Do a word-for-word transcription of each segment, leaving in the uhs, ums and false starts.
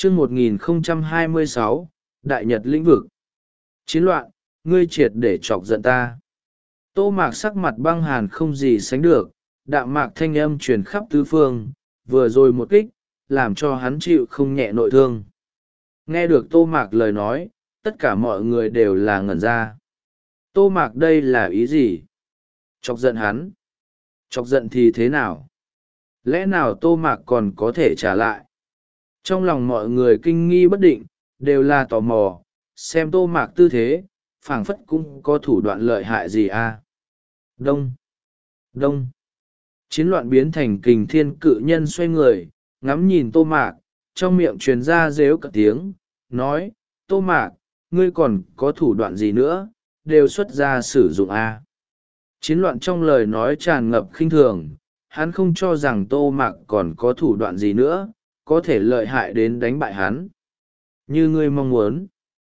chương một nghìn không trăm hai mươi sáu, Đại Nhật lĩnh vực. Chiến loạn, ngươi triệt để chọc giận ta. Tô Mạc sắc mặt băng hàn không gì sánh được, đạm mạc thanh âm truyền khắp tứ phương, vừa rồi một kích, làm cho hắn chịu không nhẹ nội thương. Nghe được Tô Mạc lời nói, tất cả mọi người đều là ngẩn ra. Tô Mạc đây là ý gì? Chọc giận hắn. Chọc giận thì thế nào? Lẽ nào Tô Mạc còn có thể trả lại? Trong lòng mọi người kinh nghi bất định, đều là tò mò, xem Tô Mạc tư thế, phảng phất cũng có thủ đoạn lợi hại gì à? Đông! Đông! Chiến loạn biến thành kình thiên cự nhân xoay người, ngắm nhìn Tô Mạc, trong miệng truyền ra rếu cả tiếng, nói, Tô Mạc, ngươi còn có thủ đoạn gì nữa, đều xuất ra sử dụng à? Chiến loạn trong lời nói tràn ngập khinh thường, hắn không cho rằng Tô Mạc còn có thủ đoạn gì nữa, có thể lợi hại đến đánh bại hắn. Như ngươi mong muốn.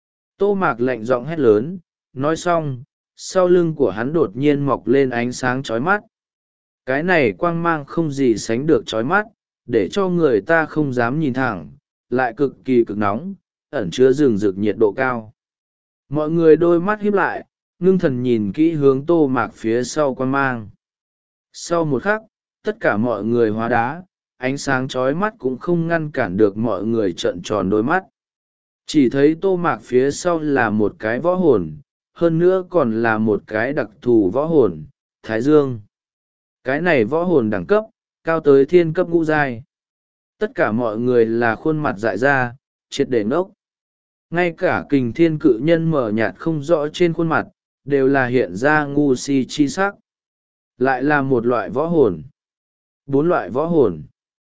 Tô Mạc lạnh giọng hét lớn, nói xong, sau lưng của hắn đột nhiên mọc lên ánh sáng chói mắt. Cái này quang mang không gì sánh được chói mắt, để cho người ta không dám nhìn thẳng, lại cực kỳ cực nóng, ẩn chứa rừng rực nhiệt độ cao. Mọi người đôi mắt híp lại, ngưng thần nhìn kỹ hướng Tô Mạc phía sau quang mang. Sau một khắc, tất cả mọi người hóa đá, ánh sáng chói mắt cũng không ngăn cản được mọi người trợn tròn đôi mắt. Chỉ thấy Tô Mạc phía sau là một cái võ hồn, hơn nữa còn là một cái đặc thù võ hồn, Thái Dương. Cái này võ hồn đẳng cấp, cao tới thiên cấp ngũ giai. Tất cả mọi người là khuôn mặt dại ra, triệt để ngốc. Ngay cả kình thiên cự nhân mở nhạt không rõ trên khuôn mặt, đều là hiện ra ngu si chi sắc. Lại là một loại võ hồn. Bốn loại võ hồn.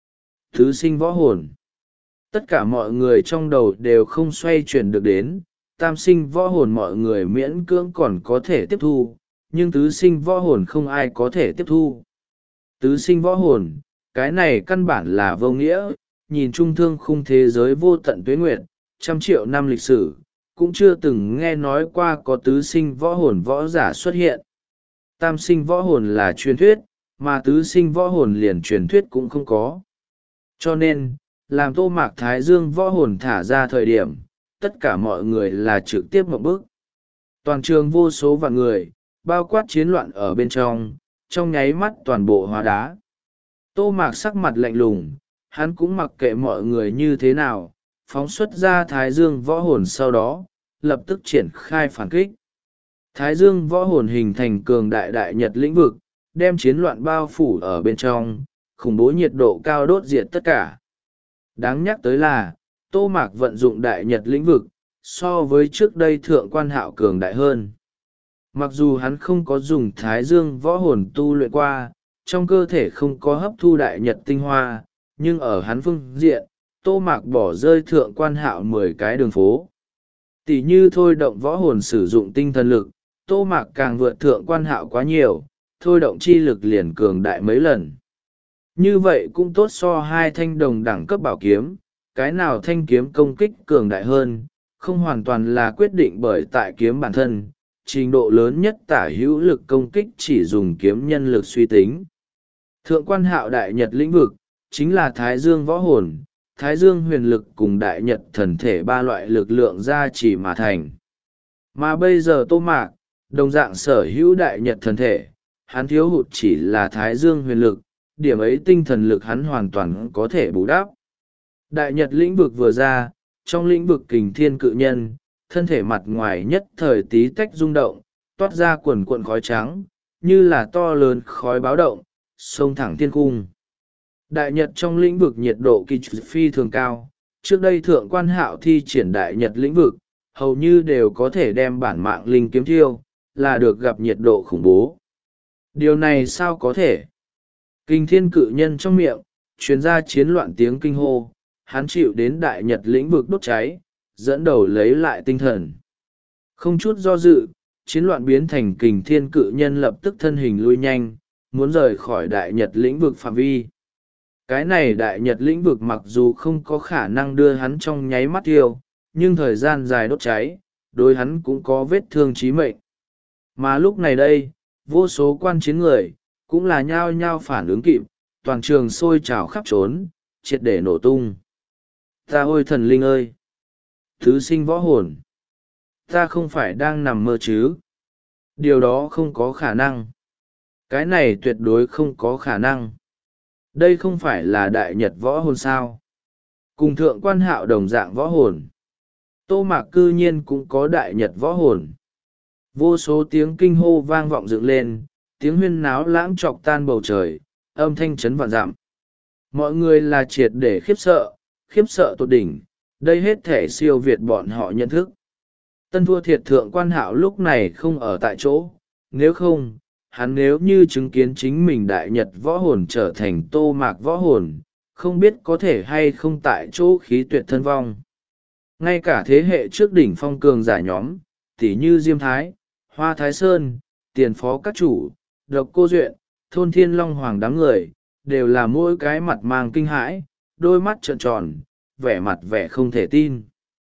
Thứ sinh võ hồn. Tất cả mọi người trong đầu đều không xoay chuyển được đến, tam sinh võ hồn mọi người miễn cưỡng còn có thể tiếp thu, nhưng tứ sinh võ hồn không ai có thể tiếp thu. Tứ sinh võ hồn, cái này căn bản là vô nghĩa, nhìn trung thương khung thế giới vô tận tuế nguyệt, trăm triệu năm lịch sử, cũng chưa từng nghe nói qua có tứ sinh võ hồn võ giả xuất hiện. Tam sinh võ hồn là truyền thuyết, mà tứ sinh võ hồn liền truyền thuyết cũng không có. Cho nên, làm Tô Mạc Thái Dương võ hồn thả ra thời điểm, tất cả mọi người là trực tiếp một bước. Toàn trường vô số vạn người, bao quát chiến loạn ở bên trong, trong nháy mắt toàn bộ hóa đá. Tô Mạc sắc mặt lạnh lùng, hắn cũng mặc kệ mọi người như thế nào, phóng xuất ra Thái Dương võ hồn sau đó, lập tức triển khai phản kích. Thái Dương võ hồn hình thành cường đại đại nhật lĩnh vực, đem chiến loạn bao phủ ở bên trong, khủng bố nhiệt độ cao đốt diệt tất cả. Đáng nhắc tới là, Tô Mạc vận dụng đại nhật lĩnh vực, so với trước đây thượng quan hạo cường đại hơn. Mặc dù hắn không có dùng Thái Dương võ hồn tu luyện qua, trong cơ thể không có hấp thu đại nhật tinh hoa, nhưng ở hắn phương diện, Tô Mạc bỏ rơi thượng quan hạo mười cái đường phố. Tỷ như thôi động võ hồn sử dụng tinh thần lực, Tô Mạc càng vượt thượng quan hạo quá nhiều, thôi động chi lực liền cường đại mấy lần. Như vậy cũng tốt so hai thanh đồng đẳng cấp bảo kiếm, cái nào thanh kiếm công kích cường đại hơn, không hoàn toàn là quyết định bởi tại kiếm bản thân, trình độ lớn nhất tả hữu lực công kích chỉ dùng kiếm nhân lực suy tính. Thượng quan hạo đại nhật lĩnh vực, chính là Thái Dương võ hồn, Thái Dương huyền lực cùng đại nhật thần thể ba loại lực lượng gia trì mà thành. Mà bây giờ Tô Mạc, đồng dạng sở hữu đại nhật thần thể, hắn thiếu hụt chỉ là Thái Dương huyền lực, điểm ấy tinh thần lực hắn hoàn toàn có thể bù đắp. Đại nhật lĩnh vực vừa ra, trong lĩnh vực kình thiên cự nhân, thân thể mặt ngoài nhất thời tí tách rung động, toát ra quần cuộn khói trắng, như là to lớn khói báo động, xông thẳng thiên cung. Đại nhật trong lĩnh vực nhiệt độ kỳ phi thường cao, trước đây thượng quan hạo thi triển đại nhật lĩnh vực, hầu như đều có thể đem bản mạng linh kiếm thiêu, là được gặp nhiệt độ khủng bố. Điều này sao có thể? Kinh thiên cự nhân trong miệng, truyền ra chiến loạn tiếng kinh hô, hắn chịu đến đại nhật lĩnh vực đốt cháy, dẫn đầu lấy lại tinh thần. Không chút do dự, chiến loạn biến thành kình thiên cự nhân lập tức thân hình lui nhanh, muốn rời khỏi đại nhật lĩnh vực phạm vi. Cái này đại nhật lĩnh vực mặc dù không có khả năng đưa hắn trong nháy mắt tiêu, nhưng thời gian dài đốt cháy, đối hắn cũng có vết thương chí mệnh. Mà lúc này đây, vô số quan chiến người, cũng là nhao nhao phản ứng kịp, toàn trường sôi trào khắp trốn, triệt để nổ tung. Ta ôi thần linh ơi! Thứ sinh võ hồn! Ta không phải đang nằm mơ chứ? Điều đó không có khả năng. Cái này tuyệt đối không có khả năng. Đây không phải là đại nhật võ hồn sao? Cùng thượng quan hạo đồng dạng võ hồn. Tô Mạc cư nhiên cũng có đại nhật võ hồn. Vô số tiếng kinh hô vang vọng dựng lên, tiếng huyên náo lãng chọc tan bầu trời, âm thanh chấn vạn dặm. Mọi người là triệt để khiếp sợ, khiếp sợ tột đỉnh, đây hết thể siêu việt bọn họ nhận thức. Tân thua thiệt thượng quan hạo lúc này không ở tại chỗ, nếu không, hắn nếu như chứng kiến chính mình đại nhật võ hồn trở thành Tô Mạc võ hồn, không biết có thể hay không tại chỗ khí tuyệt thân vong. Ngay cả thế hệ trước đỉnh phong cường giả nhóm, tỉ như Diêm Thái, Hoa Thái Sơn, tiền phó các chủ, độc cô duyện, thôn thiên long hoàng đám người, đều là mỗi cái mặt mang kinh hãi, đôi mắt trợn tròn, vẻ mặt vẻ không thể tin.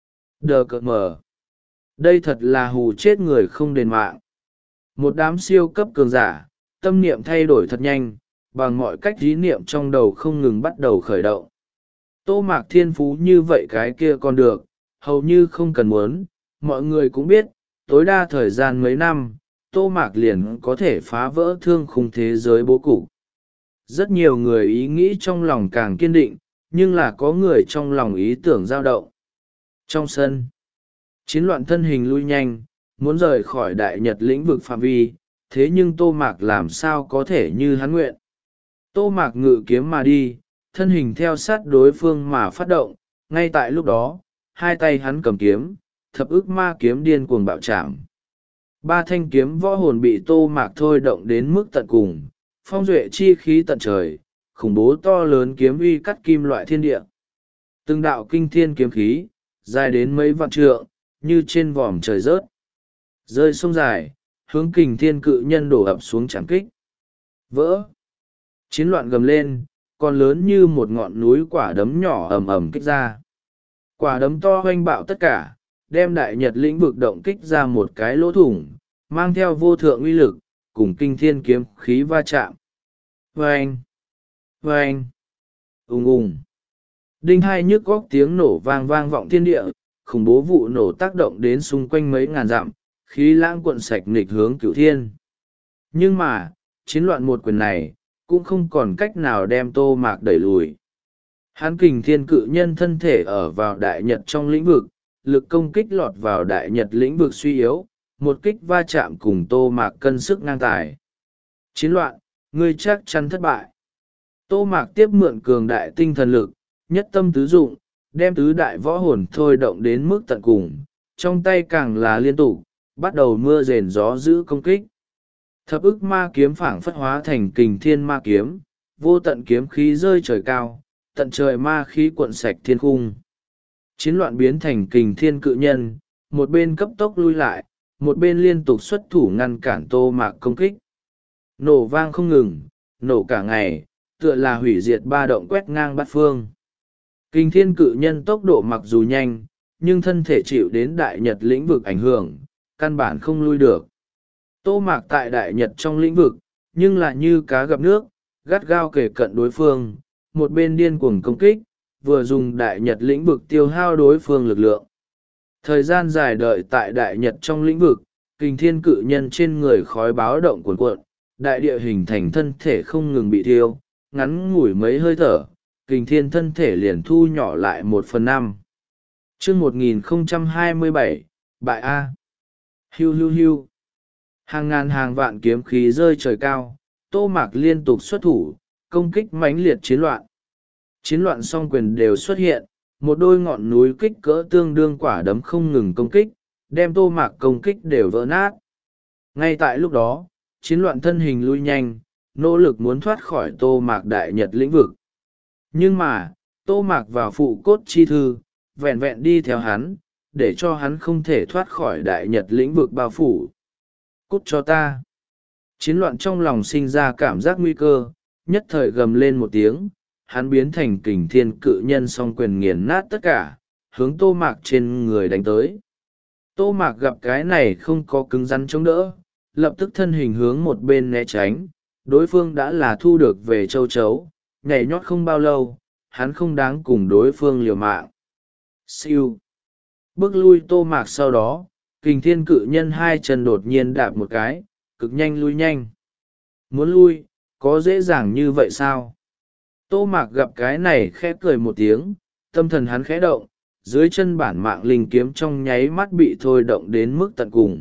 Đờ cợt mờ. Đây thật là hù chết người không đền mạng. Một đám siêu cấp cường giả, tâm niệm thay đổi thật nhanh, bằng mọi cách ý niệm trong đầu không ngừng bắt đầu khởi động. Tô Mạc thiên phú như vậy cái kia còn được, hầu như không cần muốn, mọi người cũng biết, tối đa thời gian mấy năm, Tô Mạc liền có thể phá vỡ thương khung thế giới bố cục. Rất nhiều người ý nghĩ trong lòng càng kiên định, nhưng là có người trong lòng ý tưởng dao động. Trong sân, chiến loạn thân hình lui nhanh, muốn rời khỏi đại nhật lĩnh vực phạm vi, thế nhưng Tô Mạc làm sao có thể như hắn nguyện. Tô Mạc ngự kiếm mà đi, thân hình theo sát đối phương mà phát động, ngay tại lúc đó, hai tay hắn cầm kiếm, thập ức ma kiếm điên cuồng bạo chạm. Ba thanh kiếm võ hồn bị Tô Mạc thôi động đến mức tận cùng, phong duệ chi khí tận trời, khủng bố to lớn kiếm uy cắt kim loại thiên địa. Từng đạo kinh thiên kiếm khí, dài đến mấy vạn trượng, như trên vòm trời rớt. Rơi sông dài, hướng kình thiên cự nhân đổ ập xuống chạm kích. Vỡ! Chiến loạn gầm lên, còn lớn như một ngọn núi quả đấm nhỏ ầm ầm kích ra. Quả đấm to hoanh bạo tất cả, đem đại nhật lĩnh vực động kích ra một cái lỗ thủng, mang theo vô thượng uy lực, cùng kinh thiên kiếm khí va chạm. Vâng! Vâng! Ùng ùng! Đinh hai nhức góc tiếng nổ vang vang vọng thiên địa, khủng bố vụ nổ tác động đến xung quanh mấy ngàn dặm, khí lãng cuộn sạch nghịch hướng cửu thiên. Nhưng mà, chiến loạn một quyền này, cũng không còn cách nào đem Tô Mạc đẩy lùi. Hán kình thiên cự nhân thân thể ở vào đại nhật trong lĩnh vực, lực công kích lọt vào đại nhật lĩnh vực suy yếu, một kích va chạm cùng Tô Mạc cân sức ngang tài. Chiến loạn, ngươi chắc chắn thất bại. Tô Mạc tiếp mượn cường đại tinh thần lực, nhất tâm tứ dụng, đem tứ đại võ hồn thôi động đến mức tận cùng, trong tay càng là liên tục, bắt đầu mưa rền gió giữ công kích. Thập ức ma kiếm phảng phất hóa thành kình thiên ma kiếm, vô tận kiếm khí rơi trời cao, tận trời ma khí cuộn sạch thiên khung. Chiến loạn biến thành kình thiên cự nhân, một bên cấp tốc lui lại, một bên liên tục xuất thủ ngăn cản Tô Mạc công kích. Nổ vang không ngừng, nổ cả ngày, tựa là hủy diệt ba động quét ngang bát phương. Kình thiên cự nhân tốc độ mặc dù nhanh, nhưng thân thể chịu đến đại nhật lĩnh vực ảnh hưởng, căn bản không lui được. Tô Mạc tại đại nhật trong lĩnh vực, nhưng lại như cá gặp nước, gắt gao kề cận đối phương, một bên điên cuồng công kích, vừa dùng đại nhật lĩnh vực tiêu hao đối phương lực lượng. Thời gian dài đợi tại đại nhật trong lĩnh vực, kình thiên cự nhân trên người khói báo động cuồn cuộn, đại địa hình thành thân thể không ngừng bị thiêu, ngắn ngủi mấy hơi thở, kình thiên thân thể liền thu nhỏ lại một phần năm. chương một nghìn không trăm hai mươi bảy, bại A. Hiu hiu hiu. Hàng ngàn hàng vạn kiếm khí rơi trời cao, Tô Mạc liên tục xuất thủ, công kích mãnh liệt chiến loạn. Chiến loạn song quyền đều xuất hiện, một đôi ngọn núi kích cỡ tương đương quả đấm không ngừng công kích, đem Tô Mạc công kích đều vỡ nát. Ngay tại lúc đó, chiến loạn thân hình lui nhanh, nỗ lực muốn thoát khỏi Tô Mạc đại nhật lĩnh vực. Nhưng mà, Tô Mạc vào phụ cốt chi thư, vẹn vẹn đi theo hắn, để cho hắn không thể thoát khỏi đại nhật lĩnh vực bao phủ. Cút cho ta! Chiến loạn trong lòng sinh ra cảm giác nguy cơ, nhất thời gầm lên một tiếng, hắn biến thành kình thiên cự nhân song quyền nghiền nát tất cả, hướng Tô Mạc trên người đánh tới. Tô Mạc gặp cái này không có cứng rắn chống đỡ, lập tức thân hình hướng một bên né tránh, đối phương đã là thu được về châu chấu, nhảy nhót không bao lâu, hắn không đáng cùng đối phương liều mạng. Siêu. Bước lui Tô Mạc sau đó, Kình Thiên cự nhân hai chân đột nhiên đạp một cái, cực nhanh lui nhanh. Muốn lui, có dễ dàng như vậy sao? Tô Mạc gặp cái này khẽ cười một tiếng, tâm thần hắn khẽ động, dưới chân bản mạng linh kiếm trong nháy mắt bị thôi động đến mức tận cùng.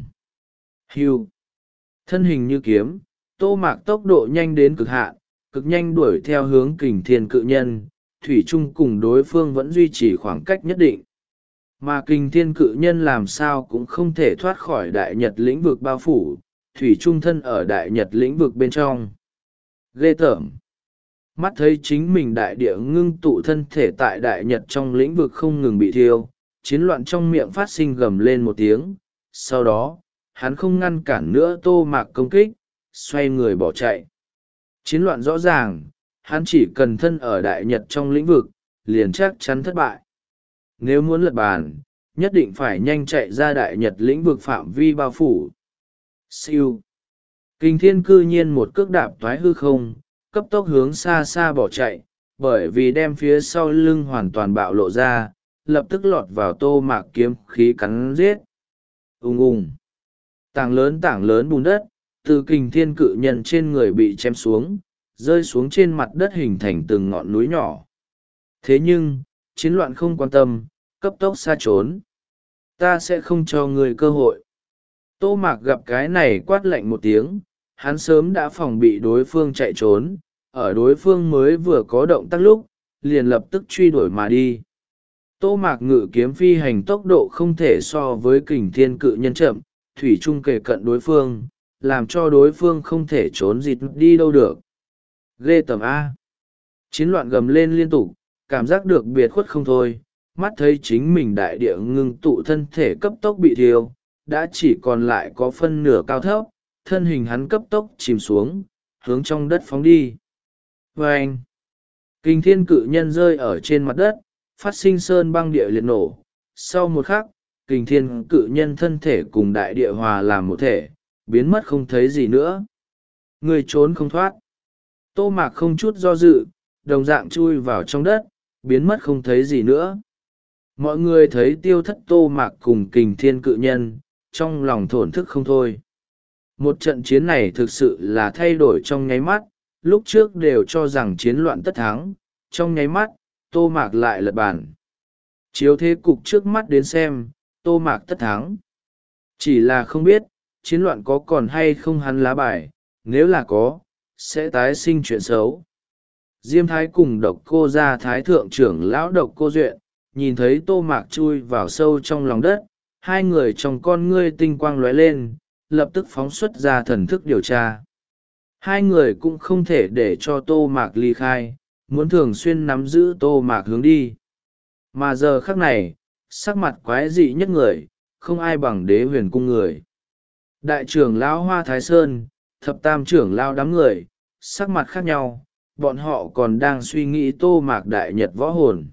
Hưu. Thân hình như kiếm, Tô Mạc tốc độ nhanh đến cực hạn, cực nhanh đuổi theo hướng Kình Thiên cự nhân, thủy chung cùng đối phương vẫn duy trì khoảng cách nhất định. Mà Kình Thiên cự nhân làm sao cũng không thể thoát khỏi đại nhật lĩnh vực bao phủ, thủy chung thân ở đại nhật lĩnh vực bên trong. Ghê tởm. Mắt thấy chính mình đại địa ngưng tụ thân thể tại đại nhật trong lĩnh vực không ngừng bị thiêu, chiến loạn trong miệng phát sinh gầm lên một tiếng. Sau đó, hắn không ngăn cản nữa Tô Mạc công kích, xoay người bỏ chạy. Chiến loạn rõ ràng, hắn chỉ cần thân ở đại nhật trong lĩnh vực, liền chắc chắn thất bại. Nếu muốn lật bàn, nhất định phải nhanh chạy ra đại nhật lĩnh vực phạm vi bao phủ. Siêu. Kình Thiên cư nhiên một cước đạp thoái hư không, cấp tốc hướng xa xa bỏ chạy, bởi vì đem phía sau lưng hoàn toàn bạo lộ ra, lập tức lọt vào Tô Mạc kiếm khí cắn giết. Ùng ùng. Tảng lớn tảng lớn bùn đất, từ Kình Thiên cự nhân trên người bị chém xuống, rơi xuống trên mặt đất hình thành từng ngọn núi nhỏ. Thế nhưng, chiến loạn không quan tâm, cấp tốc xa trốn. Ta sẽ không cho người cơ hội. Tô Mạc gặp cái này quát lạnh một tiếng, hắn sớm đã phòng bị đối phương chạy trốn, ở đối phương mới vừa có động tác lúc, liền lập tức truy đuổi mà đi. Tô Mạc ngự kiếm phi hành tốc độ không thể so với Kình Thiên cự nhân chậm, thủy chung kề cận đối phương, làm cho đối phương không thể trốn dịt đi đâu được. Ghê tởm A. Chiến loạn gầm lên liên tục, cảm giác được biệt khuất không thôi, mắt thấy chính mình đại địa ngưng tụ thân thể cấp tốc bị thiêu, đã chỉ còn lại có phân nửa cao thấp, thân hình hắn cấp tốc chìm xuống, hướng trong đất phóng đi. Và anh, Kình Thiên cự nhân rơi ở trên mặt đất, phát sinh sơn băng địa liệt nổ. Sau một khắc, Kình Thiên cự nhân thân thể cùng đại địa hòa làm một thể, biến mất không thấy gì nữa. Người trốn không thoát. Tô Mạc không chút do dự, đồng dạng chui vào trong đất, biến mất không thấy gì nữa. Mọi người thấy tiêu thất Tô Mạc cùng Kình Thiên cự nhân, trong lòng thổn thức không thôi. Một trận chiến này thực sự là thay đổi trong nháy mắt, lúc trước đều cho rằng chiến loạn tất thắng, trong nháy mắt, Tô Mạc lại lật bàn. Chiếu thế cục trước mắt đến xem, Tô Mạc tất thắng. Chỉ là không biết, chiến loạn có còn hay không hắn lá bài, nếu là có, sẽ tái sinh chuyện xấu. Diêm Thái cùng Độc Cô gia Thái thượng trưởng lão Độc Cô Duyện, nhìn thấy Tô Mạc chui vào sâu trong lòng đất, hai người trong con ngươi tinh quang lóe lên, lập tức phóng xuất ra thần thức điều tra. Hai người cũng không thể để cho Tô Mạc ly khai, muốn thường xuyên nắm giữ Tô Mạc hướng đi. Mà giờ khắc này, sắc mặt quái dị nhất người, không ai bằng Đế Huyền cung người. Đại trưởng lão Hoa Thái Sơn, thập tam trưởng lão đám người, sắc mặt khác nhau, bọn họ còn đang suy nghĩ Tô Mạc đại nhật võ hồn.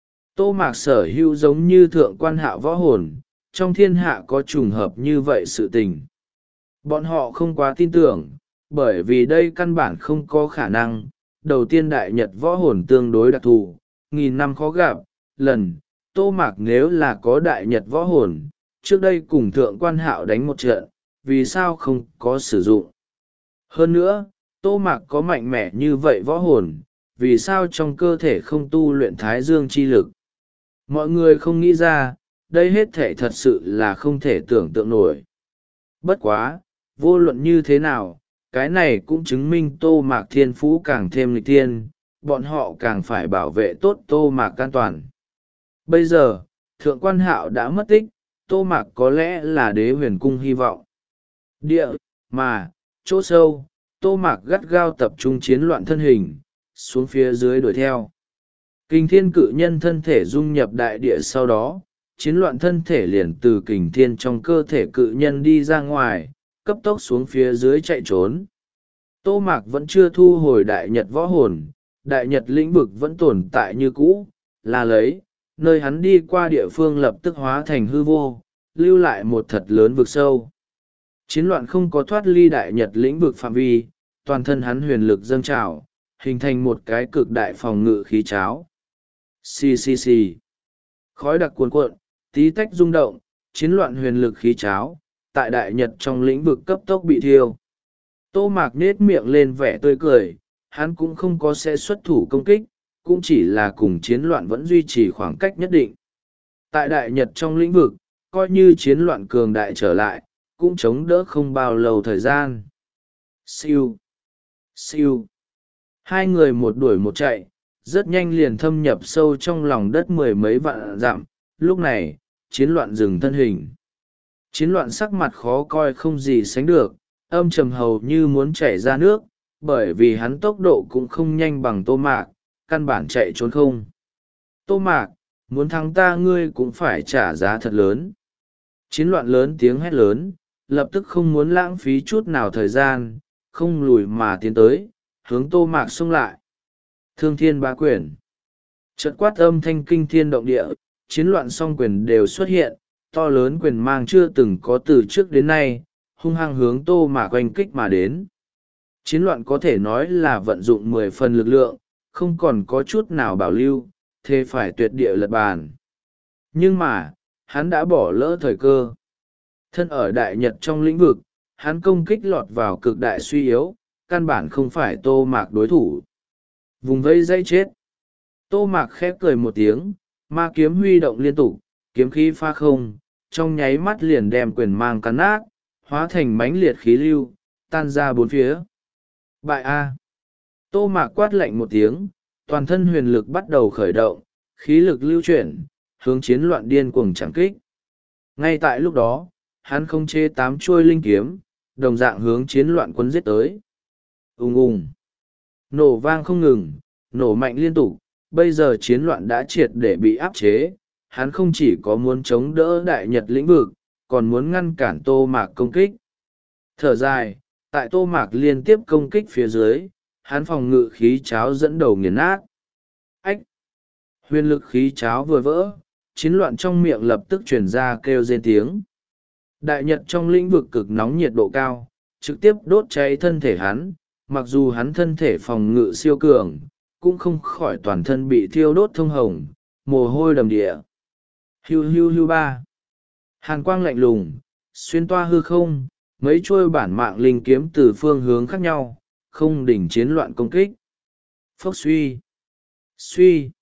Tô Mạc sở hữu giống như thượng quan hạo võ hồn, trong thiên hạ có trùng hợp như vậy sự tình. Bọn họ không quá tin tưởng, bởi vì đây căn bản không có khả năng. Đầu tiên đại nhật võ hồn tương đối đặc thù, nghìn năm khó gặp, lần, Tô Mạc nếu là có đại nhật võ hồn, trước đây cùng thượng quan hạo đánh một trận, vì sao không có sử dụng. Hơn nữa, Tô Mạc có mạnh mẽ như vậy võ hồn, vì sao trong cơ thể không tu luyện thái dương chi lực. Mọi người không nghĩ ra, đây hết thể thật sự là không thể tưởng tượng nổi. Bất quá, vô luận như thế nào, cái này cũng chứng minh Tô Mạc thiên phú càng thêm nghịch thiên, bọn họ càng phải bảo vệ tốt Tô Mạc an toàn. Bây giờ, thượng quan hạo đã mất tích, Tô Mạc có lẽ là Đế Huyền cung hy vọng. Địa, mà, chỗ sâu, Tô Mạc gắt gao tập trung chiến loạn thân hình, xuống phía dưới đuổi theo. Kình Thiên cự nhân thân thể dung nhập đại địa sau đó, chiến loạn thân thể liền từ kình thiên trong cơ thể cự nhân đi ra ngoài, cấp tốc xuống phía dưới chạy trốn. Tô Mạc vẫn chưa thu hồi đại nhật võ hồn, đại nhật lĩnh vực vẫn tồn tại như cũ, là lấy, nơi hắn đi qua địa phương lập tức hóa thành hư vô, lưu lại một thật lớn vực sâu. Chiến loạn không có thoát ly đại nhật lĩnh vực phạm vi, toàn thân hắn huyền lực dâng trào, hình thành một cái cực đại phòng ngự khí cháo. Xì xì xì. khói đặc cuồn cuộn, tí tách rung động, chiến loạn huyền lực khí cháo, tại đại nhật trong lĩnh vực cấp tốc bị thiêu. Tô Mạc nết miệng lên vẻ tươi cười, hắn cũng không có sẽ xuất thủ công kích, cũng chỉ là cùng chiến loạn vẫn duy trì khoảng cách nhất định. Tại đại nhật trong lĩnh vực, coi như chiến loạn cường đại trở lại, cũng chống đỡ không bao lâu thời gian. Siêu, siêu. Hai người một đuổi một chạy, rất nhanh liền thâm nhập sâu trong lòng đất mười mấy vạn dặm. Lúc này, chiến loạn dừng thân hình. Chiến loạn sắc mặt khó coi không gì sánh được, âm trầm hầu như muốn chảy ra nước, bởi vì hắn tốc độ cũng không nhanh bằng Tô Mạc, căn bản chạy trốn không. Tô Mạc, muốn thắng ta ngươi cũng phải trả giá thật lớn. Chiến loạn lớn tiếng hét lớn, lập tức không muốn lãng phí chút nào thời gian, không lùi mà tiến tới, hướng Tô Mạc xông lại. Thương thiên bá quyền. Chợt quát âm thanh kinh thiên động địa, chiến loạn song quyền đều xuất hiện, to lớn quyền mang chưa từng có từ trước đến nay, hung hăng hướng Tô Mạc oanh kích mà đến. Chiến loạn có thể nói là vận dụng mười phần lực lượng, không còn có chút nào bảo lưu, thế phải tuyệt địa lật bàn. Nhưng mà, hắn đã bỏ lỡ thời cơ. Thân ở đại nhật trong lĩnh vực, hắn công kích lọt vào cực đại suy yếu, căn bản không phải Tô Mạc đối thủ. Vùng vây dây chết. Tô Mạc khép cười một tiếng, ma kiếm huy động liên tục, kiếm khí pha không, trong nháy mắt liền đem quyền mang cắn nát, hóa thành mãnh liệt khí lưu, tan ra bốn phía. Bại A. Tô Mạc quát lạnh một tiếng, toàn thân huyền lực bắt đầu khởi động, khí lực lưu chuyển, hướng chiến loạn điên cuồng chẳng kích. Ngay tại lúc đó, hắn khống chế tám chuôi linh kiếm, đồng dạng hướng chiến loạn quân giết tới. Ùng ùng. Nổ vang không ngừng, nổ mạnh liên tục, bây giờ chiến loạn đã triệt để bị áp chế, hắn không chỉ có muốn chống đỡ đại nhật lĩnh vực, còn muốn ngăn cản Tô Mạc công kích. Thở dài, tại Tô Mạc liên tiếp công kích phía dưới, hắn phòng ngự khí cháo dẫn đầu nghiền nát. Ách! Huyền lực khí cháo vừa vỡ, chiến loạn trong miệng lập tức truyền ra kêu rên tiếng. Đại nhật trong lĩnh vực cực nóng nhiệt độ cao, trực tiếp đốt cháy thân thể hắn, mặc dù hắn thân thể phòng ngự siêu cường, cũng không khỏi toàn thân bị thiêu đốt thông hồng, mồ hôi đầm địa. Hiu hiu hiu ba. Hàn quang lạnh lùng, xuyên toa hư không, mấy chuôi bản mạng linh kiếm từ phương hướng khác nhau, không đỉnh chiến loạn công kích. Phốc suy. Suy.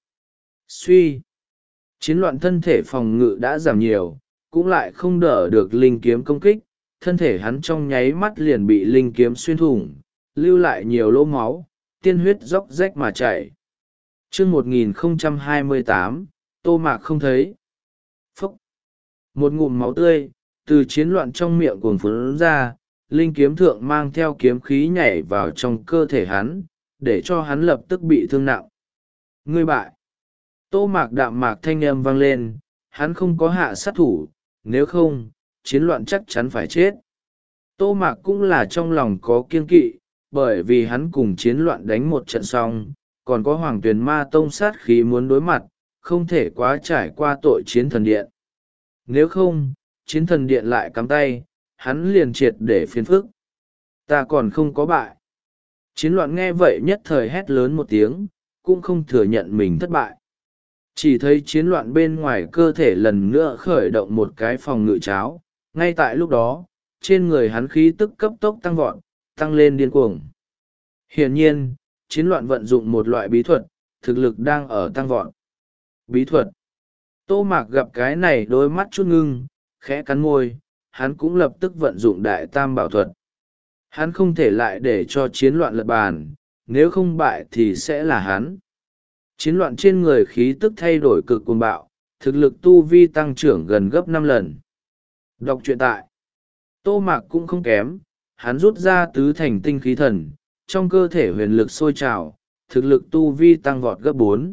Suy. Chiến loạn thân thể phòng ngự đã giảm nhiều, cũng lại không đỡ được linh kiếm công kích, thân thể hắn trong nháy mắt liền bị linh kiếm xuyên thủng, lưu lại nhiều lỗ máu, tiên huyết róc rách mà chảy. Chương một nghìn không trăm hai mươi tám, Tô Mạc không thấy. Phốc. Một ngụm máu tươi từ chiến loạn trong miệng cuồng phún ra, linh kiếm thượng mang theo kiếm khí nhảy vào trong cơ thể hắn, để cho hắn lập tức bị thương nặng. Ngươi bại. Tô Mạc đạm mạc thanh âm vang lên, hắn không có hạ sát thủ, nếu không, chiến loạn chắc chắn phải chết. Tô Mạc cũng là trong lòng có kiêng kỵ, bởi vì hắn cùng chiến loạn đánh một trận xong, còn có Hoàng Tuyền Ma Tông sát khí muốn đối mặt, không thể quá trải qua tội chiến thần điện. Nếu không, chiến thần điện lại cắm tay, hắn liền triệt để phiền phức. Ta còn không có bại. Chiến loạn nghe vậy nhất thời hét lớn một tiếng, cũng không thừa nhận mình thất bại. Chỉ thấy chiến loạn bên ngoài cơ thể lần nữa khởi động một cái phòng ngự cháo, ngay tại lúc đó, trên người hắn khí tức cấp tốc tăng vọt, tăng lên điên cuồng. Hiển nhiên, chiến loạn vận dụng một loại bí thuật, thực lực đang ở tăng vọt. Bí thuật. Tô Mạc gặp cái này đôi mắt chút ngưng, khẽ cắn môi, hắn cũng lập tức vận dụng đại tam bảo thuật. Hắn không thể lại để cho chiến loạn lật bàn, nếu không bại thì sẽ là hắn. Chiến loạn trên người khí tức thay đổi cực cuồng bạo, thực lực tu vi tăng trưởng gần gấp năm lần. Đọc truyện tại. Tô Mạc cũng không kém, hắn rút ra tứ thành tinh khí thần, trong cơ thể huyền lực sôi trào, thực lực tu vi tăng vọt gấp bốn.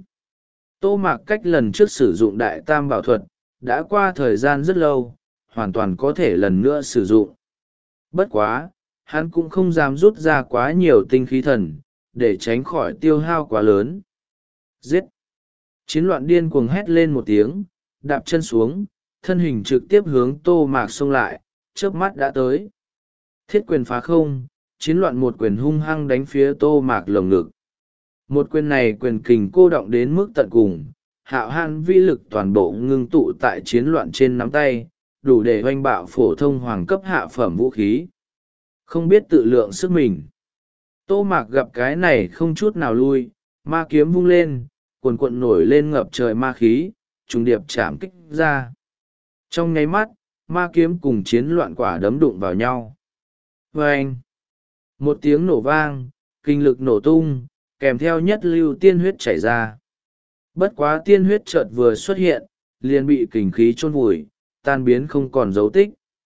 Tô Mạc cách lần trước sử dụng đại tam bảo thuật, đã qua thời gian rất lâu, hoàn toàn có thể lần nữa sử dụng. Bất quá, hắn cũng không dám rút ra quá nhiều tinh khí thần, để tránh khỏi tiêu hao quá lớn. Giết! Chiến loạn điên cuồng hét lên một tiếng, đạp chân xuống, thân hình trực tiếp hướng Tô Mạc xông lại, chớp mắt đã tới. Thiết quyền phá không, chiến loạn một quyền hung hăng đánh phía Tô Mạc lồng ngực. Một quyền này quyền kình cô động đến mức tận cùng, hạo hãn vĩ lực toàn bộ ngưng tụ tại chiến loạn trên nắm tay, đủ để oanh bạo phổ thông hoàng cấp hạ phẩm vũ khí. Không biết tự lượng sức mình. Tô Mạc gặp cái này không chút nào lui, ma kiếm vung lên, cuồn cuộn nổi lên ngập trời ma khí, trùng điệp chạm kích ra. Trong nháy mắt, ma kiếm cùng chiến loạn quả đấm đụng vào nhau. Vâng! Một tiếng nổ vang, kinh lực nổ tung, kèm theo nhất lưu tiên huyết chảy ra. Bất quá tiên huyết chợt vừa xuất hiện, liền bị kình khí chôn vùi, tan biến không còn dấu tích.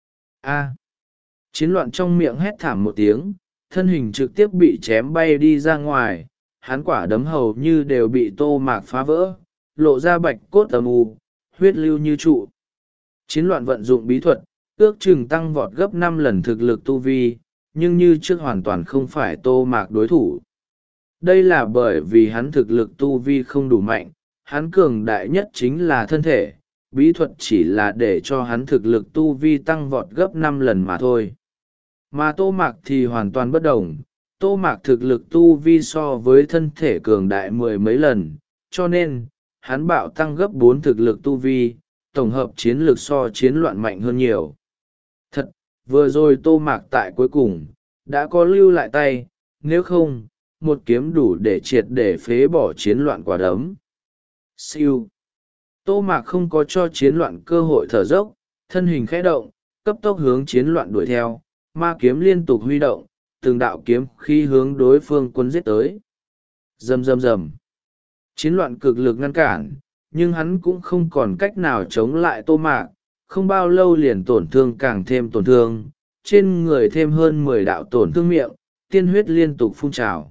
A! Chiến loạn trong miệng hét thảm một tiếng, thân hình trực tiếp bị chém bay đi ra ngoài, hắn quả đấm hầu như đều bị Tô Mạc phá vỡ, lộ ra bạch cốt âm u, huyết lưu như trụ. Chiến loạn vận dụng bí thuật, ước chừng tăng vọt gấp năm lần thực lực tu vi, nhưng như trước hoàn toàn không phải Tô Mạc đối thủ. Đây là bởi vì hắn thực lực tu vi không đủ mạnh, hắn cường đại nhất chính là thân thể, bí thuật chỉ là để cho hắn thực lực tu vi tăng vọt gấp năm lần mà thôi. Mà Tô Mạc thì hoàn toàn bất đồng, Tô Mạc thực lực tu vi so với thân thể cường đại mười mấy lần, cho nên, hắn bạo tăng gấp bốn thực lực tu vi, tổng hợp chiến lược so chiến loạn mạnh hơn nhiều. Thật, vừa rồi Tô Mạc tại cuối cùng, đã có lưu lại tay, nếu không, một kiếm đủ để triệt để phế bỏ chiến loạn quả đấm. Siêu. Tô Mạc không có cho chiến loạn cơ hội thở dốc, thân hình khẽ động, cấp tốc hướng chiến loạn đuổi theo, ma kiếm liên tục huy động, từng đạo kiếm khi hướng đối phương quân giết tới. Rầm rầm rầm. Chiến loạn cực lực ngăn cản, nhưng hắn cũng không còn cách nào chống lại Tô Mạc, không bao lâu liền tổn thương càng thêm tổn thương, trên người thêm hơn mười đạo tổn thương miệng, tiên huyết liên tục phun trào.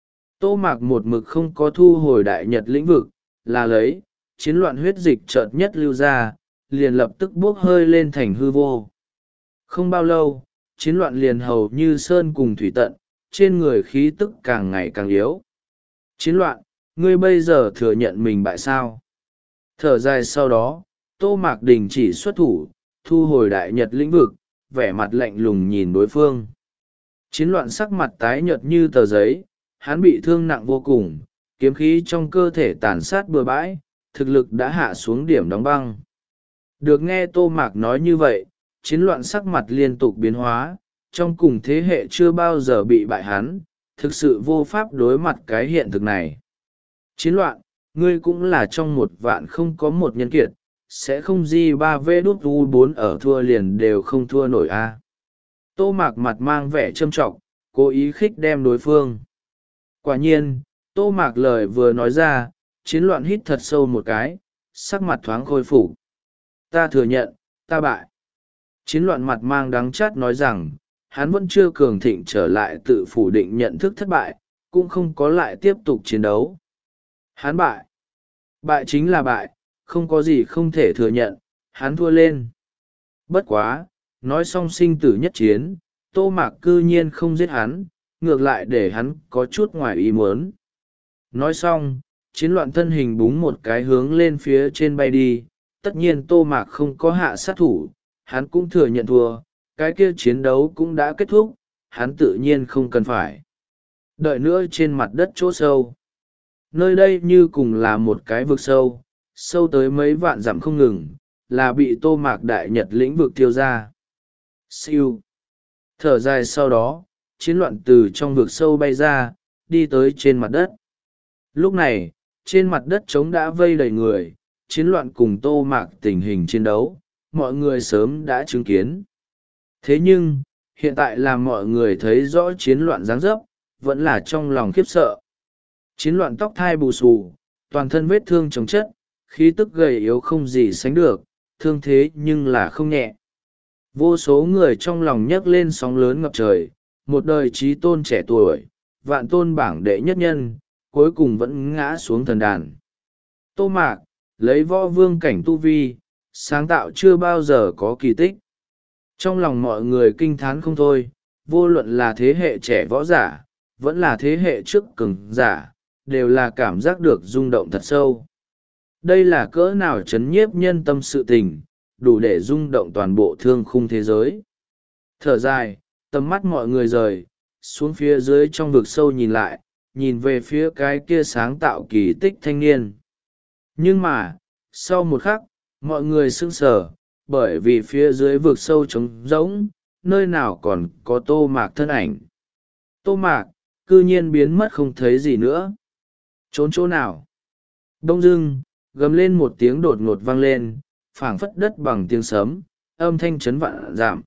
Tô Mạc một mực không có thu hồi đại nhật lĩnh vực, là lấy, chiến loạn huyết dịch chợt nhất lưu ra, liền lập tức bốc hơi lên thành hư vô. Không bao lâu, chiến loạn liền hầu như sơn cùng thủy tận, trên người khí tức càng ngày càng yếu. Chiến loạn, ngươi bây giờ thừa nhận mình bại sao? Thở dài sau đó, Tô Mạc đình chỉ xuất thủ, thu hồi đại nhật lĩnh vực, vẻ mặt lạnh lùng nhìn đối phương. Chiến loạn sắc mặt tái nhợt như tờ giấy, hắn bị thương nặng vô cùng, kiếm khí trong cơ thể tàn sát bừa bãi, thực lực đã hạ xuống điểm đóng băng. Được nghe Tô Mạc nói như vậy, chiến loạn sắc mặt liên tục biến hóa, trong cùng thế hệ chưa bao giờ bị bại hắn, thực sự vô pháp đối mặt cái hiện thực này. Chiến loạn, ngươi cũng là trong một vạn không có một nhân kiệt, sẽ không di ba v đút u bốn ở thua liền đều không thua nổi a. Tô Mạc mặt mang vẻ châm trọng, cố ý khích đem đối phương. Quả nhiên, Tô Mạc lời vừa nói ra, chiến loạn hít thật sâu một cái, sắc mặt thoáng khôi phục. Ta thừa nhận, ta bại. Chiến loạn mặt mang đắng chát nói rằng, hắn vẫn chưa cường thịnh trở lại tự phủ định nhận thức thất bại, cũng không có lại tiếp tục chiến đấu. Hắn bại. Bại chính là bại, không có gì không thể thừa nhận, hắn thua lên. Bất quá, nói xong sinh tử nhất chiến, Tô Mạc cư nhiên không giết hắn, ngược lại để hắn có chút ngoài ý muốn. Nói xong, chiến loạn thân hình búng một cái hướng lên phía trên bay đi, tất nhiên Tô Mạc không có hạ sát thủ, hắn cũng thừa nhận thua, cái kia chiến đấu cũng đã kết thúc, hắn tự nhiên không cần phải đợi nữa. Trên mặt đất chỗ sâu, nơi đây như cùng là một cái vực sâu, sâu tới mấy vạn dặm không ngừng, là bị Tô Mạc đại nhật lĩnh vực tiêu ra. Siêu. Thở dài sau đó, chiến loạn từ trong vực sâu bay ra, đi tới trên mặt đất. Lúc này, trên mặt đất trống đã vây đầy người, chiến loạn cùng Tô Mạc tình hình chiến đấu, mọi người sớm đã chứng kiến. Thế nhưng, hiện tại là mọi người thấy rõ chiến loạn dáng dấp, vẫn là trong lòng khiếp sợ. Chiến loạn tóc thai bù xù, toàn thân vết thương chồng chất, khí tức gầy yếu không gì sánh được, thương thế nhưng là không nhẹ. Vô số người trong lòng nhấc lên sóng lớn ngập trời, một đời trí tôn trẻ tuổi, vạn tôn bảng đệ nhất nhân, cuối cùng vẫn ngã xuống thần đàn. Tô Mạc, lấy võ vương cảnh tu vi, sáng tạo chưa bao giờ có kỳ tích. Trong lòng mọi người kinh thán không thôi, vô luận là thế hệ trẻ võ giả, vẫn là thế hệ trước cường giả, đều là cảm giác được rung động thật sâu. Đây là cỡ nào chấn nhiếp nhân tâm sự tình, đủ để rung động toàn bộ thương khung thế giới. Thở dài, tầm mắt mọi người rời, xuống phía dưới trong vực sâu nhìn lại, nhìn về phía cái kia sáng tạo kỳ tích thanh niên. Nhưng mà sau một khắc mọi người sững sờ, bởi vì phía dưới vực sâu trống rỗng, nơi nào còn có Tô Mạc thân ảnh. Tô Mạc cư nhiên biến mất không thấy gì nữa. Trốn chỗ nào? Đông dưng gầm lên một tiếng đột ngột vang lên, phảng phất đất bằng tiếng sấm, âm thanh chấn vạn giảm.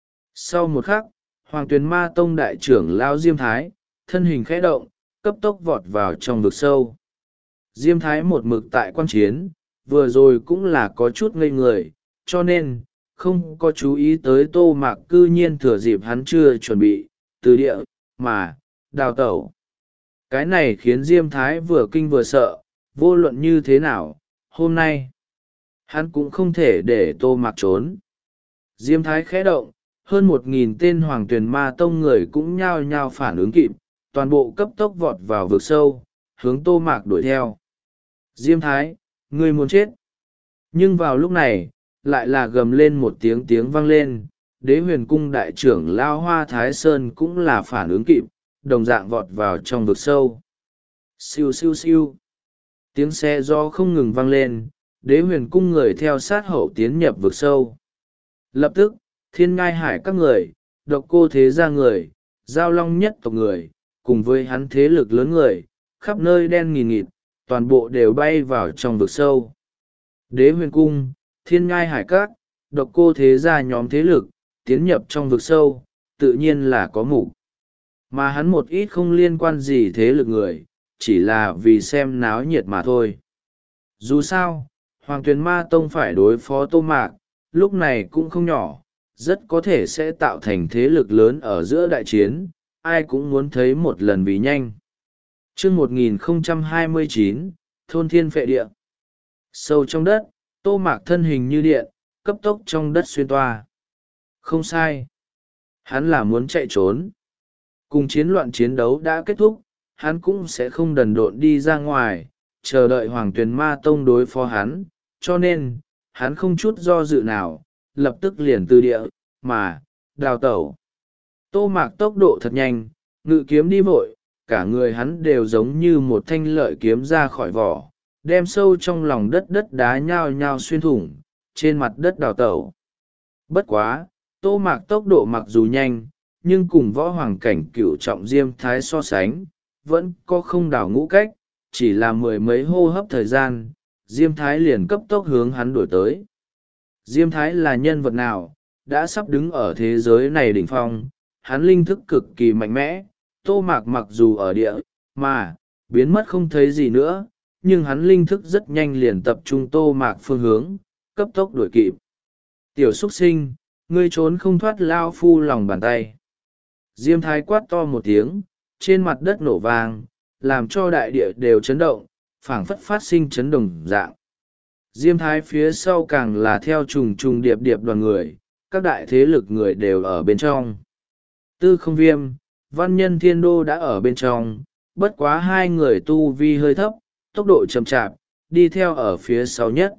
Sau một khắc, Hoàng Tuyền Ma Tông đại trưởng lão Diêm Thái thân hình khẽ động, cấp tốc vọt vào trong vực sâu. Diêm Thái một mực tại quan chiến, vừa rồi cũng là có chút ngây người, cho nên không có chú ý tới Tô Mạc cư nhiên thừa dịp hắn chưa chuẩn bị từ địa mà đào tẩu. Cái này khiến Diêm Thái vừa kinh vừa sợ, vô luận như thế nào hôm nay hắn cũng không thể để Tô Mạc trốn. Diêm Thái khẽ động, hơn một nghìn tên Hoàng Tuyền Ma Tông người cũng nhao nhao phản ứng kịp, toàn bộ cấp tốc vọt vào vực sâu, hướng Tô Mạc đuổi theo. Diêm Thái, ngươi muốn chết. Nhưng vào lúc này lại là gầm lên một tiếng tiếng vang lên, Đế Huyền Cung đại trưởng Lao Hoa Thái Sơn cũng là phản ứng kịp, đồng dạng vọt vào trong vực sâu. Siêu siêu siêu. Tiếng xe do không ngừng vang lên, Đế Huyền Cung người theo sát hậu tiến nhập vực sâu. Lập tức Thiên Ngai Hải các người, Độc Cô Thế Gia người, Giao Long nhất tộc người, cùng với hắn thế lực lớn người, khắp nơi đen nghìn nghịt, toàn bộ đều bay vào trong vực sâu. Đế Huyền Cung, Thiên Ngai Hải các, Độc Cô Thế Gia nhóm thế lực tiến nhập trong vực sâu, tự nhiên là có mục. Mà hắn một ít không liên quan gì thế lực người, chỉ là vì xem náo nhiệt mà thôi. Dù sao, Hoàng Tuyền Ma Tông phải đối phó Tô Mạc, lúc này cũng không nhỏ, rất có thể sẽ tạo thành thế lực lớn ở giữa đại chiến, ai cũng muốn thấy một lần vì nhanh. Chương một nghìn không trăm hai mươi chín, Thôn Thiên Phệ Địa. Sâu trong đất, Tô Mạc thân hình như điện, cấp tốc trong đất xuyên toa. Không sai. Hắn là muốn chạy trốn. Cùng chiến loạn chiến đấu đã kết thúc, hắn cũng sẽ không đần độn đi ra ngoài, chờ đợi Hoàng Tuyền Ma Tông đối phó hắn, cho nên, hắn không chút do dự nào, lập tức liền từ địa, mà, đào tẩu. Tô Mạc tốc độ thật nhanh, ngự kiếm đi vội, cả người hắn đều giống như một thanh lợi kiếm ra khỏi vỏ, đem sâu trong lòng đất đất đá nhao nhao xuyên thủng, trên mặt đất đào tẩu. Bất quá, Tô Mạc tốc độ mặc dù nhanh, nhưng cùng võ hoàng cảnh cửu trọng Diêm Thái so sánh, vẫn có không đảo ngũ cách, chỉ là mười mấy hô hấp thời gian, Diêm Thái liền cấp tốc hướng hắn đuổi tới. Diêm Thái là nhân vật nào, đã sắp đứng ở thế giới này đỉnh phong, hắn linh thức cực kỳ mạnh mẽ, Tô Mạc mặc dù ở địa, mà, biến mất không thấy gì nữa, nhưng hắn linh thức rất nhanh liền tập trung Tô Mạc phương hướng, cấp tốc đuổi kịp. Tiểu xuất sinh, ngươi trốn không thoát lao phu lòng bàn tay. Diêm Thái quát to một tiếng, trên mặt đất nổ vang, làm cho đại địa đều chấn động, phảng phất phát sinh chấn động dạng. Diêm Thái phía sau càng là theo trùng trùng điệp điệp đoàn người, các đại thế lực người đều ở bên trong. Tư Không Viêm, Văn Nhân Thiên Đô đã ở bên trong, bất quá hai người tu vi hơi thấp, tốc độ chậm chạp, đi theo ở phía sau nhất.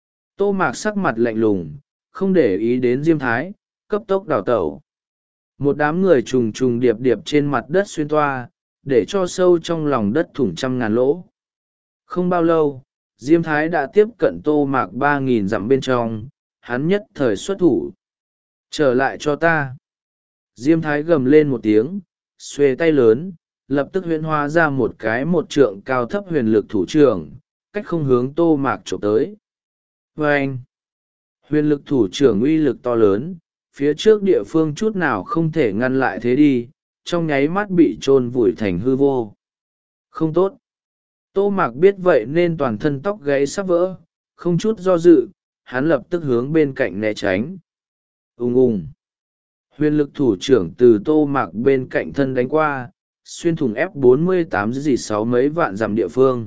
Tô Mạc sắc mặt lạnh lùng, không để ý đến Diêm Thái, cấp tốc đào tẩu. Một đám người trùng trùng điệp điệp trên mặt đất xuyên toa, để cho sâu trong lòng đất thủng trăm ngàn lỗ. Không bao lâu, Diêm Thái đã tiếp cận Tô Mạc ba nghìn dặm bên trong, hắn nhất thời xuất thủ. Trở lại cho ta. Diêm Thái gầm lên một tiếng, xuề tay lớn, lập tức huyễn hóa ra một cái một trượng cao thấp huyền lực thủ trưởng, cách không hướng Tô Mạc chụp tới. Và anh, huyền lực thủ trưởng uy lực to lớn, phía trước địa phương chút nào không thể ngăn lại thế đi, trong nháy mắt bị chôn vùi thành hư vô. Không tốt. Tô Mạc biết vậy nên toàn thân tóc gáy sắp vỡ, không chút do dự, hắn lập tức hướng bên cạnh né tránh. Ùng ùng. Huyền lực thủ trưởng từ Tô Mạc bên cạnh thân đánh qua, xuyên thủng F bốn mươi tám dì sáu mấy vạn dặm địa phương.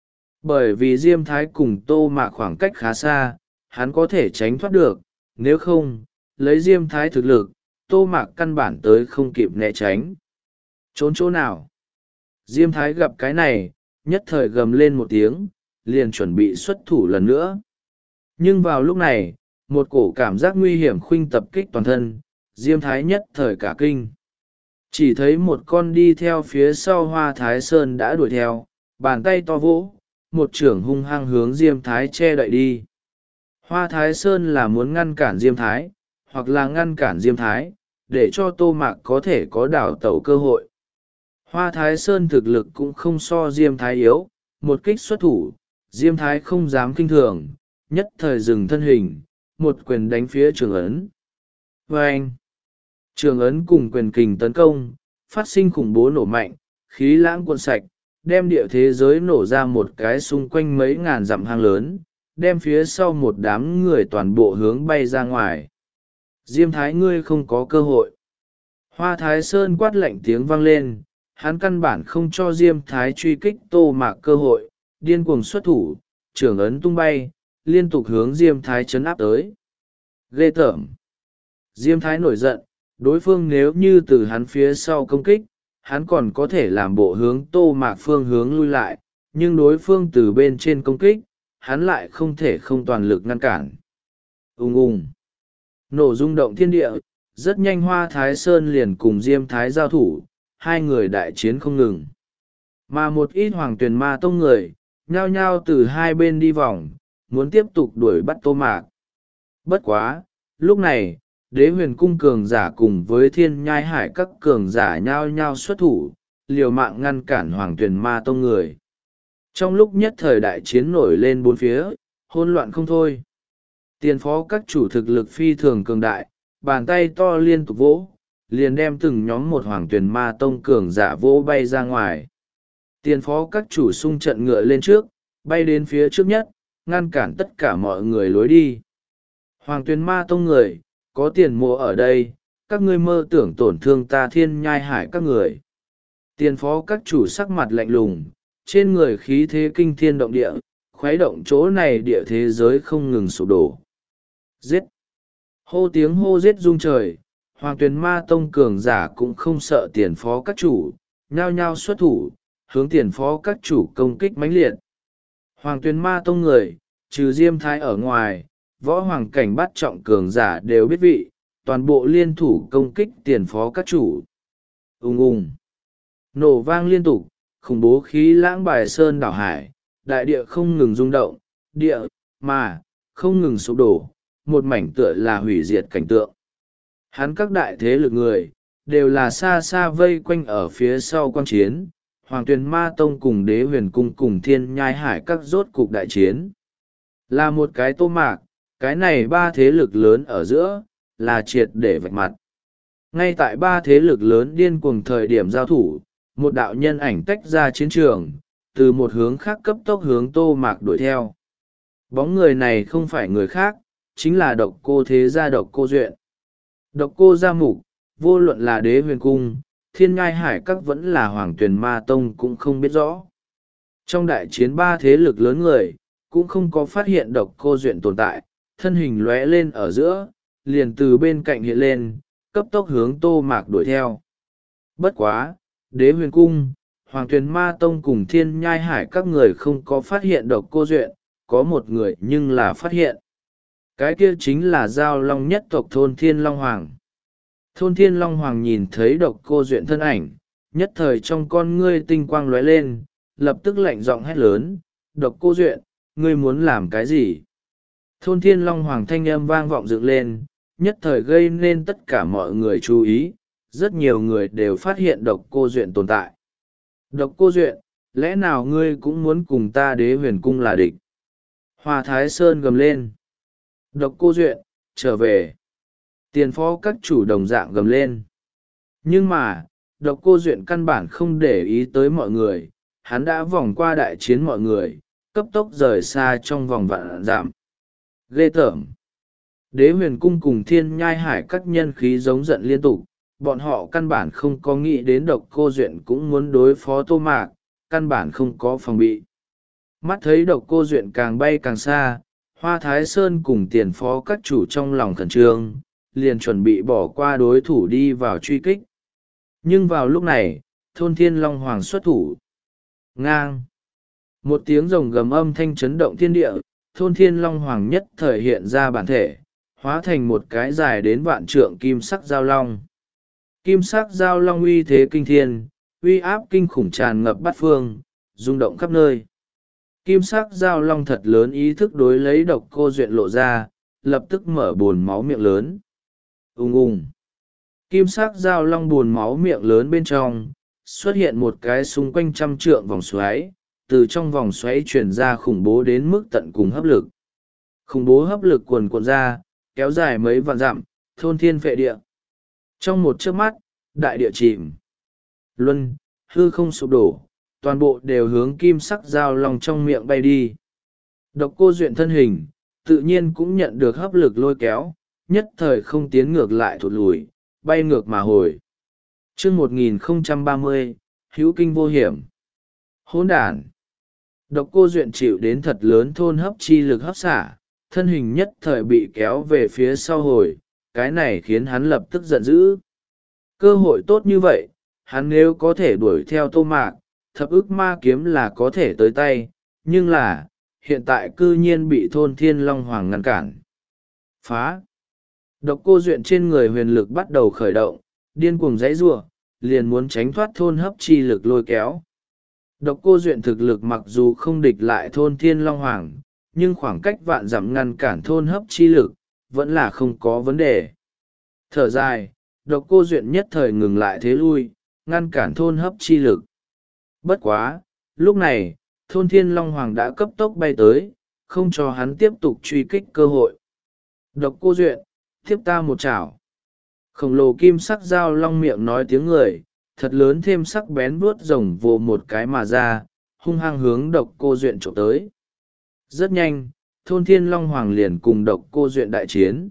Bởi vì Diêm Thái cùng Tô Mạc khoảng cách khá xa, hắn có thể tránh thoát được, nếu không, lấy Diêm Thái thực lực, Tô Mạc căn bản tới không kịp né tránh. Trốn chỗ nào? Diêm Thái gặp cái này, nhất thời gầm lên một tiếng, liền chuẩn bị xuất thủ lần nữa. Nhưng vào lúc này, một cổ cảm giác nguy hiểm khuynh tập kích toàn thân, Diêm Thái nhất thời cả kinh. Chỉ thấy một con đi theo phía sau Hoa Thái Sơn đã đuổi theo, bàn tay to vỗ, một chưởng hung hăng hướng Diêm Thái che đậy đi. Hoa Thái Sơn là muốn ngăn cản Diêm Thái, hoặc là ngăn cản Diêm Thái, để cho Tô Mạc có thể có đảo tẩu cơ hội. Hoa Thái Sơn thực lực cũng không so Diêm Thái yếu, một kích xuất thủ, Diêm Thái không dám kinh thường, nhất thời dừng thân hình, một quyền đánh phía Trường Ấn. Và anh, Trường Ấn cùng quyền kình tấn công, phát sinh khủng bố nổ mạnh, khí lãng cuộn sạch, đem địa thế giới nổ ra một cái xung quanh mấy ngàn dặm hang lớn, đem phía sau một đám người toàn bộ hướng bay ra ngoài. Diêm Thái ngươi không có cơ hội. Hoa Thái Sơn quát lạnh tiếng vang lên, hắn căn bản không cho Diêm Thái truy kích Tô Mạc cơ hội, điên cuồng xuất thủ, Trường Ấn tung bay, liên tục hướng Diêm Thái chấn áp tới. Ghê tởm. Diêm Thái nổi giận, đối phương nếu như từ hắn phía sau công kích, hắn còn có thể làm bộ hướng Tô Mạc phương hướng lui lại, nhưng đối phương từ bên trên công kích, hắn lại không thể không toàn lực ngăn cản. Ùng ùng. Nổ rung động thiên địa, rất nhanh Hoa Thái Sơn liền cùng Diêm Thái giao thủ, hai người đại chiến không ngừng. Mà một ít Hoàng Tuyền Ma Tông người, nhao nhao từ hai bên đi vòng, muốn tiếp tục đuổi bắt Tô Mạc. Bất quá, lúc này, Đế Huyền Cung cường giả cùng với Thiên Nhai Hải các cường giả nhao nhao xuất thủ, liều mạng ngăn cản Hoàng Tuyền Ma Tông người. Trong lúc nhất thời đại chiến nổi lên bốn phía, hỗn loạn không thôi. Tiền phó các chủ thực lực phi thường cường đại, bàn tay to liên tục vỗ, liền đem từng nhóm một Hoàng Tuyền Ma Tông cường giả vỗ bay ra ngoài. Tiền phó các chủ xung trận ngựa lên trước, bay đến phía trước nhất, ngăn cản tất cả mọi người lối đi. Hoàng Tuyền Ma Tông người, có tiền mộ ở đây, các ngươi mơ tưởng tổn thương ta Thiên Nhai Hải các người. Tiền phó các chủ sắc mặt lạnh lùng, trên người khí thế kinh thiên động địa, khuấy động chỗ này địa thế giới không ngừng sụp đổ. Giết! Hô tiếng hô giết rung trời, Hoàng Tuyền Ma Tông cường giả cũng không sợ tiền phó các chủ, nhao nhao xuất thủ, hướng tiền phó các chủ công kích mãnh liệt. Hoàng Tuyền Ma Tông người, trừ Diêm Thái ở ngoài, võ hoàng cảnh bắt trọng cường giả đều biết vị, toàn bộ liên thủ công kích tiền phó các chủ. Ùng ùng! Nổ vang liên tục, khủng bố khí lãng bài sơn đảo hải, đại địa không ngừng rung động, địa, mà, không ngừng sụp đổ, một mảnh tựa là hủy diệt cảnh tượng. Hắn các đại thế lực người, đều là xa xa vây quanh ở phía sau quan chiến, Hoàng Tuyền Ma Tông cùng Đế Huyền Cung cùng Thiên Nhai Hải các rốt cục đại chiến. Là một cái Tô Mạc, cái này ba thế lực lớn ở giữa, là triệt để vạch mặt. Ngay tại ba thế lực lớn điên cuồng thời điểm giao thủ, một đạo nhân ảnh tách ra chiến trường, từ một hướng khác cấp tốc hướng Tô Mạc đuổi theo. Bóng người này không phải người khác, chính là Độc Cô Thế Gia Độc Cô Duyện. Độc Cô Gia Mục, vô luận là Đế Huyền Cung, Thiên Ngai Hải các vẫn là Hoàng Tuyền Ma Tông cũng không biết rõ. Trong đại chiến ba thế lực lớn người, cũng không có phát hiện Độc Cô Duyện tồn tại, thân hình lóe lên ở giữa, liền từ bên cạnh hiện lên, cấp tốc hướng Tô Mạc đuổi theo. Bất quá, Đế Huyền Cung, Hoàng Tuyền Ma Tông cùng Thiên Nhai Hải các người không có phát hiện Độc Cô Duyện, có một người nhưng là phát hiện. Cái kia chính là Giao Long nhất tộc Thôn Thiên Long Hoàng. Thôn Thiên Long Hoàng nhìn thấy Độc Cô Duyện thân ảnh, nhất thời trong con ngươi tinh quang lóe lên, lập tức lạnh giọng hét lớn, Độc Cô Duyện, ngươi muốn làm cái gì? Thôn Thiên Long Hoàng thanh âm vang vọng dựng lên, nhất thời gây nên tất cả mọi người chú ý, rất nhiều người đều phát hiện Độc Cô Duyện tồn tại. Độc Cô Duyện, lẽ nào ngươi cũng muốn cùng ta Đế Huyền Cung là địch? Hoa Thái Sơn gầm lên. Độc Cô Duyện, trở về. Tiền phó các chủ đồng dạng gầm lên. Nhưng mà, Độc Cô Duyện căn bản không để ý tới mọi người, hắn đã vòng qua đại chiến mọi người, cấp tốc rời xa trong vòng vạn dặm. Ghê tởm. Đế Huyền Cung cùng Thiên Nhai Hải các nhân khí giống giận liên tục, bọn họ căn bản không có nghĩ đến Độc Cô Duyện cũng muốn đối phó Tô Mạc, căn bản không có phòng bị. Mắt thấy Độc Cô Duyện càng bay càng xa, Hoa Thái Sơn cùng tiền phó các chủ trong lòng khẩn trương, liền chuẩn bị bỏ qua đối thủ đi vào truy kích. Nhưng vào lúc này, Thôn Thiên Long Hoàng xuất thủ. Ngang! Một tiếng rồng gầm âm thanh chấn động thiên địa, Thôn Thiên Long Hoàng nhất thời hiện ra bản thể, hóa thành một cái dài đến vạn trượng kim sắc giao long. Kim sắc giao long uy thế kinh thiên, uy áp kinh khủng tràn ngập bát phương, rung động khắp nơi. Kim sắc dao long thật lớn ý thức đối lấy độc cô duyện lộ ra, lập tức mở bồn máu miệng lớn. Ùng ùng. Kim sắc dao long bồn máu miệng lớn bên trong, xuất hiện một cái xung quanh trăm trượng vòng xoáy, từ trong vòng xoáy chuyển ra khủng bố đến mức tận cùng hấp lực. Khủng bố hấp lực cuồn cuộn ra, kéo dài mấy vạn dặm, thôn thiên phệ địa. Trong một chớp mắt, đại địa chìm. Luân, hư không sụp đổ, toàn bộ đều hướng kim sắc dao long trong miệng bay đi. Độc cô duyện thân hình, tự nhiên cũng nhận được hấp lực lôi kéo, nhất thời không tiến ngược lại thụt lùi, bay ngược mà hồi. chương một nghìn không trăm ba mươi, hữu kinh vô hiểm. Hỗn đản. Độc cô duyện chịu đến thật lớn thôn hấp chi lực hấp xả, thân hình nhất thời bị kéo về phía sau hồi, cái này khiến hắn lập tức giận dữ. Cơ hội tốt như vậy, hắn nếu có thể đuổi theo Tô Mạc, thập ức ma kiếm là có thể tới tay, nhưng là, hiện tại cư nhiên bị thôn thiên long hoàng ngăn cản. Phá! Độc cô duyện trên người huyền lực bắt đầu khởi động, điên cuồng giãy giụa, liền muốn tránh thoát thôn hấp chi lực lôi kéo. Độc cô duyện thực lực mặc dù không địch lại thôn thiên long hoàng, nhưng khoảng cách vạn dặm ngăn cản thôn hấp chi lực, vẫn là không có vấn đề. Thở dài, độc cô duyện nhất thời ngừng lại thế lui, ngăn cản thôn hấp chi lực. Bất quá, lúc này, thôn thiên long hoàng đã cấp tốc bay tới, không cho hắn tiếp tục truy kích cơ hội. Độc cô duyện, tiếp ta một chảo. Khổng lồ kim sắc dao long miệng nói tiếng người, thật lớn thêm sắc bén vuốt rồng vồ một cái mà ra, hung hăng hướng độc cô duyện trộm tới. Rất nhanh, thôn thiên long hoàng liền cùng độc cô duyện đại chiến.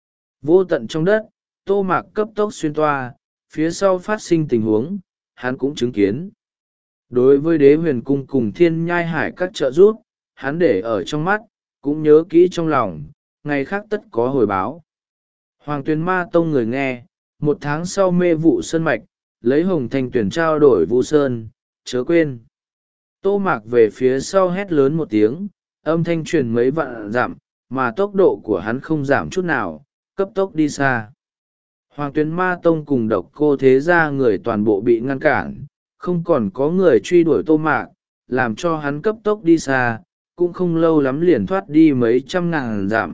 Vô tận trong đất, Tô Mạc cấp tốc xuyên toa, phía sau phát sinh tình huống, hắn cũng chứng kiến. Đối với đế huyền cung cùng thiên nhai hải các trợ giúp, hắn để ở trong mắt, cũng nhớ kỹ trong lòng, ngày khác tất có hồi báo. Hoàng Tuyền Ma Tông người nghe, một tháng sau mê vụ sơn mạch, lấy hồng thành tuyển trao đổi vu sơn, chớ quên. Tô Mạc về phía sau hét lớn một tiếng, âm thanh truyền mấy vạn giảm, mà tốc độ của hắn không giảm chút nào, cấp tốc đi xa. Hoàng Tuyền Ma Tông cùng độc cô thế gia người toàn bộ bị ngăn cản, không còn có người truy đuổi Tô Mạc, làm cho hắn cấp tốc đi xa, cũng không lâu lắm liền thoát đi mấy trăm ngàn dặm.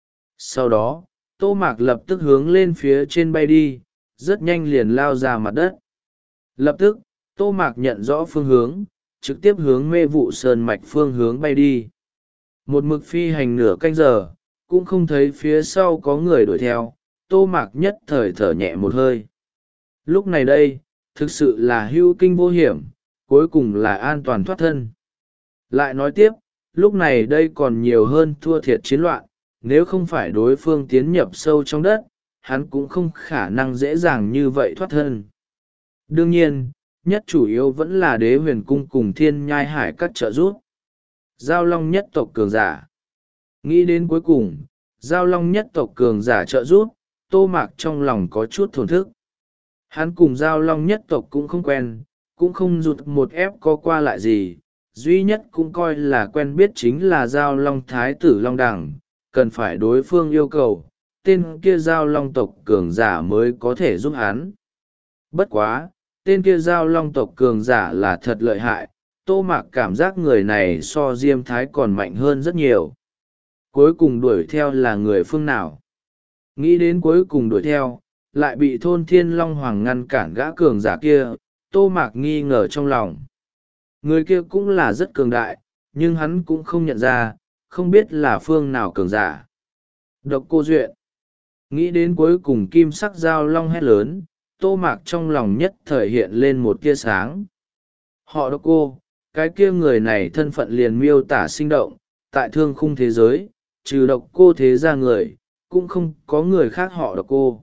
Sau đó, Tô Mạc lập tức hướng lên phía trên bay đi, rất nhanh liền lao ra mặt đất. Lập tức, Tô Mạc nhận rõ phương hướng, trực tiếp hướng mê vụ sơn mạch phương hướng bay đi. Một mực phi hành nửa canh giờ, cũng không thấy phía sau có người đuổi theo, Tô Mạc nhất thời thở nhẹ một hơi. Lúc này đây, thực sự là hữu kinh vô hiểm, cuối cùng là an toàn thoát thân. Lại nói tiếp, lúc này đây còn nhiều hơn thua thiệt chiến loạn, nếu không phải đối phương tiến nhập sâu trong đất, hắn cũng không khả năng dễ dàng như vậy thoát thân. Đương nhiên, nhất chủ yếu vẫn là đế huyền cung cùng thiên nhai hải các trợ giúp. Giao long nhất tộc cường giả. Nghĩ đến cuối cùng, giao long nhất tộc cường giả trợ giúp, Tô Mạc trong lòng có chút thổn thức. Hắn cùng giao long nhất tộc cũng không quen, cũng không rụt một ép có qua lại gì, duy nhất cũng coi là quen biết chính là giao long thái tử long đẳng, cần phải đối phương yêu cầu, tên kia giao long tộc cường giả mới có thể giúp hắn. Bất quá, tên kia giao long tộc cường giả là thật lợi hại, Tô Mạc cảm giác người này so Diêm Thái còn mạnh hơn rất nhiều. Cuối cùng đuổi theo là người phương nào? Nghĩ đến cuối cùng đuổi theo, lại bị thôn thiên long hoàng ngăn cản gã cường giả kia, Tô Mạc nghi ngờ trong lòng. Người kia cũng là rất cường đại, nhưng hắn cũng không nhận ra, không biết là phương nào cường giả. Độc cô duyện. Nghĩ đến cuối cùng kim sắc dao long hét lớn, Tô Mạc trong lòng nhất thời hiện lên một tia sáng. Họ độc cô, cái kia người này thân phận liền miêu tả sinh động, tại thương khung thế giới, trừ độc cô thế ra người, cũng không có người khác họ độc cô.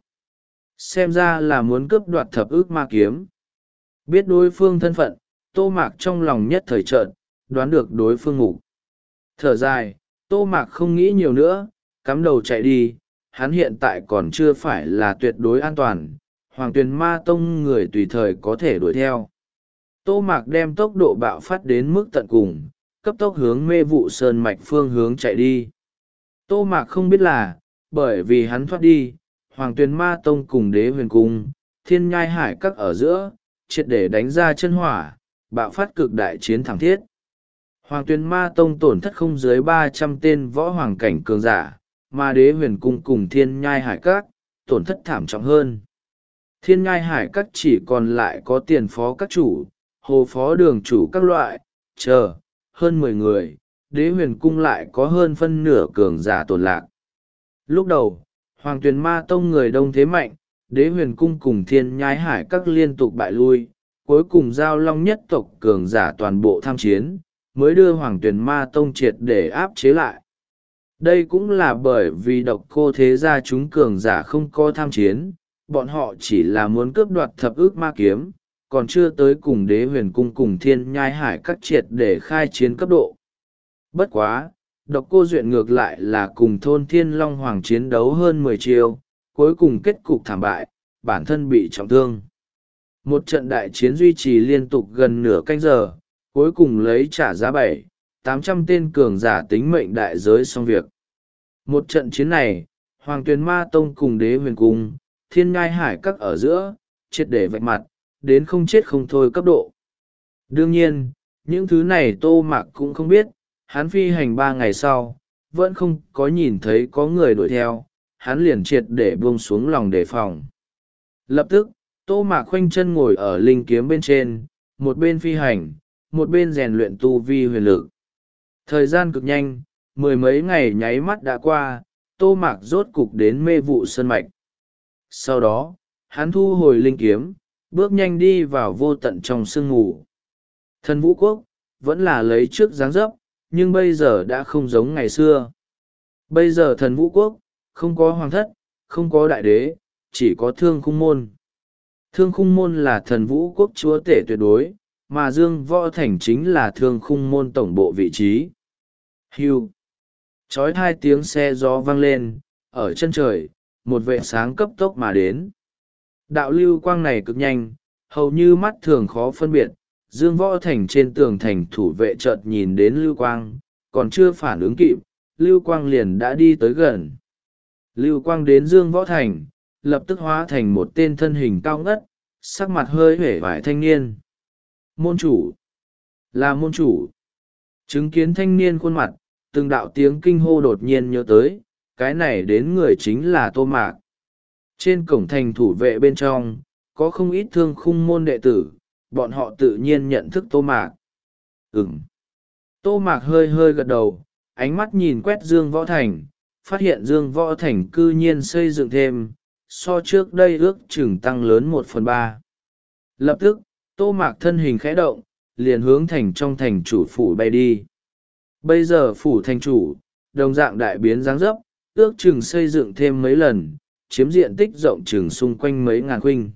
Xem ra là muốn cướp đoạt thập ức ma kiếm. Biết đối phương thân phận, Tô Mạc trong lòng nhất thời trợn, đoán được đối phương ngủ. Thở dài, Tô Mạc không nghĩ nhiều nữa, cắm đầu chạy đi, hắn hiện tại còn chưa phải là tuyệt đối an toàn, Hoàng Tuyền Ma Tông người tùy thời có thể đuổi theo. Tô Mạc đem tốc độ bạo phát đến mức tận cùng, cấp tốc hướng mê vụ sơn mạch phương hướng chạy đi. Tô Mạc không biết là, bởi vì hắn thoát đi, Hoàng Tuyền Ma Tông cùng đế huyền cung, thiên nhai hải các ở giữa, triệt để đánh ra chân hỏa, bạo phát cực đại chiến thẳng thiết. Hoàng Tuyền Ma Tông tổn thất không dưới ba trăm tên võ hoàng cảnh cường giả, mà Đế Huyền Cung cùng Thiên Nhai Hải Các tổn thất thảm trọng hơn. Thiên Nhai Hải Các chỉ còn lại có tiền phó các chủ, hồ phó đường chủ các loại, chờ, hơn mười người, Đế Huyền Cung lại có hơn phân nửa cường giả tổn lạc. Lúc đầu, Hoàng Tuyền Ma Tông người đông thế mạnh, Đế Huyền Cung cùng Thiên Nhai Hải Các liên tục bại lui, cuối cùng Giao Long nhất tộc cường giả toàn bộ tham chiến, mới đưa Hoàng Tuyền Ma Tông triệt để áp chế lại. Đây cũng là bởi vì Độc Cô thế gia chúng cường giả không có tham chiến, bọn họ chỉ là muốn cướp đoạt thập ức ma kiếm, còn chưa tới cùng Đế Huyền Cung cùng Thiên Nhai Hải Các triệt để khai chiến cấp độ. Bất quá, Độc Cô Duyện ngược lại là cùng thôn Thiên Long Hoàng chiến đấu hơn mười chiêu, cuối cùng kết cục thảm bại, bản thân bị trọng thương. Một trận đại chiến duy trì liên tục gần nửa canh giờ, cuối cùng lấy trả giá bảy, tám trăm tên cường giả tính mệnh đại giới xong việc. Một trận chiến này, Hoàng Tuyền Ma Tông cùng Đế Huyền Cung, Thiên Nhai Hải Các ở giữa, triệt để vạch mặt, đến không chết không thôi cấp độ. Đương nhiên, những thứ này Tô Mạc cũng không biết, hắn phi hành ba ngày sau, vẫn không có nhìn thấy có người đuổi theo, hắn liền triệt để buông xuống lòng đề phòng. Lập tức, Tô Mạc khoanh chân ngồi ở linh kiếm bên trên, một bên phi hành, một bên rèn luyện tu vi huyền lực. Thời gian cực nhanh, mười mấy ngày nháy mắt đã qua, Tô Mạc rốt cục đến Mê Vụ Sơn Mạch. Sau đó, hắn thu hồi linh kiếm, bước nhanh đi vào vô tận trong sương mù. Thần Vũ Quốc, vẫn là lấy trước dáng dấp, nhưng bây giờ đã không giống ngày xưa. Bây giờ Thần Vũ Quốc, không có hoàng thất, không có đại đế, chỉ có Thương Khung Môn. Thương Khung Môn là Thần Vũ Quốc chúa tể tuyệt đối, mà Dương Võ Thành chính là Thương Khung Môn tổng bộ vị trí. Hưu. Chói hai tiếng xe gió vang lên, ở chân trời, một vệ sáng cấp tốc mà đến. Đạo lưu quang này cực nhanh, hầu như mắt thường khó phân biệt. Dương Võ Thành trên tường thành thủ vệ chợt nhìn đến lưu quang, còn chưa phản ứng kịp, lưu quang liền đã đi tới gần. Lưu quang đến Dương Võ Thành, lập tức hóa thành một tên thân hình cao ngất, sắc mặt hơi hể vải thanh niên. Môn chủ! Là môn chủ! Chứng kiến thanh niên khuôn mặt, từng đạo tiếng kinh hô đột nhiên nhớ tới, cái này đến người chính là Tô Mạc. Trên cổng thành thủ vệ bên trong, có không ít Thương Khung Môn đệ tử, bọn họ tự nhiên nhận thức Tô Mạc. Ừm. Tô Mạc hơi hơi gật đầu, ánh mắt nhìn quét Dương Võ Thành, phát hiện Dương Võ Thành cư nhiên xây dựng thêm, so trước đây ước chừng tăng lớn một phần ba. Lập tức, Tô Mạc thân hình khẽ động, liền hướng thành trong thành chủ phủ bay đi. Bây giờ phủ thành chủ, đồng dạng đại biến dáng dấp, ước chừng xây dựng thêm mấy lần, chiếm diện tích rộng chừng xung quanh mấy ngàn khuynh.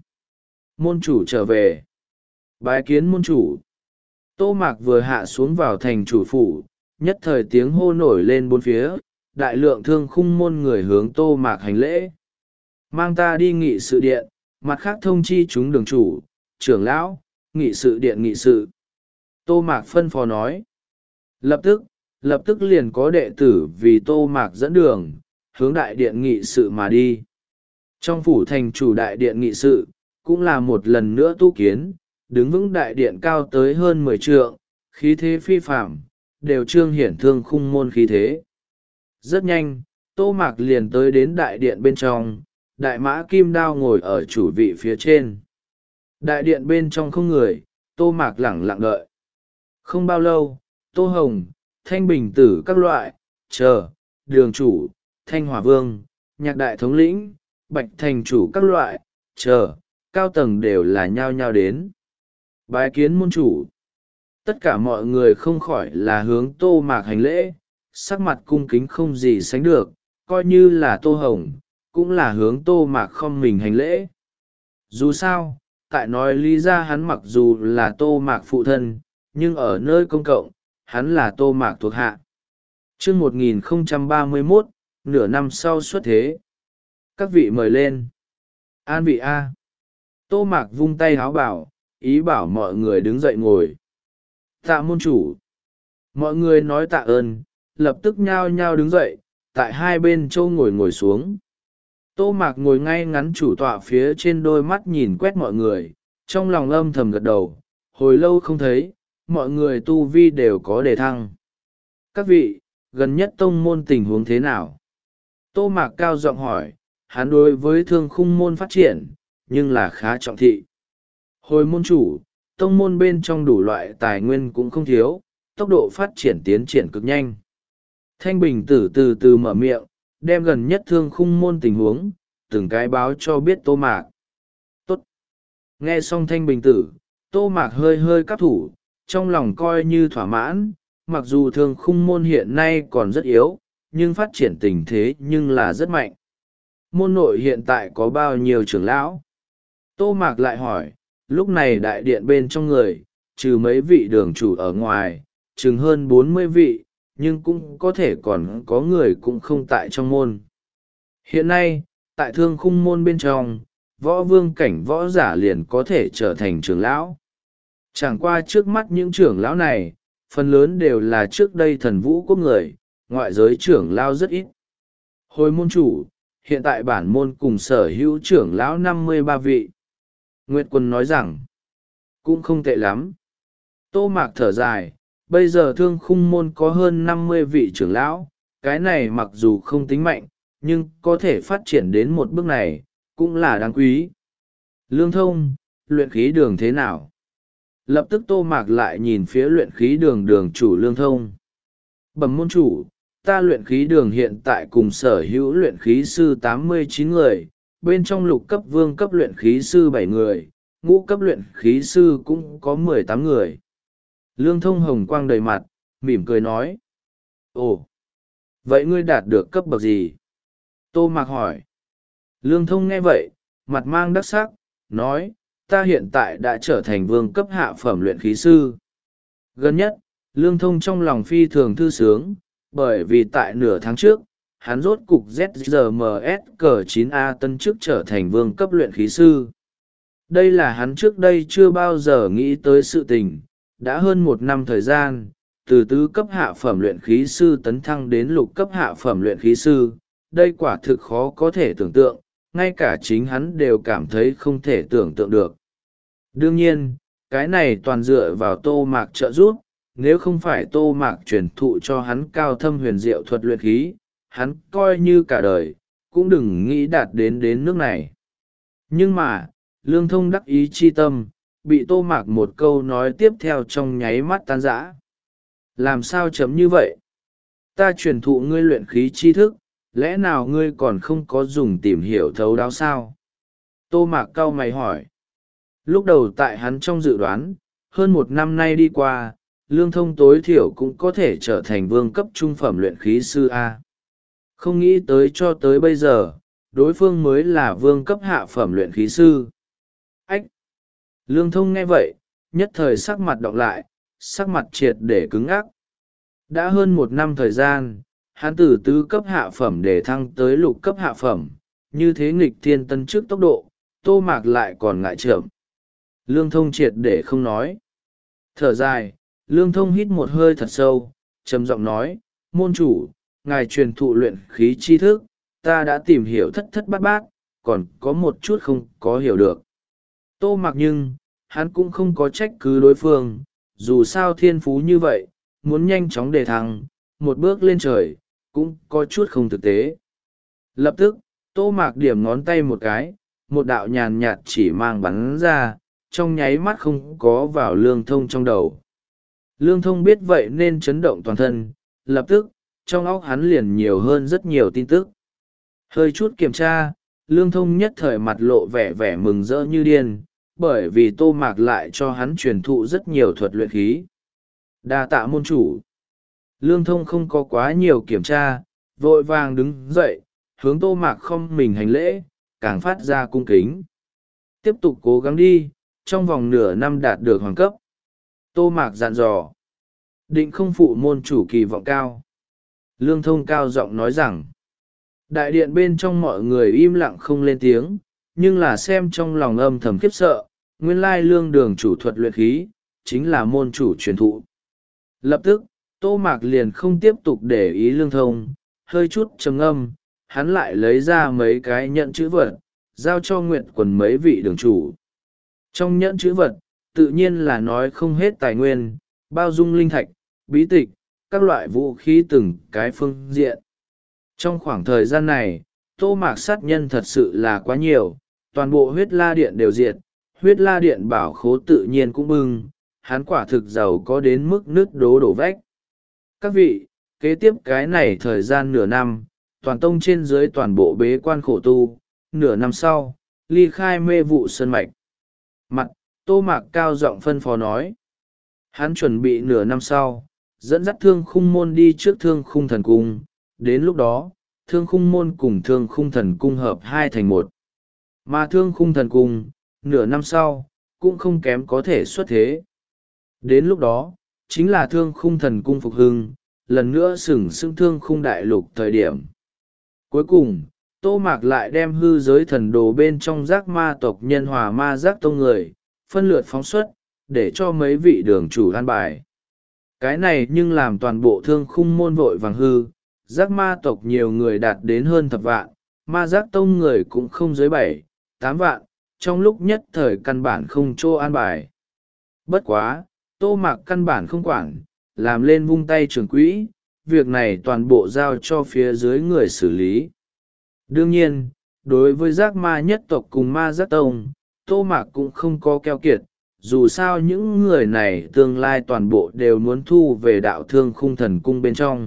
Môn chủ trở về. Bái kiến môn chủ. Tô Mạc vừa hạ xuống vào thành chủ phủ, nhất thời tiếng hô nổi lên bốn phía, đại lượng Thương Khung Môn người hướng Tô Mạc hành lễ. Mang ta đi nghị sự điện, mặt khác thông chi chúng đường chủ, trưởng lão, nghị sự điện nghị sự. Tô Mạc phân phó nói. Lập tức, lập tức liền có đệ tử vì Tô Mạc dẫn đường, hướng đại điện nghị sự mà đi. Trong phủ thành chủ đại điện nghị sự, cũng là một lần nữa tu kiến, đứng vững đại điện cao tới hơn mười trượng, khí thế phi phạm, đều trương hiển Thương Khung Môn khí thế. Rất nhanh, Tô Mạc liền tới đến đại điện bên trong, đại mã kim đao ngồi ở chủ vị phía trên. Đại điện bên trong không người, Tô Mạc lẳng lặng đợi. Không bao lâu, Tô Hồng, Thanh Bình Tử các loại, chờ, đường chủ, Thanh Hỏa Vương, nhạc đại thống lĩnh, Bạch thành chủ các loại, chờ, cao tầng đều là nhao nhao đến. Bái kiến môn chủ. Tất cả mọi người không khỏi là hướng Tô Mạc hành lễ, sắc mặt cung kính không gì sánh được, coi như là Tô Hồng, cũng là hướng Tô Mạc không mình hành lễ. Dù sao, tại nói lý ra hắn mặc dù là Tô Mạc phụ thân, nhưng ở nơi công cộng, hắn là Tô Mạc thuộc hạ. Chương một nghìn không trăm ba mươi mốt, nửa năm sau xuất thế. Các vị mời lên. An vị A. Tô Mạc vung tay háo bảo, ý bảo mọi người đứng dậy ngồi. Tạ môn chủ. Mọi người nói tạ ơn, lập tức nhao nhao đứng dậy, tại hai bên châu ngồi ngồi xuống. Tô Mạc ngồi ngay ngắn chủ tọa phía trên, đôi mắt nhìn quét mọi người, trong lòng âm thầm gật đầu, hồi lâu không thấy, mọi người tu vi đều có đề thăng. Các vị, gần nhất tông môn tình huống thế nào? Tô Mạc cao giọng hỏi, hắn đối với thương khung môn phát triển, nhưng là khá trọng thị. Hồi môn chủ, tông môn bên trong đủ loại tài nguyên cũng không thiếu, tốc độ phát triển tiến triển cực nhanh. Thanh Bình Tử từ từ mở miệng, đem gần nhất thương khung môn tình huống, từng cái báo cho biết Tô Mạc. Tốt. Nghe xong Thanh Bình Tử, Tô Mạc hơi hơi cắp thủ, trong lòng coi như thỏa mãn, mặc dù thương khung môn hiện nay còn rất yếu, nhưng phát triển tình thế nhưng là rất mạnh. Môn nội hiện tại có bao nhiêu trưởng lão? Tô Mạc lại hỏi, lúc này đại điện bên trong người, trừ mấy vị đường chủ ở ngoài, chừng hơn bốn mươi vị, nhưng cũng có thể còn có người cũng không tại trong môn. Hiện nay, tại thương khung môn bên trong, võ vương cảnh võ giả liền có thể trở thành trưởng lão. Chẳng qua trước mắt những trưởng lão này, phần lớn đều là trước đây thần vũ quốc người, ngoại giới trưởng lão rất ít. Hồi môn chủ, hiện tại bản môn cùng sở hữu trưởng lão năm mươi ba vị. Nguyệt Quân nói rằng, cũng không tệ lắm. Tô Mạc thở dài, bây giờ thương khung môn có hơn năm mươi vị trưởng lão, cái này mặc dù không tính mạnh, nhưng có thể phát triển đến một bước này, cũng là đáng quý. Lương Thông, luyện khí đường thế nào? Lập tức Tô Mạc lại nhìn phía luyện khí đường đường chủ Lương Thông. Bẩm môn chủ, ta luyện khí đường hiện tại cùng sở hữu luyện khí sư tám mươi chín người, bên trong lục cấp vương cấp luyện khí sư bảy người, ngũ cấp luyện khí sư cũng có mười tám người. Lương Thông hồng quang đầy mặt, mỉm cười nói. Ồ, vậy ngươi đạt được cấp bậc gì? Tô Mạc hỏi. Lương Thông nghe vậy, mặt mang đắc sắc, nói, ta hiện tại đã trở thành vương cấp hạ phẩm luyện khí sư. Gần nhất, Lương Thông trong lòng phi thường thư sướng, bởi vì tại nửa tháng trước, hắn rốt cục Z R M S cờ chín A tân chức trở thành vương cấp luyện khí sư. Đây là hắn trước đây chưa bao giờ nghĩ tới sự tình, đã hơn một năm thời gian, từ tứ cấp hạ phẩm luyện khí sư tấn thăng đến lục cấp hạ phẩm luyện khí sư, đây quả thực khó có thể tưởng tượng, ngay cả chính hắn đều cảm thấy không thể tưởng tượng được. Đương nhiên, cái này toàn dựa vào Tô Mạc trợ giúp, nếu không phải Tô Mạc truyền thụ cho hắn cao thâm huyền diệu thuật luyện khí, hắn coi như cả đời, cũng đừng nghĩ đạt đến đến nước này. Nhưng mà, Lương Thông đắc ý chi tâm, bị Tô Mạc một câu nói tiếp theo trong nháy mắt tan rã. Làm sao chấm như vậy? Ta truyền thụ ngươi luyện khí tri thức, lẽ nào ngươi còn không có dùng tìm hiểu thấu đáo sao? Tô Mạc cau mày hỏi. Lúc đầu tại hắn trong dự đoán, hơn một năm nay đi qua, Lương Thông tối thiểu cũng có thể trở thành vương cấp trung phẩm luyện khí sư A. Không nghĩ tới cho tới bây giờ, đối phương mới là vương cấp hạ phẩm luyện khí sư. Ách! Lương Thông nghe vậy, nhất thời sắc mặt đọc lại, sắc mặt triệt để cứng ắc. Đã hơn một năm thời gian, hắn từ tứ cấp hạ phẩm để thăng tới lục cấp hạ phẩm, như thế nghịch thiên tân trước tốc độ, Tô Mạc lại còn ngại chậm. Lương Thông triệt để không nói. Thở dài, Lương Thông hít một hơi thật sâu, trầm giọng nói, môn chủ, ngài truyền thụ luyện khí tri thức, ta đã tìm hiểu thất thất bát bát, còn có một chút không có hiểu được. Tô Mạc nhưng, hắn cũng không có trách cứ đối phương, dù sao thiên phú như vậy, muốn nhanh chóng đề thăng, một bước lên trời, cũng có chút không thực tế. Lập tức, Tô Mạc điểm ngón tay một cái, một đạo nhàn nhạt chỉ mang bắn ra, trong nháy mắt không có vào Lương Thông trong đầu. Lương Thông biết vậy nên chấn động toàn thân, lập tức, trong óc hắn liền nhiều hơn rất nhiều tin tức. Hơi chút kiểm tra, Lương Thông nhất thời mặt lộ vẻ vẻ mừng rỡ như điên, bởi vì Tô Mạc lại cho hắn truyền thụ rất nhiều thuật luyện khí. Đa tạ môn chủ. Lương Thông không có quá nhiều kiểm tra, vội vàng đứng dậy, hướng Tô Mạc không mình hành lễ, càng phát ra cung kính. Tiếp tục cố gắng đi, trong vòng nửa năm đạt được hoàng cấp. Tô Mạc dặn dò. Định không phụ môn chủ kỳ vọng cao. Lương Thông cao giọng nói rằng, đại điện bên trong mọi người im lặng không lên tiếng, nhưng là xem trong lòng âm thầm khiếp sợ, nguyên lai Lương đường chủ thuật luyện khí, chính là môn chủ truyền thụ. Lập tức, Tô Mạc liền không tiếp tục để ý Lương Thông, hơi chút trầm ngâm, hắn lại lấy ra mấy cái nhẫn chữ vật, giao cho Nguyệt Quần mấy vị đường chủ. Trong nhẫn chữ vật, tự nhiên là nói không hết tài nguyên, bao dung linh thạch, bí tịch, các loại vũ khí từng cái phương diện. Trong khoảng thời gian này, Tô Mạc sát nhân thật sự là quá nhiều, toàn bộ huyết la điện đều diệt, huyết la điện bảo khố tự nhiên cũng bưng, hắn quả thực giàu có đến mức nứt đố đổ vách. Các vị, kế tiếp cái này thời gian nửa năm, toàn tông trên dưới toàn bộ bế quan khổ tu, nửa năm sau, ly khai mê vụ sơn mạch. Mặt, Tô Mạc cao giọng phân phó nói. Hắn chuẩn bị nửa năm sau, dẫn dắt thương khung môn đi trước thương khung thần cung, đến lúc đó, thương khung môn cùng thương khung thần cung hợp hai thành một. Mà thương khung thần cung, nửa năm sau, cũng không kém có thể xuất thế. Đến lúc đó, chính là thương khung thần cung phục hưng, lần nữa sừng sững thương khung đại lục thời điểm. Cuối cùng, Tô Mạc lại đem hư giới thần đồ bên trong giác ma tộc nhân hòa ma giác tông người, phân lượt phóng xuất, để cho mấy vị đường chủ an bài. Cái này nhưng làm toàn bộ thương khung môn vội vàng hư, giác ma tộc nhiều người đạt đến hơn thập vạn, ma giác tông người cũng không dưới bảy, tám vạn, trong lúc nhất thời căn bản không chỗ an bài. Bất quá, Tô Mạc căn bản không quản, làm lên vung tay trưởng quỹ, việc này toàn bộ giao cho phía dưới người xử lý. Đương nhiên, đối với giác ma nhất tộc cùng ma giác tông, Tô Mạc cũng không có keo kiệt, dù sao những người này tương lai toàn bộ đều muốn thu về đạo thương khung thần cung bên trong.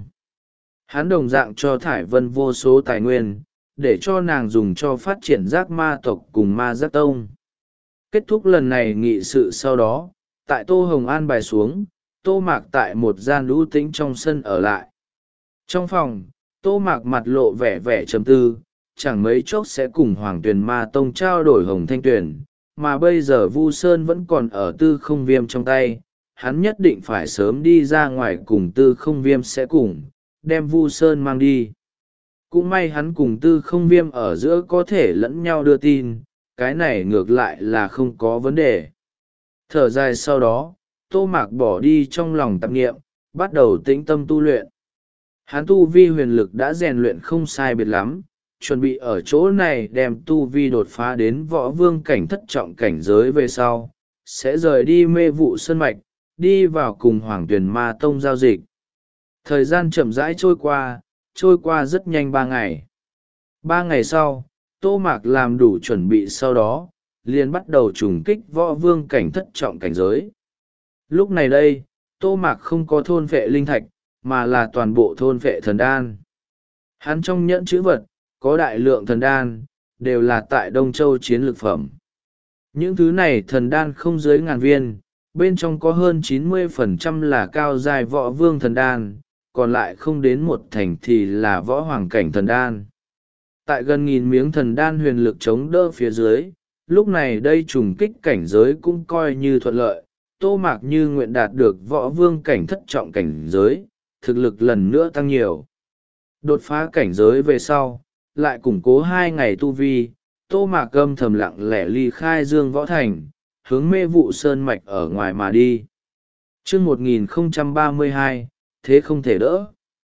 Hắn đồng dạng cho Thải Vân vô số tài nguyên, để cho nàng dùng cho phát triển giác ma tộc cùng ma giác tông. Kết thúc lần này nghị sự sau đó, tại Tô Hồng An bài xuống, Tô Mạc tại một gian lũ tĩnh trong sân ở lại. Trong phòng, Tô Mạc mặt lộ vẻ vẻ trầm tư, chẳng mấy chốc sẽ cùng Hoàng Tuyền Ma Tông trao đổi Hồng Thanh Tuyền, mà bây giờ Vu Sơn vẫn còn ở Tư Không Viêm trong tay, hắn nhất định phải sớm đi ra ngoài cùng Tư Không Viêm sẽ cùng, đem Vu Sơn mang đi. Cũng may hắn cùng Tư Không Viêm ở giữa có thể lẫn nhau đưa tin, cái này ngược lại là không có vấn đề. Thở dài sau đó, Tô Mạc bỏ đi trong lòng tạp nghiệm, bắt đầu tĩnh tâm tu luyện. Hắn tu vi huyền lực đã rèn luyện không sai biệt lắm, chuẩn bị ở chỗ này đem tu vi đột phá đến võ vương cảnh thất trọng cảnh giới về sau, sẽ rời đi mê vụ sơn mạch, đi vào cùng Hoàng Tuyền Ma Tông giao dịch. Thời gian chậm rãi trôi qua, trôi qua rất nhanh ba ngày. Ba ngày sau, Tô Mạc làm đủ chuẩn bị sau đó, liền bắt đầu trùng kích võ vương cảnh thất trọng cảnh giới. Lúc này đây, Tô Mạc không có thôn vệ linh thạch, mà là toàn bộ thôn vệ thần đan. Hắn trong nhẫn chữ vật, có đại lượng thần đan, đều là tại Đông Châu chiến lược phẩm. Những thứ này thần đan không dưới ngàn viên, bên trong có hơn chín mươi phần trăm là cao giai võ vương thần đan, còn lại không đến một thành thì là võ hoàng cảnh thần đan. Tại gần nghìn miếng thần đan huyền lực chống đỡ phía dưới, lúc này đây trùng kích cảnh giới cũng coi như thuận lợi, Tô Mạc như nguyện đạt được võ vương cảnh thất trọng cảnh giới, thực lực lần nữa tăng nhiều. Đột phá cảnh giới về sau, lại củng cố hai ngày tu vi, Tô Mạc âm thầm lặng lẽ ly khai Dương Võ Thành, hướng mê vụ sơn mạch ở ngoài mà đi. chương một nghìn không trăm ba mươi hai, thế không thể đỡ.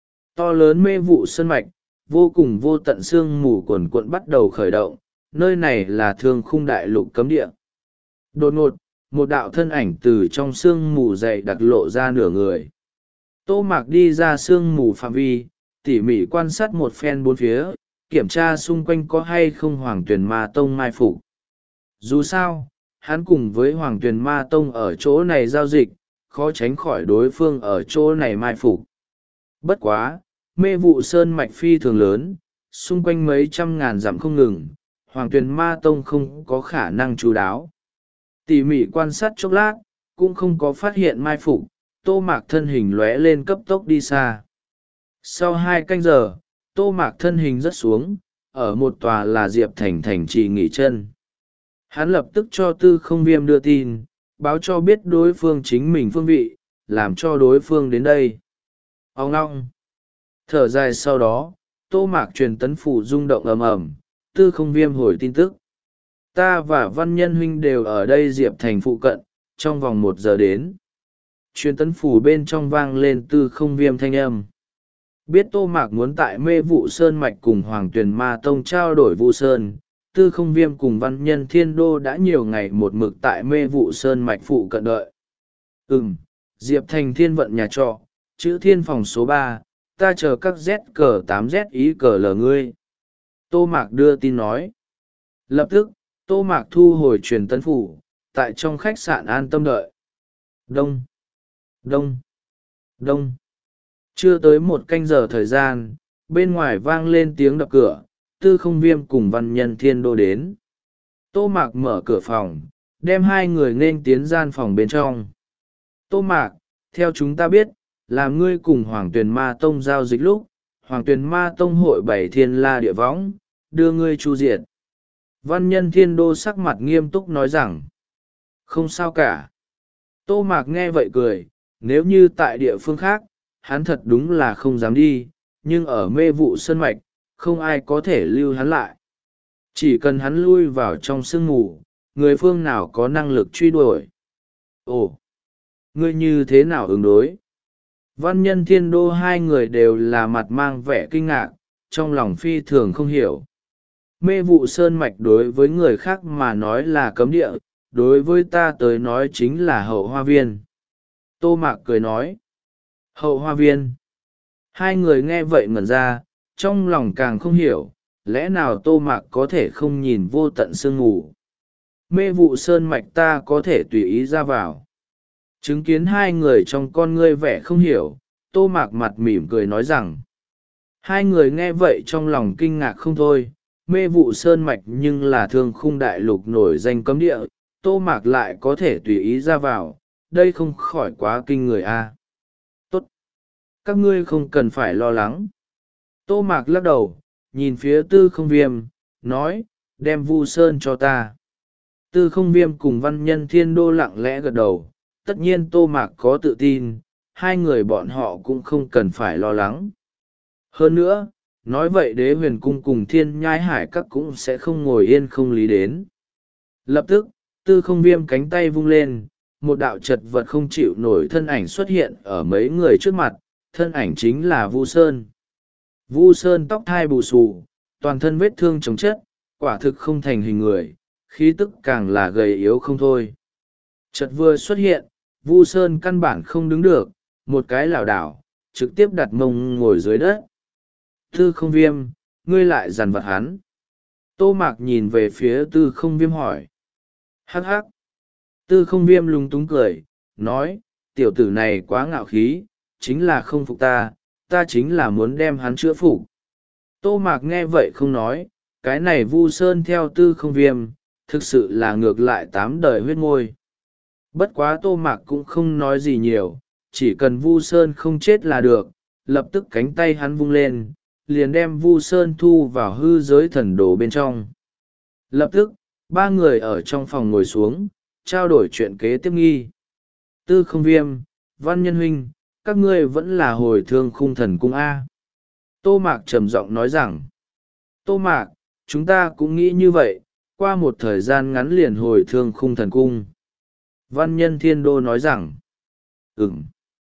To lớn mê vụ sơn mạch, vô cùng vô tận sương mù quần quận bắt đầu khởi động, nơi này là thương khung đại lục cấm địa. Đột ngột, một đạo thân ảnh từ trong sương mù dày đặc lộ ra nửa người. Tô Mạc đi ra sương mù phạm vi, tỉ mỉ quan sát một phen bốn phía, kiểm tra xung quanh có hay không Hoàng Tuyền Ma Tông mai phục. Dù sao, hắn cùng với Hoàng Tuyền Ma Tông ở chỗ này giao dịch, khó tránh khỏi đối phương ở chỗ này mai phục. Bất quá, mê vụ sơn mạch phi thường lớn, xung quanh mấy trăm ngàn dặm không ngừng, Hoàng Tuyền Ma Tông không có khả năng chú đáo. Tỉ mỉ quan sát chốc lát, cũng không có phát hiện mai phục, Tô Mạc thân hình lóe lên cấp tốc đi xa. Sau hai canh giờ, Tô Mạc thân hình rất xuống, ở một tòa là Diệp Thành thành trì nghỉ chân. Hắn lập tức cho Tư Không Viêm đưa tin, báo cho biết đối phương chính mình phương vị, làm cho đối phương đến đây. Ông ngong. Thở dài sau đó, Tô Mạc truyền tấn phủ rung động ầm ầm, Tư Không Viêm hồi tin tức. Ta và Văn Nhân huynh đều ở đây Diệp Thành phụ cận, trong vòng một giờ đến. Truyền tấn phủ bên trong vang lên Tư Không Viêm thanh âm. Biết Tô Mạc muốn tại mê vụ sơn mạch cùng Hoàng Tuyền Ma Tông trao đổi Vu Sơn, Tư Không Viêm cùng Văn Nhân Thiên Đô đã nhiều ngày một mực tại mê vụ sơn mạch phụ cận đợi. Ừm, Diệp Thành Thiên vận nhà trọ, chữ Thiên phòng số ba, ta chờ các Z cờ tám Z ý cờ lờ ngươi. Tô Mạc đưa tin nói. Lập tức, Tô Mạc thu hồi truyền tấn phủ, tại trong khách sạn an tâm đợi. Đông, đông, đông. Chưa tới một canh giờ thời gian, bên ngoài vang lên tiếng đập cửa, Tư Không Viêm cùng Văn Nhân Thiên Đô đến. Tô Mạc mở cửa phòng, đem hai người nên tiến gian phòng bên trong. Tô Mạc, theo chúng ta biết, làm ngươi cùng Hoàng Tuyền Ma Tông giao dịch lúc, Hoàng Tuyền Ma Tông hội bảy thiên la địa võng, đưa ngươi chu diệt. Văn Nhân Thiên Đô sắc mặt nghiêm túc nói rằng, không sao cả. Tô Mạc nghe vậy cười, nếu như tại địa phương khác, hắn thật đúng là không dám đi, nhưng ở Mê Vụ Sơn Mạch, không ai có thể lưu hắn lại. Chỉ cần hắn lui vào trong sương mù, người phương nào có năng lực truy đuổi. Ồ, ngươi như thế nào ứng đối? Văn Nhân Thiên Đô hai người đều là mặt mang vẻ kinh ngạc, trong lòng phi thường không hiểu. Mê Vụ Sơn Mạch đối với người khác mà nói là cấm địa, đối với ta tới nói chính là hậu hoa viên. Tô Mạc cười nói. Hậu hoa viên. Hai người nghe vậy ngẩn ra, trong lòng càng không hiểu, lẽ nào Tô Mạc có thể không nhìn vô tận sương mù. Mê Vụ Sơn Mạch ta có thể tùy ý ra vào. Chứng kiến hai người trong con ngươi vẻ không hiểu, Tô Mạc mặt mỉm cười nói rằng. Hai người nghe vậy trong lòng kinh ngạc không thôi. Mê Vụ Sơn Mạch nhưng là Thương Khung Đại Lục nổi danh cấm địa, Tô Mạc lại có thể tùy ý ra vào, đây không khỏi quá kinh người a. À. Tốt, các ngươi không cần phải lo lắng. Tô Mạc lắc đầu, nhìn phía Tư Không Viêm, nói, đem Vu Sơn cho ta. Tư Không Viêm cùng Văn Nhân Thiên Đô lặng lẽ gật đầu, tất nhiên Tô Mạc có tự tin, hai người bọn họ cũng không cần phải lo lắng. Hơn nữa, nói vậy Đế Huyền Cung cùng Thiên Nhai Hải Các cũng sẽ không ngồi yên không lý đến. Lập tức, Tư Không Viêm cánh tay vung lên, một đạo chật vật không chịu nổi thân ảnh xuất hiện ở mấy người trước mặt, thân ảnh chính là Vu Sơn. Vu Sơn tóc thai bù xù, toàn thân vết thương chồng chất, quả thực không thành hình người, khí tức càng là gầy yếu không thôi. Chợt vừa xuất hiện, Vu Sơn căn bản không đứng được, một cái lảo đảo, trực tiếp đặt mông ngồi dưới đất. Tư Không Viêm, ngươi lại dằn vặt hắn. Tô Mạc nhìn về phía Tư Không Viêm hỏi. Hắc hắc. Tư Không Viêm lúng túng cười, nói, tiểu tử này quá ngạo khí, chính là không phục ta, ta chính là muốn đem hắn chữa phục. Tô Mạc nghe vậy không nói, cái này Vu Sơn theo Tư Không Viêm, thực sự là ngược lại tám đời huyết môi. Bất quá Tô Mạc cũng không nói gì nhiều, chỉ cần Vu Sơn không chết là được, lập tức cánh tay hắn vung lên, liền đem Vu Sơn thu vào hư giới thần đồ bên trong. Lập tức, ba người ở trong phòng ngồi xuống, trao đổi chuyện kế tiếp nghi. Tư Không Viêm, Văn Nhân Huynh, các ngươi vẫn là hồi Thương Khung Thần Cung A. Tô Mạc trầm giọng nói rằng, Tô Mạc, chúng ta cũng nghĩ như vậy, qua một thời gian ngắn liền hồi Thương Khung Thần Cung. Văn Nhân Thiên Đô nói rằng, ừm.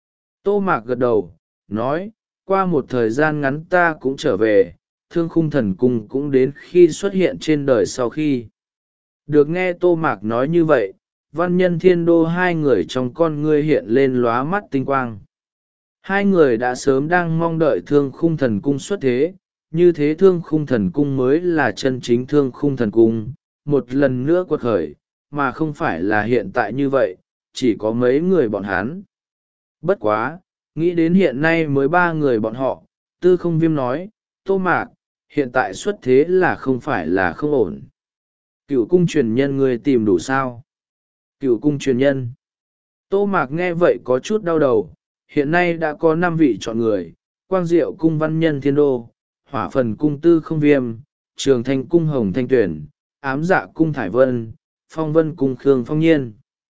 Tô Mạc gật đầu, nói, qua một thời gian ngắn ta cũng trở về, Thương Khung Thần Cung cũng đến khi xuất hiện trên đời sau khi. Được nghe Tô Mạc nói như vậy, Văn Nhân Thiên Đô hai người trong con ngươi hiện lên lóa mắt tinh quang. Hai người đã sớm đang mong đợi Thương Khung Thần Cung xuất thế, như thế Thương Khung Thần Cung mới là chân chính Thương Khung Thần Cung, một lần nữa quật khởi, mà không phải là hiện tại như vậy, chỉ có mấy người bọn hắn. Bất quá, nghĩ đến hiện nay mới ba người bọn họ, Tư Không Viêm nói, Tô Mạc, hiện tại xuất thế là không phải là không ổn. Cựu cung truyền nhân người tìm đủ sao? Cựu cung truyền nhân. Tô Mạc nghe vậy có chút đau đầu, hiện nay đã có năm vị chọn người, Quang Diệu Cung Văn Nhân Thiên Đô, Hỏa Phần Cung Tư Không Viêm, Trường Thanh Cung Hồng Thanh Tuyển, Ám Dạ Cung Thải Vân, Phong Vân Cung Khương Phong Nhiên.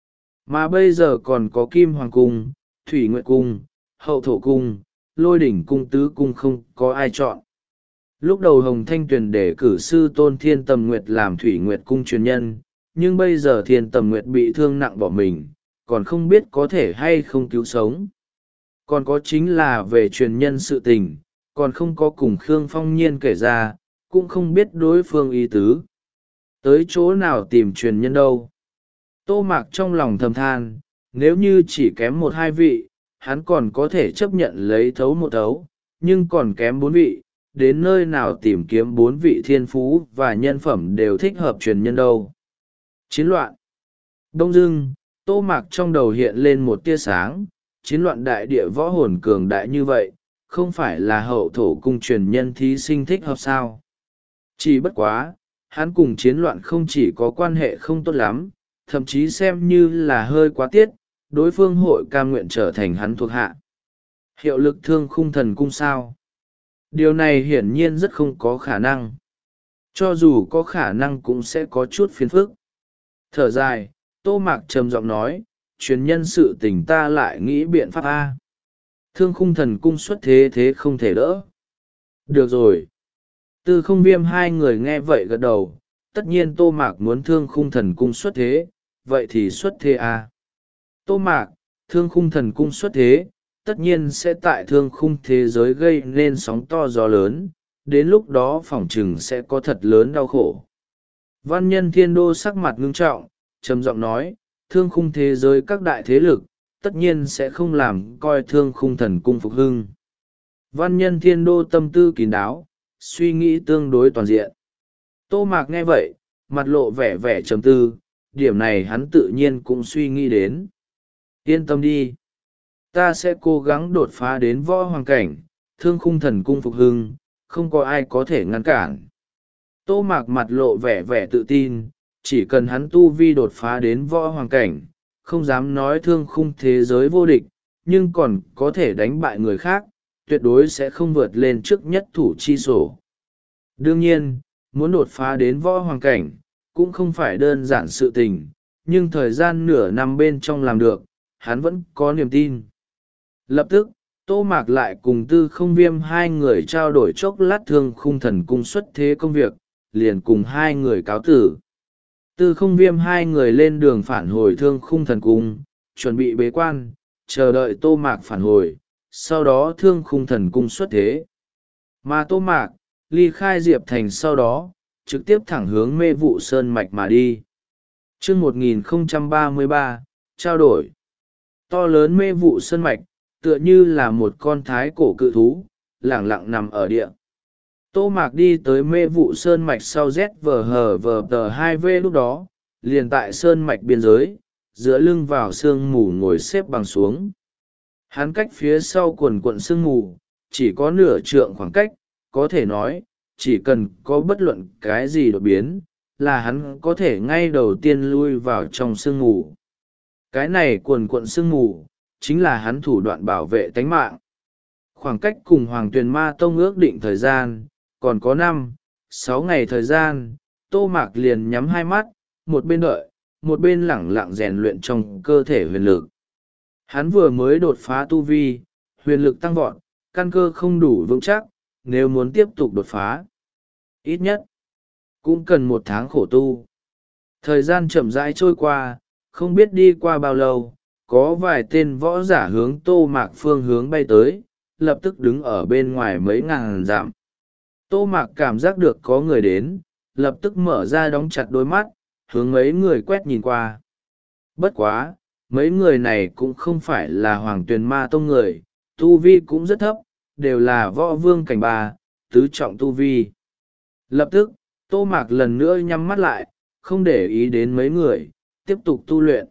Mà bây giờ còn có Kim Hoàng Cung, Thủy Nguyệt Cung, Hậu Thổ Cung, Lôi Đỉnh Cung Tứ Cung không có ai chọn. Lúc đầu Hồng Thanh Tuyền để cử sư Tôn Thiên Tầm Nguyệt làm Thủy Nguyệt Cung truyền nhân, nhưng bây giờ Thiên Tầm Nguyệt bị thương nặng bỏ mình, còn không biết có thể hay không cứu sống. Còn có chính là về truyền nhân sự tình, còn không có cùng Khương Phong Nhiên kể ra, cũng không biết đối phương ý tứ. Tới chỗ nào tìm truyền nhân đâu. Tô Mạc trong lòng thầm than, nếu như chỉ kém một hai vị hắn còn có thể chấp nhận lấy thấu một thấu, nhưng còn kém bốn vị, đến nơi nào tìm kiếm bốn vị thiên phú và nhân phẩm đều thích hợp truyền nhân đâu. Chiến loạn. Đông dưng, Tô Mạc trong đầu hiện lên một tia sáng, chiến loạn đại địa võ hồn cường đại như vậy, không phải là hậu thổ cung truyền nhân thí sinh thích hợp sao? Chỉ bất quá, hắn cùng chiến loạn không chỉ có quan hệ không tốt lắm, thậm chí xem như là hơi quá tiết, đối phương hội cam nguyện trở thành hắn thuộc hạ. Hiệu lực thương khung thần cung sao? Điều này hiển nhiên rất không có khả năng. Cho dù có khả năng cũng sẽ có chút phiền phức. Thở dài, Tô Mạc trầm giọng nói, truyền nhân sự tình ta lại nghĩ biện pháp A. Thương khung thần cung xuất thế thế không thể đỡ. Được rồi. Tư không viêm hai người nghe vậy gật đầu, tất nhiên Tô Mạc muốn thương khung thần cung xuất thế, vậy thì xuất thế A. Tô Mạc, thương khung thần cung xuất thế, tất nhiên sẽ tại thương khung thế giới gây nên sóng to gió lớn, đến lúc đó phỏng chừng sẽ có thật lớn đau khổ. Văn nhân thiên đô sắc mặt ngưng trọng, trầm giọng nói, thương khung thế giới các đại thế lực, tất nhiên sẽ không làm coi thương khung thần cung phục hưng. Văn nhân thiên đô tâm tư kín đáo, suy nghĩ tương đối toàn diện. Tô Mạc nghe vậy, mặt lộ vẻ vẻ trầm tư, điểm này hắn tự nhiên cũng suy nghĩ đến. Yên tâm đi. Ta sẽ cố gắng đột phá đến võ hoàng cảnh, thương khung thần cung phục hưng, không có ai có thể ngăn cản. Tô Mạc mặt lộ vẻ vẻ tự tin, chỉ cần hắn tu vi đột phá đến võ hoàng cảnh, không dám nói thương khung thế giới vô địch, nhưng còn có thể đánh bại người khác, tuyệt đối sẽ không vượt lên trước nhất thủ chi sổ. Đương nhiên, muốn đột phá đến võ hoàng cảnh, cũng không phải đơn giản sự tình, nhưng thời gian nửa năm bên trong làm được, hắn vẫn có niềm tin. Lập tức, Tô Mạc lại cùng Tư Không Viêm hai người trao đổi chốc lát thương khung thần cung xuất thế công việc, liền cùng hai người cáo tử. Tư Không Viêm hai người lên đường phản hồi thương khung thần cung, chuẩn bị bế quan, chờ đợi Tô Mạc phản hồi, sau đó thương khung thần cung xuất thế. Mà Tô Mạc, ly khai Diệp Thành sau đó, trực tiếp thẳng hướng Mê Vụ Sơn Mạch mà đi. Chương một nghìn không trăm ba mươi ba, trao đổi. To lớn Mê Vụ Sơn Mạch, tựa như là một con thái cổ cự thú, lẳng lặng nằm ở địa. Tô Mạc đi tới Mê Vụ Sơn Mạch sau Z vờ hờ vờ tờ hai V lúc đó, liền tại Sơn Mạch biên giới, dựa lưng vào sương mù ngồi xếp bằng xuống. Hắn cách phía sau quần quận sương mù, chỉ có nửa trượng khoảng cách, có thể nói, chỉ cần có bất luận cái gì đột biến, là hắn có thể ngay đầu tiên lui vào trong sương mù. Cái này quần quận sương mù, chính là hắn thủ đoạn bảo vệ tánh mạng. Khoảng cách cùng Hoàng Tuyền Ma Tông ước định thời gian, còn có năm, sáu ngày thời gian, Tô Mạc liền nhắm hai mắt, một bên đợi, một bên lẳng lặng rèn luyện trong cơ thể huyền lực. Hắn vừa mới đột phá tu vi, huyền lực tăng vọt, căn cơ không đủ vững chắc, nếu muốn tiếp tục đột phá. Ít nhất, cũng cần một tháng khổ tu. Thời gian chậm rãi trôi qua, không biết đi qua bao lâu, có vài tên võ giả hướng Tô Mạc phương hướng bay tới, lập tức đứng ở bên ngoài mấy ngàn dặm. Tô Mạc cảm giác được có người đến, lập tức mở ra đóng chặt đôi mắt, hướng mấy người quét nhìn qua. Bất quá, mấy người này cũng không phải là Hoàng Tuyền Ma Tông người, tu vi cũng rất thấp, đều là võ vương cảnh ba, tứ trọng tu vi. Lập tức, Tô Mạc lần nữa nhắm mắt lại, không để ý đến mấy người, tiếp tục tu luyện.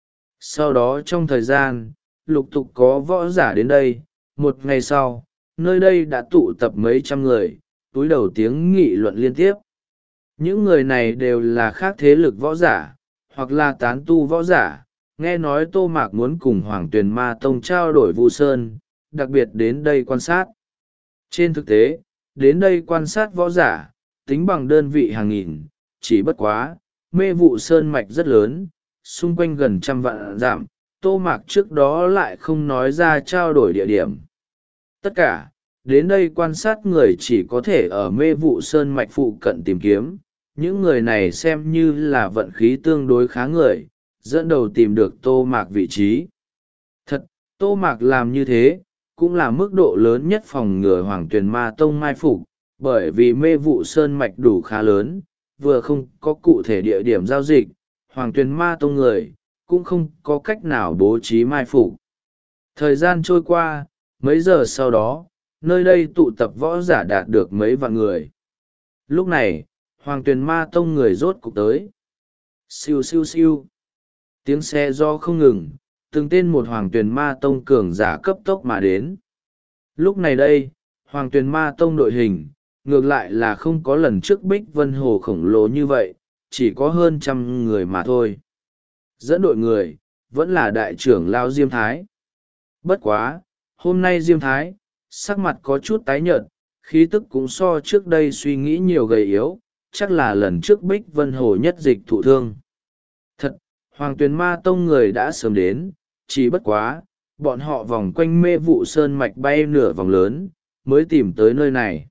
Sau đó trong thời gian, lục tục có võ giả đến đây, một ngày sau, nơi đây đã tụ tập mấy trăm người, túi đầu tiếng nghị luận liên tiếp. Những người này đều là khác thế lực võ giả, hoặc là tán tu võ giả, nghe nói Tô Mạc muốn cùng Hoàng Tuyền Ma Tông trao đổi Vu Sơn, đặc biệt đến đây quan sát. Trên thực tế, đến đây quan sát võ giả, tính bằng đơn vị hàng nghìn, chỉ bất quá, Mê Vụ Sơn Mạch rất lớn, xung quanh gần trăm vạn dặm, Tô Mạc trước đó lại không nói ra trao đổi địa điểm. Tất cả, đến đây quan sát người chỉ có thể ở Mê Vụ Sơn Mạch phụ cận tìm kiếm, những người này xem như là vận khí tương đối khá người, dẫn đầu tìm được Tô Mạc vị trí. Thật, Tô Mạc làm như thế, cũng là mức độ lớn nhất phòng ngừa Hoàng Tuyền Ma Tông mai phục, bởi vì Mê Vụ Sơn Mạch đủ khá lớn, vừa không có cụ thể địa điểm giao dịch, Hoàng Tuyền Ma Tông người, cũng không có cách nào bố trí mai phục. Thời gian trôi qua, mấy giờ sau đó, nơi đây tụ tập võ giả đạt được mấy vạn người. Lúc này, Hoàng Tuyền Ma Tông người rốt cục tới. Siêu siêu siêu. Tiếng xe do không ngừng, từng tên một Hoàng Tuyền Ma Tông cường giả cấp tốc mà đến. Lúc này đây, Hoàng Tuyền Ma Tông đội hình, ngược lại là không có lần trước Bích Vân Hồ khổng lồ như vậy, chỉ có hơn trăm người mà thôi. Dẫn đội người, vẫn là đại trưởng lao Diêm Thái. Bất quá, hôm nay Diêm Thái, sắc mặt có chút tái nhợt, khí tức cũng so trước đây suy nghĩ nhiều gầy yếu, chắc là lần trước Bích Vân Hồ nhất dịch thụ thương. Thật, Hoàng Tuyền Ma Tông người đã sớm đến, chỉ bất quá, bọn họ vòng quanh mê vụ sơn mạch bay nửa vòng lớn, mới tìm tới nơi này.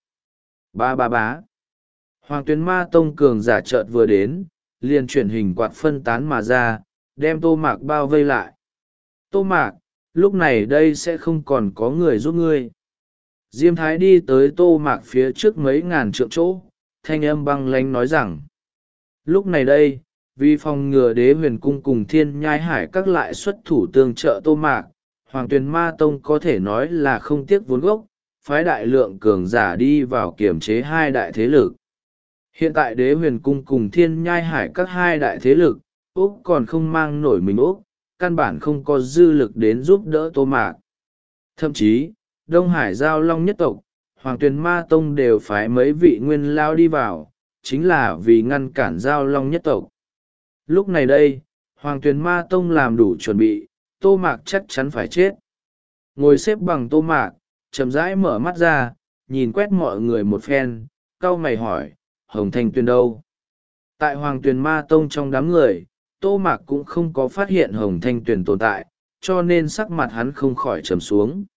Ba ba bá. Hoàng Tuyền Ma Tông cường giả chợt vừa đến, liền chuyển hình quạt phân tán mà ra, đem Tô Mạc bao vây lại. Tô Mạc, lúc này đây sẽ không còn có người giúp ngươi. Diêm Thái đi tới Tô Mạc phía trước mấy ngàn trượng chỗ, thanh âm băng lánh nói rằng. Lúc này đây, vì phòng ngừa Đế Huyền Cung cùng Thiên Nhai Hải các lại xuất thủ tương trợ Tô Mạc, Hoàng Tuyền Ma Tông có thể nói là không tiếc vốn gốc, phái đại lượng cường giả đi vào kiểm chế hai đại thế lực. Hiện tại Đế Huyền Cung cùng Thiên Nhai Hải các hai đại thế lực, Úc còn không mang nổi mình Úc, căn bản không có dư lực đến giúp đỡ Tô Mạc. Thậm chí, Đông Hải Giao Long nhất tộc, Hoàng Tuyền Ma Tông đều phái mấy vị nguyên lao đi vào, chính là vì ngăn cản Giao Long nhất tộc. Lúc này đây, Hoàng Tuyền Ma Tông làm đủ chuẩn bị, Tô Mạc chắc chắn phải chết. Ngồi xếp bằng Tô Mạc, chậm rãi mở mắt ra, nhìn quét mọi người một phen, cau mày hỏi, Hồng Thanh Tuyền đâu? Tại Hoàng Tuyền Ma Tông trong đám người, Tô Mạc cũng không có phát hiện Hồng Thanh Tuyền tồn tại, cho nên sắc mặt hắn không khỏi trầm xuống.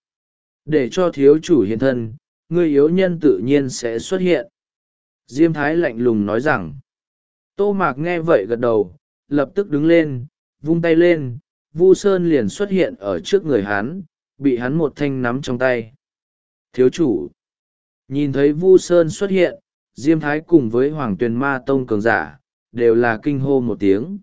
Để cho thiếu chủ hiện thân, người yếu nhân tự nhiên sẽ xuất hiện. Diêm Thái lạnh lùng nói rằng. Tô Mạc nghe vậy gật đầu, lập tức đứng lên, vung tay lên, Vu Sơn liền xuất hiện ở trước người hắn, bị hắn một thanh nắm trong tay. Thiếu chủ. Nhìn thấy Vu Sơn xuất hiện, Diêm Thái cùng với Hoàng Tuyền Ma Tông cường giả, đều là kinh hô một tiếng.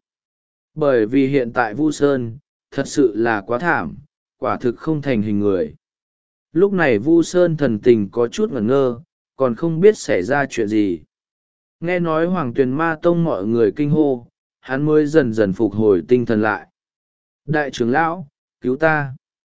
Bởi vì hiện tại Vu Sơn, thật sự là quá thảm, quả thực không thành hình người. Lúc này Vu Sơn thần tình có chút ngẩn ngơ, còn không biết xảy ra chuyện gì. Nghe nói Hoàng Tuyền Ma Tông mọi người kinh hô, hắn mới dần dần phục hồi tinh thần lại. Đại trưởng lão, cứu ta!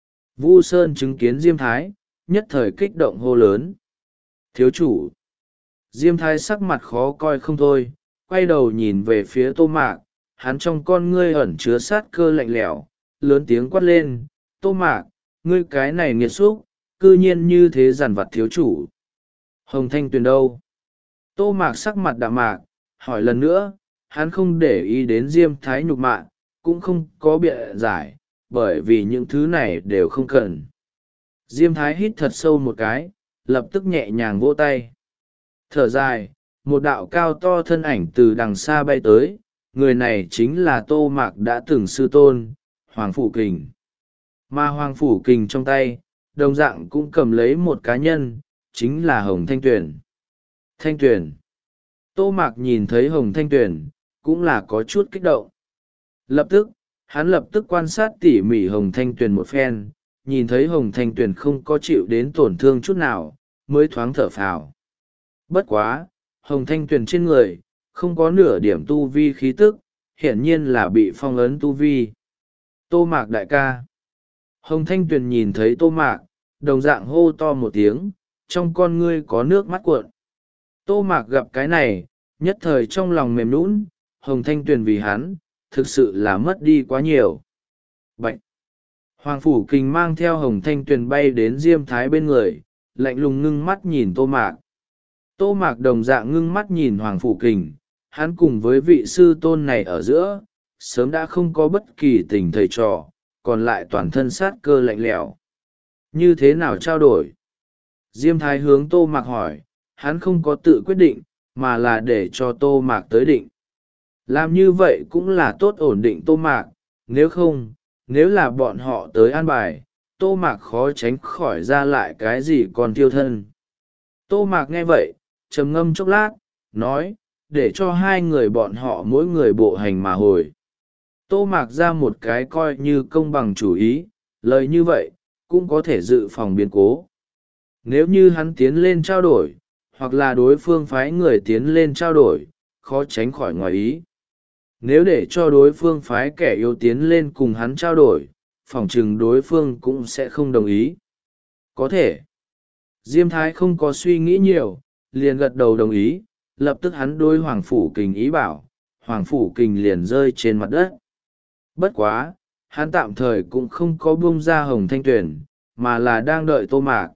Vu Sơn chứng kiến Diêm Thái, nhất thời kích động hô lớn. Thiếu chủ! Diêm Thái sắc mặt khó coi không thôi, quay đầu nhìn về phía Tô Mạc, hắn trong con ngươi ẩn chứa sát cơ lạnh lẽo, lớn tiếng quát lên, Tô Mạc, ngươi cái này nghiệt xúc, cư nhiên như thế giàn vặt thiếu chủ. Hồng Thanh Tuyền đâu? Tô Mạc sắc mặt đạm mạc, hỏi lần nữa, hắn không để ý đến Diêm Thái nhục mạ, cũng không có biện giải, bởi vì những thứ này đều không cần. Diêm Thái hít thật sâu một cái, lập tức nhẹ nhàng vỗ tay. Thở dài, một đạo cao to thân ảnh từ đằng xa bay tới, người này chính là Tô Mạc đã từng sư tôn, Hoàng Phủ Kình. Mà Hoàng Phủ Kình trong tay, đồng dạng cũng cầm lấy một cá nhân, chính là Hồng Thanh Tuyền. Thanh Tuyền. Tô Mạc nhìn thấy Hồng Thanh Tuyền, cũng là có chút kích động. Lập tức, hắn lập tức quan sát tỉ mỉ Hồng Thanh Tuyền một phen, nhìn thấy Hồng Thanh Tuyền không có chịu đến tổn thương chút nào, mới thoáng thở phào. Bất quá, Hồng Thanh Tuyền trên người, không có nửa điểm tu vi khí tức, hiển nhiên là bị phong ấn tu vi. Tô Mạc đại ca. Hồng Thanh Tuyền nhìn thấy Tô Mạc, đồng dạng hô to một tiếng, trong con ngươi có nước mắt cuộn. Tô Mạc gặp cái này, nhất thời trong lòng mềm nũng, Hồng Thanh Tuyền vì hắn, thực sự là mất đi quá nhiều. Bạch! Hoàng Phủ Kình mang theo Hồng Thanh Tuyền bay đến Diêm Thái bên người, lạnh lùng ngưng mắt nhìn Tô Mạc. Tô Mạc đồng dạng ngưng mắt nhìn Hoàng Phủ Kình, hắn cùng với vị sư tôn này ở giữa, sớm đã không có bất kỳ tình thầy trò, còn lại toàn thân sát cơ lạnh lẽo. Như thế nào trao đổi? Diêm Thái hướng Tô Mạc hỏi, hắn không có tự quyết định, mà là để cho Tô Mạc tới định. Làm như vậy cũng là tốt ổn định Tô Mạc, nếu không, nếu là bọn họ tới an bài, Tô Mạc khó tránh khỏi ra lại cái gì còn tiêu thân. Tô Mạc nghe vậy, trầm ngâm chốc lát, nói, để cho hai người bọn họ mỗi người bộ hành mà hồi. Tô Mạc ra một cái coi như công bằng chủ ý, lời như vậy cũng có thể dự phòng biến cố. Nếu như hắn tiến lên trao đổi, hoặc là đối phương phái người tiến lên trao đổi, khó tránh khỏi ngoài ý. Nếu để cho đối phương phái kẻ yếu tiến lên cùng hắn trao đổi, phỏng chừng đối phương cũng sẽ không đồng ý. Có thể. Diêm Thái không có suy nghĩ nhiều, liền gật đầu đồng ý, lập tức hắn đối Hoàng Phủ Kình ý bảo, Hoàng Phủ Kình liền rơi trên mặt đất. Bất quá, hắn tạm thời cũng không có buông ra Hồng Thanh Tuyền, mà là đang đợi Tô Mạc.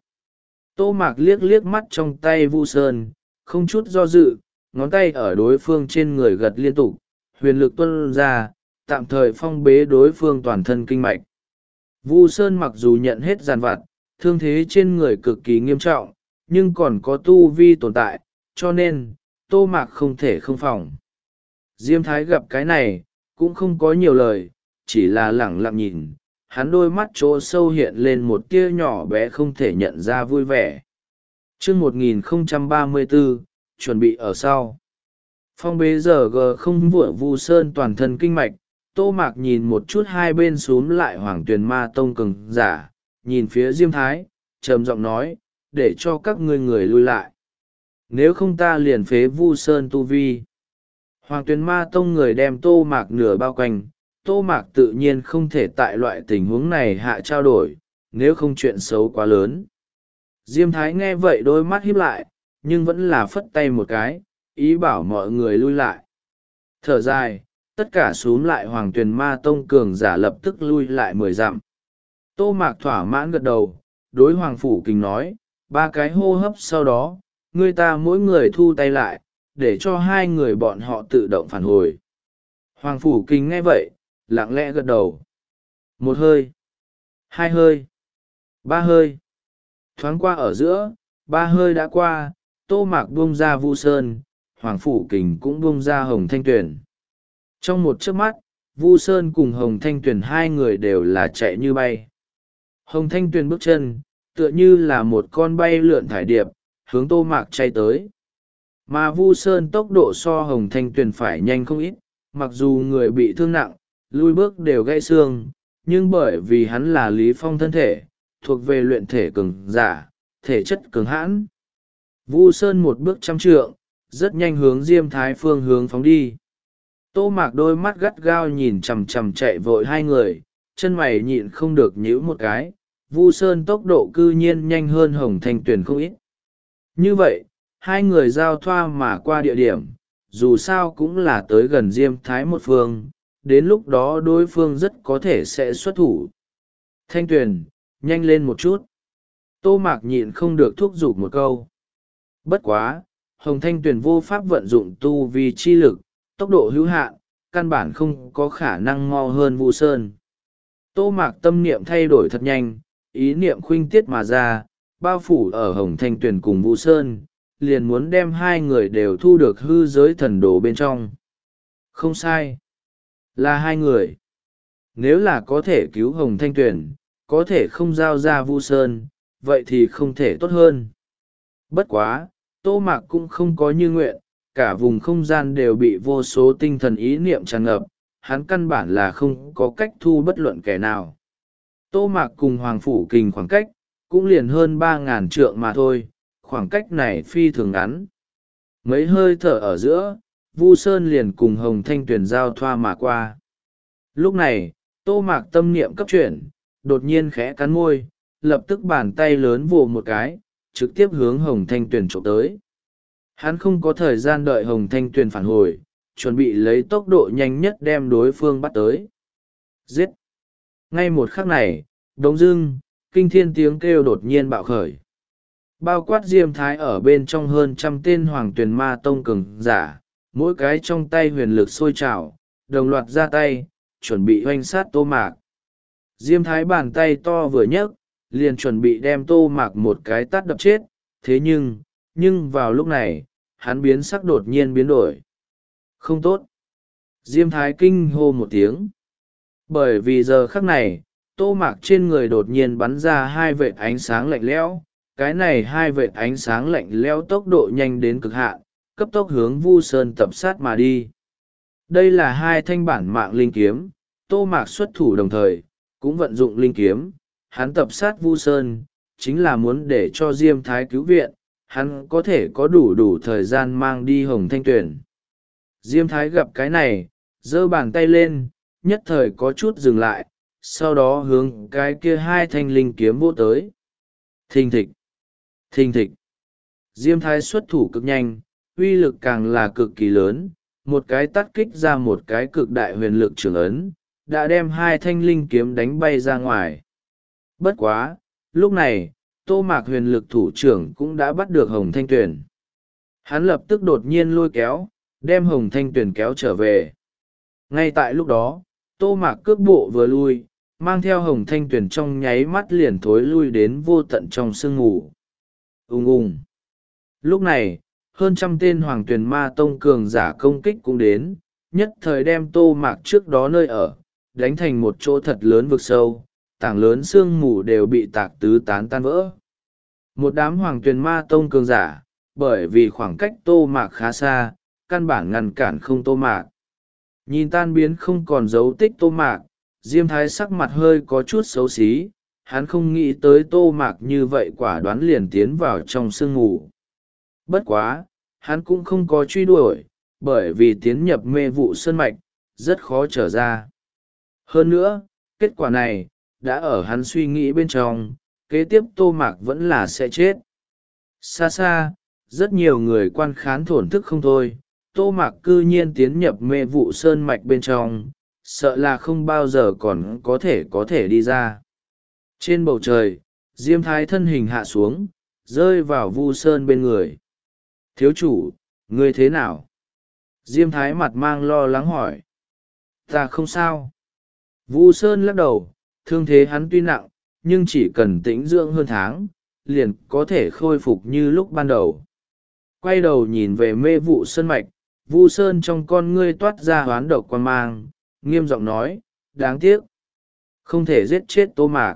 Tô Mạc liếc liếc mắt trong tay Vu Sơn, không chút do dự, ngón tay ở đối phương trên người gật liên tục, huyền lực tuôn ra, tạm thời phong bế đối phương toàn thân kinh mạch. Vu Sơn mặc dù nhận hết giàn vặt, thương thế trên người cực kỳ nghiêm trọng, nhưng còn có tu vi tồn tại, cho nên, Tô Mạc không thể không phòng. Diêm Thái gặp cái này, cũng không có nhiều lời, chỉ là lẳng lặng nhìn, hắn đôi mắt chỗ sâu hiện lên một tia nhỏ bé không thể nhận ra vui vẻ. Trước một nghìn không trăm ba mươi bốn, chuẩn bị ở sau. Phong bế giờ g không vựa Vu Sơn toàn thân kinh mạch, Tô Mạc nhìn một chút hai bên xúm lại Hoàng Tuyền Ma Tông cường giả, nhìn phía Diêm Thái, trầm giọng nói, để cho các ngươi người lui lại. Nếu không ta liền phế Vu Sơn tu vi. Hoàng Tuyền Ma Tông người đem Tô Mạc nửa bao quanh, Tô Mạc tự nhiên không thể tại loại tình huống này hạ trao đổi, nếu không chuyện xấu quá lớn. Diêm Thái nghe vậy đôi mắt híp lại, nhưng vẫn là phất tay một cái, ý bảo mọi người lui lại. Thở dài, tất cả xúm lại Hoàng Tuyền Ma Tông cường giả lập tức lui lại mười dặm. Tô Mạc thỏa mãn gật đầu, đối Hoàng Phủ Kình nói, ba cái hô hấp sau đó, người ta mỗi người thu tay lại, để cho hai người bọn họ tự động phản hồi. Hoàng Phủ Kình nghe vậy, lặng lẽ gật đầu. Một hơi, hai hơi, ba hơi. Thoáng qua ở giữa, ba hơi đã qua, Tô Mạc buông ra Vu Sơn, Hoàng Phủ Kình cũng buông ra Hồng Thanh Tuyền. Trong một chớp mắt, Vu Sơn cùng Hồng Thanh Tuyền hai người đều là chạy như bay. Hồng Thanh Tuyền bước chân, tựa như là một con bay lượn thải điệp, hướng Tô Mạc chạy tới. Mà Vu Sơn tốc độ so Hồng Thanh Tuyền phải nhanh không ít, mặc dù người bị thương nặng, lui bước đều gãy xương, nhưng bởi vì hắn là Lý Phong thân thể, thuộc về luyện thể cường giả, thể chất cường hãn. Vu Sơn một bước trăm trượng, rất nhanh hướng Diêm Thái phương hướng phóng đi. Tô Mạc đôi mắt gắt gao nhìn chằm chằm chạy vội hai người, chân mày nhịn không được nhíu một cái, Vu Sơn tốc độ cư nhiên nhanh hơn Hồng Thanh Tuyền không ít. Như vậy, hai người giao thoa mà qua địa điểm, dù sao cũng là tới gần Diêm Thái một phương, đến lúc đó đối phương rất có thể sẽ xuất thủ. Thanh Tuyền, nhanh lên một chút. Tô Mạc nhịn không được thúc giục một câu. Bất quá, Hồng Thanh Tuyền vô pháp vận dụng tu vi chi lực, tốc độ hữu hạn, căn bản không có khả năng mau hơn Vu Sơn. Tô Mạc tâm niệm thay đổi thật nhanh, ý niệm khuynh tiết mà ra, bao phủ ở Hồng Thanh Tuyền cùng Vu Sơn, liền muốn đem hai người đều thu được hư giới thần đồ bên trong. Không sai, là hai người. Nếu là có thể cứu Hồng Thanh Tuyền, có thể không giao ra Vu Sơn, vậy thì không thể tốt hơn. Bất quá, Tô Mạc cũng không có như nguyện, cả vùng không gian đều bị vô số tinh thần ý niệm tràn ngập, hắn căn bản là không có cách thu bất luận kẻ nào. Tô Mạc cùng Hoàng Phủ Kình khoảng cách, cũng liền hơn ba ngàn trượng mà thôi, khoảng cách này phi thường ngắn. Mấy hơi thở ở giữa, Vu Sơn liền cùng Hồng Thanh Tuyền giao thoa mà qua. Lúc này, Tô Mạc tâm niệm cấp chuyển, đột nhiên khẽ cắn môi, lập tức bàn tay lớn vồ một cái, trực tiếp hướng Hồng Thanh Tuyền trộm tới. Hắn không có thời gian đợi Hồng Thanh Tuyền phản hồi, chuẩn bị lấy tốc độ nhanh nhất đem đối phương bắt tới. Giết! Ngay một khắc này, đống dưng, kinh thiên tiếng kêu đột nhiên bạo khởi. Bao quát Diêm Thái ở bên trong hơn trăm tên Hoàng Tuyền Ma Tông cường giả, mỗi cái trong tay huyền lực sôi trào, đồng loạt ra tay, chuẩn bị hoanh sát Tô Mạc. Diêm Thái bàn tay to vừa nhấc, liền chuẩn bị đem Tô Mạc một cái tát đập chết, thế nhưng, nhưng vào lúc này, hắn biến sắc đột nhiên biến đổi. Không tốt! Diêm Thái kinh hô một tiếng. Bởi vì giờ khắc này, Tô Mạc trên người đột nhiên bắn ra hai vệt ánh sáng lạnh lẽo, cái này hai vệt ánh sáng lạnh lẽo tốc độ nhanh đến cực hạn, cấp tốc hướng Vu Sơn tập sát mà đi. Đây là hai thanh bản mạng linh kiếm, Tô Mạc xuất thủ đồng thời, cũng vận dụng linh kiếm, hắn tập sát Vu Sơn, chính là muốn để cho Diêm Thái cứu viện, hắn có thể có đủ đủ thời gian mang đi Hồng Thanh Tuyền. Diêm Thái gặp cái này, giơ bàn tay lên, nhất thời có chút dừng lại, sau đó hướng cái kia hai thanh linh kiếm vỗ tới. Thình thịch, thình thịch. Diêm Thái xuất thủ cực nhanh, uy lực càng là cực kỳ lớn, một cái tát kích ra một cái cực đại huyền lực trường ấn, đã đem hai thanh linh kiếm đánh bay ra ngoài. Bất quá, lúc này, Tô Mạc huyền lực thủ trưởng cũng đã bắt được Hồng Thanh Tuyền. Hắn lập tức đột nhiên lôi kéo, đem Hồng Thanh Tuyền kéo trở về. Ngay tại lúc đó, Tô Mạc cước bộ vừa lui, mang theo Hồng Thanh Tuyền trong nháy mắt liền thối lui đến vô tận trong sương mù. Ùng ùng. Lúc này, hơn trăm tên Hoàng Tuyền Ma Tông cường giả công kích cũng đến, nhất thời đem Tô Mạc trước đó nơi ở, đánh thành một chỗ thật lớn vực sâu, tảng lớn sương mù đều bị tạc tứ tán tan vỡ. Một đám Hoàng Tuyền Ma Tông cường giả, bởi vì khoảng cách Tô Mạc khá xa, căn bản ngăn cản không Tô Mạc. Nhìn tan biến không còn dấu tích Tô Mạc, Diêm Thái sắc mặt hơi có chút xấu xí, hắn không nghĩ tới Tô Mạc như vậy quả đoán liền tiến vào trong sương mù. Bất quá, hắn cũng không có truy đuổi, bởi vì tiến nhập mê vụ sơn mạch, rất khó trở ra. Hơn nữa, kết quả này, đã ở hắn suy nghĩ bên trong, kế tiếp Tô Mạc vẫn là sẽ chết. Xa xa, rất nhiều người quan khán thổn thức không thôi, Tô Mạc cư nhiên tiến nhập mê vụ sơn mạch bên trong, sợ là không bao giờ còn có thể có thể đi ra. Trên bầu trời, Diêm Thái thân hình hạ xuống, rơi vào Vu Sơn bên người. Thiếu chủ, ngươi thế nào? Diêm Thái mặt mang lo lắng hỏi. Ta không sao. Vu Sơn lắc đầu, thương thế hắn tuy nặng, nhưng chỉ cần tĩnh dưỡng hơn tháng, liền có thể khôi phục như lúc ban đầu. Quay đầu nhìn về mê vụ sơn mạch, Vu Sơn trong con ngươi toát ra hoán độc quan mang, nghiêm giọng nói, đáng tiếc. Không thể giết chết Tô Mạc.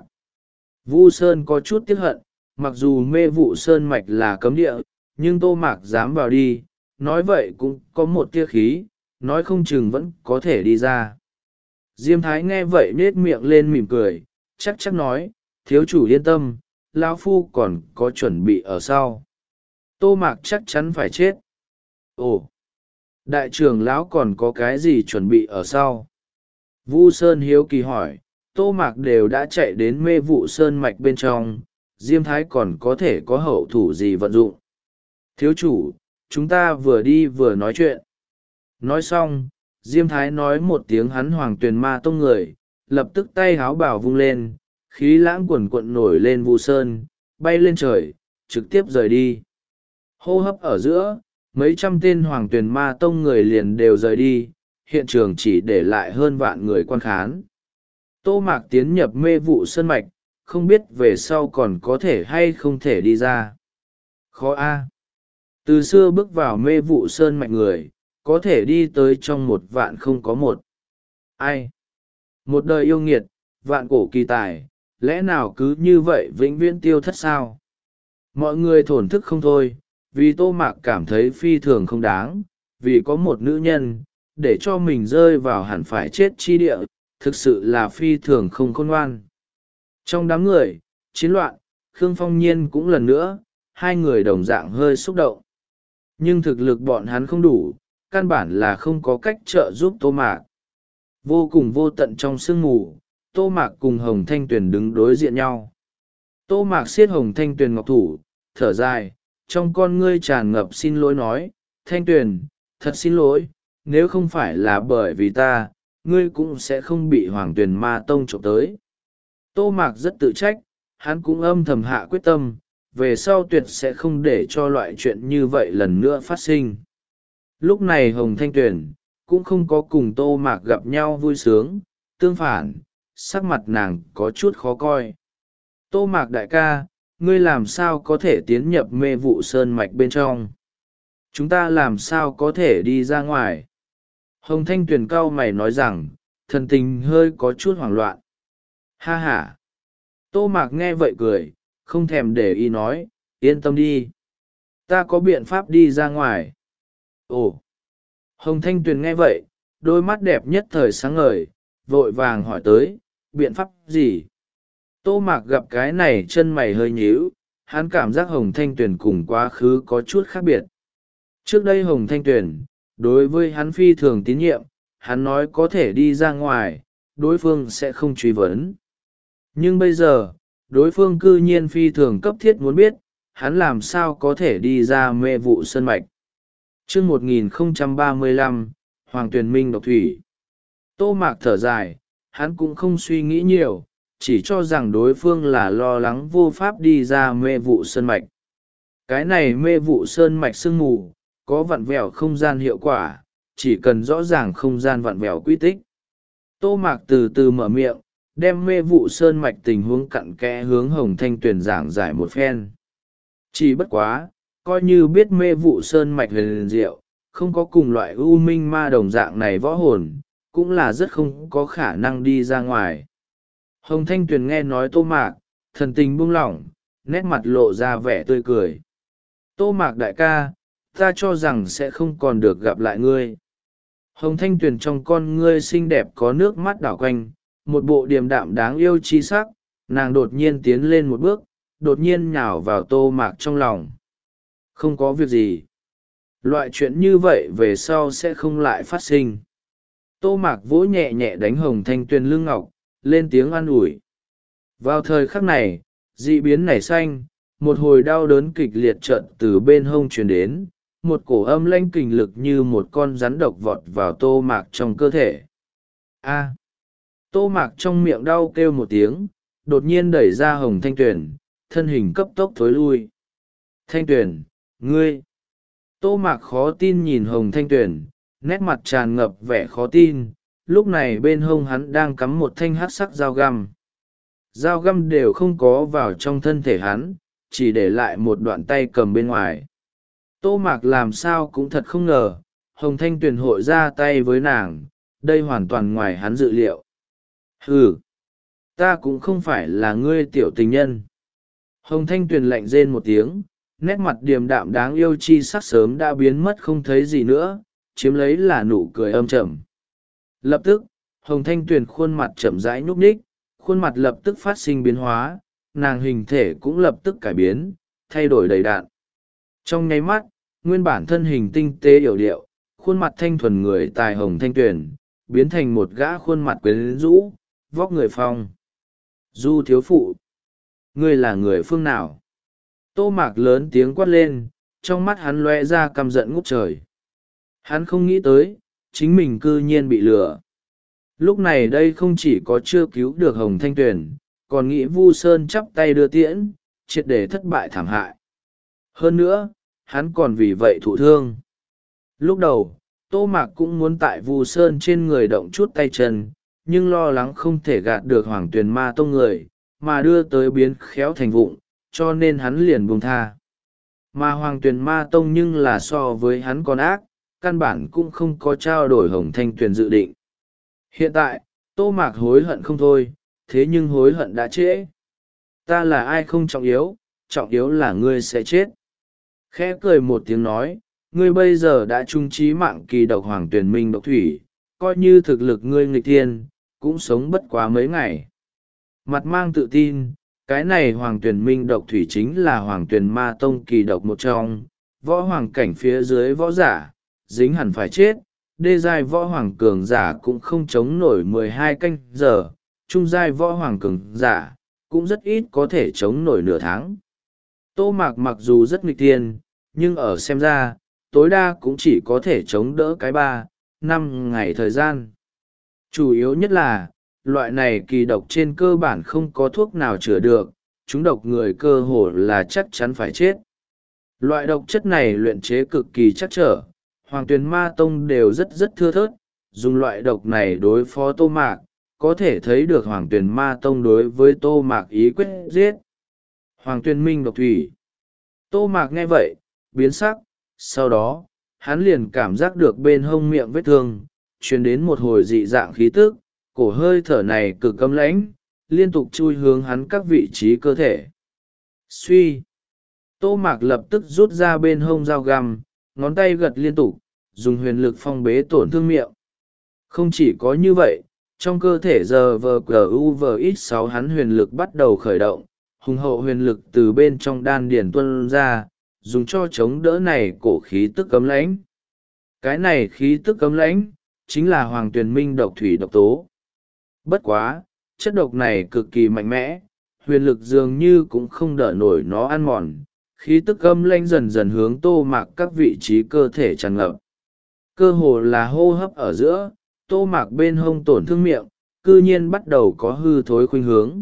Vu Sơn có chút tiếc hận, mặc dù mê vụ sơn mạch là cấm địa, nhưng Tô Mạc dám vào đi, nói vậy cũng có một tia khí, nói không chừng vẫn có thể đi ra. Diêm Thái nghe vậy nết miệng lên mỉm cười, chắc chắc nói, thiếu chủ yên tâm, lão phu còn có chuẩn bị ở sau. Tô Mạc chắc chắn phải chết. Ồ, đại trưởng lão còn có cái gì chuẩn bị ở sau? Vu Sơn hiếu kỳ hỏi, Tô Mạc đều đã chạy đến mê vụ sơn mạch bên trong, Diêm Thái còn có thể có hậu thủ gì vận dụng? Thiếu chủ, chúng ta vừa đi vừa nói chuyện. Nói xong, Diêm Thái nói một tiếng hắn Hoàng Tuyền Ma Tông người, lập tức tay háo bảo vung lên, khí lãng quần quận nổi lên Vu Sơn, bay lên trời, trực tiếp rời đi. Hô hấp ở giữa, mấy trăm tên Hoàng Tuyền Ma Tông người liền đều rời đi, hiện trường chỉ để lại hơn vạn người quan khán. Tô Mạc tiến nhập mê vụ sơn mạch, không biết về sau còn có thể hay không thể đi ra. Khó a. Từ xưa bước vào mê vụ sơn mạch người, có thể đi tới trong một vạn không có một. Ai? Một đời yêu nghiệt, vạn cổ kỳ tài, lẽ nào cứ như vậy vĩnh viễn tiêu thất sao? Mọi người thổn thức không thôi, vì Tô Mạc cảm thấy phi thường không đáng, vì có một nữ nhân, để cho mình rơi vào hẳn phải chết chi địa, thực sự là phi thường không khôn ngoan. Trong đám người, chiến loạn, Khương Phong Nhiên cũng lần nữa, hai người đồng dạng hơi xúc động. Nhưng thực lực bọn hắn không đủ, căn bản là không có cách trợ giúp Tô Mạc. Vô cùng vô tận trong sương mù, Tô Mạc cùng Hồng Thanh Tuyền đứng đối diện nhau. Tô Mạc siết Hồng Thanh Tuyền ngọc thủ, thở dài, trong con ngươi tràn ngập xin lỗi nói, Thanh Tuyền, thật xin lỗi, nếu không phải là bởi vì ta, ngươi cũng sẽ không bị Hoàng Tuyền Ma Tông trộm tới. Tô Mạc rất tự trách, hắn cũng âm thầm hạ quyết tâm, về sau tuyệt sẽ không để cho loại chuyện như vậy lần nữa phát sinh. Lúc này Hồng Thanh Tuyền cũng không có cùng Tô Mạc gặp nhau vui sướng, tương phản, sắc mặt nàng có chút khó coi. Tô Mạc đại ca, ngươi làm sao có thể tiến nhập mê vụ sơn mạch bên trong? Chúng ta làm sao có thể đi ra ngoài? Hồng Thanh Tuyền cau mày nói rằng, thần tình hơi có chút hoảng loạn. Ha ha! Tô Mạc nghe vậy cười, không thèm để ý nói, yên tâm đi. Ta có biện pháp đi ra ngoài. Ồ! Hồng Thanh Tuyền nghe vậy, đôi mắt đẹp nhất thời sáng ngời, vội vàng hỏi tới, biện pháp gì? Tô Mạc gặp cái này chân mày hơi nhíu, hắn cảm giác Hồng Thanh Tuyền cùng quá khứ có chút khác biệt. Trước đây Hồng Thanh Tuyền, đối với hắn phi thường tín nhiệm, hắn nói có thể đi ra ngoài, đối phương sẽ không truy vấn. Nhưng bây giờ, đối phương cư nhiên phi thường cấp thiết muốn biết, hắn làm sao có thể đi ra mê vụ sơn mạch. chương một nghìn không trăm ba mươi lăm, Hoàng Tuyền Minh độc thủy. Tô Mạc thở dài, hắn cũng không suy nghĩ nhiều, chỉ cho rằng đối phương là lo lắng vô pháp đi ra mê vụ sơn mạch. Cái này mê vụ sơn mạch sương mù, có vặn vẹo không gian hiệu quả, chỉ cần rõ ràng không gian vặn vẹo quy tích. Tô Mạc từ từ mở miệng, đem mê vụ sơn mạch tình huống cặn kẽ hướng Hồng Thanh Tuyền giảng giải một phen. Chỉ bất quá, coi như biết mê vụ sơn mạch huyền diệu, không có cùng loại u minh ma đồng dạng này võ hồn, cũng là rất không có khả năng đi ra ngoài. Hồng Thanh Tuyền nghe nói Tô Mạc, thần tình buông lỏng, nét mặt lộ ra vẻ tươi cười. Tô Mạc đại ca, ta cho rằng sẽ không còn được gặp lại ngươi. Hồng Thanh Tuyền trong con ngươi xinh đẹp có nước mắt đảo quanh, một bộ điềm đạm đáng yêu chi sắc, nàng đột nhiên tiến lên một bước, đột nhiên nhào vào Tô Mạc trong lòng. Không có việc gì. Loại chuyện như vậy về sau sẽ không lại phát sinh. Tô Mạc vỗ nhẹ nhẹ đánh Hồng Thanh Tuyền lưng ngọc, lên tiếng an ủi. Vào thời khắc này, dị biến nảy xanh, một hồi đau đớn kịch liệt chợt từ bên hông truyền đến, một cổ âm lãnh kình lực như một con rắn độc vọt vào Tô Mạc trong cơ thể. A! Tô Mạc trong miệng đau kêu một tiếng, đột nhiên đẩy ra Hồng Thanh Tuyền, thân hình cấp tốc thối lui. Thanh Tuyền, ngươi! Tô Mạc khó tin nhìn Hồng Thanh Tuyền, nét mặt tràn ngập vẻ khó tin, lúc này bên hông hắn đang cắm một thanh hắc sắc dao găm. Dao găm đều không có vào trong thân thể hắn, chỉ để lại một đoạn tay cầm bên ngoài. Tô Mạc làm sao cũng thật không ngờ, Hồng Thanh Tuyền hội ra tay với nàng, đây hoàn toàn ngoài hắn dự liệu. Hừ, ta cũng không phải là ngươi tiểu tình nhân. Hồng Thanh Tuyền lạnh rên một tiếng, nét mặt điềm đạm đáng yêu chi sắc sớm đã biến mất không thấy gì nữa, chiếm lấy là nụ cười âm trầm. Lập tức, Hồng Thanh Tuyền khuôn mặt chậm rãi nhúc nhích, khuôn mặt lập tức phát sinh biến hóa, nàng hình thể cũng lập tức cải biến, thay đổi đầy đạn. Trong nháy mắt, nguyên bản thân hình tinh tế yểu điệu, khuôn mặt thanh thuần người tài Hồng Thanh Tuyền, biến thành một gã khuôn mặt quyến rũ, vóc người phong. Du thiếu phụ, ngươi là người phương nào? Tô Mạc lớn tiếng quát lên, trong mắt hắn lóe ra căm giận ngút trời. Hắn không nghĩ tới, chính mình cư nhiên bị lừa. Lúc này đây không chỉ có chưa cứu được Hồng Thanh Tuyền, còn nghĩ Vu Sơn chắp tay đưa tiễn, triệt để thất bại thảm hại. Hơn nữa, hắn còn vì vậy thụ thương. Lúc đầu, Tô Mạc cũng muốn tại Vu Sơn trên người động chút tay chân, nhưng lo lắng không thể gạt được Hoàng Tuyền Ma Tông người, mà đưa tới biến khéo thành vụng, cho nên hắn liền buông tha. Mà Hoàng Tuyền Ma Tông nhưng là so với hắn còn ác, căn bản cũng không có trao đổi Hồng Thanh Tuyền dự định. Hiện tại, Tô Mạc hối hận không thôi, thế nhưng hối hận đã trễ. Ta là ai không trọng yếu, trọng yếu là ngươi sẽ chết. Khẽ cười một tiếng nói, ngươi bây giờ đã trung trí mạng kỳ độc Hoàng Tuyền Minh độc thủy, coi như thực lực ngươi nghịch thiên, cũng sống bất quá mấy ngày. Mặt mang tự tin, cái này Hoàng Tuyền Minh độc thủy chính là Hoàng Tuyền Ma Tông kỳ độc một trong, võ hoàng cảnh phía dưới võ giả, dính hẳn phải chết, đê giai võ hoàng cường giả cũng không chống nổi mười hai canh giờ, trung giai võ hoàng cường giả, cũng rất ít có thể chống nổi nửa tháng. Tô Mạc mặc dù rất nghịch thiên, nhưng ở xem ra, tối đa cũng chỉ có thể chống đỡ cái ba, năm ngày thời gian. Chủ yếu nhất là, loại này kỳ độc trên cơ bản không có thuốc nào chữa được, chúng độc người cơ hồ là chắc chắn phải chết. Loại độc chất này luyện chế cực kỳ chắc trở, Hoàng Tuyền Ma Tông đều rất rất thưa thớt, dùng loại độc này đối phó Tô Mạc, có thể thấy được Hoàng Tuyền Ma Tông đối với Tô Mạc ý quyết giết. Hoàng Tuyền Minh độc thủy. Tô Mạc nghe vậy, biến sắc, sau đó, hắn liền cảm giác được bên hông miệng vết thương, truyền đến một hồi dị dạng khí tức, cổ hơi thở này cực cấm lãnh, liên tục chui hướng hắn các vị trí cơ thể. Suy. Tô Mạc lập tức rút ra bên hông dao găm, ngón tay gật liên tục, dùng huyền lực phong bế tổn thương miệng. Không chỉ có như vậy, trong cơ thể giờ vờ gu vờ ít sáu hắn huyền lực bắt đầu khởi động, hùng hậu huyền lực từ bên trong đan điển tuân ra, dùng cho chống đỡ này cổ khí tức cấm lãnh. Cái này khí tức cấm lãnh chính là hoàng tuyền minh độc thủy độc tố. Bất quá, chất độc này cực kỳ mạnh mẽ, huyền lực dường như cũng không đỡ nổi nó ăn mòn, khí tức cấm lãnh dần dần hướng Tô Mạc các vị trí cơ thể tràn ngập. Cơ hồ là hô hấp ở giữa, Tô Mạc bên hông tổn thương miệng, cư nhiên bắt đầu có hư thối khuynh hướng.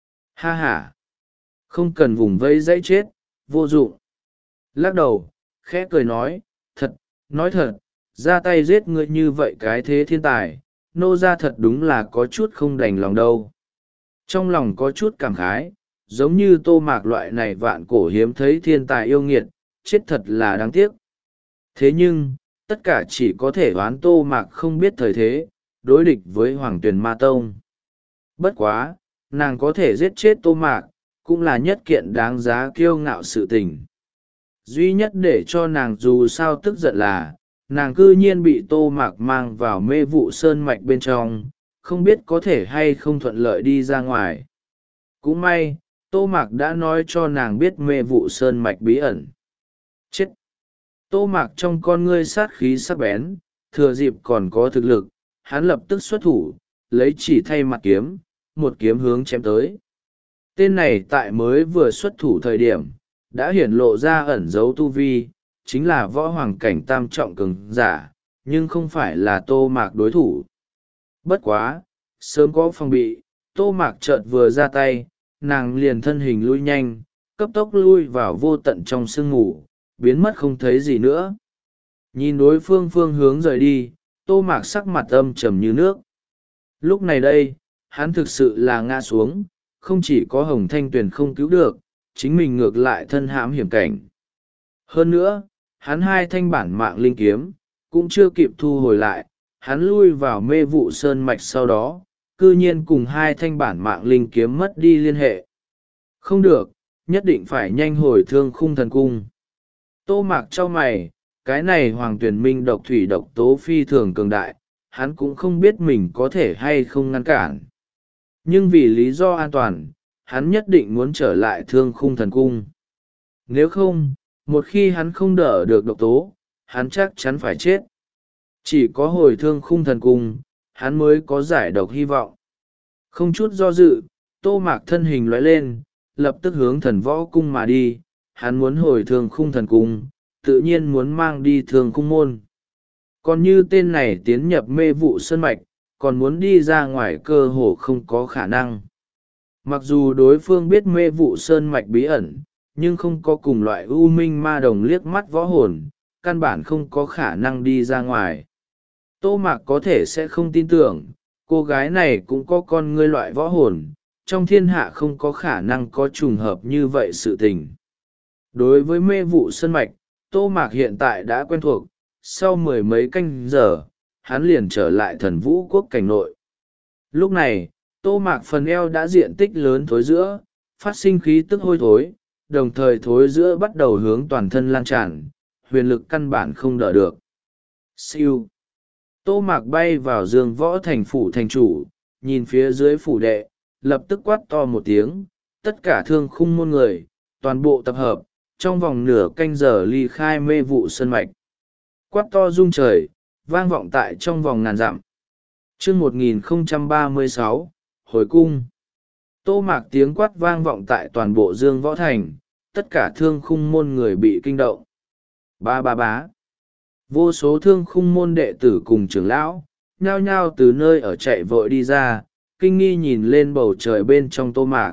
Ha ha! Không cần vùng vây dãy chết, vô dụng. Lắc đầu, khẽ cười nói, thật, nói thật, ra tay giết ngươi như vậy cái thế thiên tài, nô ra thật đúng là có chút không đành lòng đâu. Trong lòng có chút cảm khái, giống như Tô Mạc loại này vạn cổ hiếm thấy thiên tài yêu nghiệt, chết thật là đáng tiếc. Thế nhưng, tất cả chỉ có thể đoán Tô Mạc không biết thời thế, đối địch với Hoàng Tuyền Ma Tông. Bất quá, nàng có thể giết chết Tô Mạc, cũng là nhất kiện đáng giá kiêu ngạo sự tình. Duy nhất để cho nàng dù sao tức giận là, nàng cư nhiên bị Tô Mạc mang vào mê vụ sơn mạch bên trong, không biết có thể hay không thuận lợi đi ra ngoài. Cũng may, Tô Mạc đã nói cho nàng biết mê vụ sơn mạch bí ẩn. Chết! Tô Mạc trong con ngươi sát khí sắc bén, thừa dịp còn có thực lực, hắn lập tức xuất thủ, lấy chỉ thay mặt kiếm, một kiếm hướng chém tới. Tên này tại mới vừa xuất thủ thời điểm, đã hiển lộ ra ẩn dấu tu vi, chính là võ hoàng cảnh tam trọng cường giả, nhưng không phải là Tô Mạc đối thủ. Bất quá, sớm có phòng bị, Tô Mạc chợt vừa ra tay, nàng liền thân hình lui nhanh, cấp tốc lui vào vô tận trong sương mù, biến mất không thấy gì nữa. Nhìn đối phương phương hướng rời đi, Tô Mạc sắc mặt âm trầm như nước. Lúc này đây, hắn thực sự là ngã xuống, không chỉ có Hồng Thanh Tuyền không cứu được, chính mình ngược lại thân hãm hiểm cảnh. Hơn nữa, hắn hai thanh bản mạng linh kiếm, cũng chưa kịp thu hồi lại, hắn lui vào mê vụ sơn mạch sau đó, cư nhiên cùng hai thanh bản mạng linh kiếm mất đi liên hệ. Không được, nhất định phải nhanh hồi thương khung thần cung. Tô Mạc cho mày, cái này Hoàng Tuyền Minh độc thủy độc tố phi thường cường đại, hắn cũng không biết mình có thể hay không ngăn cản. Nhưng vì lý do an toàn, hắn nhất định muốn trở lại thương khung thần cung. Nếu không, một khi hắn không đỡ được độc tố, hắn chắc chắn phải chết. Chỉ có hồi thương khung thần cung, hắn mới có giải độc hy vọng. Không chút do dự, Tô Mạc thân hình lóe lên, lập tức hướng thần võ cung mà đi. Hắn muốn hồi thương khung thần cung, tự nhiên muốn mang đi thương khung môn. Còn như tên này tiến nhập mê vụ sơn mạch, còn muốn đi ra ngoài cơ hồ không có khả năng. Mặc dù đối phương biết mê vụ sơn mạch bí ẩn, nhưng không có cùng loại u minh ma đồng liếc mắt võ hồn, căn bản không có khả năng đi ra ngoài. Tô Mạc có thể sẽ không tin tưởng, cô gái này cũng có con ngươi loại võ hồn, trong thiên hạ không có khả năng có trùng hợp như vậy sự tình. Đối với mê vụ sơn mạch, Tô Mạc hiện tại đã quen thuộc, sau mười mấy canh giờ, hắn liền trở lại thần vũ quốc cảnh nội. Lúc này, Tô Mạc phần eo đã diện tích lớn thối giữa, phát sinh khí tức hôi thối, đồng thời thối giữa bắt đầu hướng toàn thân lan tràn, huyền lực căn bản không đỡ được. Siêu! Tô Mạc bay vào giường võ thành phủ thành chủ, nhìn phía dưới phủ đệ, lập tức quát to một tiếng, tất cả thương khung môn người, toàn bộ tập hợp, trong vòng nửa canh giờ ly khai mê vụ sơn mạch. Quát to rung trời, vang vọng tại trong vòng ngàn dặm. Chương một nghìn không trăm ba mươi sáu, Hồi cung. Tô Mạc tiếng quát vang vọng tại toàn bộ Dương Võ Thành, tất cả thương khung môn người bị kinh động. Ba ba bá. Vô số thương khung môn đệ tử cùng trưởng lão, nhao nhao từ nơi ở chạy vội đi ra, kinh nghi nhìn lên bầu trời bên trong Tô Mạc.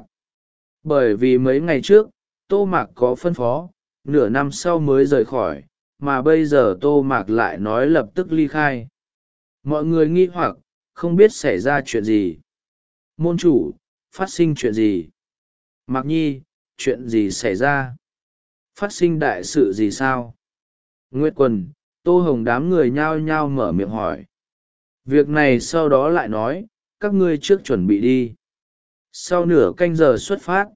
Bởi vì mấy ngày trước, Tô Mạc có phân phó, nửa năm sau mới rời khỏi, mà bây giờ Tô Mạc lại nói lập tức ly khai. Mọi người nghi hoặc, không biết xảy ra chuyện gì. Môn chủ, phát sinh chuyện gì? Mạc Nhi, chuyện gì xảy ra? Phát sinh đại sự gì sao? Nguyệt Quần, Tô Hồng đám người nhao nhao mở miệng hỏi. Việc này sau đó lại nói, các ngươi trước chuẩn bị đi. Sau nửa canh giờ xuất phát,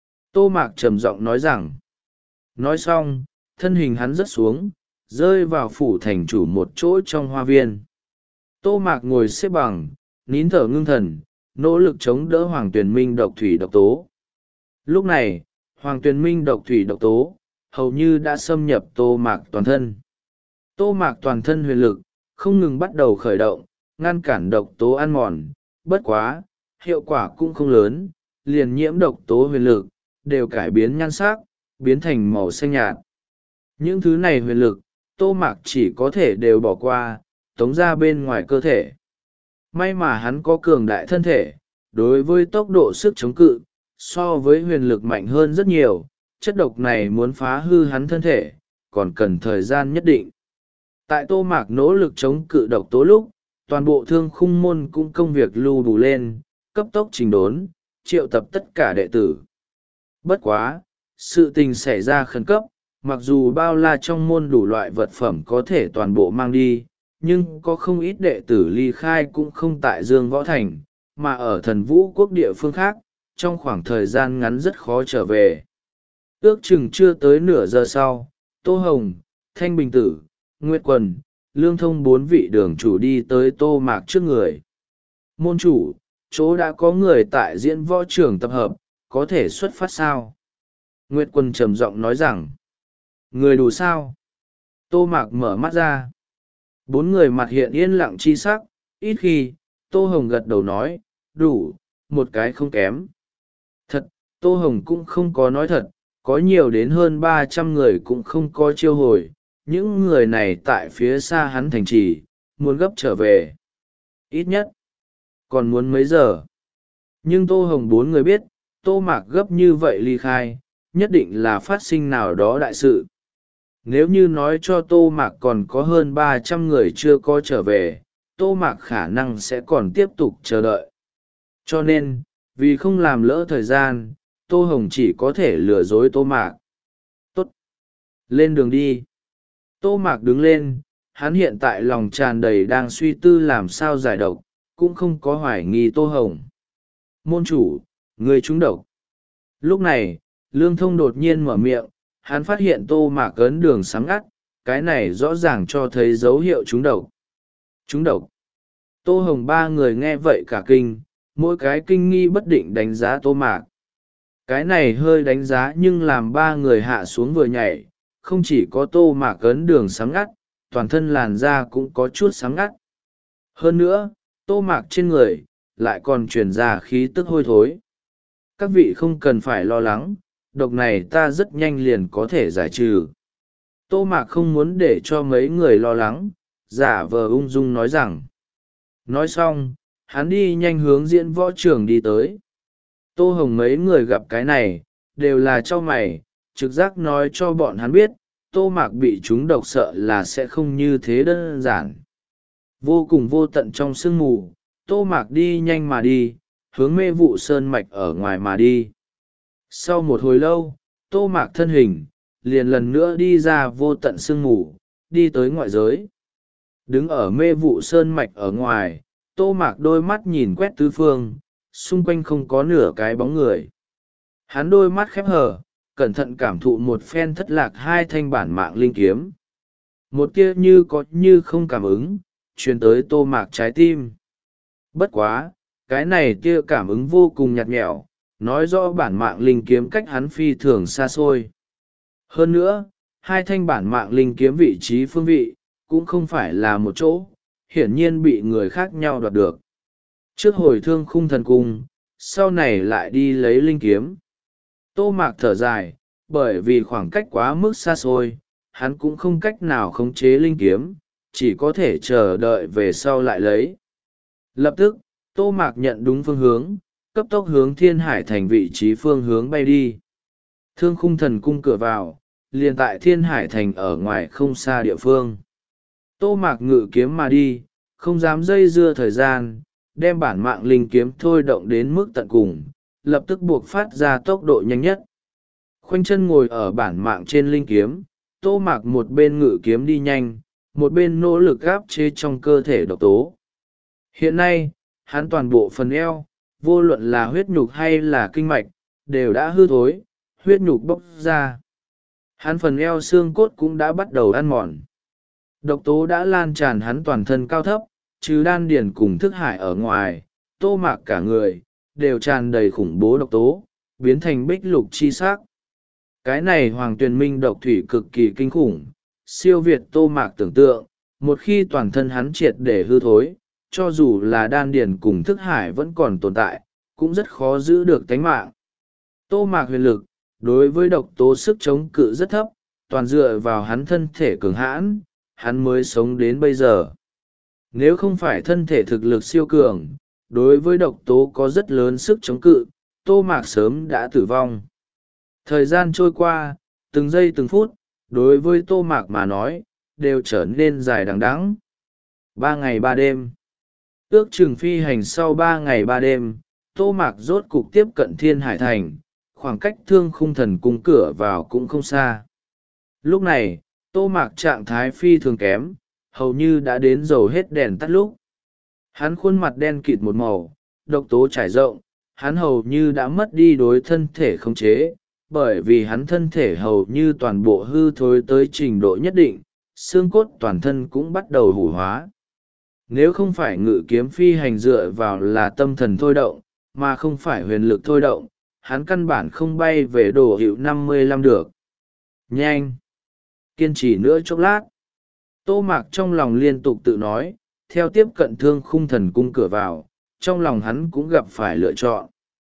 Tô Mạc trầm giọng nói rằng. Nói xong, thân hình hắn rớt xuống, rơi vào phủ thành chủ một chỗ trong hoa viên. Tô Mạc ngồi xếp bằng, nín thở ngưng thần, nỗ lực chống đỡ hoàng tuyền minh độc thủy độc tố. Lúc này, hoàng tuyền minh độc thủy độc tố, hầu như đã xâm nhập tô mạc toàn thân. Tô mạc toàn thân huyền lực, không ngừng bắt đầu khởi động, ngăn cản độc tố ăn mòn, bất quá, hiệu quả cũng không lớn, liền nhiễm độc tố huyền lực, đều cải biến nhan sắc, biến thành màu xanh nhạt. Những thứ này huyền lực, tô mạc chỉ có thể đều bỏ qua, tống ra bên ngoài cơ thể. May mà hắn có cường đại thân thể, đối với tốc độ sức chống cự, so với huyền lực mạnh hơn rất nhiều, chất độc này muốn phá hư hắn thân thể, còn cần thời gian nhất định. Tại tô mạc nỗ lực chống cự độc tố lúc, toàn bộ thương khung môn cũng công việc lưu đủ lên, cấp tốc trình đốn, triệu tập tất cả đệ tử. Bất quá, sự tình xảy ra khẩn cấp, mặc dù bao la trong môn đủ loại vật phẩm có thể toàn bộ mang đi, nhưng có không ít đệ tử ly khai cũng không tại Dương Võ Thành, mà ở thần vũ quốc địa phương khác, trong khoảng thời gian ngắn rất khó trở về. Ước chừng chưa tới nửa giờ sau, Tô Hồng, Thanh Bình Tử, Nguyệt Quần, Lương Thông bốn vị đường chủ đi tới Tô Mạc trước người. Môn chủ, chỗ đã có người tại diễn võ trường tập hợp, có thể xuất phát sao? Nguyệt Quần trầm giọng nói rằng, người đủ sao? Tô Mạc mở mắt ra. Bốn người mặt hiện yên lặng chi sắc, ít khi, Tô Hồng gật đầu nói, đủ, một cái không kém. Thật, Tô Hồng cũng không có nói thật, có nhiều đến hơn ba trăm người cũng không có chiêu hồi, những người này tại phía xa hắn thành trì, muốn gấp trở về. Ít nhất, còn muốn mấy giờ. Nhưng Tô Hồng bốn người biết, Tô Mạc gấp như vậy ly khai, nhất định là phát sinh nào đó đại sự. Nếu như nói cho Tô Mạc còn có hơn ba trăm người chưa có trở về, Tô Mạc khả năng sẽ còn tiếp tục chờ đợi. Cho nên, vì không làm lỡ thời gian, Tô Hồng chỉ có thể lừa dối Tô Mạc. Tốt! Lên đường đi! Tô Mạc đứng lên, hắn hiện tại lòng tràn đầy đang suy tư làm sao giải độc, cũng không có hoài nghi Tô Hồng. Môn chủ, người trúng độc. Lúc này, Lương Thông đột nhiên mở miệng, hắn phát hiện Tô Mạc ấn đường sáng ngắt, cái này rõ ràng cho thấy dấu hiệu trúng độc. Trúng độc. Tô Hồng ba người nghe vậy cả kinh, mỗi cái kinh nghi bất định đánh giá Tô Mạc. Cái này hơi đánh giá nhưng làm ba người hạ xuống vừa nhảy, không chỉ có Tô Mạc ấn đường sáng ngắt, toàn thân làn da cũng có chút sáng ngắt. Hơn nữa, Tô Mạc trên người, lại còn truyền ra khí tức hôi thối. Các vị không cần phải lo lắng, độc này ta rất nhanh liền có thể giải trừ. Tô Mạc không muốn để cho mấy người lo lắng, giả vờ ung dung nói rằng. Nói xong, hắn đi nhanh hướng diễn võ trường đi tới. Tô Hồng mấy người gặp cái này, đều là cho mày, trực giác nói cho bọn hắn biết, Tô Mạc bị chúng độc sợ là sẽ không như thế đơn giản. Vô cùng vô tận trong sương mù, Tô Mạc đi nhanh mà đi, hướng mê vụ sơn mạch ở ngoài mà đi. Sau một hồi lâu, Tô Mạc thân hình, liền lần nữa đi ra vô tận sương mù, đi tới ngoại giới. Đứng ở mê vụ sơn mạch ở ngoài, Tô Mạc đôi mắt nhìn quét tứ phương, xung quanh không có nửa cái bóng người. Hắn đôi mắt khép hờ, cẩn thận cảm thụ một phen thất lạc hai thanh bản mạng linh kiếm. Một tia như có như không cảm ứng, truyền tới Tô Mạc trái tim. Bất quá, cái này tia cảm ứng vô cùng nhạt nhẽo, nói rõ bản mạng linh kiếm cách hắn phi thường xa xôi. Hơn nữa, hai thanh bản mạng linh kiếm vị trí phương vị, cũng không phải là một chỗ, hiển nhiên bị người khác nhau đoạt được. Trước hồi thương khung thần cung, sau này lại đi lấy linh kiếm. Tô Mạc thở dài, bởi vì khoảng cách quá mức xa xôi, hắn cũng không cách nào khống chế linh kiếm, chỉ có thể chờ đợi về sau lại lấy. Lập tức, Tô Mạc nhận đúng phương hướng, cấp tốc hướng Thiên Hải Thành vị trí phương hướng bay đi. Thương khung thần cung cửa vào, liền tại Thiên Hải Thành ở ngoài không xa địa phương. Tô Mạc ngự kiếm mà đi, không dám dây dưa thời gian, đem bản mạng linh kiếm thôi động đến mức tận cùng, lập tức buộc phát ra tốc độ nhanh nhất. Khoanh chân ngồi ở bản mạng trên linh kiếm, Tô Mạc một bên ngự kiếm đi nhanh, một bên nỗ lực áp chế trong cơ thể độc tố. Hiện nay, hắn toàn bộ phần eo, vô luận là huyết nhục hay là kinh mạch, đều đã hư thối, huyết nhục bốc ra. Hắn phần eo xương cốt cũng đã bắt đầu ăn mòn. Độc tố đã lan tràn hắn toàn thân cao thấp, trừ đan điền cùng thức hải ở ngoài, Tô Mạc cả người đều tràn đầy khủng bố độc tố, biến thành bích lục chi sắc. Cái này Hoàng Tuyền Minh độc thủy cực kỳ kinh khủng, siêu việt Tô Mạc tưởng tượng, một khi toàn thân hắn triệt để hư thối, cho dù là đan điền cùng thức hải vẫn còn tồn tại, cũng rất khó giữ được tánh mạng. Tô Mạc huyền lực, đối với độc tố sức chống cự rất thấp, toàn dựa vào hắn thân thể cường hãn, hắn mới sống đến bây giờ. Nếu không phải thân thể thực lực siêu cường, đối với độc tố có rất lớn sức chống cự, Tô Mạc sớm đã tử vong. Thời gian trôi qua, từng giây từng phút, đối với Tô Mạc mà nói, đều trở nên dài đằng đẵng. Ba ngày ba đêm. Ước chừng phi hành sau ba ngày ba đêm, Tô Mạc rốt cục tiếp cận Thiên Hải Thành, khoảng cách Thương Khung Thần Cung cửa vào cũng không xa. Lúc này, Tô Mạc trạng thái phi thường kém, hầu như đã đến dầu hết đèn tắt lúc. Hắn khuôn mặt đen kịt một màu, độc tố trải rộng, hắn hầu như đã mất đi đối thân thể khống chế, bởi vì hắn thân thể hầu như toàn bộ hư thối tới trình độ nhất định, xương cốt toàn thân cũng bắt đầu hủ hóa. Nếu không phải ngự kiếm phi hành dựa vào là tâm thần thôi động, mà không phải huyền lực thôi động, hắn căn bản không bay về đồ hiệu năm mươi lăm được. Nhanh! Kiên trì nữa chốc lát. Tô Mạc trong lòng liên tục tự nói, theo tiếp cận Thương Khung Thần Cung cửa vào, trong lòng hắn cũng gặp phải lựa chọn.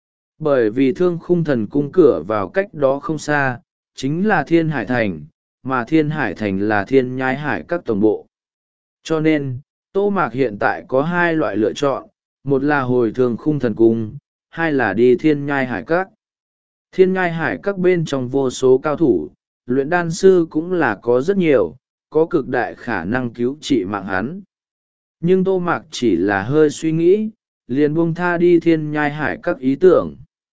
Bởi vì Thương Khung Thần Cung cửa vào cách đó không xa, chính là Thiên Hải Thành, mà Thiên Hải Thành là Thiên Nhai Hải các tổng bộ. Cho nên, Tô Mạc hiện tại có hai loại lựa chọn, một là hồi Thương Khung Thần Cung, hai là đi Thiên Nhai Hải các. Thiên Nhai Hải các bên trong vô số cao thủ, luyện đan sư cũng là có rất nhiều, có cực đại khả năng cứu trị mạng hắn. Nhưng Tô Mạc chỉ là hơi suy nghĩ, liền buông tha đi Thiên Nhai Hải các ý tưởng.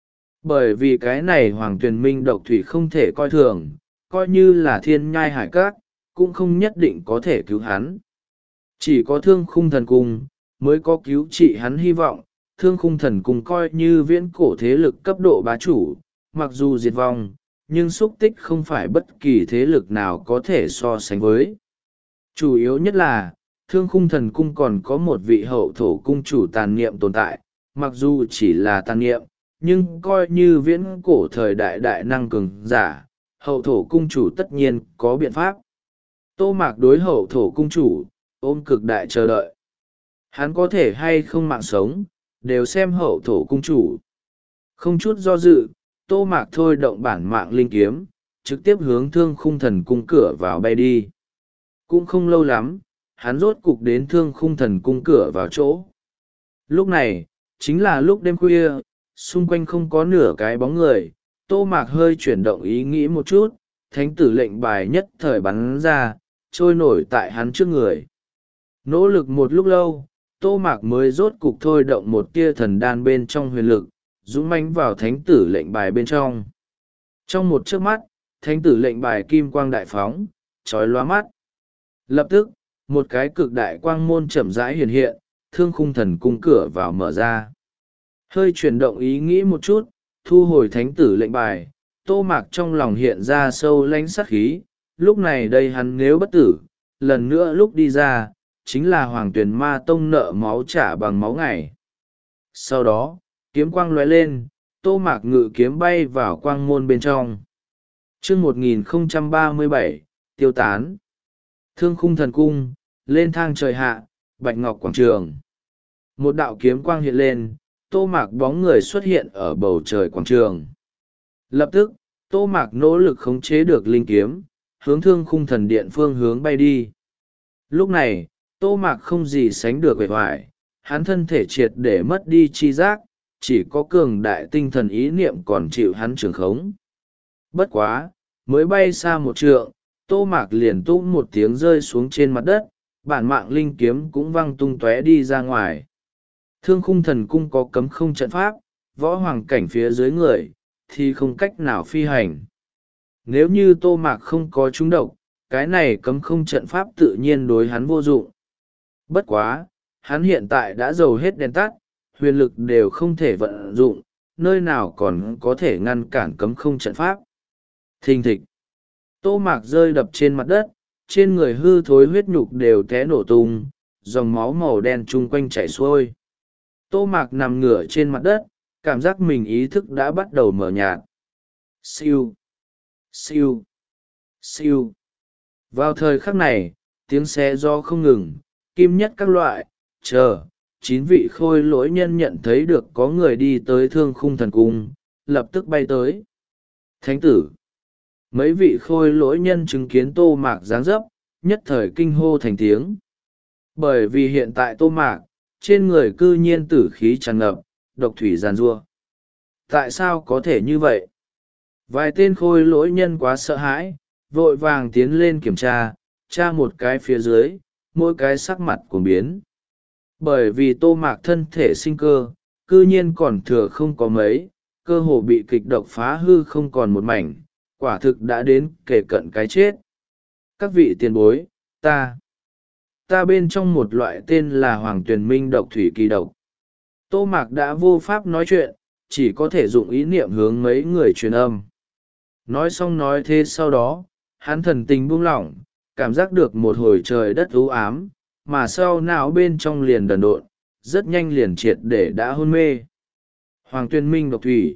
Bởi vì cái này Hoàng Tuyền Minh độc thủy không thể coi thường, coi như là Thiên Nhai Hải các, cũng không nhất định có thể cứu hắn. Chỉ có Thương Khung Thần Cung mới có cứu trị hắn hy vọng. Thương Khung Thần Cung coi như viễn cổ thế lực cấp độ bá chủ, mặc dù diệt vong, nhưng xúc tích không phải bất kỳ thế lực nào có thể so sánh với. Chủ yếu nhất là, Thương Khung Thần Cung còn có một vị hậu thổ cung chủ tàn niệm tồn tại, mặc dù chỉ là tàn niệm, nhưng coi như viễn cổ thời đại đại năng cường giả, hậu thổ cung chủ tất nhiên có biện pháp. Tô Mạc đối hậu thổ cung chủ, ôm cực đại chờ đợi. Hắn có thể hay không mạng sống, đều xem hậu thổ cung chủ. Không chút do dự, Tô Mạc thôi động bản mạng linh kiếm, trực tiếp hướng Thương Khung Thần Cung cửa vào bay đi. Cũng không lâu lắm, hắn rốt cục đến Thương Khung Thần Cung cửa vào chỗ. Lúc này, chính là lúc đêm khuya, xung quanh không có nửa cái bóng người. Tô Mạc hơi chuyển động ý nghĩ một chút, thánh tử lệnh bài nhất thời bắn ra, trôi nổi tại hắn trước người. Nỗ lực một lúc lâu, Tô Mạc mới rốt cục thôi động một tia thần đan bên trong huyền lực, dũng mãnh vào thánh tử lệnh bài bên trong. Trong một chớp mắt, thánh tử lệnh bài kim quang đại phóng, chói lóa mắt. Lập tức, một cái cực đại quang môn chậm rãi hiện hiện, Thương Khung Thần Cung cửa vào mở ra. Hơi chuyển động ý nghĩ một chút, thu hồi thánh tử lệnh bài, Tô Mạc trong lòng hiện ra sâu lánh sát khí. Lúc này đây hắn nếu bất tử, lần nữa lúc đi ra, chính là Hoàng Tuyền Ma Tông nợ máu trả bằng máu ngày. Sau đó, kiếm quang lóe lên, Tô Mạc ngự kiếm bay vào quang môn bên trong. chương một nghìn không trăm ba mươi bảy, tiêu tán. Thương Khung Thần Cung, lên thang trời hạ, Bạch Ngọc Quảng Trường. Một đạo kiếm quang hiện lên, Tô Mạc bóng người xuất hiện ở bầu trời quảng trường. Lập tức, Tô Mạc nỗ lực khống chế được linh kiếm, hướng Thương Khung Thần Điện phương hướng bay đi. Lúc này, Tô Mạc không gì sánh được vẻ hoài, hắn thân thể triệt để mất đi chi giác, chỉ có cường đại tinh thần ý niệm còn chịu hắn trường khống. Bất quá, mới bay xa một trượng, Tô Mạc liền tũm một tiếng rơi xuống trên mặt đất, bản mạng linh kiếm cũng văng tung tóe đi ra ngoài. Thương Khung Thần Cung có cấm không trận pháp, võ hoàng cảnh phía dưới người, thì không cách nào phi hành. Nếu như Tô Mạc không có trúng độc, cái này cấm không trận pháp tự nhiên đối hắn vô dụng. Bất quá, hắn hiện tại đã dầu hết đèn tắt, huyền lực đều không thể vận dụng, nơi nào còn có thể ngăn cản cấm không trận pháp. Thình thịch. Tô Mạc rơi đập trên mặt đất, trên người hư thối huyết nhục đều té nổ tung, dòng máu màu đen chung quanh chảy xuôi. Tô Mạc nằm ngửa trên mặt đất, cảm giác mình ý thức đã bắt đầu mờ nhạt. Siêu, siêu, siêu. Vào thời khắc này, tiếng xé gió không ngừng, kim nhất các loại, chờ, chín vị khôi lỗi nhân nhận thấy được có người đi tới Thương Khung Thần Cung, lập tức bay tới. Thánh tử. Mấy vị khôi lỗi nhân chứng kiến Tô Mạc dáng dấp, nhất thời kinh hô thành tiếng. Bởi vì hiện tại Tô Mạc, trên người cư nhiên tử khí tràn ngập, độc thủy giàn giụa. Tại sao có thể như vậy? Vài tên khôi lỗi nhân quá sợ hãi, vội vàng tiến lên kiểm tra, tra một cái phía dưới, mỗi cái sắc mặt cuồng biến. Bởi vì Tô Mạc thân thể sinh cơ, cư nhiên còn thừa không có mấy, cơ hồ bị kịch độc phá hư không còn một mảnh, quả thực đã đến kề cận cái chết. Các vị tiền bối, ta, ta bên trong một loại tên là Hoàng Tuyền Minh độc thủy kỳ độc. Tô Mạc đã vô pháp nói chuyện, chỉ có thể dụng ý niệm hướng mấy người truyền âm. Nói xong nói thế sau đó, hắn thần tình buông lỏng, cảm giác được một hồi trời đất u ám, mà sau não bên trong liền đần độn, rất nhanh liền triệt để đã hôn mê. Hoàng Tuyền Minh độc thủy.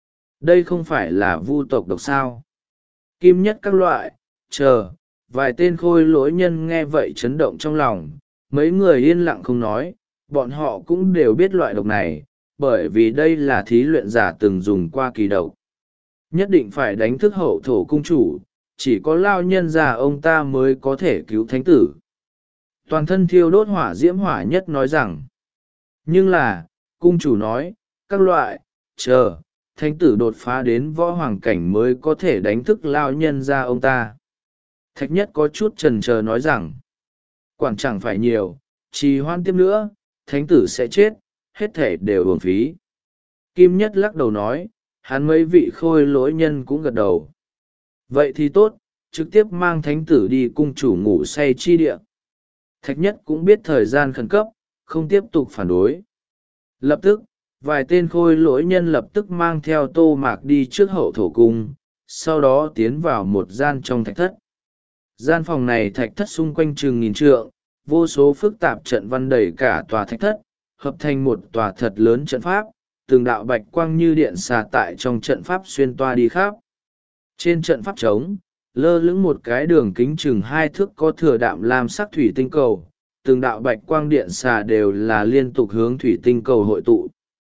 Đây không phải là vu tộc độc sao? Kim nhất các loại, chờ, vài tên khôi lỗi nhân nghe vậy chấn động trong lòng, mấy người yên lặng không nói, bọn họ cũng đều biết loại độc này, bởi vì đây là thí luyện giả từng dùng qua kỳ độc. Nhất định phải đánh thức hậu thổ cung chủ, chỉ có lao nhân già ông ta mới có thể cứu thánh tử. Toàn thân thiêu đốt hỏa diễm hỏa nhất nói rằng, nhưng là, cung chủ nói, các loại, chờ, thánh tử đột phá đến võ hoàng cảnh mới có thể đánh thức lao nhân ra ông ta. Thạch nhất có chút chần chờ nói rằng, quản chẳng phải nhiều, trì hoãn tiếp nữa, thánh tử sẽ chết, hết thể đều uổng phí. Kim nhất lắc đầu nói, hắn mấy vị khôi lỗi nhân cũng gật đầu. Vậy thì tốt, trực tiếp mang thánh tử đi cung chủ ngủ say chi địa. Thạch nhất cũng biết thời gian khẩn cấp, không tiếp tục phản đối. Lập tức, vài tên khôi lỗi nhân lập tức mang theo Tô Mạc đi trước hậu thổ cung, sau đó tiến vào một gian trong thạch thất. Gian phòng này thạch thất xung quanh chừng nghìn trượng, vô số phức tạp trận văn đầy cả tòa thạch thất, hợp thành một tòa thật lớn trận pháp, từng đạo bạch quang như điện xà tại trong trận pháp xuyên toa đi khắp. Trên trận pháp trống, lơ lửng một cái đường kính chừng hai thước có thừa đạm lam sắc thủy tinh cầu, từng đạo bạch quang điện xà đều là liên tục hướng thủy tinh cầu hội tụ.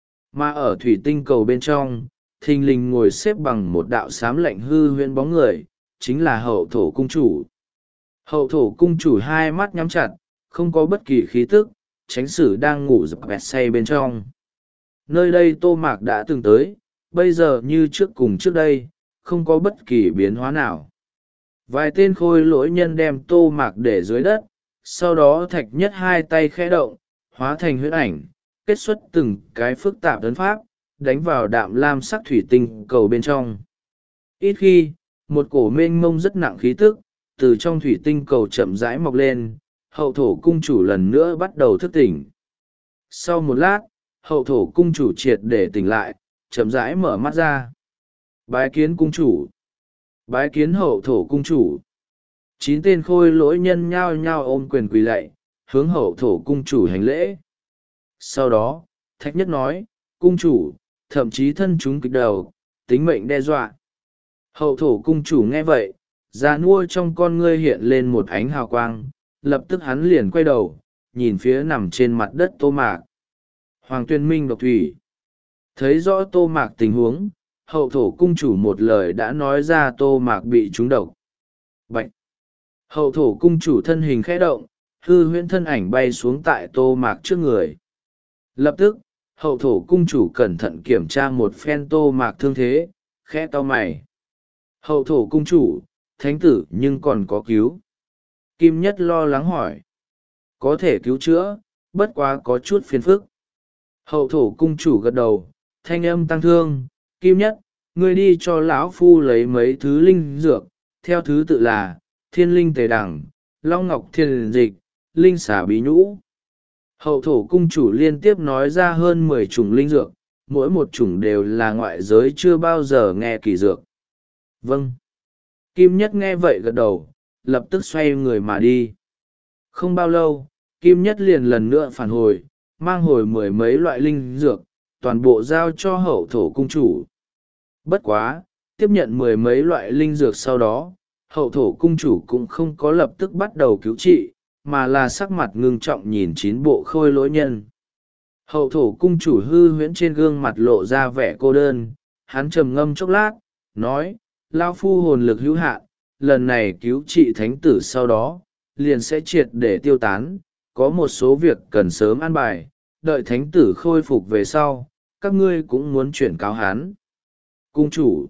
Mà ở thủy tinh cầu bên trong, thình lình ngồi xếp bằng một đạo xám lạnh hư huyễn bóng người, chính là hậu thổ cung chủ. Hậu thổ cung chủ hai mắt nhắm chặt, không có bất kỳ khí tức, chánh sử đang ngủ dập bẹt say bên trong. Nơi đây Tô Mạc đã từng tới, bây giờ như trước cùng trước đây, không có bất kỳ biến hóa nào. Vài tên khôi lỗi nhân đem Tô Mạc để dưới đất, sau đó thạch nhất hai tay khẽ động, hóa thành huyễn ảnh, kết xuất từng cái phức tạp ấn pháp, đánh vào đạm lam sắc thủy tinh cầu bên trong. Ít khi, một cổ mênh mông rất nặng khí tức, từ trong thủy tinh cầu chậm rãi mọc lên, hậu thổ cung chủ lần nữa bắt đầu thức tỉnh. Sau một lát, hậu thổ cung chủ triệt để tỉnh lại, chậm rãi mở mắt ra. Bái kiến cung chủ. Bái kiến hậu thổ cung chủ. Chín tên khôi lỗi nhân nhao nhao ôm quyền quỳ lạy, hướng hậu thổ cung chủ hành lễ. Sau đó, Thạch Nhất nói, cung chủ, thậm chí thân chúng kịch đầu, tính mệnh đe dọa. Hậu thổ cung chủ nghe vậy, già nua trong con ngươi hiện lên một ánh hào quang, lập tức hắn liền quay đầu, nhìn phía nằm trên mặt đất Tô Mạc. Hoàng Tuyền Minh độc thủy. Thấy rõ Tô Mạc tình huống, hậu thổ cung chủ một lời đã nói ra Tô Mạc bị trúng độc. Bạch! Hậu thổ cung chủ thân hình khẽ động, hư huyễn thân ảnh bay xuống tại Tô Mạc trước người. Lập tức, hậu thổ cung chủ cẩn thận kiểm tra một phen Tô Mạc thương thế, khẽ cau mày. Hậu thổ cung chủ, thánh tử nhưng còn có cứu. Kim Nhất lo lắng hỏi. Có thể cứu chữa, bất quá có chút phiền phức. Hậu thổ cung chủ gật đầu, thanh âm tăng thương. Kim Nhất, ngươi đi cho lão phu lấy mấy thứ linh dược, theo thứ tự là thiên linh tề đằng, long ngọc thiên dịch, linh xả bí nhũ. Hậu thổ cung chủ liên tiếp nói ra hơn mười chủng linh dược, mỗi một chủng đều là ngoại giới chưa bao giờ nghe kỳ dược. Vâng. Kim Nhất nghe vậy gật đầu, lập tức xoay người mà đi. Không bao lâu, Kim Nhất liền lần nữa phản hồi, mang hồi mười mấy loại linh dược, toàn bộ giao cho hậu thổ cung chủ. Bất quá, tiếp nhận mười mấy loại linh dược sau đó, hậu thổ cung chủ cũng không có lập tức bắt đầu cứu trị, mà là sắc mặt ngưng trọng nhìn chín bộ khôi lỗi nhân. Hậu thổ cung chủ hư huyễn trên gương mặt lộ ra vẻ cô đơn, hắn trầm ngâm chốc lát, nói, lao phu hồn lực hữu hạn, lần này cứu trị thánh tử sau đó, liền sẽ triệt để tiêu tán, có một số việc cần sớm an bài, đợi thánh tử khôi phục về sau, các ngươi cũng muốn chuyển cáo hắn. Cung chủ,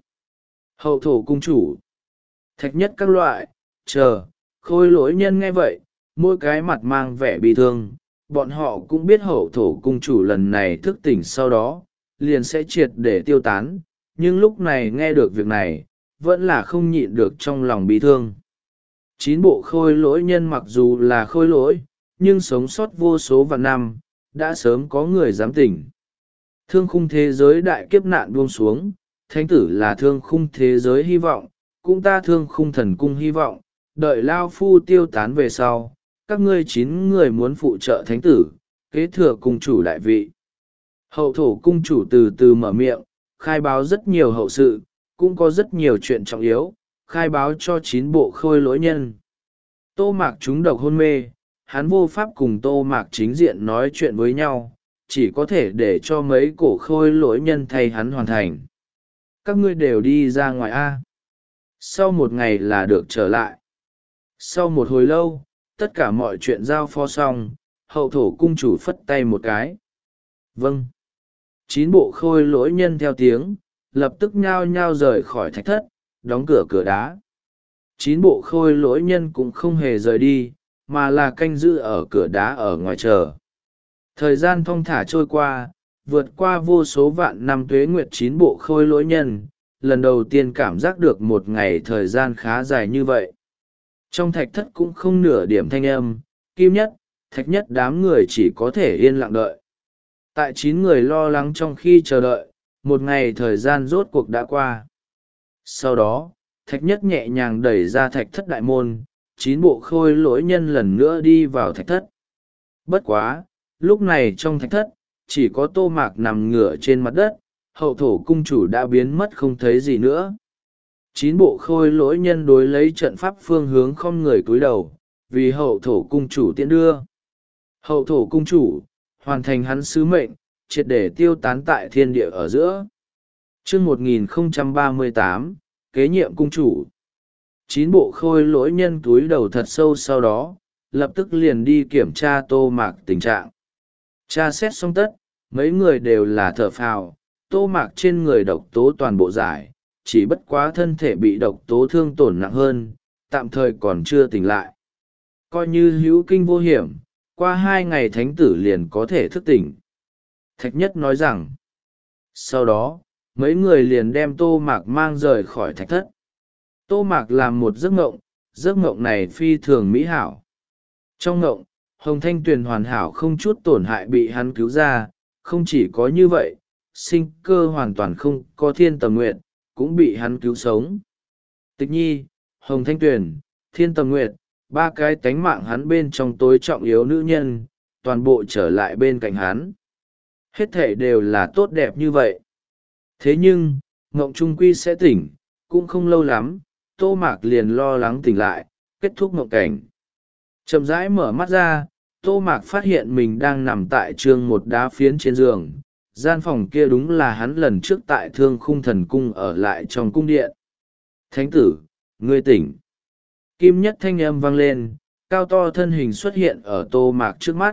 hậu thổ cung chủ, thạch nhất các loại, chờ, khôi lỗi nhân nghe vậy, mỗi cái mặt mang vẻ bi thương, bọn họ cũng biết hậu thổ cung chủ lần này thức tỉnh sau đó, liền sẽ triệt để tiêu tán, nhưng lúc này nghe được việc này, vẫn là không nhịn được trong lòng bi thương. Chín bộ khôi lỗi nhân mặc dù là khôi lỗi, nhưng sống sót vô số vạn năm, đã sớm có người dám tỉnh. Thương khung thế giới đại kiếp nạn buông xuống, thánh tử là thương khung thế giới hy vọng, cũng ta thương khung thần cung hy vọng, đợi lao phu tiêu tán về sau, các ngươi chín người muốn phụ trợ thánh tử, kế thừa cung chủ đại vị. Hậu thổ cung chủ từ từ mở miệng, khai báo rất nhiều hậu sự, cũng có rất nhiều chuyện trọng yếu, khai báo cho chín bộ khôi lỗi nhân. Tô Mạc trúng độc hôn mê, hắn vô pháp cùng Tô Mạc chính diện nói chuyện với nhau, chỉ có thể để cho mấy cổ khôi lỗi nhân thay hắn hoàn thành. Các ngươi đều đi ra ngoài A. Sau một ngày là được trở lại. Sau một hồi lâu, tất cả mọi chuyện giao phó xong, hậu thổ cung chủ phất tay một cái. Vâng. Chín bộ khôi lỗi nhân theo tiếng, lập tức nhao nhao rời khỏi thạch thất, đóng cửa cửa đá. Chín bộ khôi lỗi nhân cũng không hề rời đi, mà là canh giữ ở cửa đá ở ngoài chờ. Thời gian thong thả trôi qua, vượt qua vô số vạn năm tuế nguyệt chín bộ khôi lỗi nhân, lần đầu tiên cảm giác được một ngày thời gian khá dài như vậy. Trong thạch thất cũng không nửa điểm thanh âm, Kim Nhất, Thạch Nhất đám người chỉ có thể yên lặng đợi. Tại chín người lo lắng trong khi chờ đợi, một ngày thời gian rốt cuộc đã qua. Sau đó, Thạch Nhất nhẹ nhàng đẩy ra thạch thất đại môn, chín bộ khôi lỗi nhân lần nữa đi vào thạch thất. Bất quá, lúc này trong thạch thất, chỉ có Tô Mạc nằm ngửa trên mặt đất, hậu thổ cung chủ đã biến mất không thấy gì nữa. Chín bộ khôi lỗi nhân đối lấy trận pháp phương hướng không người cúi đầu, vì hậu thổ cung chủ tiễn đưa. Hậu thổ cung chủ, hoàn thành hắn sứ mệnh, triệt để tiêu tán tại thiên địa ở giữa. Chương một nghìn không trăm ba mươi tám, kế nhiệm cung chủ. Chín bộ khôi lỗi nhân cúi đầu thật sâu sau đó, lập tức liền đi kiểm tra Tô Mạc tình trạng. Tra xét xong tất, mấy người đều là thở phào, Tô Mạc trên người độc tố toàn bộ giải, chỉ bất quá thân thể bị độc tố thương tổn nặng hơn, tạm thời còn chưa tỉnh lại. Coi như hữu kinh vô hiểm, qua hai ngày thánh tử liền có thể thức tỉnh. Thạch Nhất nói rằng, sau đó, mấy người liền đem Tô Mạc mang rời khỏi thạch thất. Tô Mạc làm một giấc ngộng, giấc ngộng này phi thường mỹ hảo. Trong ngộng, Hồng Thanh Tuyền hoàn hảo không chút tổn hại bị hắn cứu ra, không chỉ có như vậy, sinh cơ hoàn toàn không có Thiên Tầm Nguyệt, cũng bị hắn cứu sống. Tịch Nhi, Hồng Thanh Tuyền, Thiên Tầm Nguyệt, ba cái tánh mạng hắn bên trong tối trọng yếu nữ nhân, toàn bộ trở lại bên cạnh hắn. Hết thể đều là tốt đẹp như vậy. Thế nhưng, ngộng trung quy sẽ tỉnh, cũng không lâu lắm, Tô Mạc liền lo lắng tỉnh lại, kết thúc ngộng cảnh. Chậm rãi mở mắt ra, Tô Mạc phát hiện mình đang nằm tại trường một đá phiến trên giường. Gian phòng kia đúng là hắn lần trước tại Thương Khung Thần Cung ở lại trong cung điện. Thánh tử, ngươi tỉnh. Kim Nhất thanh âm vang lên, cao to thân hình xuất hiện ở Tô Mạc trước mắt.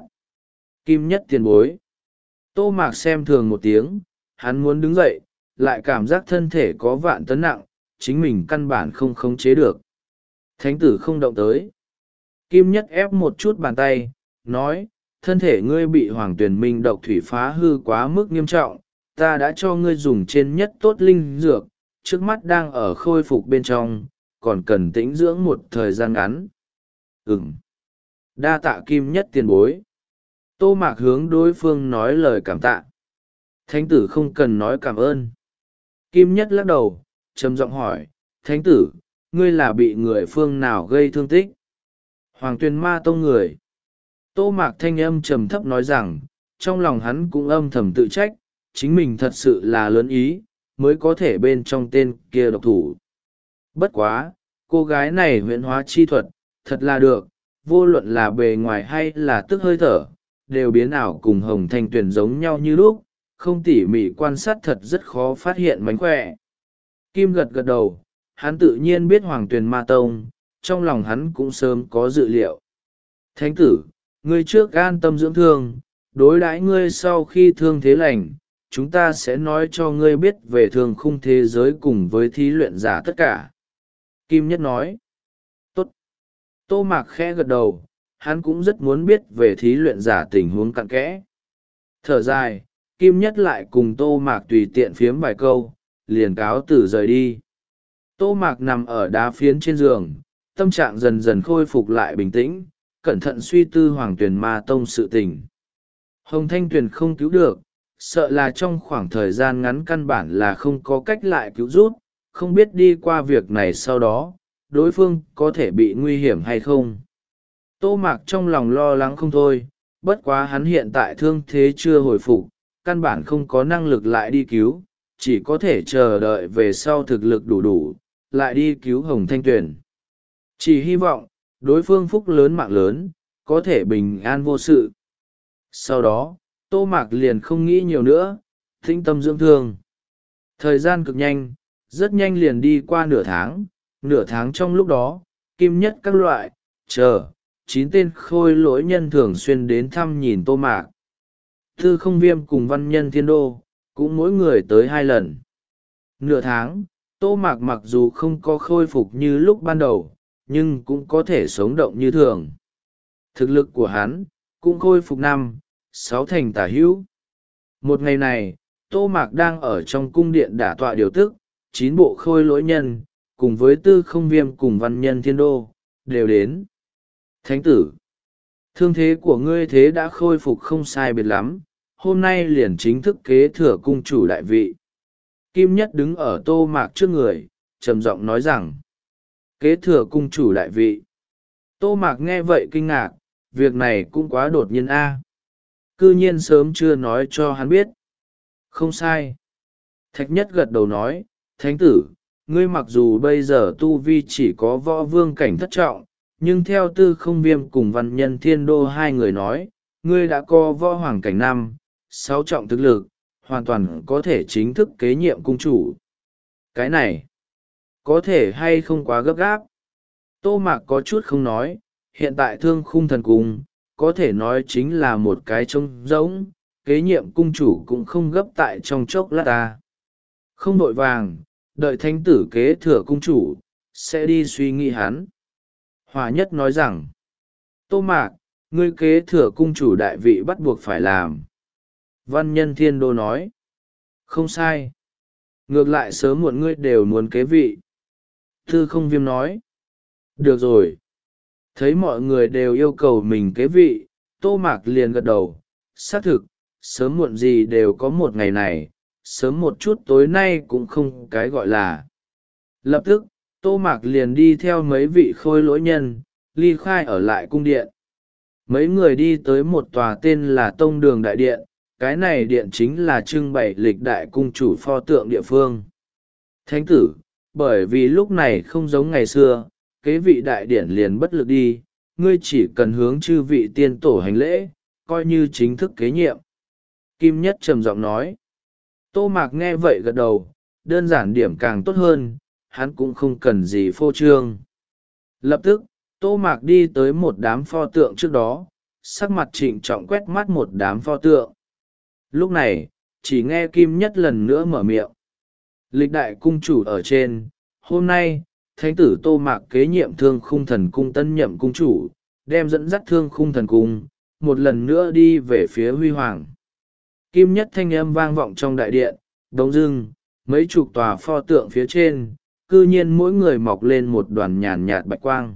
Kim Nhất tiền bối. Tô Mạc xem thường một tiếng, hắn muốn đứng dậy, lại cảm giác thân thể có vạn tấn nặng, chính mình căn bản không khống chế được. Thánh tử không động tới. Kim Nhất ép một chút bàn tay, nói, thân thể ngươi bị Hoàng Tuyền Minh độc thủy phá hư quá mức nghiêm trọng, ta đã cho ngươi dùng trên nhất tốt linh dược, trước mắt đang ở khôi phục bên trong, còn cần tĩnh dưỡng một thời gian ngắn. Ừm. Đa tạ Kim Nhất tiền bối. Tô Mạc hướng đối phương nói lời cảm tạ. Thánh tử không cần nói cảm ơn. Kim Nhất lắc đầu, trầm giọng hỏi, Thánh tử, ngươi là bị người phương nào gây thương tích? Hoàng Tuyền Ma Tông người. Tô Mạc thanh âm trầm thấp nói rằng, trong lòng hắn cũng âm thầm tự trách, chính mình thật sự là lớn ý, mới có thể bên trong tên kia độc thủ. Bất quá, cô gái này huyễn hóa chi thuật, thật là được, vô luận là bề ngoài hay là tức hơi thở, đều biến ảo cùng Hồng Thanh Tuyền giống nhau như lúc, không tỉ mỉ quan sát thật rất khó phát hiện mánh khỏe. Kim gật gật đầu, hắn tự nhiên biết Hoàng Tuyền Ma Tông, trong lòng hắn cũng sớm có dự liệu. Thánh tử, ngươi trước an tâm dưỡng thương, đối đãi ngươi sau khi thương thế lành, chúng ta sẽ nói cho ngươi biết về thương khung thế giới cùng với thí luyện giả tất cả. Kim Nhất nói. Tốt. Tô Mạc khẽ gật đầu, hắn cũng rất muốn biết về thí luyện giả tình huống cặn kẽ. Thở dài, Kim Nhất lại cùng Tô Mạc tùy tiện phiếm vài câu, liền cáo từ rời đi. Tô Mạc nằm ở đá phiến trên giường, tâm trạng dần dần khôi phục lại bình tĩnh, cẩn thận suy tư Hoàng Tuyền Ma Tông sự tình. Hồng Thanh Tuyền không cứu được, sợ là trong khoảng thời gian ngắn căn bản là không có cách lại cứu rút, không biết đi qua việc này sau đó, đối phương có thể bị nguy hiểm hay không. Tô Mạc trong lòng lo lắng không thôi, bất quá hắn hiện tại thương thế chưa hồi phục, căn bản không có năng lực lại đi cứu, chỉ có thể chờ đợi về sau thực lực đủ đủ, lại đi cứu Hồng Thanh Tuyền. Chỉ hy vọng, đối phương phúc lớn mạng lớn, có thể bình an vô sự. Sau đó, Tô Mạc liền không nghĩ nhiều nữa, tĩnh tâm dưỡng thương. Thời gian cực nhanh, rất nhanh liền đi qua nửa tháng, nửa tháng trong lúc đó, Kim Nhất các loại, chờ, chín tên khôi lỗi nhân thường xuyên đến thăm nhìn Tô Mạc. Tư Không Viêm cùng Văn Nhân Thiên Đô, cũng mỗi người tới hai lần. Nửa tháng, Tô Mạc mặc dù không có khôi phục như lúc ban đầu, nhưng cũng có thể sống động như thường. Thực lực của hắn, cũng khôi phục năm, sáu thành tả hữu. Một ngày này, Tô Mạc đang ở trong cung điện đả tọa điều tức, chín bộ khôi lỗi nhân, cùng với Tư Không Viêm cùng Văn Nhân Thiên Đô, đều đến. Thánh tử, thương thế của ngươi thế đã khôi phục không sai biệt lắm, hôm nay liền chính thức kế thừa cung chủ đại vị. Kim Nhất đứng ở Tô Mạc trước người, trầm giọng nói rằng, kế thừa cung chủ đại vị. Tô Mạc nghe vậy kinh ngạc, việc này cũng quá đột nhiên a. Cư nhiên sớm chưa nói cho hắn biết. Không sai. Thạch Nhất gật đầu nói, thánh tử, ngươi mặc dù bây giờ tu vi chỉ có võ vương cảnh thất trọng, nhưng theo Tư Không Viêm cùng Văn Nhân Thiên Đô hai người nói, ngươi đã có võ hoàng cảnh năm, sáu trọng thực lực, hoàn toàn có thể chính thức kế nhiệm cung chủ. Cái này, có thể hay không quá gấp gáp? Tô Mạc có chút không nói, hiện tại Thương Khung Thần Cung, có thể nói chính là một cái trống rỗng, kế nhiệm cung chủ cũng không gấp tại trong chốc lát ta. Không vội vàng, đợi thánh tử kế thừa cung chủ, sẽ đi suy nghĩ hắn. Hòa Nhất nói rằng, Tô Mạc, ngươi kế thừa cung chủ đại vị bắt buộc phải làm. Văn Nhân Thiên Đô nói, không sai. Ngược lại sớm muộn ngươi đều muốn kế vị. Tư Không Viêm nói, được rồi. Thấy mọi người đều yêu cầu mình kế vị, Tô Mạc liền gật đầu. Xác thực, sớm muộn gì đều có một ngày này, sớm một chút tối nay cũng không cái gọi là. Lập tức, Tô Mạc liền đi theo mấy vị khôi lỗi nhân, ly khai ở lại cung điện. Mấy người đi tới một tòa tên là Tông Đường Đại Điện, cái này điện chính là trưng bày lịch đại cung chủ pho tượng địa phương. Thánh tử, bởi vì lúc này không giống ngày xưa, kế vị đại điển liền bất lực đi, ngươi chỉ cần hướng chư vị tiên tổ hành lễ, coi như chính thức kế nhiệm. Kim Nhất trầm giọng nói. Tô Mạc nghe vậy gật đầu, đơn giản điểm càng tốt hơn, hắn cũng không cần gì phô trương. Lập tức, Tô Mạc đi tới một đám pho tượng trước đó, sắc mặt trịnh trọng quét mắt một đám pho tượng. Lúc này, chỉ nghe Kim Nhất lần nữa mở miệng. Lịch đại cung chủ ở trên, hôm nay, thánh tử Tô Mạc kế nhiệm Thương Khung Thần Cung tân nhậm cung chủ, đem dẫn dắt Thương Khung Thần Cung, một lần nữa đi về phía huy hoàng. Kim Nhất thanh âm vang vọng trong đại điện, bỗng dưng, mấy chục tòa pho tượng phía trên, cư nhiên mỗi người mọc lên một đoàn nhàn nhạt bạch quang.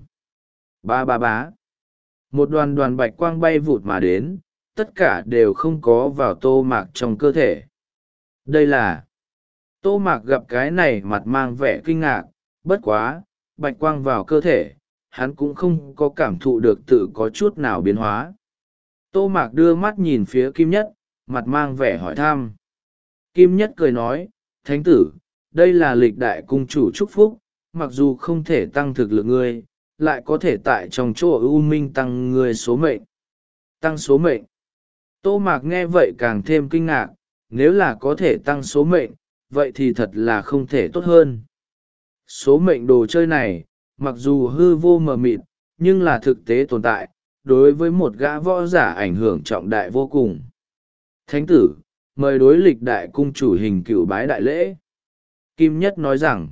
Ba ba bá. Một đoàn đoàn bạch quang bay vụt mà đến, tất cả đều không có vào Tô Mạc trong cơ thể. Đây là... Tô Mạc gặp cái này mặt mang vẻ kinh ngạc, bất quá, bạch quang vào cơ thể, hắn cũng không có cảm thụ được tự có chút nào biến hóa. Tô Mạc đưa mắt nhìn phía Kim Nhất, mặt mang vẻ hỏi thăm. Kim Nhất cười nói, thánh tử, đây là lịch đại cung chủ chúc phúc, mặc dù không thể tăng thực lực ngươi, lại có thể tại trong chỗ ưu minh tăng ngươi số mệnh. Tăng số mệnh. Tô Mạc nghe vậy càng thêm kinh ngạc, nếu là có thể tăng số mệnh, vậy thì thật là không thể tốt hơn. Số mệnh đồ chơi này, mặc dù hư vô mờ mịt, nhưng là thực tế tồn tại, đối với một gã võ giả ảnh hưởng trọng đại vô cùng. Thánh tử, mời đối lịch đại cung chủ hình cựu bái đại lễ. Kim Nhất nói rằng,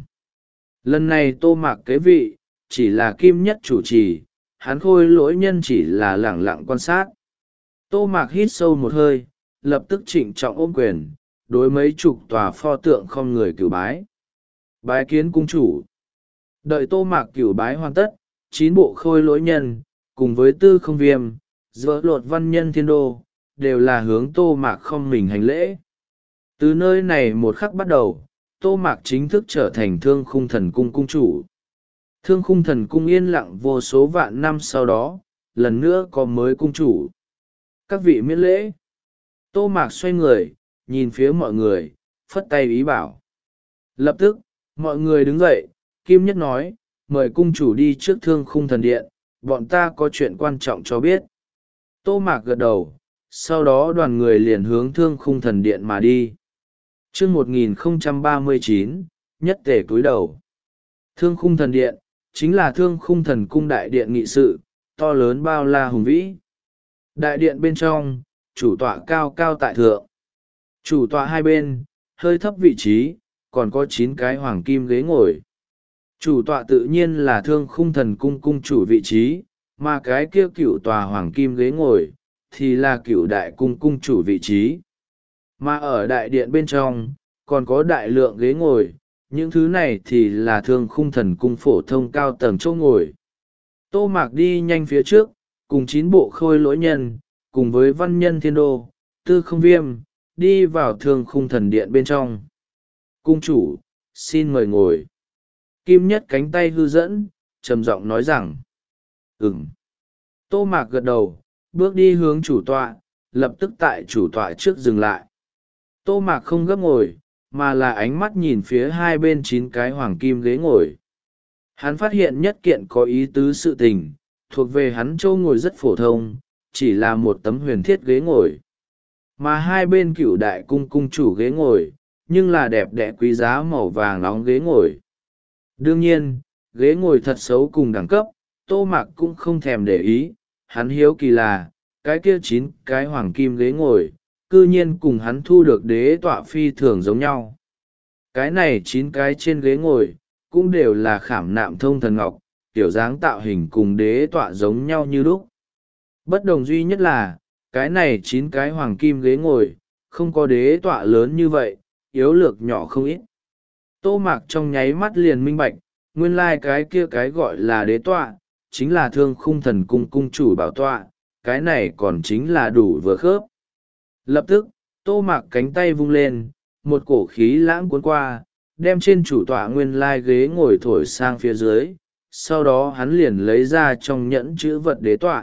lần này Tô Mạc kế vị, chỉ là Kim Nhất chủ trì, hắn Khôi Lỗi Nhân chỉ là lẳng lặng quan sát. Tô Mạc hít sâu một hơi, lập tức trịnh trọng ôm quyền, đối mấy chục tòa pho tượng không người cửu bái. Bái kiến cung chủ. Đợi Tô Mạc cửu bái hoàn tất, chín bộ Khôi Lỗi Nhân, cùng với tư không viêm, giữa lột văn nhân thiên đô, đều là hướng Tô Mạc không mình hành lễ. Từ nơi này một khắc bắt đầu, Tô Mạc chính thức trở thành Thương Khung Thần Cung cung chủ. Thương Khung Thần Cung yên lặng vô số vạn năm sau đó, lần nữa có mới cung chủ. Các vị miễn lễ. Tô Mạc xoay người, nhìn phía mọi người, phất tay ý bảo. Lập tức, mọi người đứng dậy, Kim Nhất nói, mời cung chủ đi trước Thương Khung Thần Điện, bọn ta có chuyện quan trọng cho biết. Tô Mạc gật đầu, sau đó đoàn người liền hướng Thương Khung Thần Điện mà đi. Chương một nghìn không trăm ba mươi chín, Nhất Tề cúi đầu. Thương Khung Thần Điện, chính là Thương Khung Thần Cung đại điện nghị sự, to lớn bao la hùng vĩ. Đại điện bên trong, chủ tọa cao cao tại thượng. Chủ tọa hai bên, hơi thấp vị trí, còn có chín cái hoàng kim ghế ngồi. Chủ tọa tự nhiên là Thương Khung Thần Cung cung chủ vị trí, mà cái kia cựu tòa hoàng kim ghế ngồi, thì là cựu đại cung cung chủ vị trí. Mà ở đại điện bên trong, còn có đại lượng ghế ngồi, những thứ này thì là Thương Khung Thần Cung phổ thông cao tầng chỗ ngồi. Tô Mạc đi nhanh phía trước, cùng chín bộ Khôi Lỗi Nhân, cùng với văn nhân thiên đô, tư không viêm, đi vào Thương Khung Thần Điện bên trong. Cung chủ, xin mời ngồi. Kim Nhất cánh tay hư dẫn, trầm giọng nói rằng, ừm. Tô Mạc gật đầu, bước đi hướng chủ tọa, lập tức tại chủ tọa trước dừng lại. Tô Mạc không gấp ngồi, mà là ánh mắt nhìn phía hai bên chín cái hoàng kim ghế ngồi. Hắn phát hiện nhất kiện có ý tứ sự tình, thuộc về hắn châu ngồi rất phổ thông, chỉ là một tấm huyền thiết ghế ngồi. Mà hai bên cựu đại cung cung chủ ghế ngồi, nhưng là đẹp đẽ quý giá màu vàng nóng ghế ngồi. Đương nhiên, ghế ngồi thật xấu cùng đẳng cấp, Tô Mạc cũng không thèm để ý, hắn hiếu kỳ là, cái kia chín cái hoàng kim ghế ngồi, cư nhiên cùng hắn thu được đế tọa phi thường giống nhau. Cái này chín cái trên ghế ngồi, cũng đều là khảm nạm thông thần ngọc, tiểu dáng tạo hình cùng đế tọa giống nhau như lúc. Bất đồng duy nhất là, cái này chín cái hoàng kim ghế ngồi, không có đế tọa lớn như vậy, yếu lược nhỏ không ít. Tô Mạc trong nháy mắt liền minh bạch, nguyên lai like cái kia cái gọi là đế tọa, chính là Thương Khung Thần Cung cung chủ bảo tọa, cái này còn chính là đủ vừa khớp. Lập tức, Tô Mạc cánh tay vung lên, một cổ khí lãng cuốn qua, đem trên chủ tọa nguyên lai ghế ngồi thổi sang phía dưới, sau đó hắn liền lấy ra trong nhẫn chữ vật đế tọa.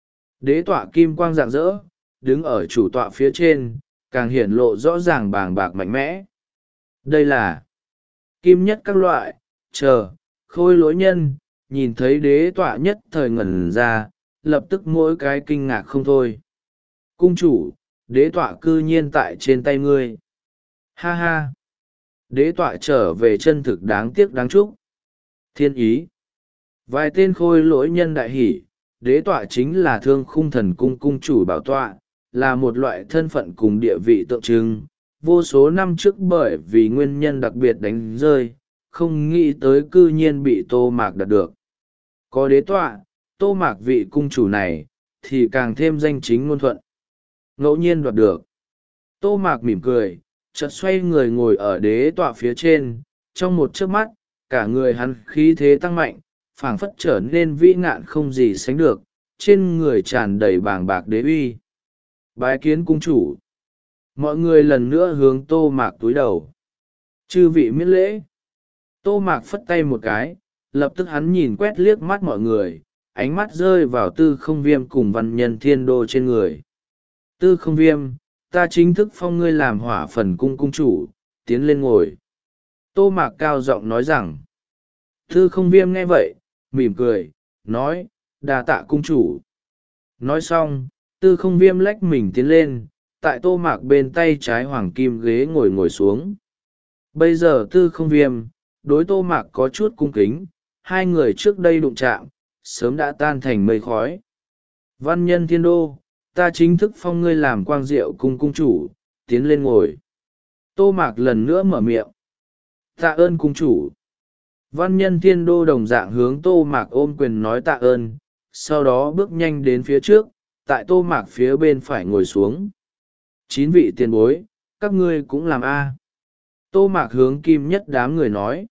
Đế tọa kim quang rạng rỡ, đứng ở chủ tọa phía trên, càng hiển lộ rõ ràng bàng bạc mạnh mẽ. Đây là kim nhất các loại, chờ, Khôi Lỗi Nhân, nhìn thấy đế tọa nhất thời ngẩn ra, lập tức mỗi cái kinh ngạc không thôi. Cung chủ, đế tọa cư nhiên tại trên tay ngươi. Ha ha! Đế tọa trở về chân thực đáng tiếc đáng chúc. Thiên ý! Vài tên Khôi Lỗi Nhân đại hỷ, đế tọa chính là Thương Khung Thần Cung cung chủ bảo tọa, là một loại thân phận cùng địa vị tượng trưng. Vô số năm trước bởi vì nguyên nhân đặc biệt đánh rơi, không nghĩ tới cư nhiên bị Tô Mạc đạt được. Có đế tọa, Tô Mạc vị cung chủ này, thì càng thêm danh chính ngôn thuận. Ngẫu nhiên đoạt được. Tô Mạc mỉm cười, chợt xoay người ngồi ở đế tọa phía trên, trong một chớp mắt, cả người hắn khí thế tăng mạnh, phảng phất trở nên vĩ ngạn không gì sánh được, trên người tràn đầy bàng bạc đế uy. Bái kiến cung chủ. Mọi người lần nữa hướng Tô Mạc cúi đầu. Chư vị miễn lễ. Tô Mạc phất tay một cái, lập tức hắn nhìn quét liếc mắt mọi người, ánh mắt rơi vào tư không viêm cùng văn nhân thiên đô trên người. Tư không viêm, ta chính thức phong ngươi làm hỏa phần cung cung chủ, tiến lên ngồi. Tô Mạc cao giọng nói rằng. Tư không viêm nghe vậy, mỉm cười, nói, đà tạ cung chủ. Nói xong, tư không viêm lách mình tiến lên, tại Tô Mạc bên tay trái hoàng kim ghế ngồi ngồi xuống. Bây giờ tư không viêm, đối Tô Mạc có chút cung kính, hai người trước đây đụng chạm, sớm đã tan thành mây khói. Văn nhân thiên đô, ta chính thức phong ngươi làm quang diệu cung cung chủ, tiến lên ngồi. Tô Mạc lần nữa mở miệng. Tạ ơn cung chủ. Văn nhân thiên đô đồng dạng hướng Tô Mạc ôm quyền nói tạ ơn, sau đó bước nhanh đến phía trước, tại Tô Mạc phía bên phải ngồi xuống. Chín vị tiền bối, các ngươi cũng làm A. Tô Mạc hướng kim nhất đám người nói.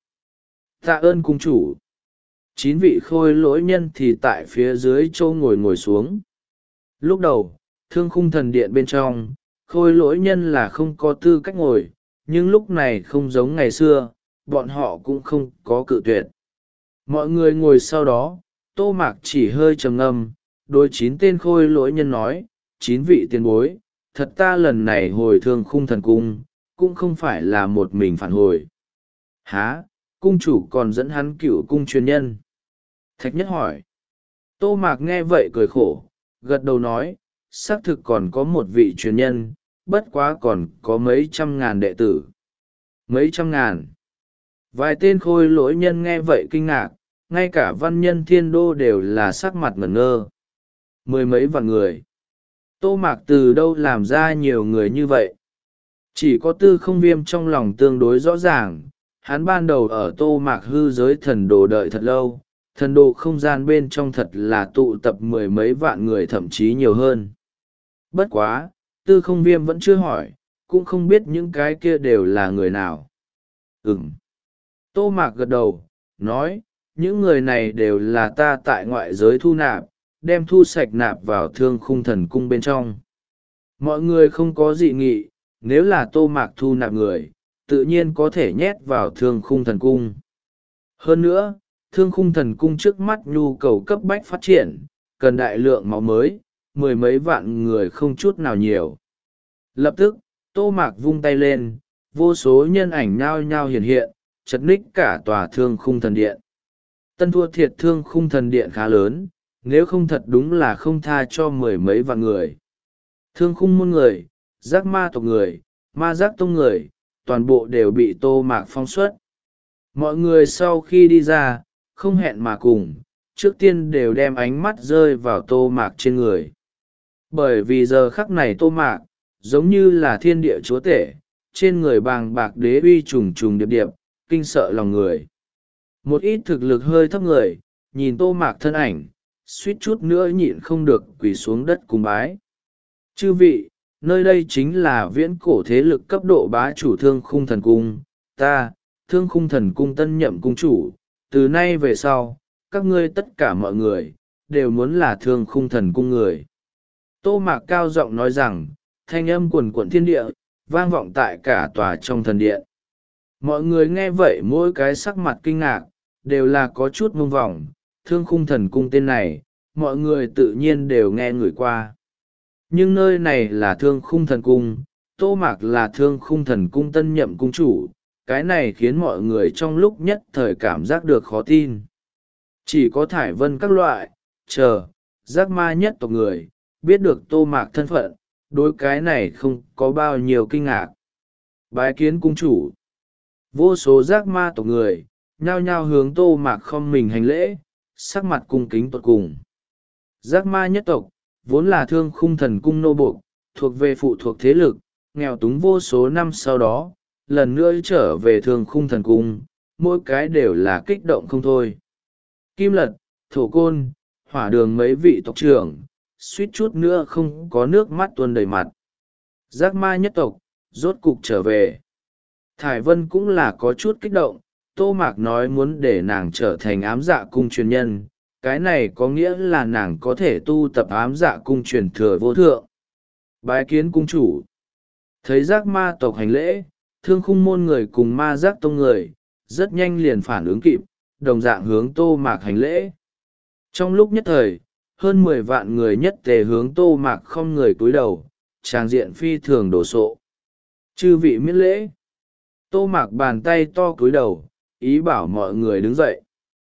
Tạ ơn cung chủ. Chín vị khôi lỗi nhân thì tại phía dưới châu ngồi ngồi xuống. Lúc đầu, thương khung thần điện bên trong, khôi lỗi nhân là không có tư cách ngồi, nhưng lúc này không giống ngày xưa, bọn họ cũng không có cự tuyệt. Mọi người ngồi sau đó, Tô Mạc chỉ hơi trầm ngâm, đối chín tên khôi lỗi nhân nói, chín vị tiền bối, thật ta lần này hồi thương khung thần cung, cũng không phải là một mình phản hồi. Hả, cung chủ còn dẫn hắn cựu cung truyền nhân. Thạch Nhất hỏi. Tô Mạc nghe vậy cười khổ, gật đầu nói, xác thực còn có một vị truyền nhân, bất quá còn có mấy trăm ngàn đệ tử. Mấy trăm ngàn. Vài tên khôi lỗi nhân nghe vậy kinh ngạc, ngay cả văn nhân thiên đô đều là sắc mặt ngẩn ngơ. Mười mấy vạn người. Tô Mạc từ đâu làm ra nhiều người như vậy? Chỉ có tư không viêm trong lòng tương đối rõ ràng, hắn ban đầu ở Tô Mạc hư giới thần đồ đợi thật lâu, thần đồ không gian bên trong thật là tụ tập mười mấy vạn người thậm chí nhiều hơn. Bất quá, tư không viêm vẫn chưa hỏi, cũng không biết những cái kia đều là người nào. Ừm. Tô Mạc gật đầu, nói, những người này đều là ta tại ngoại giới thu nạp, đem thu sạch nạp vào thương khung thần cung bên trong. Mọi người không có dị nghị, nếu là Tô Mạc thu nạp người, tự nhiên có thể nhét vào thương khung thần cung. Hơn nữa, thương khung thần cung trước mắt nhu cầu cấp bách phát triển, cần đại lượng máu mới, mười mấy vạn người không chút nào nhiều. Lập tức, Tô Mạc vung tay lên, vô số nhân ảnh nhao nhao hiện hiện, chật ních cả tòa thương khung thần điện. Tân thua thiệt thương khung thần điện khá lớn, nếu không thật đúng là không tha cho mười mấy vạn người. Thương khung môn người, giác ma tộc người, ma giác tông người, toàn bộ đều bị Tô Mạc phong xuất. Mọi người sau khi đi ra, không hẹn mà cùng, trước tiên đều đem ánh mắt rơi vào Tô Mạc trên người. Bởi vì giờ khắc này Tô Mạc, giống như là thiên địa chúa tể, trên người bàng bạc đế uy trùng trùng điệp điệp, kinh sợ lòng người. Một ít thực lực hơi thấp người, nhìn Tô Mạc thân ảnh, suýt chút nữa nhịn không được quỳ xuống đất cung bái. Chư vị, nơi đây chính là viễn cổ thế lực cấp độ bá chủ thương khung thần cung, ta, thương khung thần cung tân nhậm cung chủ, từ nay về sau, các ngươi tất cả mọi người, đều muốn là thương khung thần cung người. Tô Mạc cao giọng nói rằng, thanh âm quần quận thiên địa, vang vọng tại cả tòa trong thần điện. Mọi người nghe vậy mỗi cái sắc mặt kinh ngạc, đều là có chút mông vòng, thương khung thần cung tên này, mọi người tự nhiên đều nghe người qua. Nhưng nơi này là thương khung thần cung, Tô Mạc là thương khung thần cung tân nhậm cung chủ, cái này khiến mọi người trong lúc nhất thời cảm giác được khó tin. Chỉ có thải vân các loại, chờ, giác ma nhất tộc người, biết được Tô Mạc thân phận, đối cái này không có bao nhiêu kinh ngạc. Bái kiến cung chủ. Vô số giác ma tộc người, nhao nhao hướng Tô Mạc không mình hành lễ, sắc mặt cung kính tột cùng. Giác ma nhất tộc, vốn là thương khung thần cung nô buộc, thuộc về phụ thuộc thế lực, nghèo túng vô số năm sau đó, lần nữa trở về thương khung thần cung, mỗi cái đều là kích động không thôi. Kim Lật, Thổ Côn, Hỏa Đường mấy vị tộc trưởng, suýt chút nữa không có nước mắt tuôn đầy mặt. Giác ma nhất tộc, rốt cục trở về. Thải Vân cũng là có chút kích động, Tô Mạc nói muốn để nàng trở thành ám dạ cung truyền nhân, cái này có nghĩa là nàng có thể tu tập ám dạ cung truyền thừa vô thượng. Bái kiến cung chủ. Thấy giác ma tộc hành lễ, thương khung môn người cùng ma giác tông người, rất nhanh liền phản ứng kịp, đồng dạng hướng Tô Mạc hành lễ. Trong lúc nhất thời, hơn mười vạn người nhất tề hướng Tô Mạc không người cúi đầu, tràng diện phi thường đồ sộ. Chư vị miễn lễ. Tô Mạc bàn tay to cúi đầu, ý bảo mọi người đứng dậy.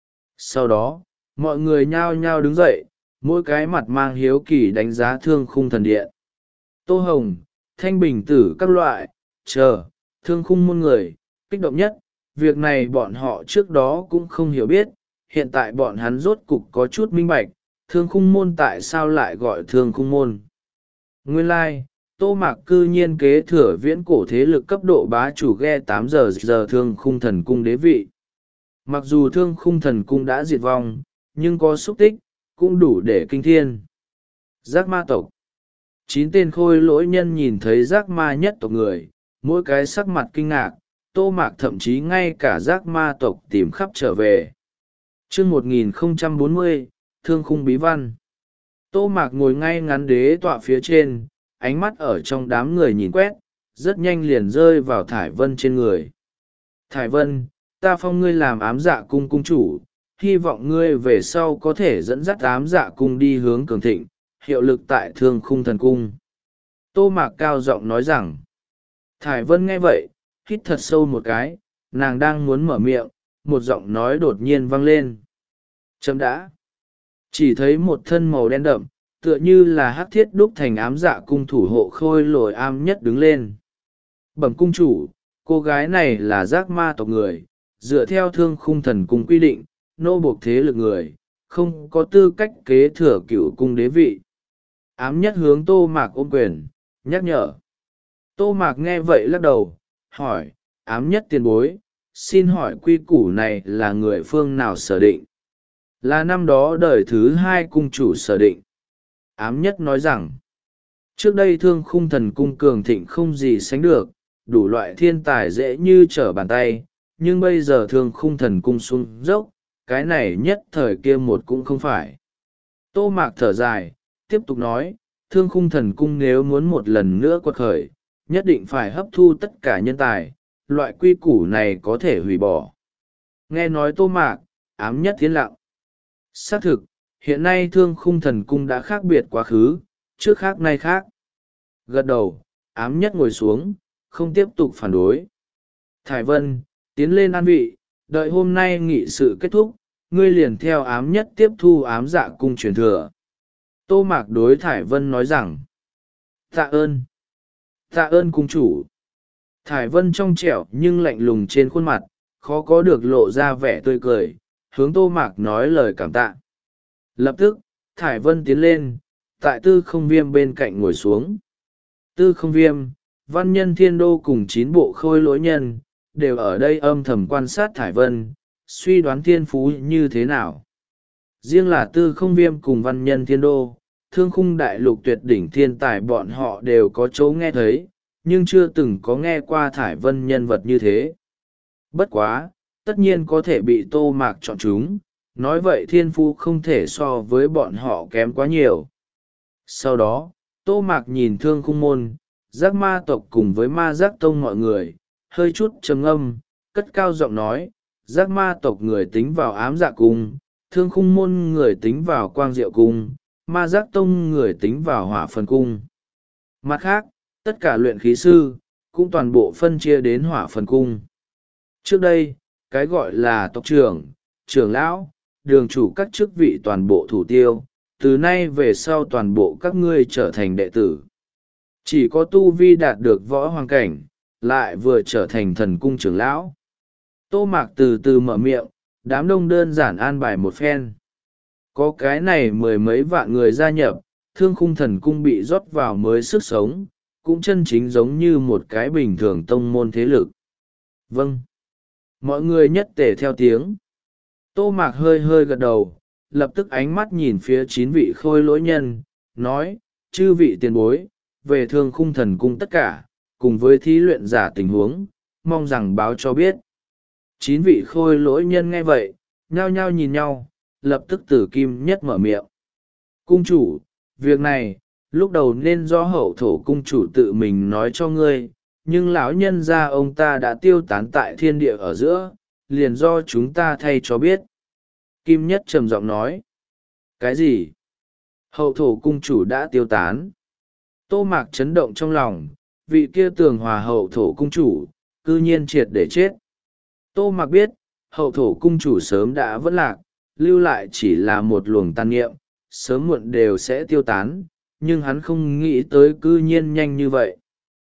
Sau đó, mọi người nhao nhao đứng dậy, mỗi cái mặt mang hiếu kỳ đánh giá Thương Khung Thần Điện. Tô Hồng, Thanh Bình Tử các loại, chờ, Thương Khung môn người, kích động nhất. Việc này bọn họ trước đó cũng không hiểu biết, hiện tại bọn hắn rốt cục có chút minh bạch, Thương Khung môn tại sao lại gọi Thương Khung môn. Nguyên lai, like, Tô Mạc cư nhiên kế thừa viễn cổ thế lực cấp độ bá chủ ghe tám giờ giờ Thương Khung Thần Cung đế vị. Mặc dù Thương Khung Thần Cung đã diệt vong, nhưng có xúc tích, cũng đủ để kinh thiên. Giác ma tộc. Chín tên khôi lỗi nhân nhìn thấy giác ma nhất tộc người, mỗi cái sắc mặt kinh ngạc, Tô Mạc thậm chí ngay cả giác ma tộc tìm khắp trở về. Chương một nghìn không trăm bốn mươi, Thương Khung Bí Văn. Tô Mạc ngồi ngay ngắn đế tọa phía trên, ánh mắt ở trong đám người nhìn quét, rất nhanh liền rơi vào Thải Vân trên người. Thải Vân, ta phong ngươi làm ám dạ cung cung chủ, hy vọng ngươi về sau có thể dẫn dắt ám dạ cung đi hướng cường thịnh, hiệu lực tại Thương Khung Thần Cung. Tô Mạc cao giọng nói rằng. Thải Vân nghe vậy, hít thật sâu một cái, nàng đang muốn mở miệng, một giọng nói đột nhiên vang lên. Chấm đã. Chỉ thấy một thân màu đen đậm, tựa như là hắc thiết đúc thành ám dạ cung thủ hộ khôi lồi am nhất đứng lên. Bẩm cung chủ, cô gái này là giác ma tộc người, dựa theo Thương Khung Thần Cung quy định, nô buộc thế lực người, không có tư cách kế thừa cựu cung đế vị. Ám nhất hướng Tô Mạc ôm quyền, nhắc nhở. Tô Mạc nghe vậy lắc đầu, hỏi, ám nhất tiền bối, xin hỏi quy củ này là người phương nào sở định? Là năm đó đời thứ hai cung chủ sở định. Ám nhất nói rằng, trước đây Thương Khung Thần Cung cường thịnh không gì sánh được, đủ loại thiên tài dễ như trở bàn tay, nhưng bây giờ Thương Khung Thần Cung xuống dốc, cái này nhất thời kia một cũng không phải. Tô Mạc thở dài, tiếp tục nói, Thương Khung Thần Cung nếu muốn một lần nữa quật khởi, nhất định phải hấp thu tất cả nhân tài, loại quy củ này có thể hủy bỏ. Nghe nói Tô Mạc, ám nhất tiến lặng. Xác thực, hiện nay Thương Khung Thần Cung đã khác biệt quá khứ, trước khác nay khác. Gật đầu, ám nhất ngồi xuống, không tiếp tục phản đối. Thải Vân, tiến lên an vị, đợi hôm nay nghị sự kết thúc, ngươi liền theo ám nhất tiếp thu ám dạ cung truyền thừa. Tô Mạc đối Thải Vân nói rằng, tạ ơn, tạ ơn cung chủ. Thải Vân trong trẻo nhưng lạnh lùng trên khuôn mặt, khó có được lộ ra vẻ tươi cười, hướng Tô Mạc nói lời cảm tạ. Lập tức, Thải Vân tiến lên, tại Tư Không Viêm bên cạnh ngồi xuống. Tư Không Viêm, Văn Nhân Thiên Đô cùng chín bộ khôi lỗi nhân, đều ở đây âm thầm quan sát Thải Vân, suy đoán thiên phú như thế nào. Riêng là Tư Không Viêm cùng Văn Nhân Thiên Đô, Thương Khung đại lục tuyệt đỉnh thiên tài bọn họ đều có chỗ nghe thấy, nhưng chưa từng có nghe qua Thải Vân nhân vật như thế. Bất quá, tất nhiên có thể bị Tô Mạc chọn chúng, nói vậy thiên phú không thể so với bọn họ kém quá nhiều. Sau đó, Tô Mạc nhìn Thương Khung môn, giác ma tộc cùng với ma giác tông mọi người, hơi chút trầm ngâm, cất cao giọng nói, giác ma tộc người tính vào ám dạ cung, Thương Khung môn người tính vào quang diệu cung, ma giác tông người tính vào hỏa phần cung. Mặt khác, tất cả luyện khí sư, cũng toàn bộ phân chia đến hỏa phần cung. Trước đây, cái gọi là tộc trưởng, trưởng lão, đường chủ các chức vị toàn bộ thủ tiêu, từ nay về sau toàn bộ các ngươi trở thành đệ tử. Chỉ có tu vi đạt được võ hoàng cảnh, lại vừa trở thành thần cung trưởng lão. Tô Mạc từ từ mở miệng, đám đông đơn giản an bài một phen. Có cái này mười mấy vạn người gia nhập, Thương Khung Thần Cung bị rót vào mới sức sống, cũng chân chính giống như một cái bình thường tông môn thế lực. Vâng. Mọi người nhất tề theo tiếng. Tô Mạc hơi hơi gật đầu, lập tức ánh mắt nhìn phía chín vị khôi lỗi nhân, nói, chư vị tiền bối, về Thương Khung Thần Cung tất cả, cùng với thí luyện giả tình huống, mong rằng báo cho biết. Chín vị khôi lỗi nhân nghe vậy, nhao nhao nhìn nhau, lập tức Tử Kim Nhất mở miệng. Cung chủ, việc này, lúc đầu nên do hậu thổ cung chủ tự mình nói cho ngươi, nhưng lão nhân gia ông ta đã tiêu tán tại thiên địa ở giữa, liền do chúng ta thay cho biết. Kim Nhất trầm giọng nói. Cái gì? Hậu thổ cung chủ đã tiêu tán. Tô Mạc chấn động trong lòng, vị kia tường hòa hậu thổ cung chủ, cư nhiên triệt để chết. Tô Mạc biết, hậu thổ cung chủ sớm đã vẫn lạc, lưu lại chỉ là một luồng tàn niệm, sớm muộn đều sẽ tiêu tán, nhưng hắn không nghĩ tới cư nhiên nhanh như vậy.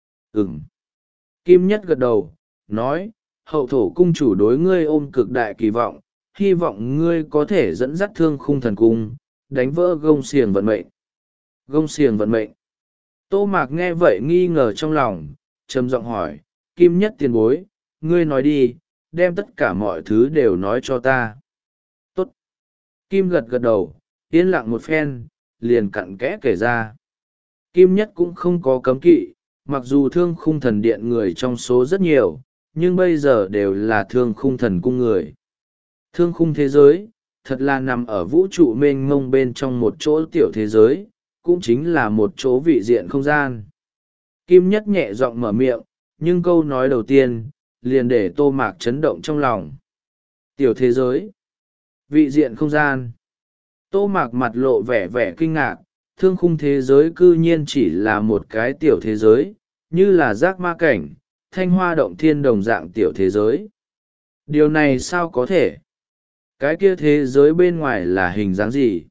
Ừm. Kim Nhất gật đầu, nói, hậu thổ cung chủ đối ngươi ôm cực đại kỳ vọng, hy vọng ngươi có thể dẫn dắt thương khung thần cung, đánh vỡ gông xiềng vận mệnh. Gông xiềng vận mệnh. Tô Mạc nghe vậy nghi ngờ trong lòng, trầm giọng hỏi, Kim Nhất tiền bối, ngươi nói đi, đem tất cả mọi thứ đều nói cho ta. Tốt. Kim gật gật đầu, yên lặng một phen, liền cặn kẽ kể ra. Kim Nhất cũng không có cấm kỵ, mặc dù thương khung thần điện người trong số rất nhiều, nhưng bây giờ đều là thương khung thần cung người. Thương khung thế giới, thật là nằm ở vũ trụ mênh mông bên trong một chỗ tiểu thế giới, cũng chính là một chỗ vị diện không gian. Kim Nhất nhẹ giọng mở miệng, nhưng câu nói đầu tiên, liền để Tô Mạc chấn động trong lòng. Tiểu thế giới, vị diện không gian. Tô Mạc mặt lộ vẻ vẻ kinh ngạc, thương khung thế giới cư nhiên chỉ là một cái tiểu thế giới, như là giác ma cảnh, thanh hoa động thiên đồng dạng tiểu thế giới. Điều này sao có thể? Cái kia thế giới bên ngoài là hình dáng gì?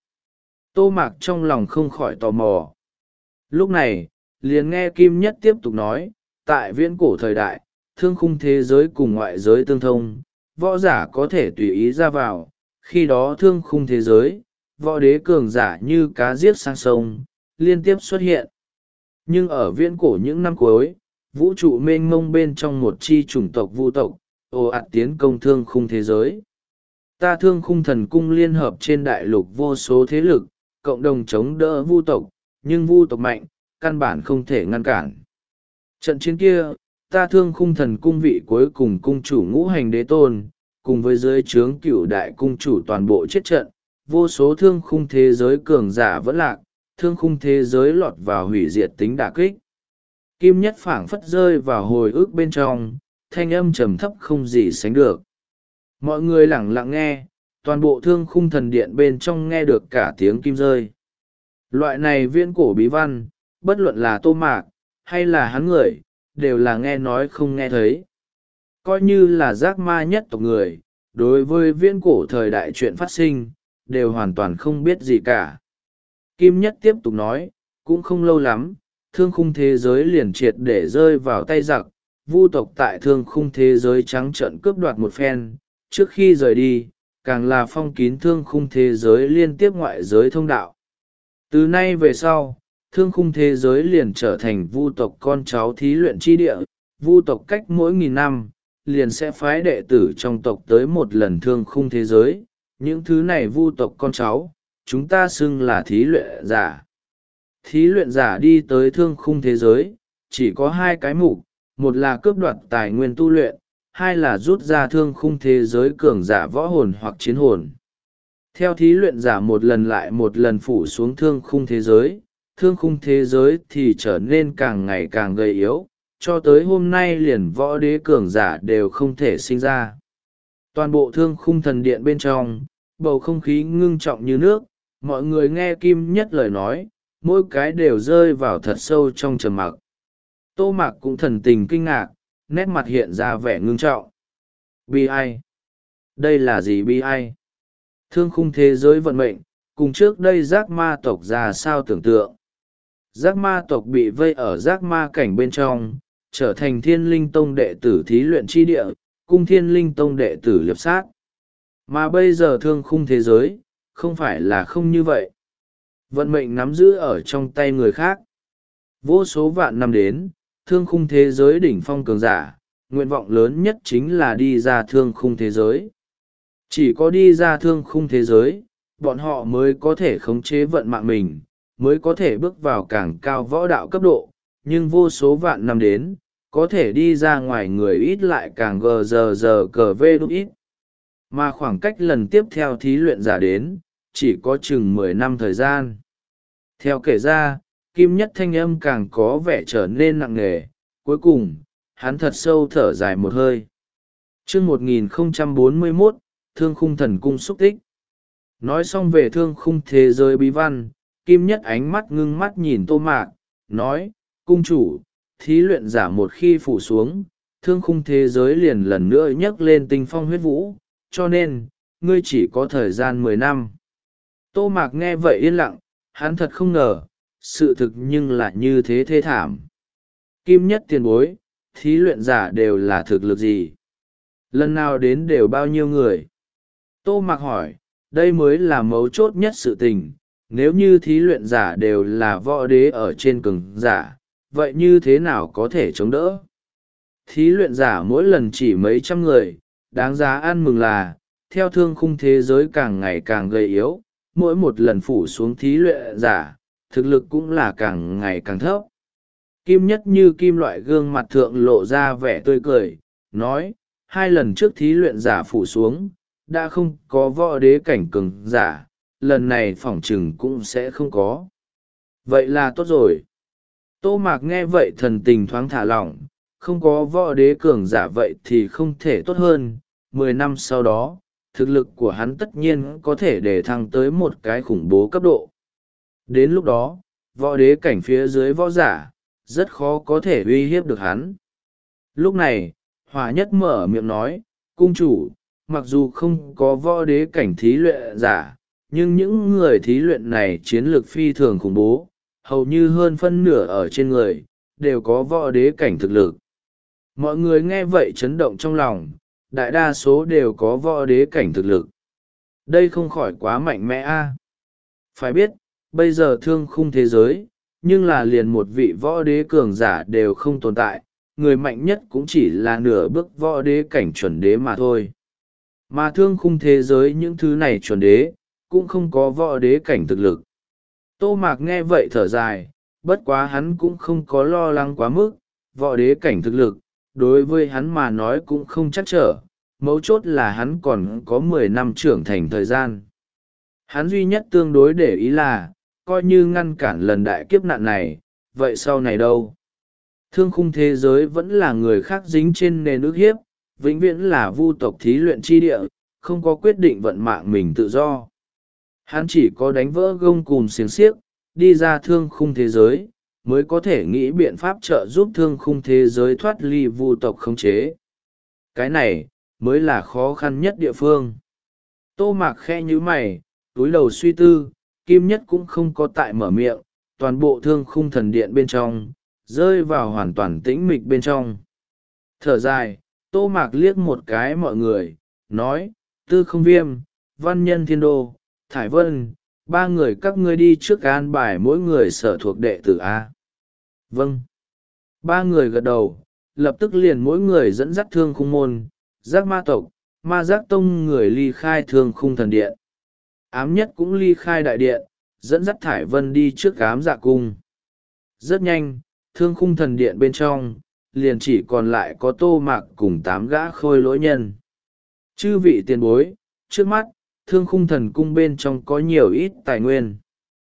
Tô Mạc trong lòng không khỏi tò mò. Lúc này, liền nghe Kim Nhất tiếp tục nói, tại viễn cổ thời đại, thương khung thế giới cùng ngoại giới tương thông, võ giả có thể tùy ý ra vào, khi đó thương khung thế giới, võ đế cường giả như cá giết sang sông, liên tiếp xuất hiện. Nhưng ở viễn cổ những năm cuối, vũ trụ mênh mông bên trong một chi chủng tộc vu tộc, ồ ạt tiến công thương khung thế giới. Ta thương khung thần cung liên hợp trên đại lục vô số thế lực, cộng đồng chống đỡ vu tộc, nhưng vu tộc mạnh, căn bản không thể ngăn cản. Trận chiến kia, ta thương khung thần cung vị cuối cùng cung chủ ngũ hành đế tôn, cùng với dưới trướng cựu đại cung chủ toàn bộ chết trận, vô số thương khung thế giới cường giả vẫn lạc, thương khung thế giới lọt vào hủy diệt tính đả kích. Kim Nhất phảng phất rơi vào hồi ức bên trong, thanh âm trầm thấp không gì sánh được. Mọi người lẳng lặng nghe, toàn bộ thương khung thần điện bên trong nghe được cả tiếng kim rơi. Loại này viễn cổ bí văn, bất luận là Tô Mạc, hay là hắn người, đều là nghe nói không nghe thấy. Coi như là giác ma nhất tộc người, đối với viễn cổ thời đại chuyện phát sinh, đều hoàn toàn không biết gì cả. Kim Nhất tiếp tục nói, cũng không lâu lắm, thương khung thế giới liền triệt để rơi vào tay giặc, vu tộc tại thương khung thế giới trắng trợn cướp đoạt một phen, trước khi rời đi, càng là phong kín thương khung thế giới liên tiếp ngoại giới thông đạo. Từ nay về sau, thương khung thế giới liền trở thành vu tộc con cháu thí luyện chi địa, vu tộc cách mỗi nghìn năm, liền sẽ phái đệ tử trong tộc tới một lần thương khung thế giới, những thứ này vu tộc con cháu, chúng ta xưng là thí luyện giả. Thí luyện giả đi tới thương khung thế giới, chỉ có hai cái mục, một là cướp đoạt tài nguyên tu luyện, hai là rút ra thương khung thế giới cường giả võ hồn hoặc chiến hồn. Theo thí luyện giả một lần lại một lần phủ xuống thương khung thế giới, thương khung thế giới thì trở nên càng ngày càng gầy yếu, cho tới hôm nay liền võ đế cường giả đều không thể sinh ra. Toàn bộ thương khung thần điện bên trong, bầu không khí ngưng trọng như nước, mọi người nghe Kim Nhất lời nói, mỗi cái đều rơi vào thật sâu trong trầm mặc. Tô Mạc cũng thần tình kinh ngạc, nét mặt hiện ra vẻ ngưng trọng. Bi ai? Đây là gì bi ai? Thương khung thế giới vận mệnh, cùng trước đây giác ma tộc ra sao tưởng tượng. Giác ma tộc bị vây ở giác ma cảnh bên trong, trở thành thiên linh tông đệ tử thí luyện chi địa, cung thiên linh tông đệ tử liệp sát. Mà bây giờ thương khung thế giới, không phải là không như vậy. Vận mệnh nắm giữ ở trong tay người khác. Vô số vạn năm đến, thương khung thế giới đỉnh phong cường giả, nguyện vọng lớn nhất chính là đi ra thương khung thế giới. Chỉ có đi ra thương khung thế giới, bọn họ mới có thể khống chế vận mạng mình, mới có thể bước vào càng cao võ đạo cấp độ, nhưng vô số vạn năm đến, có thể đi ra ngoài người ít lại càng gờ giờ giờ cờ vê đúc ít. Mà khoảng cách lần tiếp theo thí luyện giả đến, chỉ có chừng mười năm thời gian. Theo kể ra, Kim Nhất thanh âm càng có vẻ trở nên nặng nề, cuối cùng, hắn thật sâu thở dài một hơi. Chương một nghìn không trăm bốn mươi mốt, Thương khung thần cung xúc tích. Nói xong về thương khung thế giới bí văn, Kim Nhất ánh mắt ngưng mắt nhìn Tô Mạc, nói, cung chủ, thí luyện giả một khi phủ xuống, thương khung thế giới liền lần nữa nhấc lên tinh phong huyết vũ, cho nên, ngươi chỉ có thời gian mười năm. Tô Mạc nghe vậy yên lặng, hắn thật không ngờ, sự thực nhưng lại như thế thê thảm. Kim Nhất tiền bối, thí luyện giả đều là thực lực gì? Lần nào đến đều bao nhiêu người? Tô Mạc hỏi, đây mới là mấu chốt nhất sự tình, nếu như thí luyện giả đều là võ đế ở trên cường giả, vậy như thế nào có thể chống đỡ? Thí luyện giả mỗi lần chỉ mấy trăm người, đáng giá ăn mừng là, theo thương khung thế giới càng ngày càng gầy yếu, mỗi một lần phủ xuống thí luyện giả, thực lực cũng là càng ngày càng thấp. Kim Nhất như kim loại gương mặt thượng lộ ra vẻ tươi cười, nói, hai lần trước thí luyện giả phủ xuống, đã không có võ đế cảnh cường giả, lần này phỏng chừng cũng sẽ không có. Vậy là tốt rồi. Tô Mạc nghe vậy thần tình thoáng thả lỏng, không có võ đế cường giả vậy thì không thể tốt hơn. Mười năm sau đó, thực lực của hắn tất nhiên có thể để thăng tới một cái khủng bố cấp độ. Đến lúc đó, võ đế cảnh phía dưới võ giả, rất khó có thể uy hiếp được hắn. Lúc này, Hỏa Nhất mở miệng nói, cung chủ, mặc dù không có võ đế cảnh thí luyện giả, nhưng những người thí luyện này chiến lược phi thường khủng bố, hầu như hơn phân nửa ở trên người, đều có võ đế cảnh thực lực. Mọi người nghe vậy chấn động trong lòng, đại đa số đều có võ đế cảnh thực lực. Đây không khỏi quá mạnh mẽ a. Phải biết, bây giờ thương khung thế giới, nhưng là liền một vị võ đế cường giả đều không tồn tại, người mạnh nhất cũng chỉ là nửa bước võ đế cảnh chuẩn đế mà thôi. Mà thương khung thế giới những thứ này chuẩn đế, cũng không có võ đế cảnh thực lực. Tô Mạc nghe vậy thở dài, bất quá hắn cũng không có lo lắng quá mức, võ đế cảnh thực lực, đối với hắn mà nói cũng không chắc trở, mấu chốt là hắn còn có mười năm trưởng thành thời gian. Hắn duy nhất tương đối để ý là, coi như ngăn cản lần đại kiếp nạn này, vậy sau này đâu? Thương khung thế giới vẫn là người khác dính trên nền ức hiếp, vĩnh viễn là vu tộc thí luyện chi địa, không có quyết định vận mạng mình tự do. Hắn chỉ có đánh vỡ gông cùm xiềng xiếc, đi ra thương khung thế giới, mới có thể nghĩ biện pháp trợ giúp thương khung thế giới thoát ly vu tộc khống chế. Cái này, mới là khó khăn nhất địa phương. Tô Mạc khe như mày, túi đầu suy tư, Kim Nhất cũng không có tại mở miệng, toàn bộ thương khung thần điện bên trong, rơi vào hoàn toàn tĩnh mịch bên trong. Thở dài, Tô Mạc liếc một cái mọi người, nói, Tư Không Viêm, Văn Nhân Thiên Đô, Thải Vân, ba người các ngươi đi trước an bài mỗi người sở thuộc đệ tử A. Vâng. Ba người gật đầu, lập tức liền mỗi người dẫn dắt thương khung môn, giác ma tộc, ma giác tông người ly khai thương khung thần điện. Ám Nhất cũng ly khai đại điện, dẫn dắt Thải Vân đi trước ám dạ cung. Rất nhanh, thương khung thần điện bên trong, liền chỉ còn lại có Tô Mạc cùng tám gã khôi lỗi nhân. Chư vị tiền bối, trước mắt, thương khung thần cung bên trong có nhiều ít tài nguyên.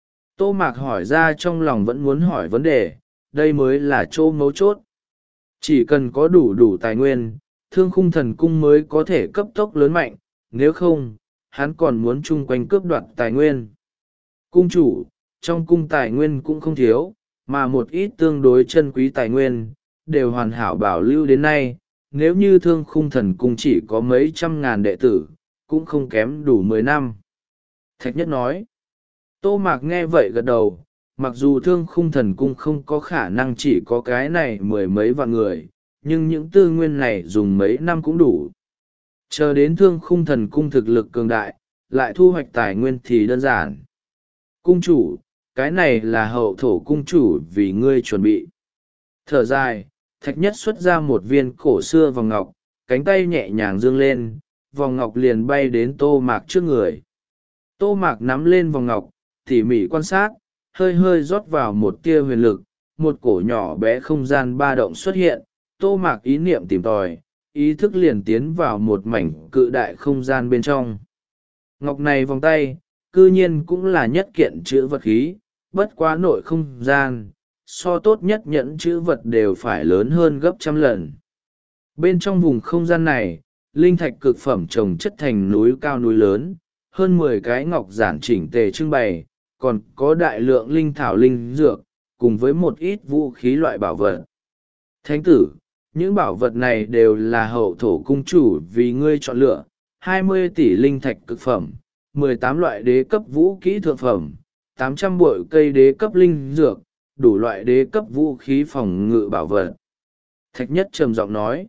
Tô Mạc hỏi ra trong lòng vẫn muốn hỏi vấn đề, đây mới là chỗ mấu chốt. Chỉ cần có đủ đủ tài nguyên, thương khung thần cung mới có thể cấp tốc lớn mạnh, nếu không, hắn còn muốn chung quanh cướp đoạt tài nguyên. Cung chủ, trong cung tài nguyên cũng không thiếu, mà một ít tương đối chân quý tài nguyên, đều hoàn hảo bảo lưu đến nay, nếu như thương khung thần cung chỉ có mấy trăm ngàn đệ tử, cũng không kém đủ mười năm. Thạch Nhất nói. Tô Mạc nghe vậy gật đầu, mặc dù thương khung thần cung không có khả năng chỉ có cái này mười mấy vạn người, nhưng những tư nguyên này dùng mấy năm cũng đủ. Chờ đến thương khung thần cung thực lực cường đại, lại thu hoạch tài nguyên thì đơn giản. Cung chủ, cái này là hậu thổ cung chủ vì ngươi chuẩn bị. Thở dài, Thạch Nhất xuất ra một viên cổ xưa vòng ngọc, cánh tay nhẹ nhàng dương lên, vòng ngọc liền bay đến Tô Mạc trước người. Tô Mạc nắm lên vòng ngọc, tỉ mỉ quan sát, hơi hơi rót vào một tia huyền lực, một cổ nhỏ bé không gian ba động xuất hiện. Tô Mạc ý niệm tìm tòi, ý thức liền tiến vào một mảnh cự đại không gian bên trong. Ngọc này vòng tay, cư nhiên cũng là nhất kiện chữ vật khí, bất quá nội không gian, so tốt nhất nhẫn chữ vật đều phải lớn hơn gấp trăm lần. Bên trong vùng không gian này, linh thạch cực phẩm trồng chất thành núi cao núi lớn, hơn mười cái ngọc giản chỉnh tề trưng bày, còn có đại lượng linh thảo linh dược, cùng với một ít vũ khí loại bảo vật. Thánh tử, những bảo vật này đều là hậu thổ cung chủ vì ngươi chọn lựa, hai mươi tỷ linh thạch cực phẩm, mười tám loại đế cấp vũ kỹ thượng phẩm, tám trăm bội cây đế cấp linh dược, đủ loại đế cấp vũ khí phòng ngự bảo vật. Thạch nhất trầm giọng nói.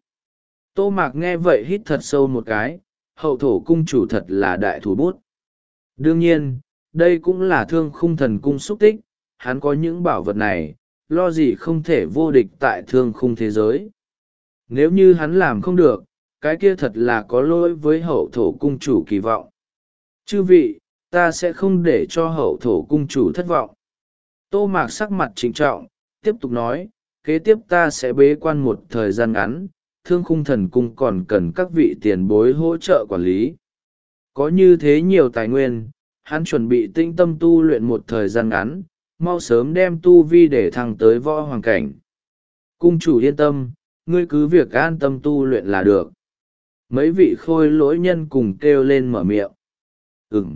Tô Mạc nghe vậy hít thật sâu một cái, hậu thổ cung chủ thật là đại thủ bút. Đương nhiên, đây cũng là thương khung thần cung xúc tích, hắn có những bảo vật này, lo gì không thể vô địch tại thương khung thế giới. Nếu như hắn làm không được, cái kia thật là có lỗi với hậu thổ cung chủ kỳ vọng. Chư vị, ta sẽ không để cho hậu thổ cung chủ thất vọng. Tô Mạc sắc mặt trịnh trọng, tiếp tục nói, kế tiếp ta sẽ bế quan một thời gian ngắn, thương khung thần cung còn cần các vị tiền bối hỗ trợ quản lý. Có như thế nhiều tài nguyên, hắn chuẩn bị tĩnh tâm tu luyện một thời gian ngắn, mau sớm đem tu vi để thăng tới võ hoàng cảnh. Cung chủ yên tâm, ngươi cứ việc an tâm tu luyện là được. Mấy vị khôi lỗi nhân cùng kêu lên mở miệng. Ừm.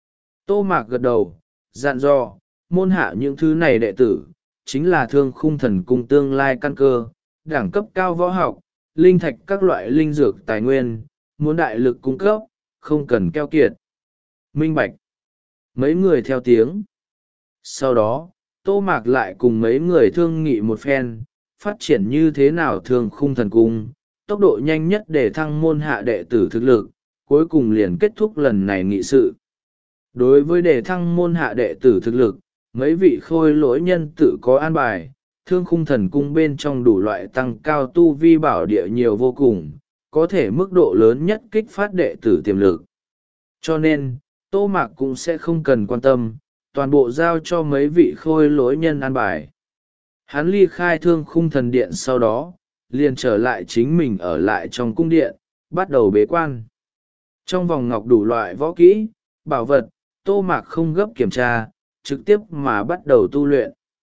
Tô Mạc gật đầu, dặn dò, môn hạ những thứ này đệ tử, chính là thương khung thần cung tương lai căn cơ, đẳng cấp cao võ học, linh thạch các loại linh dược tài nguyên, muốn đại lực cung cấp, không cần keo kiệt. Minh bạch. Mấy người theo tiếng. Sau đó, Tô Mạc lại cùng mấy người thương nghị một phen, phát triển như thế nào thương khung thần cung, tốc độ nhanh nhất để thăng môn hạ đệ tử thực lực, cuối cùng liền kết thúc lần này nghị sự. Đối với đề thăng môn hạ đệ tử thực lực, mấy vị khôi lỗi nhân tự có an bài, thương khung thần cung bên trong đủ loại tăng cao tu vi bảo địa nhiều vô cùng, có thể mức độ lớn nhất kích phát đệ tử tiềm lực. Cho nên, Tô Mạc cũng sẽ không cần quan tâm, toàn bộ giao cho mấy vị khôi lỗi nhân an bài. Hắn ly khai thương khung thần điện sau đó, liền trở lại chính mình ở lại trong cung điện, bắt đầu bế quan. Trong vòng ngọc đủ loại võ kỹ, bảo vật, Tô Mạc không gấp kiểm tra, trực tiếp mà bắt đầu tu luyện.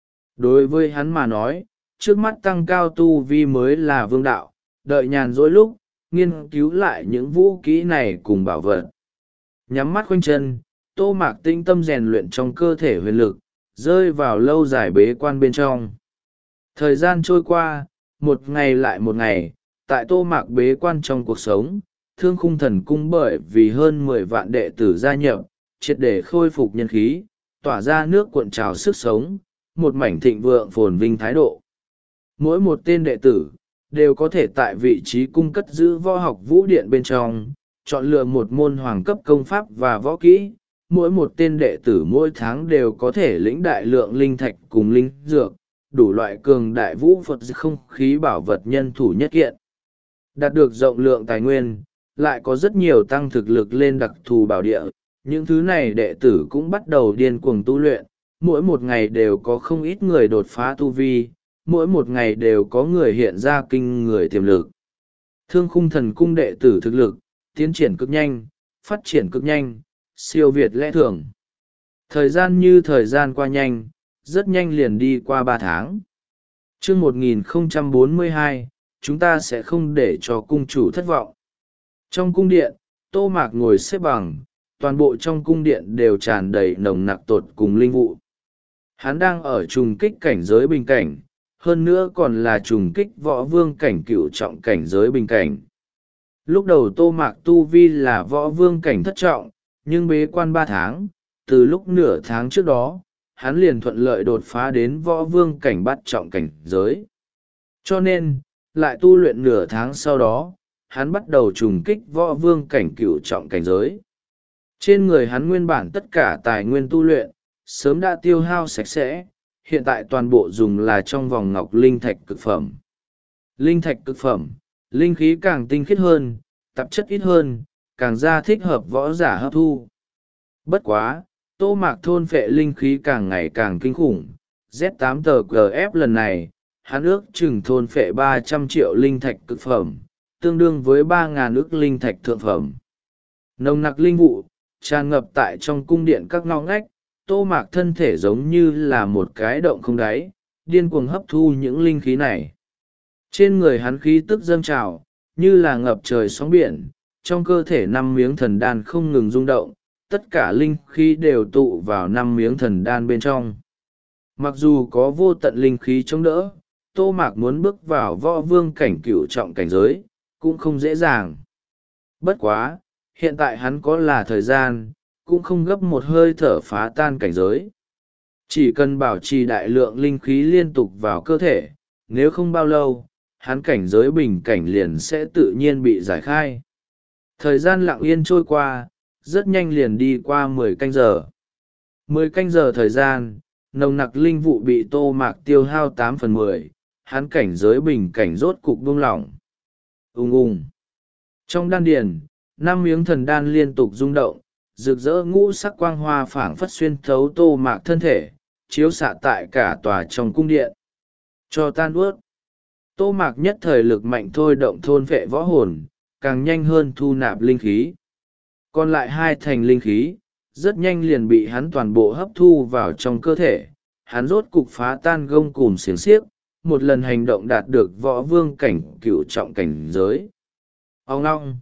Đối với hắn mà nói, trước mắt tăng cao tu vi mới là vương đạo, đợi nhàn rỗi lúc, nghiên cứu lại những vũ kỹ này cùng bảo vật. Nhắm mắt khoanh chân, Tô Mạc tinh tâm rèn luyện trong cơ thể huyền lực, rơi vào lâu dài bế quan bên trong. Thời gian trôi qua, một ngày lại một ngày, tại Tô Mạc bế quan trong cuộc sống, thương khung thần cung bởi vì hơn mười vạn đệ tử gia nhập, triệt để khôi phục nhân khí, tỏa ra nước cuộn trào sức sống, một mảnh thịnh vượng phồn vinh thái độ. Mỗi một tên đệ tử, đều có thể tại vị trí cung cất giữ võ học vũ điện bên trong, chọn lựa một môn hoàng cấp công pháp và võ kỹ. Mỗi một tên đệ tử mỗi tháng đều có thể lĩnh đại lượng linh thạch cùng linh dược, đủ loại cường đại vũ Phật không khí bảo vật nhân thủ nhất kiện. Đạt được rộng lượng tài nguyên, lại có rất nhiều tăng thực lực lên đặc thù bảo địa. Những thứ này đệ tử cũng bắt đầu điên cuồng tu luyện, mỗi một ngày đều có không ít người đột phá tu vi, mỗi một ngày đều có người hiện ra kinh người tiềm lực. Thương khung thần cung đệ tử thực lực, tiến triển cực nhanh, phát triển cực nhanh, siêu việt lẽ thường. Thời gian như thời gian qua nhanh, rất nhanh liền đi qua ba tháng. Chương một nghìn không trăm bốn mươi hai, chúng ta sẽ không để cho cung chủ thất vọng. Trong cung điện, Tô Mạc ngồi xếp bằng, toàn bộ trong cung điện đều tràn đầy nồng nặc tột cùng linh vụ. Hắn đang ở trùng kích cảnh giới bình cảnh, hơn nữa còn là trùng kích võ vương cảnh cửu trọng cảnh giới bình cảnh. Lúc đầu Tô Mạc tu vi là võ vương cảnh thất trọng, nhưng bế quan ba tháng, từ lúc nửa tháng trước đó, hắn liền thuận lợi đột phá đến võ vương cảnh bát trọng cảnh giới. Cho nên, lại tu luyện nửa tháng sau đó, hắn bắt đầu trùng kích võ vương cảnh cửu trọng cảnh giới. Trên người hắn nguyên bản tất cả tài nguyên tu luyện, sớm đã tiêu hao sạch sẽ, hiện tại toàn bộ dùng là trong vòng ngọc linh thạch cực phẩm. Linh thạch cực phẩm, linh khí càng tinh khiết hơn, tạp chất ít hơn, càng ra thích hợp võ giả hấp thu. Bất quá, Tô Mạc thôn phệ linh khí càng ngày càng kinh khủng, Z tám tờ G F lần này, hắn ước chừng thôn phệ ba trăm triệu linh thạch cực phẩm, tương đương với ba ngàn ức linh thạch thượng phẩm. Nồng nặc linh vụ, tràn ngập tại trong cung điện các ngõ ngách, Tô Mạc thân thể giống như là một cái động không đáy, điên cuồng hấp thu những linh khí này. Trên người hắn khí tức dâng trào, như là ngập trời sóng biển, trong cơ thể năm miếng thần đan không ngừng rung động, tất cả linh khí đều tụ vào năm miếng thần đan bên trong. Mặc dù có vô tận linh khí chống đỡ, Tô Mạc muốn bước vào võ vương cảnh cửu trọng cảnh giới, cũng không dễ dàng. Bất quá, hiện tại hắn có là thời gian, cũng không gấp một hơi thở phá tan cảnh giới. Chỉ cần bảo trì đại lượng linh khí liên tục vào cơ thể, nếu không bao lâu, hắn cảnh giới bình cảnh liền sẽ tự nhiên bị giải khai. Thời gian lặng yên trôi qua, rất nhanh liền đi qua mười canh giờ. Mười canh giờ thời gian, nồng nặc linh vụ bị Tô Mạc tiêu hao tám phần mười, hắn cảnh giới bình cảnh rốt cục buông lỏng. Ùng ùng. Trong đan điền, năm miếng thần đan liên tục rung động, rực rỡ ngũ sắc quang hoa phảng phất xuyên thấu Tô Mạc thân thể, chiếu xạ tại cả tòa trong cung điện. Cho tan ướt. Tô Mạc nhất thời lực mạnh thôi động thôn vệ võ hồn, càng nhanh hơn thu nạp linh khí. Còn lại hai thành linh khí, rất nhanh liền bị hắn toàn bộ hấp thu vào trong cơ thể. Hắn rốt cục phá tan gông cùm xiềng xiếc, một lần hành động đạt được võ vương cảnh cửu trọng cảnh giới. Ông ngong.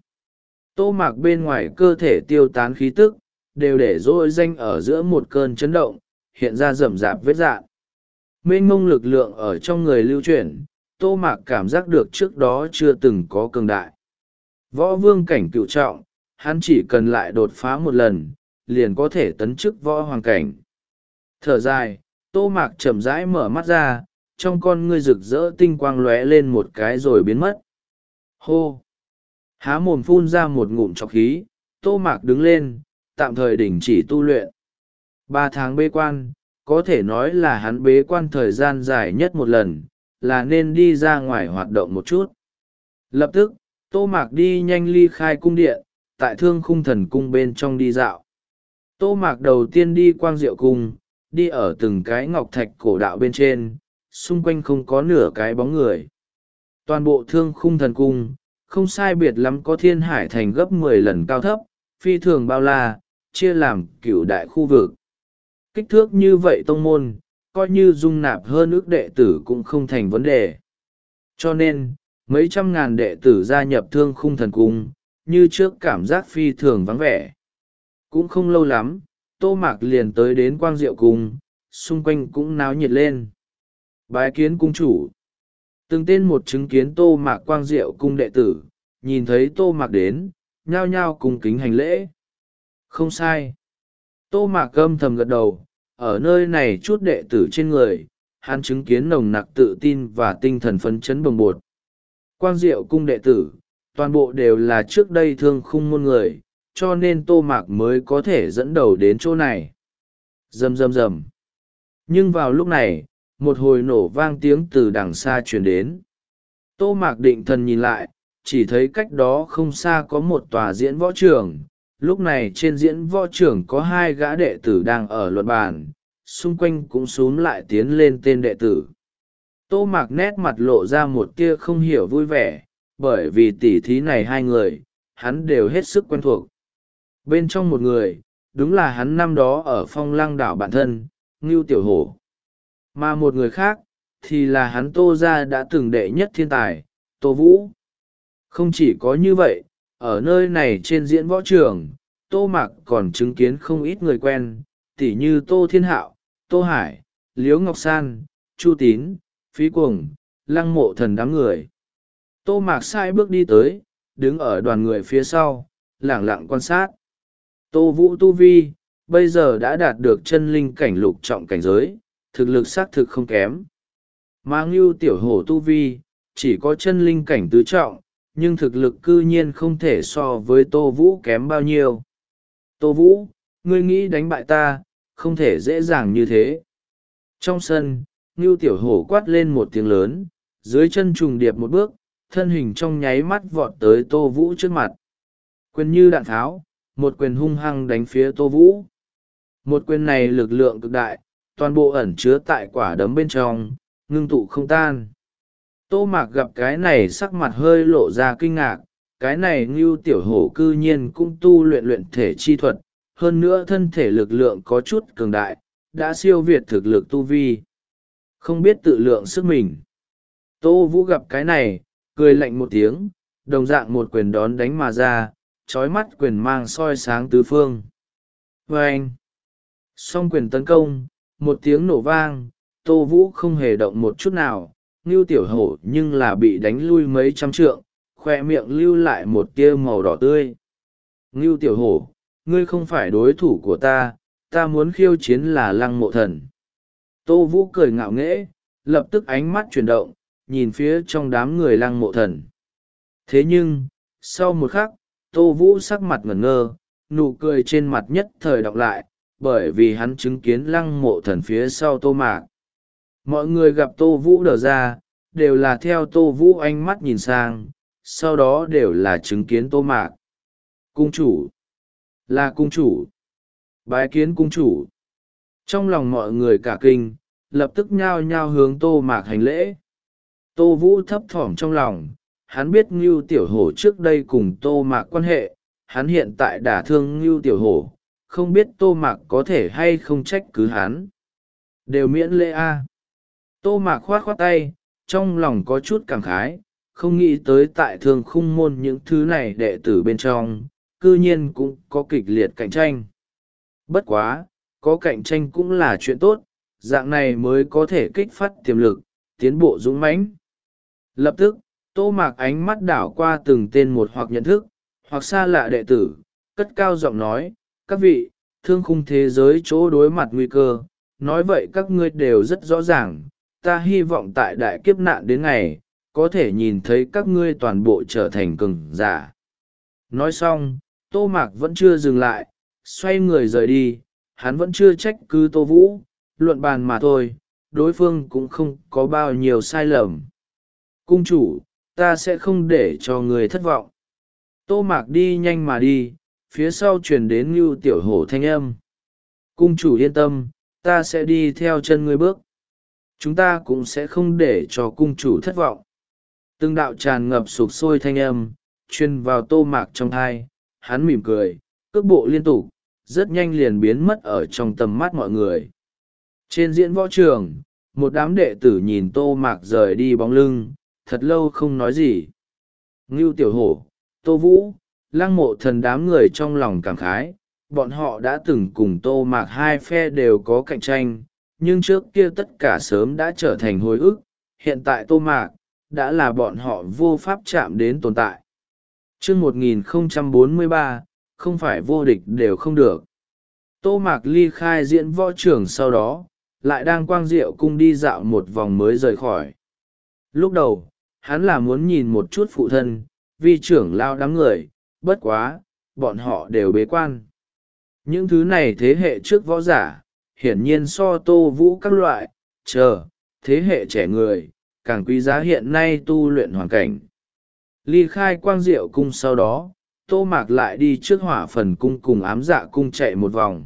Tô Mạc bên ngoài cơ thể tiêu tán khí tức, đều để dỗi danh ở giữa một cơn chấn động, hiện ra rậm rạp vết dạn. Mênh mông lực lượng ở trong người lưu chuyển, Tô Mạc cảm giác được trước đó chưa từng có cường đại. Võ vương cảnh cửu trọng, hắn chỉ cần lại đột phá một lần, liền có thể tấn chức võ hoàng cảnh. Thở dài, Tô Mạc chậm rãi mở mắt ra, trong con ngươi rực rỡ tinh quang lóe lên một cái rồi biến mất. Hô! Há mồm phun ra một ngụm trọc khí, Tô Mạc đứng lên, tạm thời đình chỉ tu luyện. Ba tháng bế quan, có thể nói là hắn bế quan thời gian dài nhất một lần, là nên đi ra ngoài hoạt động một chút. Lập tức, Tô Mạc đi nhanh ly khai cung điện, tại Thương Khung Thần Cung bên trong đi dạo. Tô Mạc đầu tiên đi Quang Diệu Cung, đi ở từng cái ngọc thạch cổ đạo bên trên, xung quanh không có nửa cái bóng người. Toàn bộ Thương Khung Thần Cung, không sai biệt lắm có Thiên Hải Thành gấp mười lần cao thấp, phi thường bao la, chia làm cửu đại khu vực. Kích thước như vậy tông môn, coi như dung nạp hơn ước đệ tử cũng không thành vấn đề. Cho nên, mấy trăm ngàn đệ tử gia nhập Thương Khung Thần Cung, như trước cảm giác phi thường vắng vẻ. Cũng không lâu lắm, Tô Mạc liền tới đến Quang Diệu Cung, xung quanh cũng náo nhiệt lên. Bái kiến cung chủ. Từng tên một chứng kiến Tô Mạc Quang Diệu Cung đệ tử, nhìn thấy Tô Mạc đến, nhao nhao cung kính hành lễ. Không sai. Tô Mạc âm thầm gật đầu, ở nơi này chút đệ tử trên người, hắn chứng kiến nồng nặc tự tin và tinh thần phấn chấn bồng bột. Quang Diệu Cung đệ tử, toàn bộ đều là trước đây Thương Khung môn người, cho nên Tô Mạc mới có thể dẫn đầu đến chỗ này. Rầm rầm rầm. Nhưng vào lúc này, một hồi nổ vang tiếng từ đằng xa truyền đến. Tô Mạc định thần nhìn lại, chỉ thấy cách đó không xa có một tòa diễn võ trường. Lúc này trên diễn võ trường có hai gã đệ tử đang ở luận bàn, xung quanh cũng xúm lại tiến lên tên đệ tử. Tô Mạc nét mặt lộ ra một tia không hiểu vui vẻ, bởi vì tỉ thí này hai người, hắn đều hết sức quen thuộc. Bên trong một người, đúng là hắn năm đó ở Phong Lăng đảo bản thân, Ngưu Tiểu Hổ. Mà một người khác, thì là hắn Tô gia đã từng đệ nhất thiên tài, Tô Vũ. Không chỉ có như vậy, ở nơi này trên diễn võ trường, Tô Mạc còn chứng kiến không ít người quen, tỉ như Tô Thiên Hạo, Tô Hải, Liễu Ngọc San, Chu Tín, Phí Cuồng, Lăng Mộ Thần đám người. Tô Mạc sai bước đi tới, đứng ở đoàn người phía sau, lẳng lặng quan sát. Tô Vũ tu vi, bây giờ đã đạt được chân linh cảnh lục trọng cảnh giới, thực lực xác thực không kém. Mà Ngưu Tiểu Hổ tu vi, chỉ có chân linh cảnh tứ trọng, nhưng thực lực cư nhiên không thể so với Tô Vũ kém bao nhiêu. Tô Vũ, ngươi nghĩ đánh bại ta, không thể dễ dàng như thế. Trong sân, Ngưu Tiểu Hổ quát lên một tiếng lớn, dưới chân trùng điệp một bước, thân hình trong nháy mắt vọt tới Tô Vũ trước mặt. Quyền như đạn tháo, một quyền hung hăng đánh phía Tô Vũ. Một quyền này lực lượng cực đại, toàn bộ ẩn chứa tại quả đấm bên trong, ngưng tụ không tan. Tô Mạc gặp cái này sắc mặt hơi lộ ra kinh ngạc, cái này Ngưu Tiểu Hổ cư nhiên cũng tu luyện luyện thể chi thuật, hơn nữa thân thể lực lượng có chút cường đại, đã siêu việt thực lực tu vi. Không biết tự lượng sức mình. Tô Vũ gặp cái này, cười lạnh một tiếng, đồng dạng một quyền đón đánh mà ra, trói mắt quyền mang soi sáng tứ phương. vê anh, song quyền tấn công, một tiếng nổ vang, Tô Vũ không hề động một chút nào, Ngưu Tiểu Hổ nhưng là bị đánh lui mấy trăm trượng, khoe miệng lưu lại một tia màu đỏ tươi. Ngưu Tiểu Hổ, ngươi không phải đối thủ của ta, ta muốn khiêu chiến là Lăng Mộ Thần. Tô Vũ cười ngạo nghễ, lập tức ánh mắt chuyển động, nhìn phía trong đám người Lăng Mộ Thần. Thế nhưng, sau một khắc, Tô Vũ sắc mặt ngẩn ngơ, nụ cười trên mặt nhất thời đọc lại, bởi vì hắn chứng kiến Lăng Mộ Thần phía sau Tô Mạc. Mọi người gặp Tô Vũ đờ ra, đều là theo Tô Vũ ánh mắt nhìn sang, sau đó đều là chứng kiến Tô Mạc. Cung chủ, là cung chủ, bái kiến cung chủ. Trong lòng mọi người cả kinh, lập tức nhao nhao hướng Tô Mạc hành lễ. Tô Vũ thấp thỏm trong lòng, hắn biết Ngưu Tiểu Hổ trước đây cùng Tô Mạc quan hệ, hắn hiện tại đả thương Ngưu Tiểu Hổ, không biết Tô Mạc có thể hay không trách cứ hắn. Đều miễn lễ a. Tô Mạc khoát khoát tay, trong lòng có chút cảm khái, không nghĩ tới tại Thương Khung môn những thứ này đệ tử bên trong, cư nhiên cũng có kịch liệt cạnh tranh. Bất quá, có cạnh tranh cũng là chuyện tốt, dạng này mới có thể kích phát tiềm lực, tiến bộ dũng mãnh. Lập tức, Tô Mạc ánh mắt đảo qua từng tên một hoặc nhận thức, hoặc xa lạ đệ tử, cất cao giọng nói, các vị, Thương Khung thế giới chỗ đối mặt nguy cơ, nói vậy các ngươi đều rất rõ ràng, ta hy vọng tại đại kiếp nạn đến ngày, có thể nhìn thấy các ngươi toàn bộ trở thành cường giả. Nói xong, Tô Mạc vẫn chưa dừng lại, xoay người rời đi, hắn vẫn chưa trách cứ Tô Vũ, luận bàn mà thôi, đối phương cũng không có bao nhiêu sai lầm. Cung chủ, ta sẽ không để cho người thất vọng. Tô Mạc đi nhanh mà đi, phía sau truyền đến Ngưu Tiểu Hổ thanh âm. Cung chủ yên tâm, ta sẽ đi theo chân ngươi bước. Chúng ta cũng sẽ không để cho cung chủ thất vọng. Từng đạo tràn ngập sục sôi thanh âm, truyền vào Tô Mạc trong thai, hắn mỉm cười, cước bộ liên tục, rất nhanh liền biến mất ở trong tầm mắt mọi người. Trên diễn võ trường, một đám đệ tử nhìn Tô Mạc rời đi bóng lưng, thật lâu không nói gì. Ngưu Tiểu Hổ, Tô Vũ, Lăng Mộ Thần đám người trong lòng cảm khái, bọn họ đã từng cùng Tô Mạc hai phe đều có cạnh tranh, nhưng trước kia tất cả sớm đã trở thành hồi ức, hiện tại Tô Mạc, đã là bọn họ vô pháp chạm đến tồn tại. Chương một nghìn không trăm bốn mươi ba, không phải vô địch đều không được. Tô Mạc ly khai diễn võ trường sau đó, lại đang quang diệu cung đi dạo một vòng mới rời khỏi. Lúc đầu, hắn là muốn nhìn một chút phụ thân, vi trưởng lao đám người, bất quá, bọn họ đều bế quan. Những thứ này thế hệ trước võ giả, hiển nhiên so Tô Vũ các loại, chờ, thế hệ trẻ người, càng quý giá hiện nay tu luyện hoàn cảnh. Ly khai quang diệu cung sau đó, Tô Mạc lại đi trước hỏa phần cung cùng ám dạ cung chạy một vòng.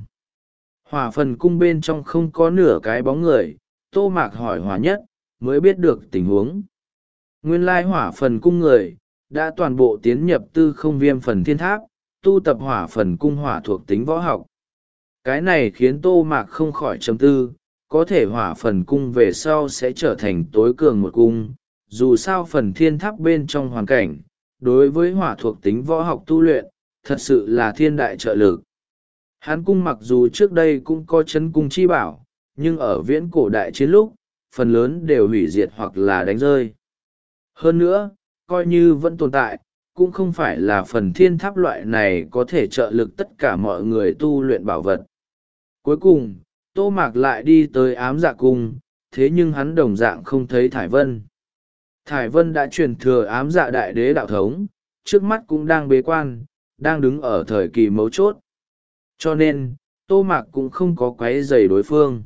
Hỏa phần cung bên trong không có nửa cái bóng người, Tô Mạc hỏi hỏa nhất, mới biết được tình huống. Nguyên lai hỏa phần cung người, đã toàn bộ tiến nhập tư không viêm phần thiên tháp, tu tập hỏa phần cung hỏa thuộc tính võ học. Cái này khiến Tô Mạc không khỏi trầm tư, có thể hỏa phần cung về sau sẽ trở thành tối cường một cung, dù sao phần thiên tháp bên trong hoàn cảnh, đối với hỏa thuộc tính võ học tu luyện, thật sự là thiên đại trợ lực. Hán cung mặc dù trước đây cũng có chấn cung chi bảo, nhưng ở viễn cổ đại chiến lúc, phần lớn đều hủy diệt hoặc là đánh rơi. Hơn nữa, coi như vẫn tồn tại, cũng không phải là phần thiên tháp loại này có thể trợ lực tất cả mọi người tu luyện bảo vật. Cuối cùng, Tô Mạc lại đi tới ám dạ cung, thế nhưng hắn đồng dạng không thấy Thải Vân. Thải Vân đã truyền thừa ám dạ đại đế đạo thống, trước mắt cũng đang bế quan, đang đứng ở thời kỳ mấu chốt. Cho nên, Tô Mạc cũng không có quấy rầy đối phương.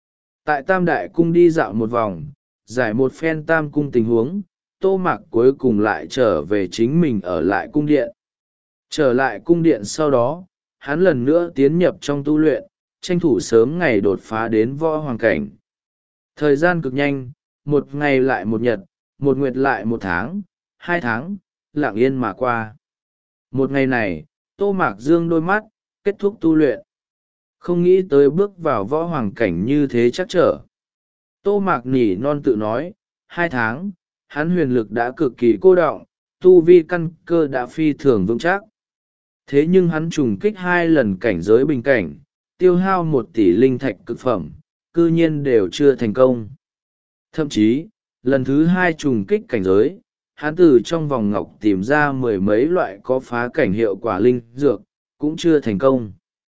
Tại Tam Đại Cung đi dạo một vòng, giải một phen Tam Cung tình huống, Tô Mạc cuối cùng lại trở về chính mình ở lại cung điện. Trở lại cung điện sau đó, hắn lần nữa tiến nhập trong tu luyện, tranh thủ sớm ngày đột phá đến võ hoàng cảnh. Thời gian cực nhanh, một ngày lại một nhật, một nguyệt lại một tháng, hai tháng, lặng yên mà qua. Một ngày này, Tô Mạc dương đôi mắt, kết thúc tu luyện. Không nghĩ tới bước vào võ hoàng cảnh như thế chắc trở. Tô Mạc nỉ non tự nói, hai tháng, hắn huyền lực đã cực kỳ cô đọng, tu vi căn cơ đã phi thường vững chắc. Thế nhưng hắn trùng kích hai lần cảnh giới bình cảnh, tiêu hao một tỷ linh thạch cực phẩm, cư nhiên đều chưa thành công. Thậm chí, lần thứ hai trùng kích cảnh giới, hắn từ trong vòng ngọc tìm ra mười mấy loại có phá cảnh hiệu quả linh dược, cũng chưa thành công.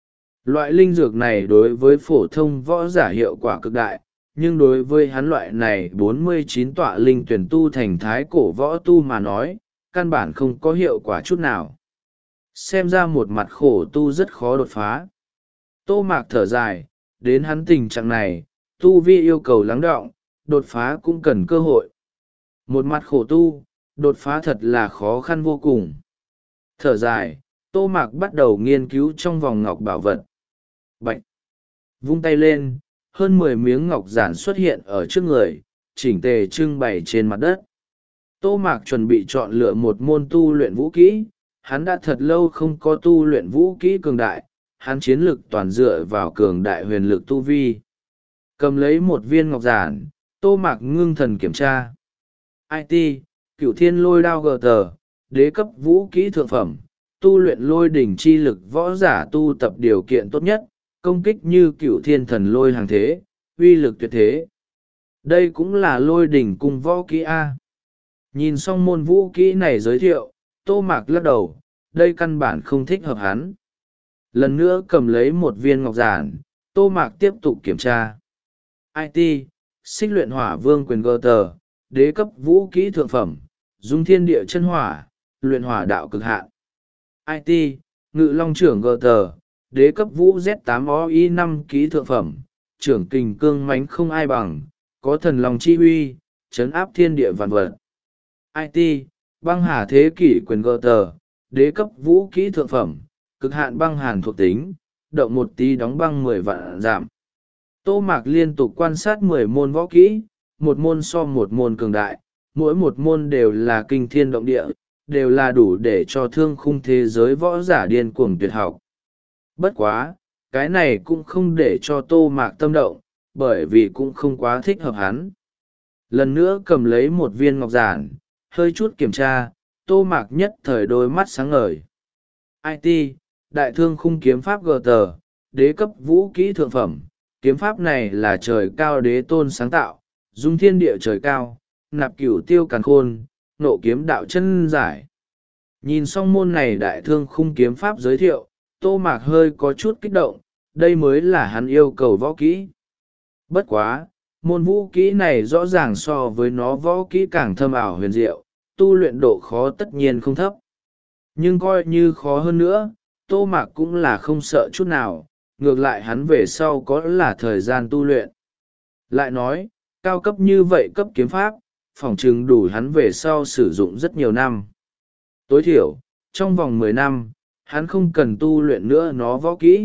Loại linh dược này đối với phổ thông võ giả hiệu quả cực đại, nhưng đối với hắn loại này bốn mươi chín tọa linh tuyển tu thành thái cổ võ tu mà nói, căn bản không có hiệu quả chút nào. Xem ra một mặt khổ tu rất khó đột phá. Tô Mạc thở dài, đến hắn tình trạng này, tu vi yêu cầu lắng đọng, đột phá cũng cần cơ hội. Một mặt khổ tu, đột phá thật là khó khăn vô cùng. Thở dài, Tô Mạc bắt đầu nghiên cứu trong vòng ngọc bảo vật. Bạch! Vung tay lên, hơn mười miếng ngọc giản xuất hiện ở trước người, chỉnh tề trưng bày trên mặt đất. Tô Mạc chuẩn bị chọn lựa một môn tu luyện vũ kỹ, hắn đã thật lâu không có tu luyện vũ kỹ cường đại, hắn chiến lực toàn dựa vào cường đại huyền lực tu vi. Cầm lấy một viên ngọc giản, Tô Mạc ngưng thần kiểm tra. i tê, Cửu Thiên Lôi Đao gờ tờ, đế cấp vũ kỹ thượng phẩm, tu luyện lôi đỉnh chi lực võ giả tu tập điều kiện tốt nhất, công kích như Cửu Thiên Thần Lôi hàng thế, uy lực tuyệt thế. Đây cũng là lôi đỉnh cùng võ kỹ A. Nhìn xong môn vũ kỹ này giới thiệu, Tô Mạc lắc đầu, đây căn bản không thích hợp hắn. Lần nữa cầm lấy một viên ngọc giản, Tô Mạc tiếp tục kiểm tra. i tê, Xích luyện hỏa vương quyền gờ tờ, đế cấp vũ kỹ thượng phẩm, dung thiên địa chân hỏa, luyện hỏa đạo cực hạn. i tê, Ngự long trưởng gờ tờ, đế cấp vũ Z tám O I năm kỹ thượng phẩm, trưởng kình cương mãnh không ai bằng, có thần lòng chi huy, chấn áp thiên địa vạn vật. i tê, băng hà thế kỷ quyền gờ tờ, đế cấp vũ kỹ thượng phẩm, cực hạn băng hàn thuộc tính, động một tí đóng băng mười vạn giảm. Tô Mạc liên tục quan sát mười môn võ kỹ, một môn so một môn cường đại, mỗi một môn đều là kinh thiên động địa, đều là đủ để cho thương khung thế giới võ giả điên cuồng tuyệt học. Bất quá, cái này cũng không để cho Tô Mạc tâm động, bởi vì cũng không quá thích hợp hắn. Lần nữa cầm lấy một viên ngọc giản, hơi chút kiểm tra, Tô Mạc nhất thời đôi mắt sáng ngời. i tê, Đại thương khung kiếm pháp gờ tờ, đế cấp vũ kỹ thượng phẩm, kiếm pháp này là trời cao đế tôn sáng tạo, dung thiên địa trời cao, nạp cửu tiêu càn khôn, nộ kiếm đạo chân giải. Nhìn xong môn này đại thương khung kiếm pháp giới thiệu, Tô Mạc hơi có chút kích động, đây mới là hắn yêu cầu võ kỹ. Bất quá, môn vũ kỹ này rõ ràng so với nó võ kỹ càng thâm ảo huyền diệu, tu luyện độ khó tất nhiên không thấp. Nhưng coi như khó hơn nữa, Tô Mạc cũng là không sợ chút nào, ngược lại hắn về sau có là thời gian tu luyện. Lại nói, cao cấp như vậy cấp kiếm pháp, phỏng chừng đủ hắn về sau sử dụng rất nhiều năm. Tối thiểu, trong vòng mười năm, hắn không cần tu luyện nữa nó võ kỹ.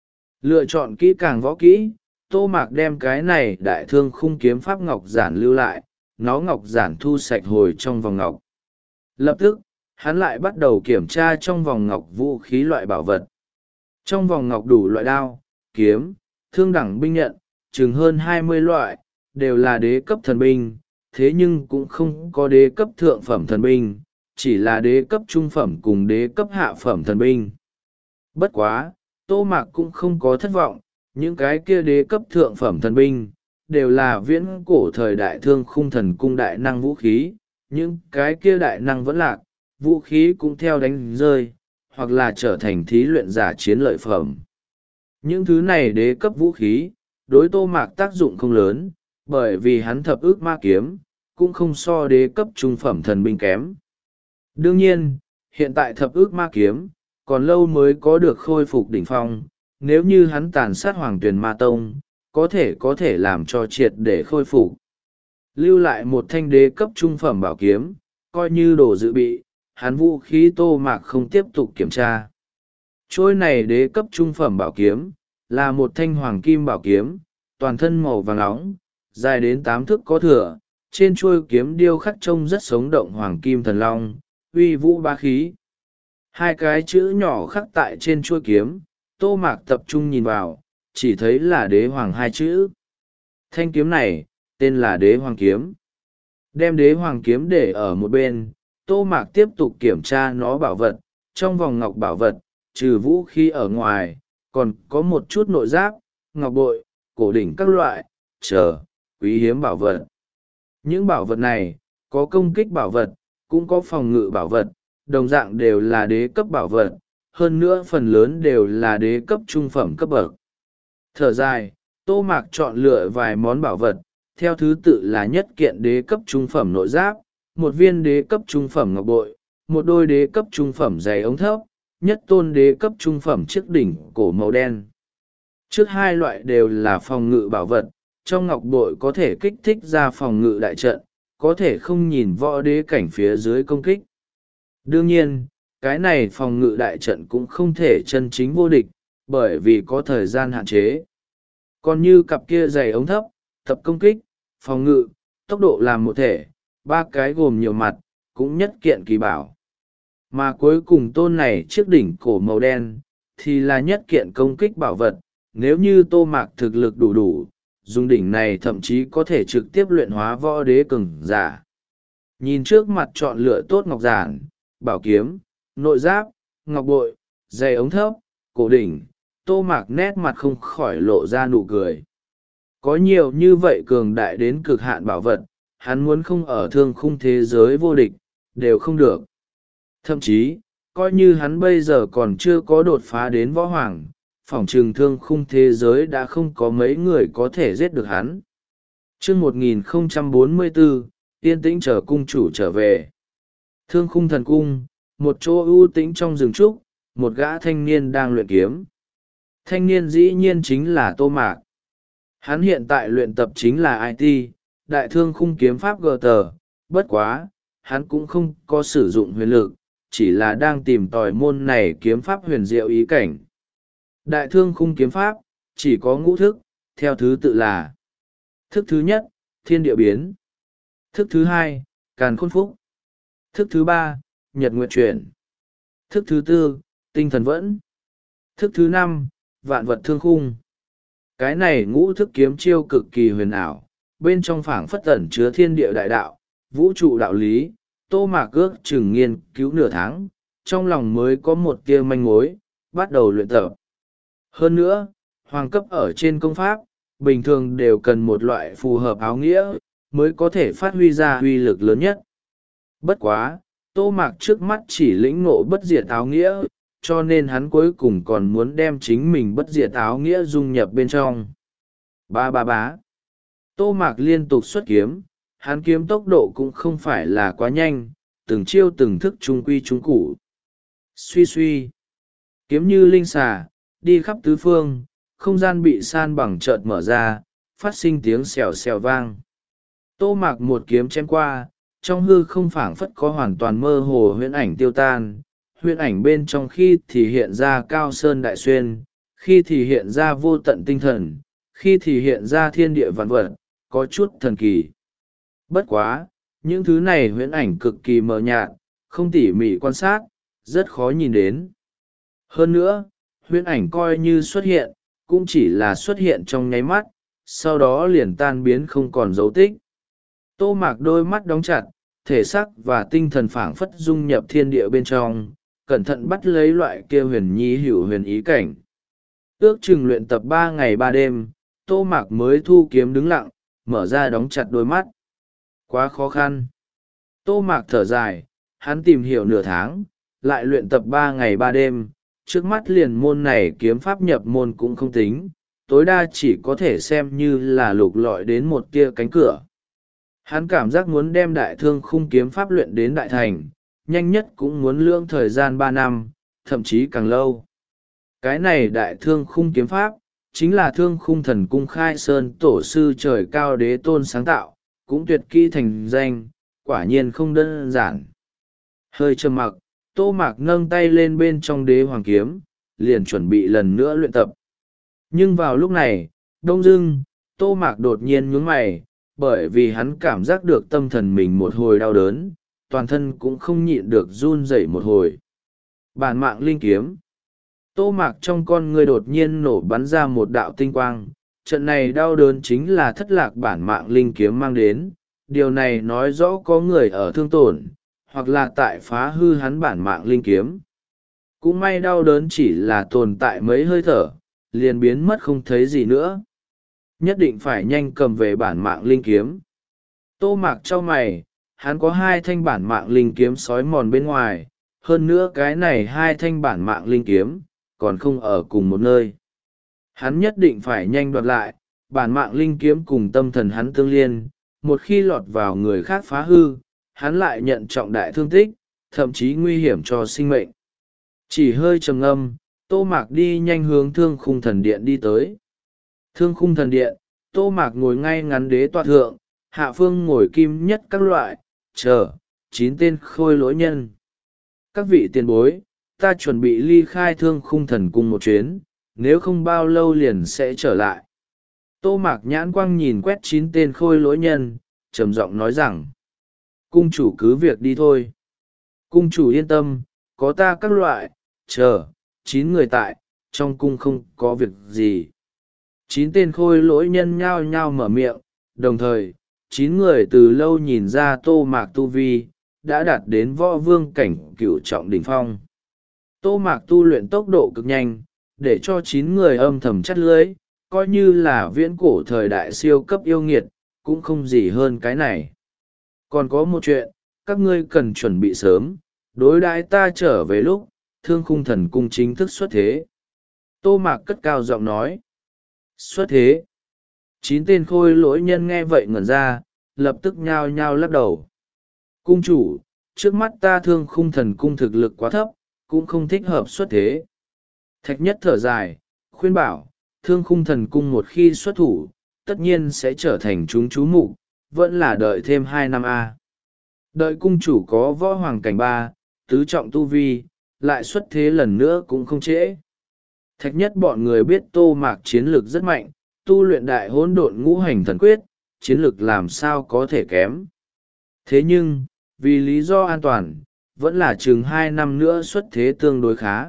Lựa chọn kỹ càng võ kỹ, Tô Mạc đem cái này đại thương khung kiếm pháp ngọc giản lưu lại, nó ngọc giản thu sạch hồi trong vòng ngọc. Lập tức, hắn lại bắt đầu kiểm tra trong vòng ngọc vũ khí loại bảo vật. Trong vòng ngọc đủ loại đao, kiếm, thương đẳng binh nhận, chừng hơn hai mươi loại, đều là đế cấp thần binh, thế nhưng cũng không có đế cấp thượng phẩm thần binh, chỉ là đế cấp trung phẩm cùng đế cấp hạ phẩm thần binh. Bất quá, Tô Mạc cũng không có thất vọng, những cái kia đế cấp thượng phẩm thần binh, đều là viễn cổ thời đại thương khung thần cung đại năng vũ khí, những cái kia đại năng vẫn lạc, vũ khí cũng theo đánh rơi, hoặc là trở thành thí luyện giả chiến lợi phẩm. Những thứ này đế cấp vũ khí, đối Tô Mạc tác dụng không lớn, bởi vì hắn thập ước ma kiếm, cũng không so đế cấp trung phẩm thần binh kém. Đương nhiên, hiện tại thập ước ma kiếm, còn lâu mới có được khôi phục đỉnh phong, nếu như hắn tàn sát Hoàng Tuyền Ma Tông, có thể có thể làm cho triệt để khôi phục. Lưu lại một thanh đế cấp trung phẩm bảo kiếm, coi như đồ dự bị, hắn vũ khí Tô Mạc không tiếp tục kiểm tra. Trôi này đế cấp trung phẩm bảo kiếm, là một thanh hoàng kim bảo kiếm, toàn thân màu vàng nóng, dài đến tám thước có thừa, trên chuôi kiếm điêu khắc trông rất sống động hoàng kim thần long, uy vũ bá khí. Hai cái chữ nhỏ khắc tại trên chuôi kiếm, Tô Mạc tập trung nhìn vào, chỉ thấy là đế hoàng hai chữ. Thanh kiếm này, tên là đế hoàng kiếm. Đem đế hoàng kiếm để ở một bên, Tô Mạc tiếp tục kiểm tra nó bảo vật, trong vòng ngọc bảo vật, trừ vũ khí ở ngoài, còn có một chút nội giáp, ngọc bội, cổ đỉnh các loại, chờ, quý hiếm bảo vật. Những bảo vật này, có công kích bảo vật, cũng có phòng ngự bảo vật, đồng dạng đều là đế cấp bảo vật, hơn nữa phần lớn đều là đế cấp trung phẩm cấp bậc. Thở dài, Tô Mạc chọn lựa vài món bảo vật, theo thứ tự là nhất kiện đế cấp trung phẩm nội giáp, một viên đế cấp trung phẩm ngọc bội, một đôi đế cấp trung phẩm giày ống thấp, nhất tôn đế cấp trung phẩm chiếc đỉnh cổ màu đen. Trước hai loại đều là phòng ngự bảo vật, trong ngọc bội có thể kích thích ra phòng ngự đại trận, có thể không nhìn võ đế cảnh phía dưới công kích. Đương nhiên, cái này phòng ngự đại trận cũng không thể chân chính vô địch, bởi vì có thời gian hạn chế. Còn như cặp kia giày ống thấp, tập công kích, phòng ngự, tốc độ làm một thể, ba cái gồm nhiều mặt, cũng nhất kiện kỳ bảo. Mà cuối cùng tôn này chiếc đỉnh cổ màu đen, thì là nhất kiện công kích bảo vật, nếu như Tô Mạc thực lực đủ đủ, dùng đỉnh này thậm chí có thể trực tiếp luyện hóa võ đế cường giả. Nhìn trước mặt chọn lựa tốt ngọc giản, bảo kiếm, nội giáp, ngọc bội, giày ống thấp, cổ đỉnh, Tô Mạc nét mặt không khỏi lộ ra nụ cười. Có nhiều như vậy cường đại đến cực hạn bảo vật, hắn muốn không ở thương khung thế giới vô địch, đều không được. Thậm chí, coi như hắn bây giờ còn chưa có đột phá đến võ hoàng, phỏng trừng thương khung thế giới đã không có mấy người có thể giết được hắn. Trước một nghìn không trăm bốn mươi bốn, yên tĩnh chờ cung chủ trở về. Thương khung thần cung, một chỗ ưu tĩnh trong rừng trúc, một gã thanh niên đang luyện kiếm. Thanh niên dĩ nhiên chính là Tô Mạc. Hắn hiện tại luyện tập chính là i tê, đại thương khung kiếm pháp gờ tờ, bất quá, hắn cũng không có sử dụng huyền lực, chỉ là đang tìm tòi môn này kiếm pháp huyền diệu ý cảnh. Đại thương khung kiếm pháp, chỉ có ngũ thức, theo thứ tự là: thức thứ nhất, thiên địa biến; thức thứ hai, càn khôn phúc; thức thứ ba, nhật nguyệt chuyển; thức thứ tư, tinh thần vẫn; thức thứ năm, vạn vật thương khung. Cái này ngũ thức kiếm chiêu cực kỳ huyền ảo, bên trong phảng phất ẩn chứa thiên địa đại đạo, vũ trụ đạo lý. Tô Mạc ước chừng nghiên cứu nửa tháng, trong lòng mới có một tia manh mối, bắt đầu luyện tập. Hơn nữa, hoàng cấp ở trên công pháp, bình thường đều cần một loại phù hợp áo nghĩa, mới có thể phát huy ra uy lực lớn nhất. Bất quá, Tô Mạc trước mắt chỉ lĩnh ngộ bất diệt áo nghĩa, cho nên hắn cuối cùng còn muốn đem chính mình bất diệt áo nghĩa dung nhập bên trong. Ba ba bá. Tô Mạc liên tục xuất kiếm, hắn kiếm tốc độ cũng không phải là quá nhanh, từng chiêu từng thức trung quy trung cụ. Suy suy. Kiếm như linh xà, đi khắp tứ phương, không gian bị san bằng chợt mở ra, phát sinh tiếng xèo xèo vang. Tô Mạc một kiếm chém qua, trong hư không phảng phất có hoàn toàn mơ hồ huyễn ảnh tiêu tan. Huyễn ảnh bên trong khi thì hiện ra cao sơn đại xuyên, khi thì hiện ra vô tận tinh thần, khi thì hiện ra thiên địa vạn vật, có chút thần kỳ. Bất quá, những thứ này huyễn ảnh cực kỳ mờ nhạt, không tỉ mỉ quan sát, rất khó nhìn đến. Hơn nữa, huyễn ảnh coi như xuất hiện, cũng chỉ là xuất hiện trong nháy mắt, sau đó liền tan biến không còn dấu tích. Tô Mạc đôi mắt đóng chặt, thể xác và tinh thần phảng phất dung nhập thiên địa bên trong, cẩn thận bắt lấy loại kia huyền nhi hữu huyền ý cảnh. Ước chừng luyện tập ba ngày ba đêm, Tô Mạc mới thu kiếm đứng lặng, mở ra đóng chặt đôi mắt. Quá khó khăn. Tô Mạc thở dài, hắn tìm hiểu nửa tháng, lại luyện tập ba ngày ba đêm, trước mắt liền môn này kiếm pháp nhập môn cũng không tính, tối đa chỉ có thể xem như là lục lọi đến một kia cánh cửa. Hắn cảm giác muốn đem đại thương khung kiếm pháp luyện đến đại thành, nhanh nhất cũng muốn lương thời gian ba năm, thậm chí càng lâu. Cái này đại thương khung kiếm pháp, chính là thương khung thần cung khai sơn tổ sư trời cao đế tôn sáng tạo, cũng tuyệt kỹ thành danh, quả nhiên không đơn giản. Hơi trầm mặc, Tô Mạc nâng tay lên bên trong đế hoàng kiếm, liền chuẩn bị lần nữa luyện tập. Nhưng vào lúc này, đông dưng, Tô Mạc đột nhiên nhướng mày, bởi vì hắn cảm giác được tâm thần mình một hồi đau đớn, toàn thân cũng không nhịn được run rẩy một hồi. Bản mạng linh kiếm. Tô Mạc trong con người đột nhiên nổ bắn ra một đạo tinh quang, trận này đau đớn chính là thất lạc bản mạng linh kiếm mang đến, điều này nói rõ có người ở thương tổn, hoặc là tại phá hư hắn bản mạng linh kiếm. Cũng may đau đớn chỉ là tồn tại mấy hơi thở, liền biến mất không thấy gì nữa. Nhất định phải nhanh cầm về bản mạng linh kiếm. Tô Mạc chau mày, hắn có hai thanh bản mạng linh kiếm sói mòn bên ngoài, hơn nữa cái này hai thanh bản mạng linh kiếm, còn không ở cùng một nơi. Hắn nhất định phải nhanh đoạt lại, bản mạng linh kiếm cùng tâm thần hắn tương liên, một khi lọt vào người khác phá hư, hắn lại nhận trọng đại thương tích, thậm chí nguy hiểm cho sinh mệnh. Chỉ hơi trầm ngâm, Tô Mạc đi nhanh hướng Thương Khung Thần Điện đi tới. Thương Khung Thần Điện, Tô Mạc ngồi ngay ngắn đế tọa thượng, hạ phương ngồi kim nhất các loại, chờ, chín tên khôi lỗi nhân. Các vị tiền bối, ta chuẩn bị ly khai Thương Khung Thần Cung một chuyến, nếu không bao lâu liền sẽ trở lại. Tô Mạc nhãn quang nhìn quét chín tên khôi lỗi nhân, trầm giọng nói rằng, cung chủ cứ việc đi thôi. Cung chủ yên tâm, có ta các loại, chờ, chín người tại, trong cung không có việc gì. Chín tên khôi lỗi nhân nhao nhao mở miệng, đồng thời, chín người từ lâu nhìn ra Tô Mạc tu vi, đã đạt đến võ vương cảnh cửu trọng đỉnh phong. Tô Mạc tu luyện tốc độ cực nhanh, để cho chín người âm thầm chắt lưới, coi như là viễn cổ thời đại siêu cấp yêu nghiệt, cũng không gì hơn cái này. Còn có một chuyện, các ngươi cần chuẩn bị sớm, đối đãi ta trở về lúc, Thương Khung Thần Cung chính thức xuất thế. Tô Mạc cất cao giọng nói. Xuất thế. Chín tên khôi lỗi nhân nghe vậy ngẩn ra, lập tức nhao nhao lắc đầu. Cung chủ, trước mắt ta Thương Khung Thần Cung thực lực quá thấp, cũng không thích hợp xuất thế. Thạch Nhất thở dài, khuyên bảo, Thương Khung Thần Cung một khi xuất thủ, tất nhiên sẽ trở thành chúng chú mục, vẫn là đợi thêm hai năm a. Đợi cung chủ có võ hoàng cảnh ba, tứ trọng tu vi, lại xuất thế lần nữa cũng không trễ. Thạch Nhất bọn người biết Tô Mạc chiến lược rất mạnh, tu luyện đại hỗn độn ngũ hành thần quyết, chiến lược làm sao có thể kém. Thế nhưng, vì lý do an toàn, vẫn là chừng hai năm nữa xuất thế tương đối khá.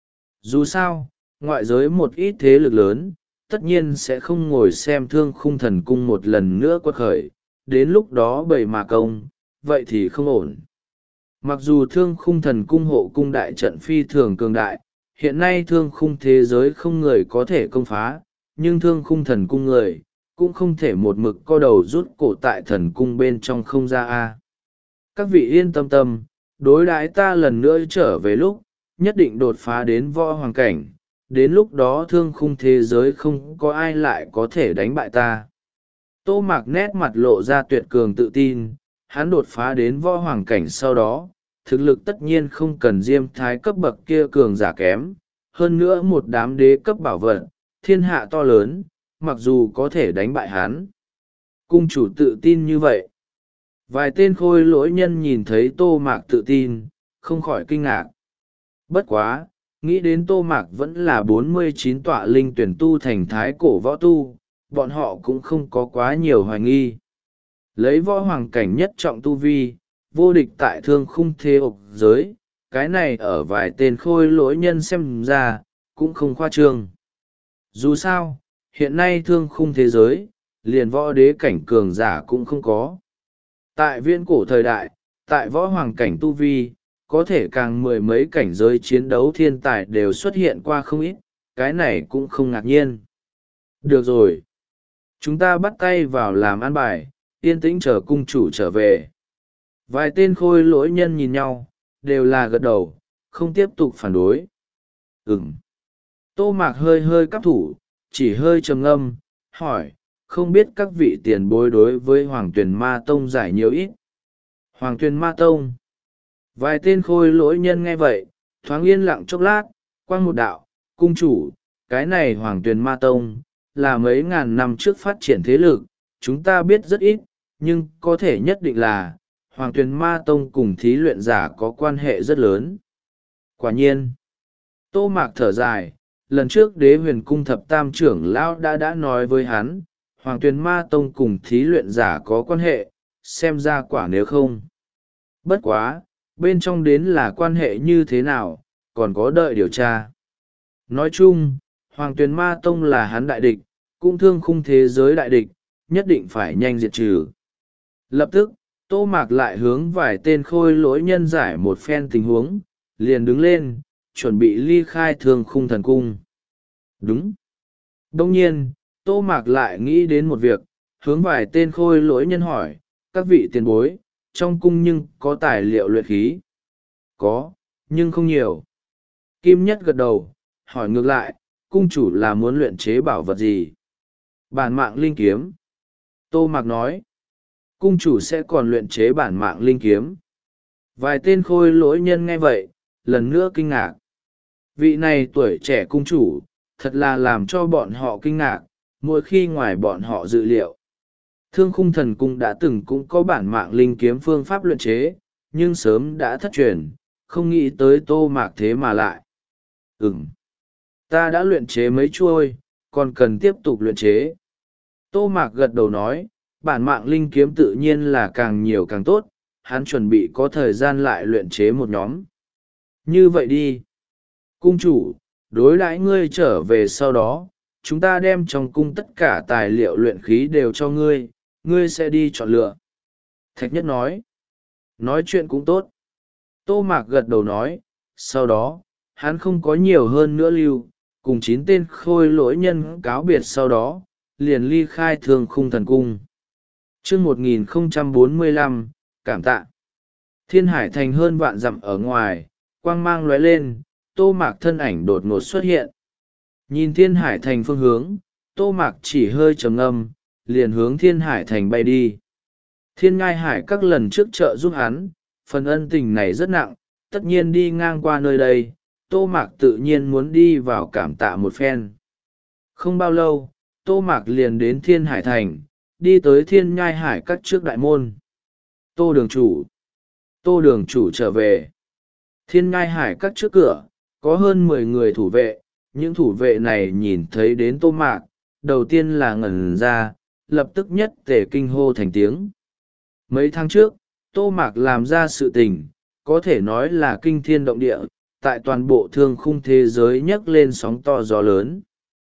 Dù sao, ngoại giới một ít thế lực lớn, tất nhiên sẽ không ngồi xem Thương Khung Thần Cung một lần nữa quật khởi, đến lúc đó bầy mà công, vậy thì không ổn. Mặc dù Thương Khung Thần Cung hộ cung đại trận phi thường cường đại, hiện nay Thương Khung thế giới không người có thể công phá, nhưng Thương Khung Thần Cung người, cũng không thể một mực co đầu rút cổ tại thần cung bên trong không ra a. Các vị yên tâm tâm, đối đãi ta lần nữa trở về lúc, nhất định đột phá đến võ hoàng cảnh, đến lúc đó Thương Khung thế giới không có ai lại có thể đánh bại ta. Tô Mạc nét mặt lộ ra tuyệt cường tự tin, hắn đột phá đến võ hoàng cảnh sau đó, thực lực tất nhiên không cần diêm thái cấp bậc kia cường giả kém, hơn nữa một đám đế cấp bảo vật, thiên hạ to lớn, mặc dù có thể đánh bại hắn. Cung chủ tự tin như vậy. Vài tên khôi lỗi nhân nhìn thấy Tô Mạc tự tin, không khỏi kinh ngạc. Bất quá, nghĩ đến Tô Mạc vẫn là bốn mươi chín tọa linh tuyển tu thành thái cổ võ tu, bọn họ cũng không có quá nhiều hoài nghi. Lấy võ hoàng cảnh nhất trọng tu vi, vô địch tại Thương Khung thế ộc giới, cái này ở vài tên khôi lỗi nhân xem ra, cũng không khoa trương. Dù sao, hiện nay Thương Khung thế giới, liền võ đế cảnh cường giả cũng không có. Tại viễn cổ thời đại, tại võ hoàng cảnh tu vi, có thể càng mười mấy cảnh giới chiến đấu thiên tài đều xuất hiện qua không ít, cái này cũng không ngạc nhiên. Được rồi. Chúng ta bắt tay vào làm ăn bài, yên tĩnh chờ cung chủ trở về. Vài tên khôi lỗi nhân nhìn nhau, đều là gật đầu, không tiếp tục phản đối. Ừm. Tô Mạc hơi hơi cắp thủ, chỉ hơi trầm ngâm, hỏi, không biết các vị tiền bối đối với Hoàng Tuyền Ma Tông giải nhiều ít. Hoàng Tuyền Ma Tông. Vài tên khôi lỗi nhân nghe vậy, thoáng yên lặng chốc lát, quang một đạo, cung chủ, cái này Hoàng Tuyền Ma Tông, là mấy ngàn năm trước phát triển thế lực, chúng ta biết rất ít, nhưng có thể nhất định là, Hoàng Tuyền Ma Tông cùng thí luyện giả có quan hệ rất lớn. Quả nhiên, Tô Mạc thở dài, lần trước đế huyền cung thập tam trưởng lão đã đã nói với hắn, Hoàng Tuyền Ma Tông cùng thí luyện giả có quan hệ, xem ra quả nếu không. Bất quá, bên trong đến là quan hệ như thế nào, còn có đợi điều tra. Nói chung, Hoàng Tuyền Ma Tông là hắn đại địch, cũng Thương Khung thế giới đại địch, nhất định phải nhanh diệt trừ. Lập tức, Tô Mạc lại hướng vài tên khôi lỗi nhân giải một phen tình huống, liền đứng lên, chuẩn bị ly khai Thương Khung thần cung. Đúng. Đông nhiên, Tô Mạc lại nghĩ đến một việc, hướng vài tên khôi lỗi nhân hỏi, các vị tiền bối, trong cung nhưng có tài liệu luyện khí? Có, nhưng không nhiều. Kim Nhất gật đầu, hỏi ngược lại, cung chủ là muốn luyện chế bảo vật gì? Bản mạng linh kiếm. Tô Mạc nói, cung chủ sẽ còn luyện chế bản mạng linh kiếm. Vài tên khôi lỗi nhân nghe vậy, lần nữa kinh ngạc. Vị này tuổi trẻ cung chủ, thật là làm cho bọn họ kinh ngạc, mỗi khi ngoài bọn họ dự liệu. Thương Khung Thần Cung đã từng cũng có bản mạng linh kiếm phương pháp luyện chế, nhưng sớm đã thất truyền, không nghĩ tới Tô Mạc thế mà lại. Ừm, ta đã luyện chế mấy chuôi, còn cần tiếp tục luyện chế. Tô Mạc gật đầu nói, bản mạng linh kiếm tự nhiên là càng nhiều càng tốt, hắn chuẩn bị có thời gian lại luyện chế một nhóm. Như vậy đi. Cung chủ, đối đãi ngươi trở về sau đó, chúng ta đem trong cung tất cả tài liệu luyện khí đều cho ngươi, ngươi sẽ đi chọn lựa. Thạch Nhất nói. Nói chuyện cũng tốt. Tô Mạc gật đầu nói, sau đó, hắn không có nhiều hơn nữa lưu, cùng chín tên khôi lỗi nhân cáo biệt sau đó, liền ly khai Thương Khung Thần Cung. chương một nghìn không trăm bốn mươi lăm, cảm tạ. Thiên Hải Thành hơn vạn dặm ở ngoài, quang mang lóe lên, Tô Mạc thân ảnh đột ngột xuất hiện. Nhìn Thiên Hải Thành phương hướng, Tô Mạc chỉ hơi trầm ngâm, liền hướng Thiên Hải Thành bay đi. Thiên Ngai Hải các lần trước trợ giúp hắn, phần ân tình này rất nặng, tất nhiên đi ngang qua nơi đây, Tô Mạc tự nhiên muốn đi vào cảm tạ một phen. Không bao lâu, Tô Mạc liền đến Thiên Hải Thành, đi tới Thiên Nhai Hải các trước đại môn. Tô đường chủ. Tô đường chủ trở về. Thiên Nhai Hải các trước cửa, có hơn mười người thủ vệ, những thủ vệ này nhìn thấy đến Tô Mạc, đầu tiên là ngẩn ra, lập tức nhất tề kinh hô thành tiếng. Mấy tháng trước, Tô Mạc làm ra sự tình, có thể nói là kinh thiên động địa, tại toàn bộ thương khung thế giới nhấc lên sóng to gió lớn.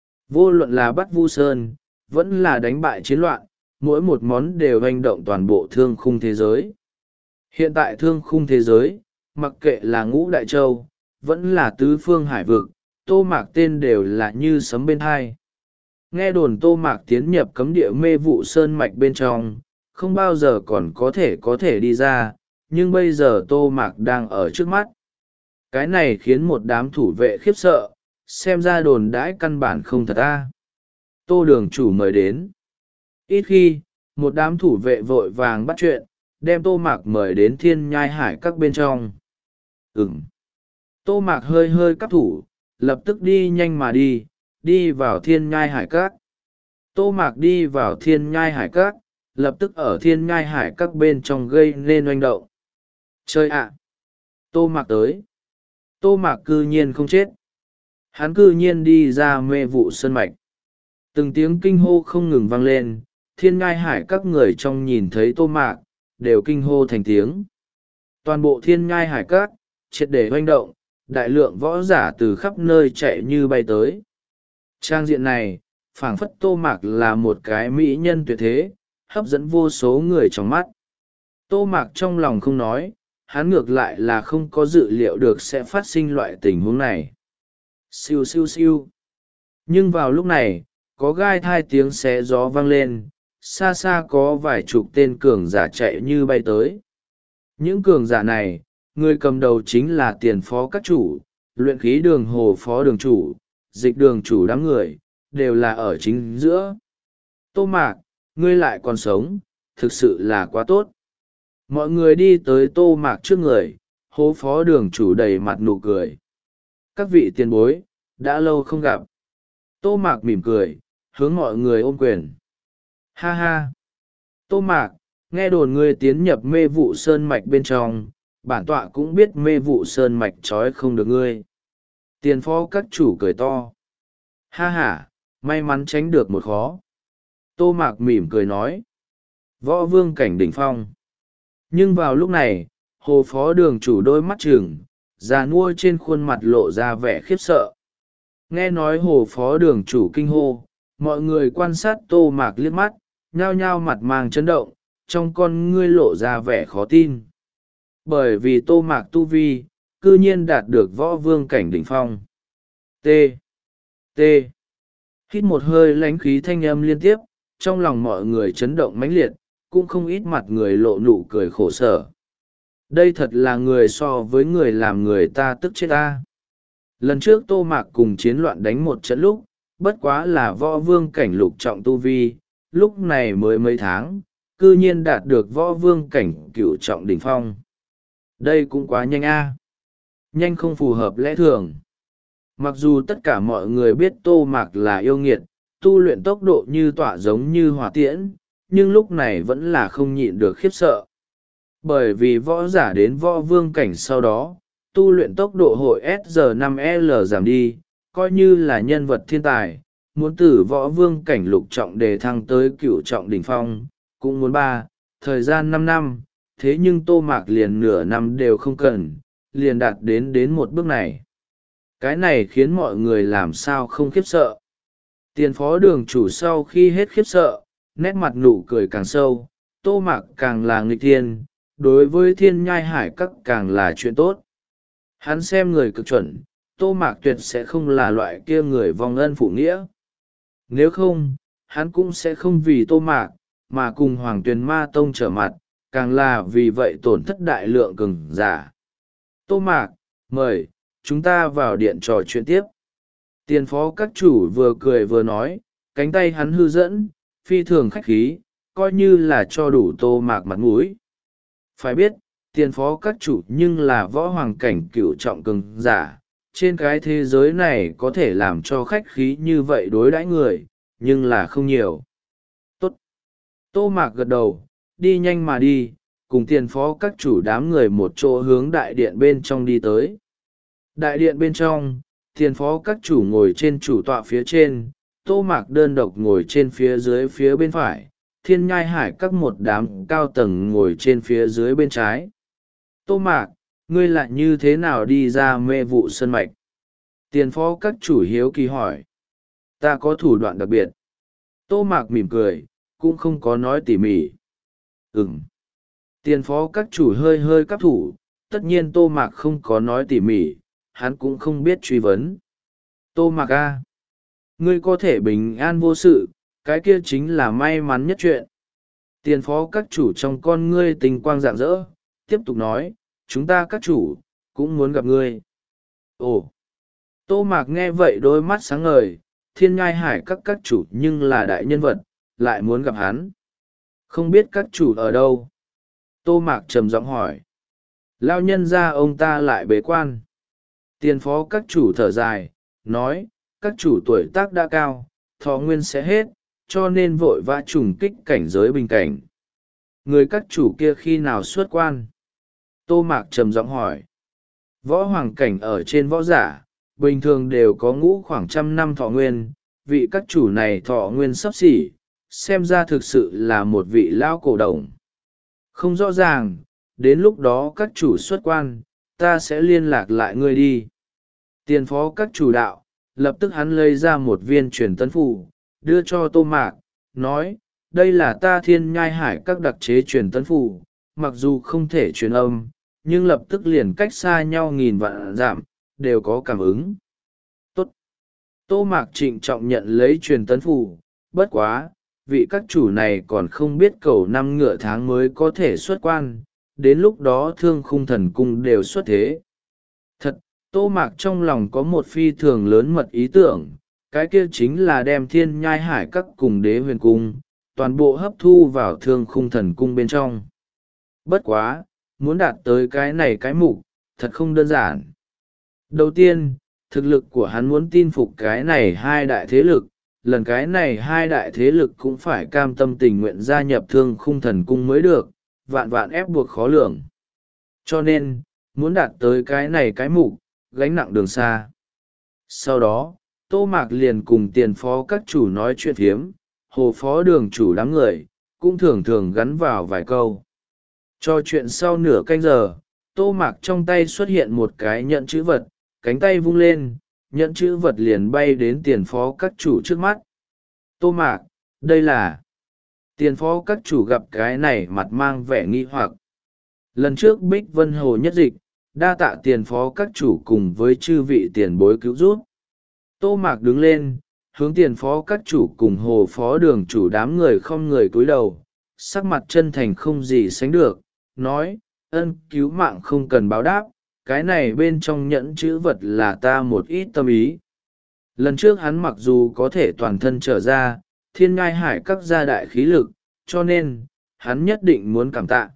Vô luận là bắt Vu Sơn, vẫn là đánh bại chiến loạn, mỗi một món đều hành động toàn bộ thương khung thế giới. Hiện tại thương khung thế giới, mặc kệ là ngũ đại châu, vẫn là tứ phương hải vực, Tô Mạc tên đều là như sấm bên hai. Nghe đồn Tô Mạc tiến nhập cấm địa mê vụ sơn mạch bên trong, không bao giờ còn có thể có thể đi ra, nhưng bây giờ Tô Mạc đang ở trước mắt. Cái này khiến một đám thủ vệ khiếp sợ, xem ra đồn đãi căn bản không thật a. Tô đường chủ mời đến. Ít khi, một đám thủ vệ vội vàng bắt chuyện, đem Tô Mạc mời đến Thiên Nhai Hải các bên trong. Ừm. Tô Mạc hơi hơi cắp thủ, lập tức đi nhanh mà đi, đi vào Thiên Nhai Hải các. Tô Mạc đi vào Thiên Nhai Hải các, lập tức ở Thiên Nhai Hải các bên trong gây nên oanh động. Chơi ạ! Tô Mạc tới. Tô Mạc cư nhiên không chết. Hắn cư nhiên đi ra mê vụ sơn mạch. Từng tiếng kinh hô không ngừng vang lên, Thiên Nhai Hải các người trong nhìn thấy Tô Mạc, đều kinh hô thành tiếng. Toàn bộ Thiên Nhai Hải các, triệt để hoành động, đại lượng võ giả từ khắp nơi chạy như bay tới. Trang diện này, phảng phất Tô Mạc là một cái mỹ nhân tuyệt thế, hấp dẫn vô số người trong mắt. Tô Mạc trong lòng không nói, hắn ngược lại là không có dự liệu được sẽ phát sinh loại tình huống này. Siêu siêu siêu. Nhưng vào lúc này, có gai thai tiếng xé gió vang lên, xa xa có vài chục tên cường giả chạy như bay tới. Những cường giả này, người cầm đầu chính là tiền phó các chủ, luyện khí đường hồ phó đường chủ, dịch đường chủ đám người, đều là ở chính giữa. Tô Mạc, ngươi lại còn sống, thực sự là quá tốt. Mọi người đi tới Tô Mạc trước người, hô phó đường chủ đầy mặt nụ cười. Các vị tiền bối, đã lâu không gặp. Tô Mạc mỉm cười, hướng mọi người ôm quyền. Ha ha! Tô Mạc, nghe đồn ngươi tiến nhập mê vụ sơn mạch bên trong, bản tọa cũng biết mê vụ sơn mạch trói không được ngươi. Tiền phó các chủ cười to. Ha ha, may mắn tránh được một khó. Tô Mạc mỉm cười nói. Võ vương cảnh đỉnh phong. Nhưng vào lúc này, hồ phó đường chủ đôi mắt trừng, già nua trên khuôn mặt lộ ra vẻ khiếp sợ. Nghe nói hồ phó đường chủ kinh hô, mọi người quan sát Tô Mạc liếc mắt, nhao nhao mặt mang chấn động, trong con ngươi lộ ra vẻ khó tin. Bởi vì Tô Mạc tu vi, cư nhiên đạt được võ vương cảnh đỉnh phong. T. T. Hít một hơi lãnh khí thanh âm liên tiếp, trong lòng mọi người chấn động mãnh liệt, cũng không ít mặt người lộ nụ cười khổ sở. Đây thật là người so với người làm người ta tức chết ta. Lần trước Tô Mạc cùng chiến loạn đánh một trận lúc, bất quá là võ vương cảnh lục trọng tu vi, lúc này mới mấy tháng, cư nhiên đạt được võ vương cảnh cửu trọng đỉnh phong. Đây cũng quá nhanh a. Nhanh không phù hợp lẽ thường. Mặc dù tất cả mọi người biết Tô Mạc là yêu nghiệt, tu luyện tốc độ như tỏa giống như hỏa tiễn, nhưng lúc này vẫn là không nhịn được khiếp sợ. Bởi vì võ giả đến võ vương cảnh sau đó, tu luyện tốc độ hội S G năm L giảm đi, coi như là nhân vật thiên tài, muốn từ võ vương cảnh lục trọng đề thăng tới cửu trọng đỉnh phong, cũng muốn ba, thời gian năm năm, thế nhưng Tô Mạc liền nửa năm đều không cần, liền đạt đến đến một bước này. Cái này khiến mọi người làm sao không khiếp sợ. Tiền phó đường chủ sau khi hết khiếp sợ, nét mặt nụ cười càng sâu, Tô Mạc càng là nghịch thiên, đối với thiên nhai hải các càng là chuyện tốt. Hắn xem người cực chuẩn, Tô Mạc tuyệt sẽ không là loại kia người vong ân phụ nghĩa. Nếu không, hắn cũng sẽ không vì Tô Mạc, mà cùng Hoàng Tuyền Ma Tông trở mặt, càng là vì vậy tổn thất đại lượng cường giả. Tô Mạc, mời, chúng ta vào điện trò chuyện tiếp. Tiền phó các chủ vừa cười vừa nói, cánh tay hắn hư dẫn, phi thường khách khí, coi như là cho đủ Tô Mạc mặt mũi. Phải biết, tiền phó các chủ nhưng là võ hoàng cảnh cửu trọng cường giả, trên cái thế giới này có thể làm cho khách khí như vậy đối đãi người, nhưng là không nhiều. Tốt. Tô Mạc gật đầu, đi nhanh mà đi, cùng tiền phó các chủ đám người một chỗ hướng đại điện bên trong đi tới. Đại điện bên trong, tiền phó các chủ ngồi trên chủ tọa phía trên, Tô Mạc đơn độc ngồi trên phía dưới phía bên phải, thiên nhai hải các một đám cao tầng ngồi trên phía dưới bên trái. Tô Mạc, ngươi lại như thế nào đi ra mê vụ sơn mạch? Tiền phó các chủ hiếu kỳ hỏi. Ta có thủ đoạn đặc biệt. Tô Mạc mỉm cười, cũng không có nói tỉ mỉ. Ừm. Tiền phó các chủ hơi hơi cắp thủ, tất nhiên Tô Mạc không có nói tỉ mỉ, hắn cũng không biết truy vấn. Tô Mạc a, ngươi có thể bình an vô sự, cái kia chính là may mắn nhất chuyện. Tiền phó các chủ trong con ngươi tình quang rạng rỡ, tiếp tục nói, chúng ta các chủ, cũng muốn gặp ngươi. Ồ! Tô Mạc nghe vậy đôi mắt sáng ngời, thiên ngai hải các các chủ nhưng là đại nhân vật, lại muốn gặp hắn. Không biết các chủ ở đâu? Tô Mạc trầm giọng hỏi. Lao nhân ra ông ta lại bế quan. Tiền phó các chủ thở dài, nói, các chủ tuổi tác đã cao, thọ nguyên sẽ hết, cho nên vội vã trùng kích cảnh giới bình cảnh. Người các chủ kia khi nào xuất quan? Tô Mạc trầm giọng hỏi. Võ hoàng cảnh ở trên võ giả, bình thường đều có ngũ khoảng trăm năm thọ nguyên, vị các chủ này thọ nguyên sắp xỉ, xem ra thực sự là một vị lão cổ đồng. Không rõ ràng, đến lúc đó các chủ xuất quan, ta sẽ liên lạc lại ngươi đi. Tiền phó các chủ đạo, lập tức hắn lấy ra một viên truyền tấn phù, đưa cho Tô Mạc, nói, đây là ta thiên nhai hải các đặc chế truyền tấn phù, mặc dù không thể truyền âm, nhưng lập tức liền cách xa nhau nghìn vạn dặm, đều có cảm ứng. Tốt. Tô Mạc trịnh trọng nhận lấy truyền tấn phù, bất quá, vị các chủ này còn không biết cầu năm ngựa tháng mới có thể xuất quan, đến lúc đó thương khung thần cung đều xuất thế. Thật, Tô Mạc trong lòng có một phi thường lớn mật ý tưởng, cái kia chính là đem thiên nhai hải các cùng đế huyền cung, toàn bộ hấp thu vào thương khung thần cung bên trong. Bất quá, muốn đạt tới cái này cái mục, thật không đơn giản. Đầu tiên, thực lực của hắn muốn tin phục cái này hai đại thế lực, lần cái này hai đại thế lực cũng phải cam tâm tình nguyện gia nhập thương khung thần cung mới được, vạn vạn ép buộc khó lường. Cho nên, muốn đạt tới cái này cái mục, gánh nặng đường xa. Sau đó, Tô Mạc liền cùng tiền phó các chủ nói chuyện phiếm, hồ phó đường chủ đám người, cũng thường thường gắn vào vài câu. Cho chuyện sau nửa canh giờ, Tô Mạc trong tay xuất hiện một cái nhẫn chữ vật, cánh tay vung lên, nhẫn chữ vật liền bay đến tiền phó các chủ trước mắt. Tô Mạc, đây là... Tiền phó các chủ gặp cái này mặt mang vẻ nghi hoặc. Lần trước Bích Vân Hồ nhất dịch, đa tạ tiền phó các chủ cùng với chư vị tiền bối cứu giúp. Tô Mạc đứng lên, hướng tiền phó các chủ cùng hồ phó đường chủ đám người không người cúi đầu, sắc mặt chân thành không gì sánh được, nói, ân cứu mạng không cần báo đáp, cái này bên trong nhẫn chữ vật là ta một ít tâm ý. Lần trước hắn mặc dù có thể toàn thân trở ra, thiên ngai hải các gia đại khí lực, cho nên, hắn nhất định muốn cảm tạ.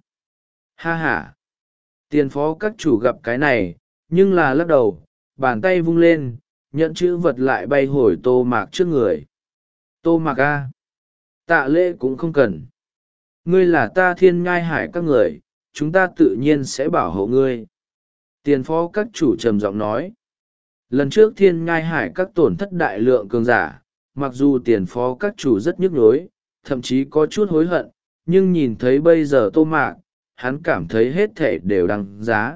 Ha ha! Tiền phó các chủ gặp cái này, nhưng là lắc đầu, bàn tay vung lên, nhẫn chữ vật lại bay hồi Tô Mạc trước người. Tô Mạc a, tạ lễ cũng không cần. Ngươi là ta thiên ngai hải các người, chúng ta tự nhiên sẽ bảo hộ ngươi. Tiền phó các chủ trầm giọng nói. Lần trước thiên ngai hải các tổn thất đại lượng cường giả, mặc dù tiền phó các chủ rất nhức nhối, thậm chí có chút hối hận, nhưng nhìn thấy bây giờ Tô Mạc, hắn cảm thấy hết thể đều đăng giá.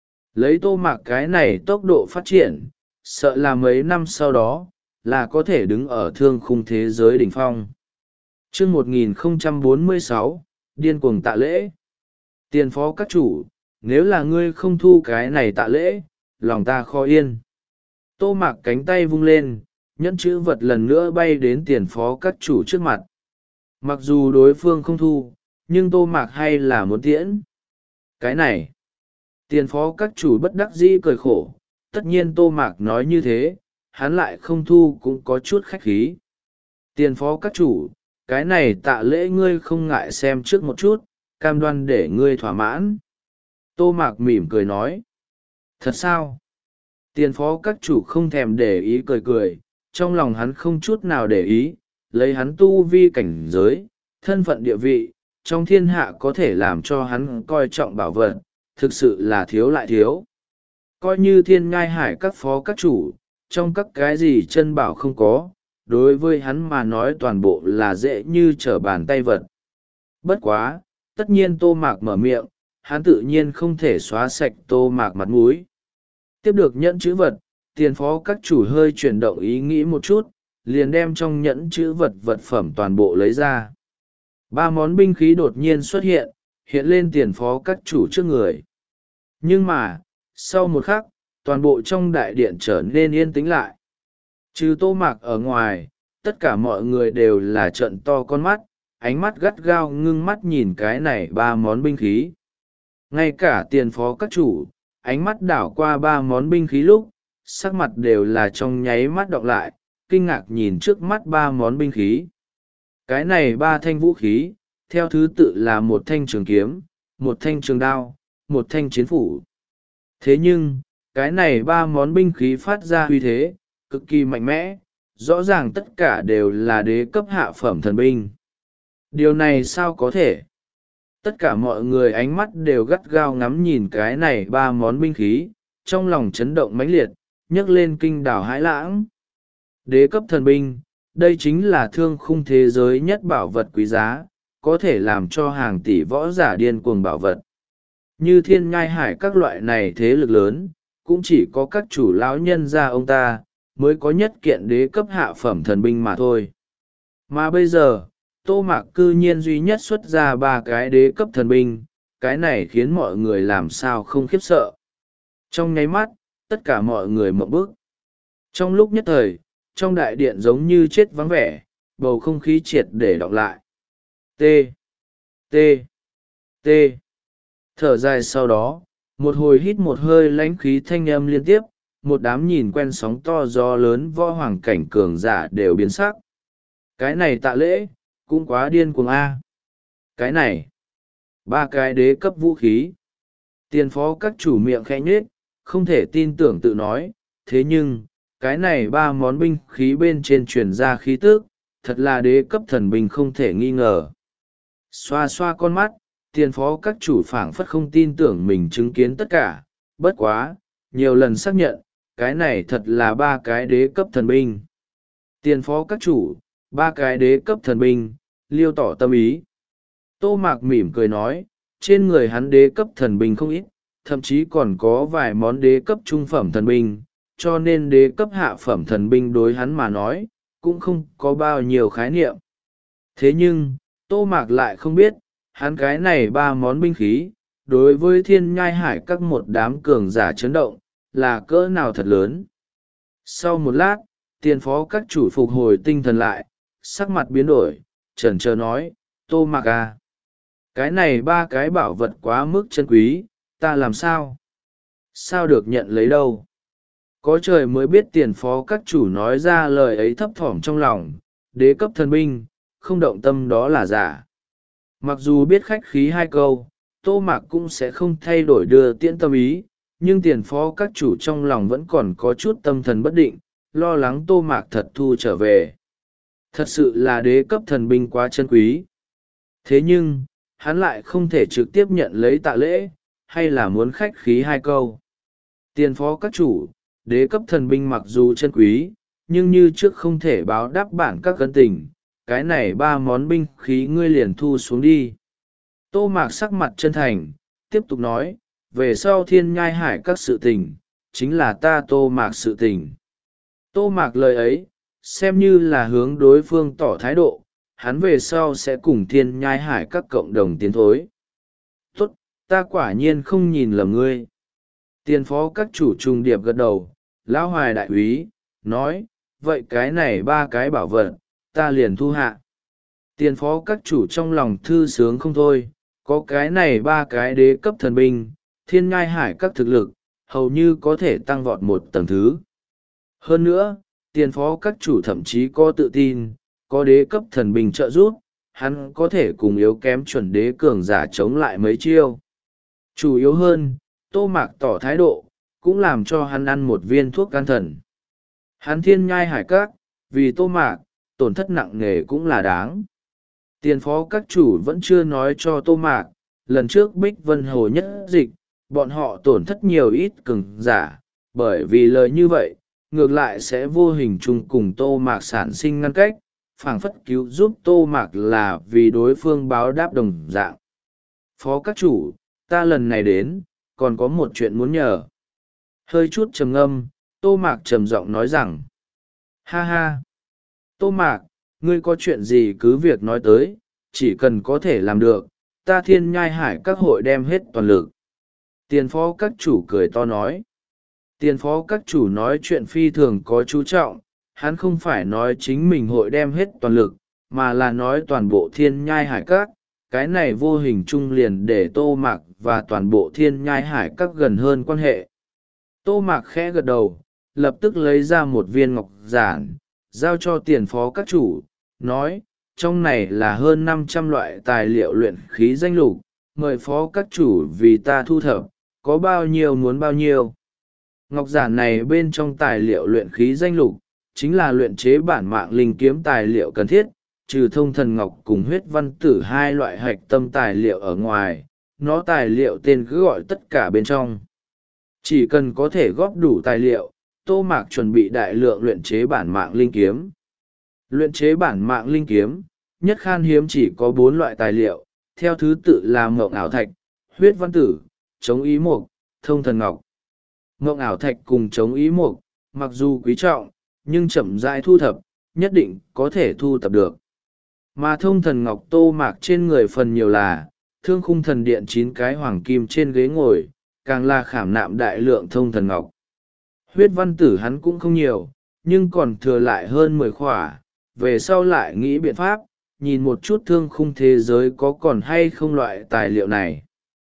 Lấy Tô Mạc cái này tốc độ phát triển, sợ là mấy năm sau đó, là có thể đứng ở thương khung thế giới đỉnh phong. Chương một nghìn không trăm bốn mươi sáu, điên cuồng tạ lễ. Tiền phó các chủ, nếu là ngươi không thu cái này tạ lễ, lòng ta khó yên. Tô Mạc cánh tay vung lên, nhẫn chữ vật lần nữa bay đến tiền phó các chủ trước mặt. Mặc dù đối phương không thu, nhưng Tô Mạc hay là muốn tiễn. Cái này, tiền phó các chủ bất đắc dĩ cười khổ, tất nhiên Tô Mạc nói như thế, hắn lại không thu cũng có chút khách khí. Tiền phó các chủ, cái này tạ lễ ngươi không ngại xem trước một chút, cam đoan để ngươi thỏa mãn. Tô Mạc mỉm cười nói. Thật sao? Tiền phó các chủ không thèm để ý cười cười, trong lòng hắn không chút nào để ý, lấy hắn tu vi cảnh giới, thân phận địa vị, trong thiên hạ có thể làm cho hắn coi trọng bảo vật, thực sự là thiếu lại thiếu. Coi như thiên ngai hải các phó các chủ, trong các cái gì chân bảo không có, đối với hắn mà nói toàn bộ là dễ như trở bàn tay vật. Bất quá, tất nhiên Tô Mạc mở miệng, hắn tự nhiên không thể xóa sạch Tô Mạc mặt mũi. Tiếp được nhẫn chữ vật, tiền phó các chủ hơi chuyển động ý nghĩ một chút, liền đem trong nhẫn chữ vật vật phẩm toàn bộ lấy ra. Ba món binh khí đột nhiên xuất hiện, hiện lên tiền phó các chủ trước người. Nhưng mà, sau một khắc, toàn bộ trong đại điện trở nên yên tĩnh lại. Trừ Tô Mạc ở ngoài, tất cả mọi người đều là trợn to con mắt, ánh mắt gắt gao ngưng mắt nhìn cái này ba món binh khí. Ngay cả tiền phó các chủ, ánh mắt đảo qua ba món binh khí lúc, sắc mặt đều là trong nháy mắt đọc lại, kinh ngạc nhìn trước mắt ba món binh khí. Cái này ba thanh vũ khí, theo thứ tự là một thanh trường kiếm, một thanh trường đao, một thanh chiến phủ. Thế nhưng, cái này ba món binh khí phát ra uy thế, cực kỳ mạnh mẽ, rõ ràng tất cả đều là đế cấp hạ phẩm thần binh. Điều này sao có thể? Tất cả mọi người ánh mắt đều gắt gao ngắm nhìn cái này ba món binh khí, trong lòng chấn động mãnh liệt, nhấc lên kinh đảo hãi lãng. Đế cấp thần binh, đây chính là thương khung thế giới nhất bảo vật quý giá, có thể làm cho hàng tỷ võ giả điên cuồng bảo vật. Như thiên ngai hải các loại này thế lực lớn, cũng chỉ có các chủ lão nhân gia ông ta, mới có nhất kiện đế cấp hạ phẩm thần binh mà thôi. Mà bây giờ, Tô Mạc cư nhiên duy nhất xuất ra ba cái đế cấp thần binh, cái này khiến mọi người làm sao không khiếp sợ. Trong nháy mắt, tất cả mọi người mộng bức. Trong lúc nhất thời, trong đại điện giống như chết vắng vẻ, bầu không khí triệt để đọng lại. T. T. T. Thở dài sau đó, một hồi hít một hơi lãnh khí thanh âm liên tiếp, một đám nhìn quen sóng to gió lớn võ hoàng cảnh cường giả đều biến sắc. Cái này tạ lễ, cũng quá điên cuồng a. Cái này, ba cái đế cấp vũ khí. Tiền phó các chủ miệng khẽ nhếch, không thể tin tưởng tự nói, thế nhưng, cái này ba món binh khí bên trên truyền ra khí tức, thật là đế cấp thần binh không thể nghi ngờ. Xoa xoa con mắt, tiền phó các chủ phảng phất không tin tưởng mình chứng kiến tất cả, bất quá, nhiều lần xác nhận, cái này thật là ba cái đế cấp thần binh. Tiền phó các chủ, ba cái đế cấp thần binh, liêu tỏ tâm ý. Tô Mạc mỉm cười nói, trên người hắn đế cấp thần binh không ít, thậm chí còn có vài món đế cấp trung phẩm thần binh, cho nên đế cấp hạ phẩm thần binh đối hắn mà nói, cũng không có bao nhiêu khái niệm. Thế nhưng, Tô Mạc lại không biết, hắn cái này ba món binh khí, đối với thiên nhai hải các một đám cường giả chấn động, là cỡ nào thật lớn. Sau một lát, Tiền phó các chủ phục hồi tinh thần lại, sắc mặt biến đổi, chần chờ nói, Tô Mạc à. Cái này ba cái bảo vật quá mức chân quý, ta làm sao? Sao được nhận lấy đâu? Có trời mới biết tiền phó các chủ nói ra lời ấy thấp thỏm trong lòng, đế cấp thần binh, không động tâm đó là giả. Mặc dù biết khách khí hai câu, Tô Mạc cũng sẽ không thay đổi đưa tiễn tâm ý, nhưng tiền phó các chủ trong lòng vẫn còn có chút tâm thần bất định, lo lắng Tô Mạc thật thu trở về. Thật sự là đế cấp thần binh quá chân quý. Thế nhưng, hắn lại không thể trực tiếp nhận lấy tạ lễ, hay là muốn khách khí hai câu. Tiền phó các chủ, đế cấp thần binh mặc dù chân quý, nhưng như trước không thể báo đáp bản các cân tình, cái này ba món binh khí ngươi liền thu xuống đi. Tô Mạc sắc mặt chân thành, tiếp tục nói, về sau thiên nhai hải các sự tình, chính là ta Tô Mạc sự tình. Tô Mạc lời ấy, xem như là hướng đối phương tỏ thái độ, hắn về sau sẽ cùng thiên nhai hải các cộng đồng tiến thối. Tốt, ta quả nhiên không nhìn lầm ngươi. Tiền phó các chủ trùng điệp gật đầu, lão hoài đại úy, nói, vậy cái này ba cái bảo vật, ta liền thu hạ. Tiền phó các chủ trong lòng thư sướng không thôi, có cái này ba cái đế cấp thần binh, thiên ngai hải các thực lực, hầu như có thể tăng vọt một tầng thứ. Hơn nữa, tiền phó các chủ thậm chí có tự tin, có đế cấp thần binh trợ giúp, hắn có thể cùng yếu kém chuẩn đế cường giả chống lại mấy chiêu. Chủ yếu hơn, Tô Mạc tỏ thái độ, cũng làm cho hắn ăn một viên thuốc can thần. Hắn thiên nhai hải các, vì Tô Mạc, tổn thất nặng nề cũng là đáng. Tiền phó các chủ vẫn chưa nói cho Tô Mạc, lần trước Bích Vân Hồ nhất dịch, bọn họ tổn thất nhiều ít cường giả, bởi vì lời như vậy, ngược lại sẽ vô hình chung cùng Tô Mạc sản sinh ngăn cách, phảng phất cứu giúp Tô Mạc là vì đối phương báo đáp đồng dạng. Phó các chủ, ta lần này đến, còn có một chuyện muốn nhờ. Hơi chút trầm ngâm, Tô Mạc trầm giọng nói rằng, ha ha, Tô Mạc, ngươi có chuyện gì cứ việc nói tới, chỉ cần có thể làm được, ta thiên nhai hải các hội đem hết toàn lực. Tiền phó các chủ cười to nói. Tiền phó các chủ nói chuyện phi thường có chú trọng, hắn không phải nói chính mình hội đem hết toàn lực, mà là nói toàn bộ thiên nhai hải các. Cái này vô hình chung liền để Tô Mạc và toàn bộ thiên nhai hải các gần hơn quan hệ. Tô Mạc khẽ gật đầu, lập tức lấy ra một viên ngọc giản, giao cho tiền phó các chủ, nói, trong này là hơn năm trăm loại tài liệu luyện khí danh lục, mời phó các chủ vì ta thu thập, có bao nhiêu muốn bao nhiêu. Ngọc giản này bên trong tài liệu luyện khí danh lục, chính là luyện chế bản mạng linh kiếm tài liệu cần thiết, trừ thông thần ngọc cùng huyết văn tử hai loại hạch tâm tài liệu ở ngoài, nó tài liệu tên cứ gọi tất cả bên trong. Chỉ cần có thể góp đủ tài liệu, Tô Mạc chuẩn bị đại lượng luyện chế bản mạng linh kiếm. Luyện chế bản mạng linh kiếm, nhất khan hiếm chỉ có bốn loại tài liệu, theo thứ tự là mộng ảo thạch, huyết văn tử, chống ý mục, thông thần ngọc. Mộng ảo thạch cùng chống ý mục, mặc dù quý trọng, nhưng chậm rãi thu thập, nhất định có thể thu thập được. Mà thông thần ngọc Tô Mạc trên người phần nhiều là, thương khung thần điện chín cái hoàng kim trên ghế ngồi, càng là khảm nạm đại lượng thông thần ngọc. Huyết văn tử hắn cũng không nhiều, nhưng còn thừa lại hơn mười khỏa, về sau lại nghĩ biện pháp, nhìn một chút thương khung thế giới có còn hay không loại tài liệu này.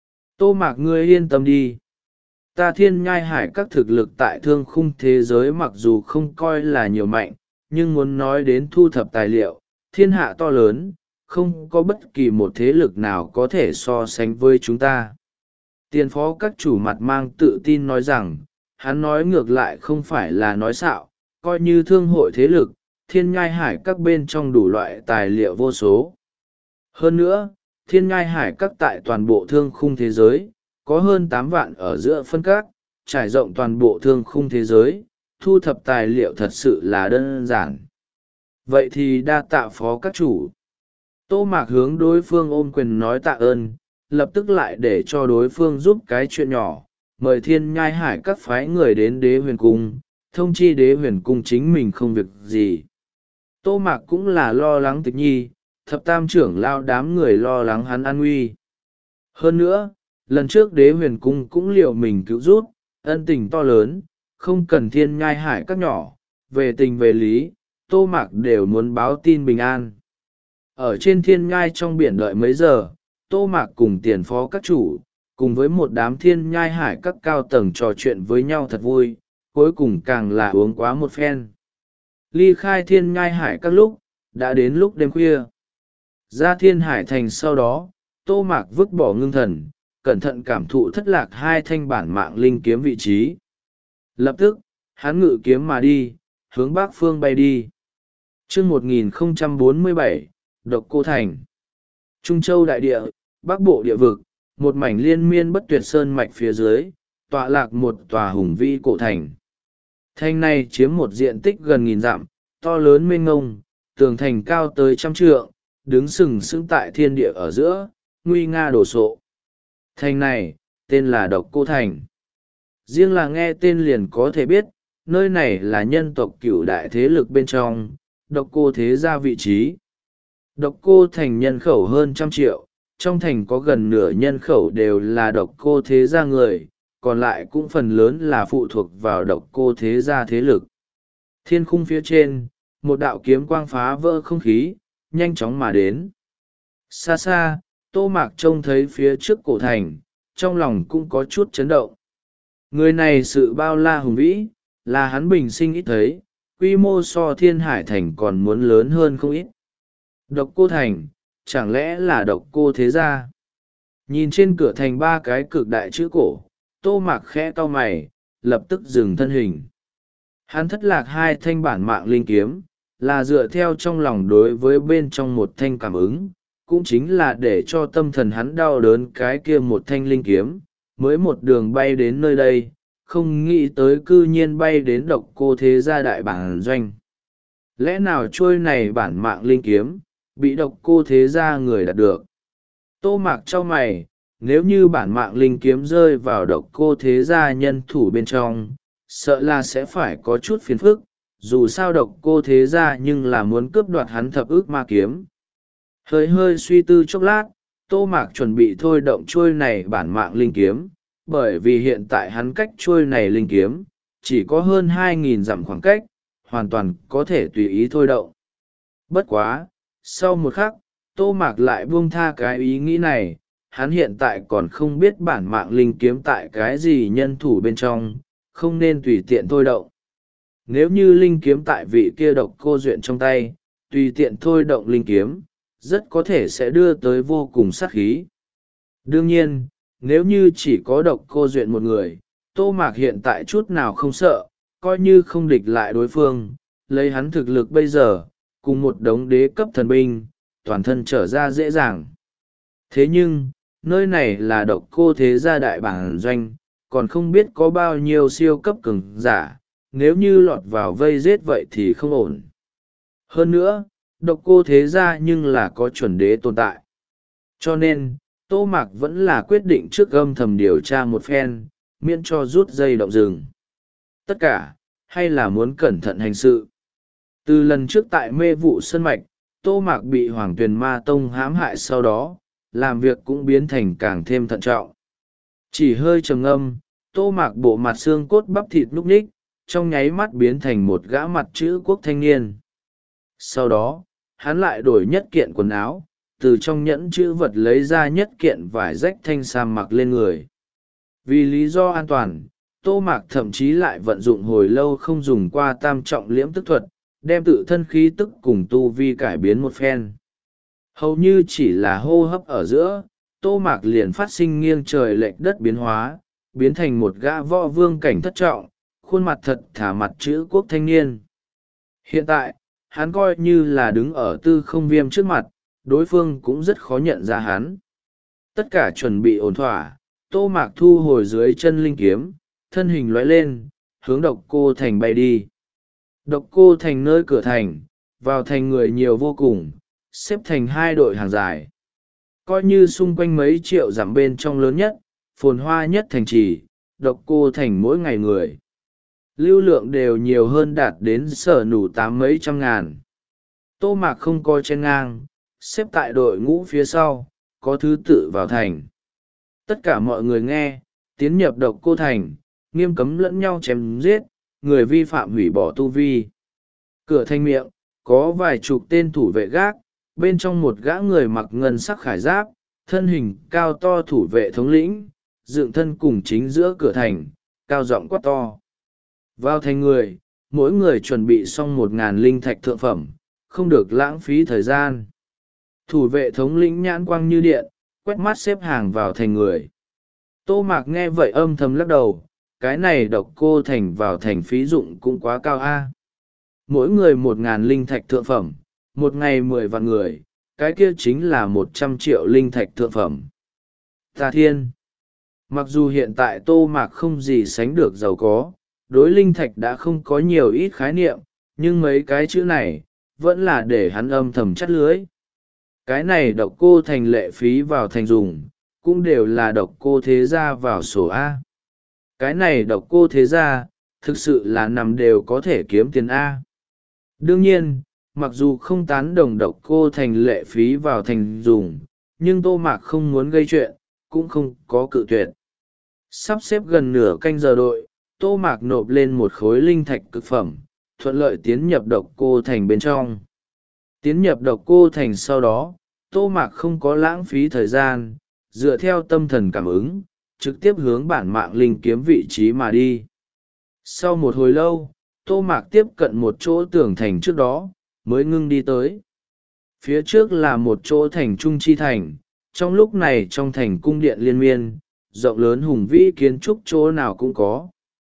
Tô Mạc ngươi yên tâm đi. Ta thiên nhai hải các thực lực tại thương khung thế giới mặc dù không coi là nhiều mạnh, nhưng muốn nói đến thu thập tài liệu, thiên hạ to lớn, không có bất kỳ một thế lực nào có thể so sánh với chúng ta. Tiền phó các chủ mặt mang tự tin nói rằng, hắn nói ngược lại không phải là nói xạo, coi như thương hội thế lực, thiên nhai hải các bên trong đủ loại tài liệu vô số. Hơn nữa, thiên nhai hải các tại toàn bộ thương khung thế giới, có hơn tám vạn ở giữa phân các, trải rộng toàn bộ thương khung thế giới, thu thập tài liệu thật sự là đơn giản. Vậy thì đa tạ phó các chủ. Tô Mạc hướng đối phương ôm quyền nói tạ ơn, lập tức lại để cho đối phương giúp cái chuyện nhỏ, mời thiên nhai hải các phái người đến đế huyền cung, thông chi đế huyền cung chính mình không việc gì. Tô Mạc cũng là lo lắng Tịch Nhi, thập tam trưởng lao đám người lo lắng hắn an nguy. Hơn nữa, lần trước đế huyền cung cũng liệu mình cứu giúp, ân tình to lớn, không cần thiên nhai hải các nhỏ, về tình về lý, Tô Mạc đều muốn báo tin bình an. Ở trên thiên nhai trong biển đợi mấy giờ, Tô Mạc cùng tiền phó các chủ, cùng với một đám thiên nhai hải các cao tầng trò chuyện với nhau thật vui, cuối cùng càng là uống quá một phen. Ly khai thiên nhai hải các lúc, đã đến lúc đêm khuya. Ra thiên hải thành sau đó, Tô Mạc vứt bỏ ngưng thần, cẩn thận cảm thụ thất lạc hai thanh bản mạng linh kiếm vị trí. Lập tức, hắn ngự kiếm mà đi, hướng bắc phương bay đi. Chương một nghìn không trăm bốn mươi bảy, Độc Cô Thành. Trung Châu đại địa, bắc bộ địa vực, một mảnh liên miên bất tuyệt sơn mạch phía dưới, tọa lạc một tòa hùng vĩ cổ thành. Thành này chiếm một diện tích gần nghìn dặm, to lớn mênh ngông, tường thành cao tới trăm trượng, đứng sừng sững tại thiên địa ở giữa, nguy nga đồ sộ. Thành này, tên là Độc Cô Thành. Riêng là nghe tên liền có thể biết, nơi này là nhân tộc cửu đại thế lực bên trong, Độc Cô thế gia vị trí. Độc Cô Thành nhân khẩu hơn trăm triệu, trong thành có gần nửa nhân khẩu đều là Độc Cô thế gia người, còn lại cũng phần lớn là phụ thuộc vào Độc Cô thế gia thế lực. Thiên khung phía trên, một đạo kiếm quang phá vỡ không khí, nhanh chóng mà đến. Xa xa, Tô Mạc trông thấy phía trước cổ thành, trong lòng cũng có chút chấn động. Người này sự bao la hùng vĩ, là hắn bình sinh ít thấy, quy mô so thiên hải thành còn muốn lớn hơn không ít. Độc Cô Thành, chẳng lẽ là Độc Cô thế gia? Nhìn trên cửa thành ba cái cực đại chữ cổ, Tô Mạc khẽ cau mày, lập tức dừng thân hình. Hắn thất lạc hai thanh bản mạng linh kiếm, là dựa theo trong lòng đối với bên trong một thanh cảm ứng, cũng chính là để cho tâm thần hắn đau đớn cái kia một thanh linh kiếm, mới một đường bay đến nơi đây, không nghĩ tới cư nhiên bay đến Độc Cô thế gia đại bản doanh. Lẽ nào trôi này bản mạng linh kiếm, bị Độc Cô thế gia người đạt được? Tô Mạc chau mày, nếu như bản mạng linh kiếm rơi vào Độc Cô thế gia nhân thủ bên trong, sợ là sẽ phải có chút phiền phức, dù sao Độc Cô thế gia nhưng là muốn cướp đoạt hắn thập ức ma kiếm. Hơi hơi suy tư chốc lát, Tô Mạc chuẩn bị thôi động trôi này bản mạng linh kiếm, bởi vì hiện tại hắn cách trôi này linh kiếm, chỉ có hơn hai nghìn dặm khoảng cách, hoàn toàn có thể tùy ý thôi động. Bất quá, sau một khắc, Tô Mạc lại buông tha cái ý nghĩ này, hắn hiện tại còn không biết bản mạng linh kiếm tại cái gì nhân thủ bên trong, không nên tùy tiện thôi động. Nếu như linh kiếm tại vị kia Độc Cô Duyện trong tay, tùy tiện thôi động linh kiếm, rất có thể sẽ đưa tới vô cùng sát khí. Đương nhiên, nếu như chỉ có Độc Cô Duyện một người, Tô Mạc hiện tại chút nào không sợ, coi như không địch lại đối phương, lấy hắn thực lực bây giờ, cùng một đống đế cấp thần binh, toàn thân trở ra dễ dàng. Thế nhưng, nơi này là Độc Cô thế gia đại bản doanh, còn không biết có bao nhiêu siêu cấp cường giả, nếu như lọt vào vây giết vậy thì không ổn. Hơn nữa, Độc Cô thế gia nhưng là có chuẩn đế tồn tại. Cho nên, Tô Mạc vẫn là quyết định trước âm thầm điều tra một phen, miễn cho rút dây động rừng. Tất cả, hay là muốn cẩn thận hành sự. Từ lần trước tại mê vụ sơn mạch, Tô Mạc bị Hoàng Tuyền Ma Tông hãm hại sau đó, làm việc cũng biến thành càng thêm thận trọng. Chỉ hơi trầm ngâm, Tô Mạc bộ mặt xương cốt bắp thịt núc ních, trong nháy mắt biến thành một gã mặt chữ quốc thanh niên. Sau đó, hắn lại đổi nhất kiện quần áo, từ trong nhẫn chữ vật lấy ra nhất kiện vải rách thanh sam mặc lên người. Vì lý do an toàn, Tô Mạc thậm chí lại vận dụng hồi lâu không dùng qua tam trọng liễm tức thuật, đem tự thân khí tức cùng tu vi cải biến một phen. Hầu như chỉ là hô hấp ở giữa, Tô Mạc liền phát sinh nghiêng trời lệch đất biến hóa, biến thành một gã võ vương cảnh thất trọng, khuôn mặt thật thả mặt chữ quốc thanh niên. Hiện tại, hắn coi như là đứng ở Tư Không Viêm trước mặt, đối phương cũng rất khó nhận ra hắn. Tất cả chuẩn bị ổn thỏa, Tô Mạc thu hồi dưới chân linh kiếm, thân hình lóe lên, hướng Độc Cô Thành bay đi. Độc Cô Thành nơi cửa thành, vào thành người nhiều vô cùng, xếp thành hai đội hàng dài. Coi như xung quanh mấy triệu dặm bên trong lớn nhất, phồn hoa nhất thành trì, Độc Cô Thành mỗi ngày người. Lưu lượng đều nhiều hơn đạt đến sở nủ tám mấy trăm ngàn. Tô Mạc không coi chen ngang, xếp tại đội ngũ phía sau, có thứ tự vào thành. Tất cả mọi người nghe, tiến nhập Độc Cô Thành, nghiêm cấm lẫn nhau chém giết, người vi phạm hủy bỏ tu vi. Cửa thành miệng, có vài chục tên thủ vệ gác, bên trong một gã người mặc ngân sắc khải giáp, thân hình cao to thủ vệ thống lĩnh, dựng thân cùng chính giữa cửa thành, cao giọng quát to. Vào thành người, mỗi người chuẩn bị xong một ngàn linh thạch thượng phẩm, không được lãng phí thời gian. Thủ vệ thống lĩnh nhãn quang như điện, quét mắt xếp hàng vào thành người. Tô Mạc nghe vậy âm thầm lắc đầu, cái này độc cô thành vào thành phí dụng cũng quá cao a. Mỗi người một ngàn linh thạch thượng phẩm, một ngày mười vạn người, cái kia chính là một trăm triệu linh thạch thượng phẩm. Ta thiên! Mặc dù hiện tại Tô Mạc không gì sánh được giàu có, đối linh thạch đã không có nhiều ít khái niệm, nhưng mấy cái chữ này, vẫn là để hắn âm thầm chắt lưới. Cái này độc cô thành lệ phí vào thành dùng, cũng đều là độc cô thế gia vào sổ A. Cái này độc cô thế gia, thực sự là nằm đều có thể kiếm tiền A. Đương nhiên, mặc dù không tán đồng độc cô thành lệ phí vào thành dùng, nhưng Tô Mạc không muốn gây chuyện, cũng không có cự tuyệt. Sắp xếp gần nửa canh giờ đội, Tô Mạc nộp lên một khối linh thạch cực phẩm, thuận lợi tiến nhập độc cô thành bên trong. Tiến nhập độc cô thành sau đó, Tô Mạc không có lãng phí thời gian, dựa theo tâm thần cảm ứng, trực tiếp hướng bản mạng linh kiếm vị trí mà đi. Sau một hồi lâu, Tô Mạc tiếp cận một chỗ tường thành trước đó, mới ngưng đi tới. Phía trước là một chỗ thành trung chi thành, trong lúc này trong thành cung điện liên miên, rộng lớn hùng vĩ kiến trúc chỗ nào cũng có.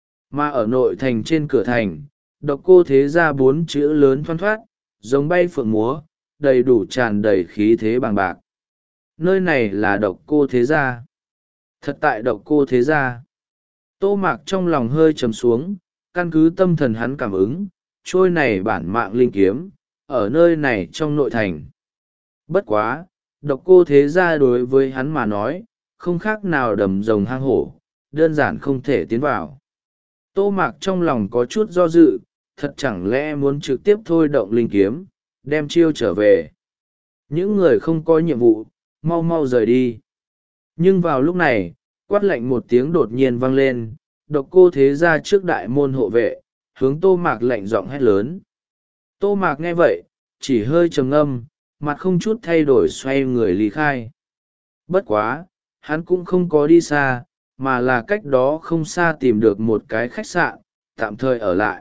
Mà ở nội thành trên cửa thành, độc cô thế ra bốn chữ lớn thoăn thoát, giống bay phượng múa, đầy đủ tràn đầy khí thế bằng bạc. Nơi này là độc cô thế gia. Thật tại độc cô thế gia. Tô Mạc trong lòng hơi trầm xuống, căn cứ tâm thần hắn cảm ứng, trôi này bản mạng linh kiếm, ở nơi này trong nội thành. Bất quá, độc cô thế gia đối với hắn mà nói, không khác nào đầm rồng hang hổ, đơn giản không thể tiến vào. Tô Mạc trong lòng có chút do dự, thật chẳng lẽ muốn trực tiếp thôi động linh kiếm, đem chiêu trở về. Những người không có nhiệm vụ, mau mau rời đi. Nhưng vào lúc này, quát lạnh một tiếng đột nhiên vang lên, độc cô thế ra trước đại môn hộ vệ, hướng Tô Mạc lạnh giọng hét lớn. Tô Mạc nghe vậy, chỉ hơi trầm ngâm, mặt không chút thay đổi xoay người lý khai. Bất quá, hắn cũng không có đi xa, mà là cách đó không xa tìm được một cái khách sạn, tạm thời ở lại.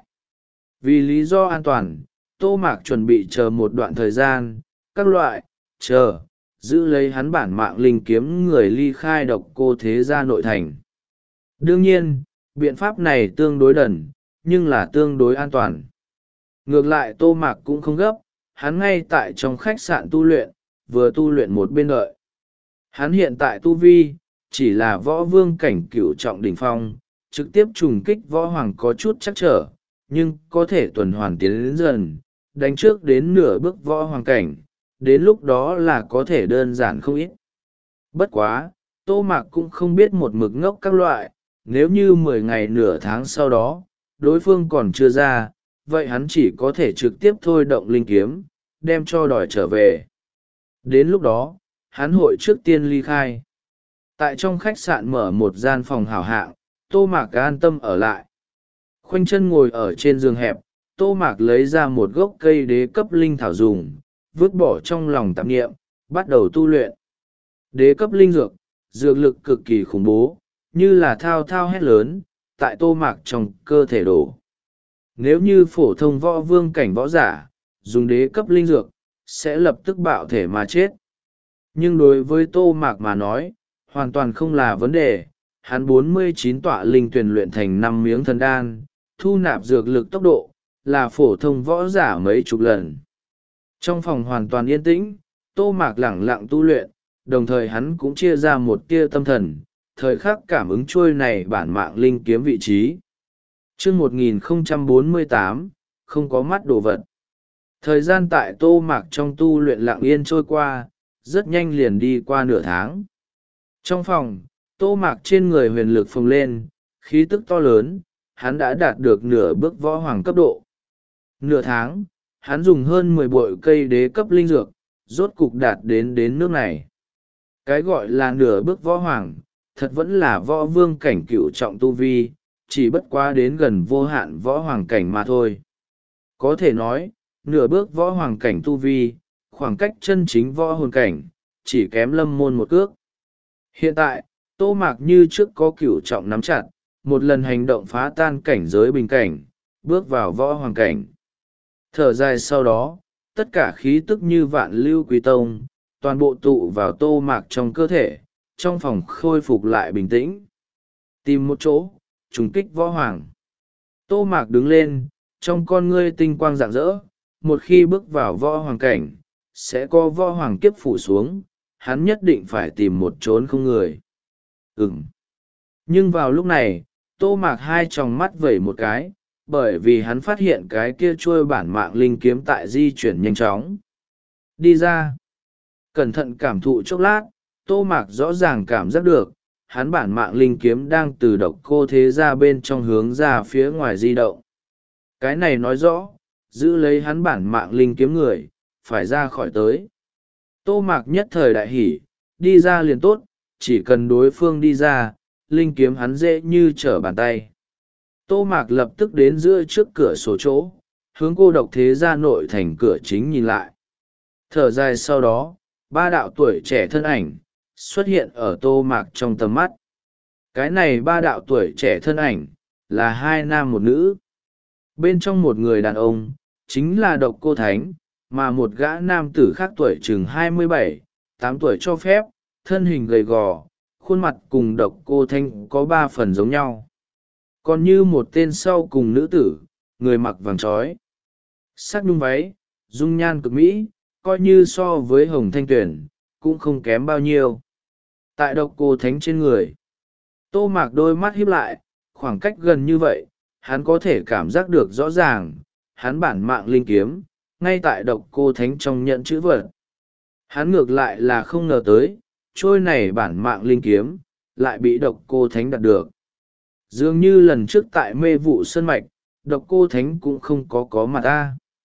Vì lý do an toàn, Tô Mạc chuẩn bị chờ một đoạn thời gian, các loại, chờ, giữ lấy hắn bản mạng linh kiếm người ly khai độc cô thế gia nội thành. Đương nhiên, biện pháp này tương đối đần, nhưng là tương đối an toàn. Ngược lại Tô Mạc cũng không gấp, hắn ngay tại trong khách sạn tu luyện, vừa tu luyện một bên đợi. Hắn hiện tại tu vi, chỉ là võ vương cảnh cửu trọng đỉnh phong, trực tiếp trùng kích võ hoàng có chút chắc trở, nhưng có thể tuần hoàn tiến đến dần, đánh trước đến nửa bước võ hoàng cảnh, đến lúc đó là có thể đơn giản không ít. Bất quá, Tô Mạc cũng không biết một mực ngốc các loại, nếu như mười ngày nửa tháng sau đó, đối phương còn chưa ra, vậy hắn chỉ có thể trực tiếp thôi động linh kiếm, đem cho đòi trở về. Đến lúc đó, hắn hội trước tiên ly khai. Tại trong khách sạn mở một gian phòng hảo hạng, Tô Mạc an tâm ở lại. Khoanh chân ngồi ở trên giường hẹp, Tô Mạc lấy ra một gốc cây đế cấp linh thảo dùng, vứt bỏ trong lòng tạp nghiệm, bắt đầu tu luyện. Đế cấp linh dược, dược lực cực kỳ khủng bố, như là thao thao hét lớn, tại Tô Mạc trong cơ thể đổ. Nếu như phổ thông võ vương cảnh võ giả, dùng đế cấp linh dược, sẽ lập tức bạo thể mà chết. Nhưng đối với Tô Mạc mà nói, hoàn toàn không là vấn đề. Hắn bốn mươi chín tọa linh tuyển luyện thành năm miếng thần đan, thu nạp dược lực tốc độ, là phổ thông võ giả mấy chục lần. Trong phòng hoàn toàn yên tĩnh, Tô Mạc lẳng lặng tu luyện, đồng thời hắn cũng chia ra một tia tâm thần, thời khắc cảm ứng trôi này bản mạng linh kiếm vị trí. Chương một nghìn không trăm bốn mươi tám, không có mắt đồ vật. Thời gian tại Tô Mạc trong tu luyện lặng yên trôi qua, rất nhanh liền đi qua nửa tháng. Trong phòng, Tô Mạc trên người huyền lực phồng lên, khí tức to lớn, hắn đã đạt được nửa bước võ hoàng cấp độ. Nửa tháng, hắn dùng hơn mười bội cây đế cấp linh dược, rốt cục đạt đến đến nước này. Cái gọi là nửa bước võ hoàng, thật vẫn là võ vương cảnh cựu trọng tu vi, chỉ bất quá đến gần vô hạn võ hoàng cảnh mà thôi. Có thể nói, nửa bước võ hoàng cảnh tu vi, khoảng cách chân chính võ hồn cảnh, chỉ kém lâm môn một cước. Hiện tại, Tô Mạc như trước có cửu trọng nắm chặt, một lần hành động phá tan cảnh giới bình cảnh, bước vào võ hoàng cảnh. Thở dài sau đó, tất cả khí tức như vạn lưu quý tông, toàn bộ tụ vào Tô Mạc trong cơ thể, trong phòng khôi phục lại bình tĩnh. Tìm một chỗ, trùng kích võ hoàng. Tô Mạc đứng lên, trong con ngươi tinh quang rạng rỡ, một khi bước vào võ hoàng cảnh, sẽ có võ hoàng kiếp phủ xuống, hắn nhất định phải tìm một chốn không người. Ừm. Nhưng vào lúc này, Tô Mạc hai tròng mắt vẩy một cái, bởi vì hắn phát hiện cái kia trôi bản mạng linh kiếm tại di chuyển nhanh chóng. Đi ra. Cẩn thận cảm thụ chốc lát, Tô Mạc rõ ràng cảm giác được, hắn bản mạng linh kiếm đang từ độc cô thế ra bên trong hướng ra phía ngoài di động. Cái này nói rõ, giữ lấy hắn bản mạng linh kiếm người, phải ra khỏi tới. Tô Mạc nhất thời đại hỉ, đi ra liền tốt, chỉ cần đối phương đi ra, linh kiếm hắn dễ như trở bàn tay. Tô Mạc lập tức đến giữa trước cửa sổ chỗ, hướng cô độc thế ra nội thành cửa chính nhìn lại. Thở dài sau đó, ba đạo tuổi trẻ thân ảnh, xuất hiện ở Tô Mạc trong tầm mắt. Cái này ba đạo tuổi trẻ thân ảnh, là hai nam một nữ. Bên trong một người đàn ông, chính là Độc Cô Thánh, mà một gã nam tử khác tuổi chừng hai mươi bảy, tám tuổi cho phép, thân hình gầy gò, khuôn mặt cùng Độc Cô Thánh có ba phần giống nhau. Còn như một tên sau cùng nữ tử, người mặc vàng trói. Sắc nhung váy, dung nhan cực mỹ, coi như so với Hồng Thanh Tuyển, cũng không kém bao nhiêu. Tại Độc Cô Thánh trên người, Tô Mạc đôi mắt híp lại, khoảng cách gần như vậy, hắn có thể cảm giác được rõ ràng, hắn bản mạng linh kiếm, ngay tại Độc Cô Thánh trong nhận chữ vật. Hắn ngược lại là không ngờ tới, trôi này bản mạng linh kiếm, lại bị Độc Cô Thánh đạt được. Dường như lần trước tại mê vụ sơn mạch, Độc Cô Thánh cũng không có có mặt ta.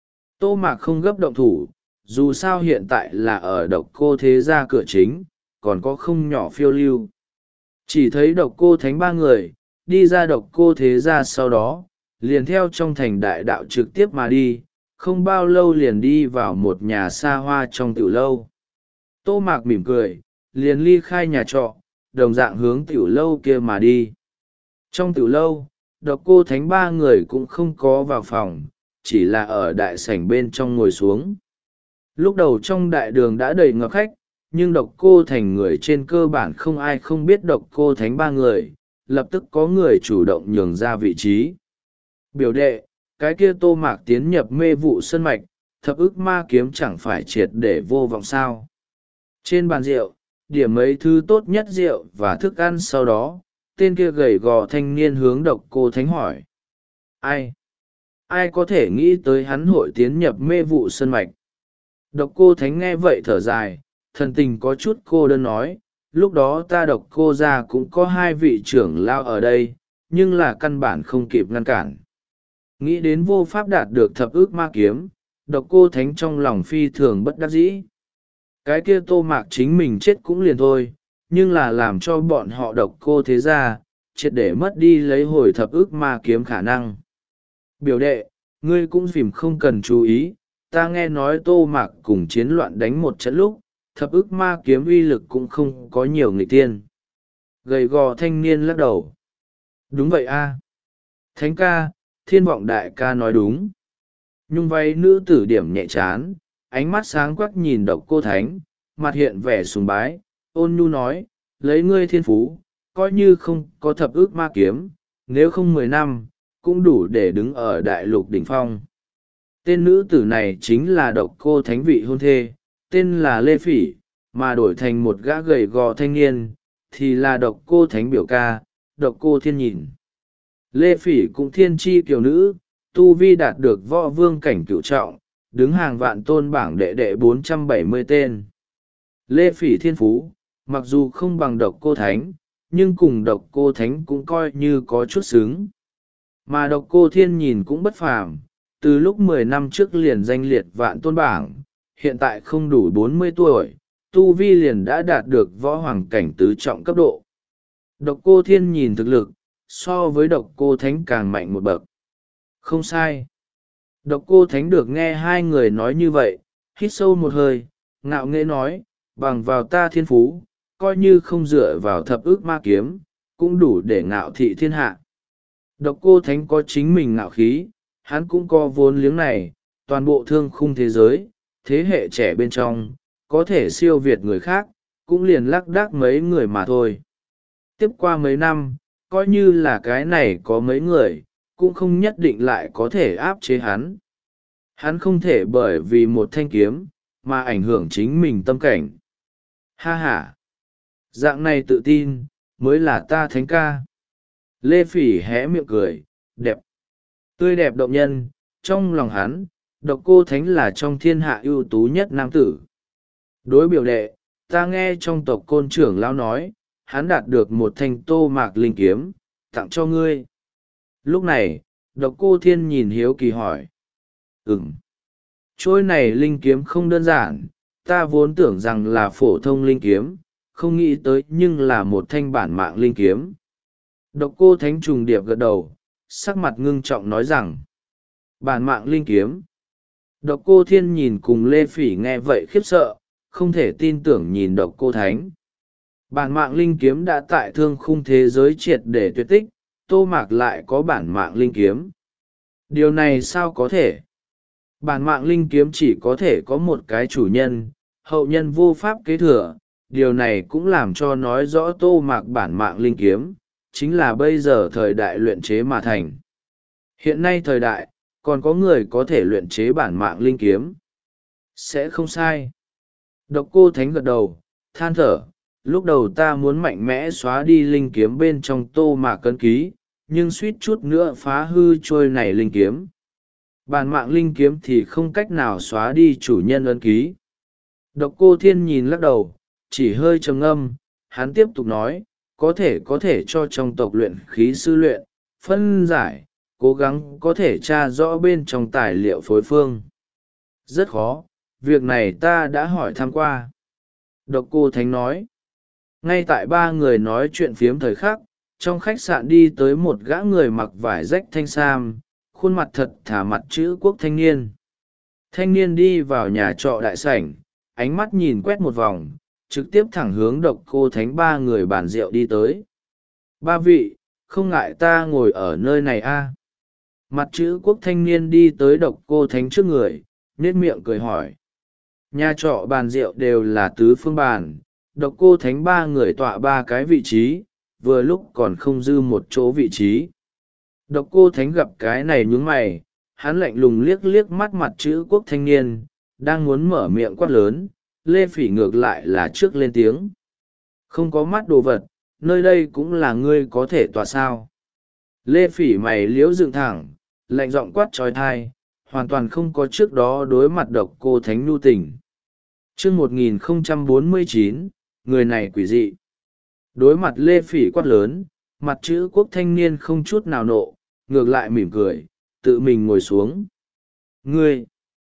Tô Mạc không gấp động thủ, dù sao hiện tại là ở Độc Cô thế gia cửa chính, còn có không nhỏ phiêu lưu. Chỉ thấy Độc Cô Thánh ba người, đi ra Độc Cô thế gia sau đó, liền theo trong thành đại đạo trực tiếp mà đi, không bao lâu liền đi vào một nhà xa hoa trong tiểu lâu. Tô Mạc mỉm cười, liền ly khai nhà trọ, đồng dạng hướng tiểu lâu kia mà đi. Trong tiểu lâu, Độc Cô Thánh ba người cũng không có vào phòng, chỉ là ở đại sảnh bên trong ngồi xuống. Lúc đầu trong đại đường đã đầy ngập khách, nhưng Độc Cô Thành người trên cơ bản không ai không biết Độc Cô Thánh ba người, lập tức có người chủ động nhường ra vị trí. Biểu đệ, cái kia Tô Mạc tiến nhập mê vụ sơn mạch, thập ức ma kiếm chẳng phải triệt để vô vọng sao. Trên bàn rượu, điểm mấy thứ tốt nhất rượu và thức ăn sau đó, tên kia gầy gò thanh niên hướng Độc Cô Thánh hỏi. Ai? Ai có thể nghĩ tới hắn hội tiến nhập mê vụ sơn mạch? Độc Cô Thánh nghe vậy thở dài, thần tình có chút cô đơn nói, lúc đó ta Độc Cô gia cũng có hai vị trưởng lao ở đây, nhưng là căn bản không kịp ngăn cản. Nghĩ đến vô pháp đạt được thập ức ma kiếm, Độc Cô Thánh trong lòng phi thường bất đắc dĩ. Cái kia Tô Mạc chính mình chết cũng liền thôi, nhưng là làm cho bọn họ Độc Cô thế gia, triệt để mất đi lấy hồi thập ức ma kiếm khả năng. Biểu đệ, ngươi cũng phìm không cần chú ý, ta nghe nói Tô Mạc cùng chiến loạn đánh một trận lúc, thập ức ma kiếm uy lực cũng không có nhiều nghịch tiên. Gầy gò thanh niên lắc đầu. Đúng vậy a, Thánh ca, thiên vọng đại ca nói đúng. Nhung váy nữ tử điểm nhẹ chán, ánh mắt sáng quắc nhìn Độc Cô Thánh, mặt hiện vẻ sùng bái, ôn nhu nói, lấy ngươi thiên phú, coi như không có thập ức ma kiếm, nếu không mười năm, cũng đủ để đứng ở đại lục đỉnh phong. Tên nữ tử này chính là Độc Cô Thánh vị hôn thê, tên là Lê Phỉ, mà đổi thành một gã gầy gò thanh niên, thì là Độc Cô Thánh biểu ca, Độc Cô Thiên Nhìn. Lê Phỉ cũng thiên chi kiều nữ, tu vi đạt được võ vương cảnh cửu trọng, đứng hàng vạn tôn bảng đệ đệ bốn trăm bảy mươi tên. Lê Phỉ thiên phú, mặc dù không bằng Độc Cô Thánh, nhưng cùng Độc Cô Thánh cũng coi như có chút xứng. Mà Độc Cô Thiên Nhìn cũng bất phàm, từ lúc mười năm trước liền danh liệt vạn tôn bảng, hiện tại không đủ bốn mươi tuổi, tu vi liền đã đạt được võ hoàng cảnh tứ trọng cấp độ. Độc Cô Thiên Nhìn thực lực, so với Độc Cô Thánh càng mạnh một bậc. Không sai. Độc Cô Thánh được nghe hai người nói như vậy, hít sâu một hơi, ngạo nghễ nói, bằng vào ta thiên phú, coi như không dựa vào thập ức ma kiếm, cũng đủ để ngạo thị thiên hạ. Độc Cô Thánh có chính mình ngạo khí, hắn cũng có vốn liếng này, toàn bộ thương khung thế giới, thế hệ trẻ bên trong, có thể siêu việt người khác, cũng liền lác đác mấy người mà thôi. Tiếp qua mấy năm, coi như là cái này có mấy người, cũng không nhất định lại có thể áp chế hắn. Hắn không thể bởi vì một thanh kiếm, mà ảnh hưởng chính mình tâm cảnh. Ha ha! Dạng này tự tin, mới là ta thánh ca. Lê Phỉ hé miệng cười, đẹp. Tươi đẹp động nhân, trong lòng hắn, Độc Cô Thánh là trong thiên hạ ưu tú nhất nam tử. Đối biểu đệ, ta nghe trong tộc Côn trưởng lão nói, hắn đạt được một thanh Tô Mạc linh kiếm, tặng cho ngươi. Lúc này, Độc Cô Thiên nhìn hiếu kỳ hỏi. Ừm. Trôi này linh kiếm không đơn giản, ta vốn tưởng rằng là phổ thông linh kiếm, không nghĩ tới nhưng là một thanh bản mạng linh kiếm. Độc Cô Thánh trùng điệp gật đầu, sắc mặt ngưng trọng nói rằng, bản mạng linh kiếm. Độc Cô Thiên nhìn cùng Lê Phỉ nghe vậy khiếp sợ, không thể tin tưởng nhìn Độc Cô Thánh. Bản mạng linh kiếm đã tại thương khung thế giới triệt để tuyệt tích, Tô Mạc lại có bản mạng linh kiếm. Điều này sao có thể? Bản mạng linh kiếm chỉ có thể có một cái chủ nhân, hậu nhân vô pháp kế thừa. Điều này cũng làm cho nói rõ Tô Mạc bản mạng linh kiếm, chính là bây giờ thời đại luyện chế mà thành. Hiện nay thời đại, còn có người có thể luyện chế bản mạng linh kiếm. Sẽ không sai. Độc Cô Thánh gật đầu, than thở, lúc đầu ta muốn mạnh mẽ xóa đi linh kiếm bên trong Tô Mạc cân ký, nhưng suýt chút nữa phá hư trôi này linh kiếm. Bản mạng linh kiếm thì không cách nào xóa đi chủ nhân ấn ký. Độc Cô Thiên nhìn lắc đầu, chỉ hơi trầm ngâm, hắn tiếp tục nói, có thể có thể cho trong tộc luyện khí sư luyện, phân giải, cố gắng có thể tra rõ bên trong tài liệu phối phương. Rất khó, việc này ta đã hỏi thăm qua. Độc Cô Thánh nói, ngay tại ba người nói chuyện phiếm thời khắc, trong khách sạn đi tới một gã người mặc vải rách thanh sam, khuôn mặt thật thả mặt chữ quốc thanh niên. Thanh niên đi vào nhà trọ đại sảnh, ánh mắt nhìn quét một vòng, trực tiếp thẳng hướng Độc Cô Thánh ba người bàn rượu đi tới. Ba vị, không ngại ta ngồi ở nơi này a? À? Mặt chữ quốc thanh niên đi tới Độc Cô Thánh trước người, nết miệng cười hỏi. Nhà trọ bàn rượu đều là tứ phương bàn, Độc Cô Thánh ba người tọa ba cái vị trí, vừa lúc còn không dư một chỗ vị trí. Độc Cô Thánh gặp cái này nhướng mày, hắn lạnh lùng liếc liếc mắt mặt chữ quốc thanh niên, đang muốn mở miệng quát lớn, Lê Phỉ ngược lại là trước lên tiếng. Không có mắt đồ vật, nơi đây cũng là ngươi có thể tọa sao. Lê Phỉ mày liễu dựng thẳng, lạnh giọng quát trói thai, hoàn toàn không có trước đó đối mặt Độc Cô Thánh nhu tình. Chương một nghìn không trăm bốn mươi chín, người này quỷ dị. Đối mặt Lê Phỉ quát lớn, mặt chữ quốc thanh niên không chút nào nộ, ngược lại mỉm cười, tự mình ngồi xuống. Ngươi!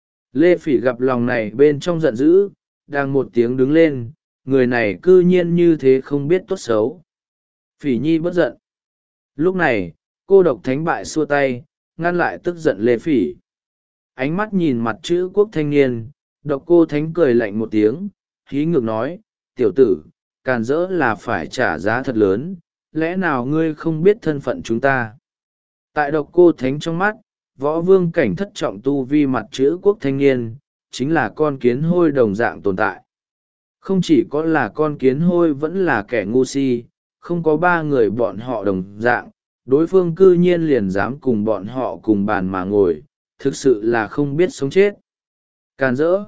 Lê Phỉ gặp lòng này bên trong giận dữ, đang một tiếng đứng lên, người này cư nhiên như thế không biết tốt xấu. Phỉ nhi bất giận. Lúc này, cô Độc Thánh bại xua tay, ngăn lại tức giận Lê Phỉ. Ánh mắt nhìn mặt chữ quốc thanh niên, Độc Cô Thánh cười lạnh một tiếng, hí ngược nói, tiểu tử, càn rỡ là phải trả giá thật lớn, lẽ nào ngươi không biết thân phận chúng ta? Tại Độc Cô Thánh trong mắt, võ vương cảnh thất trọng tu vi mặt chữ quốc thanh niên, chính là con kiến hôi đồng dạng tồn tại. Không chỉ có là con kiến hôi vẫn là kẻ ngu si, không có ba người bọn họ đồng dạng, đối phương cư nhiên liền dám cùng bọn họ cùng bàn mà ngồi, thực sự là không biết sống chết. Càn rỡ?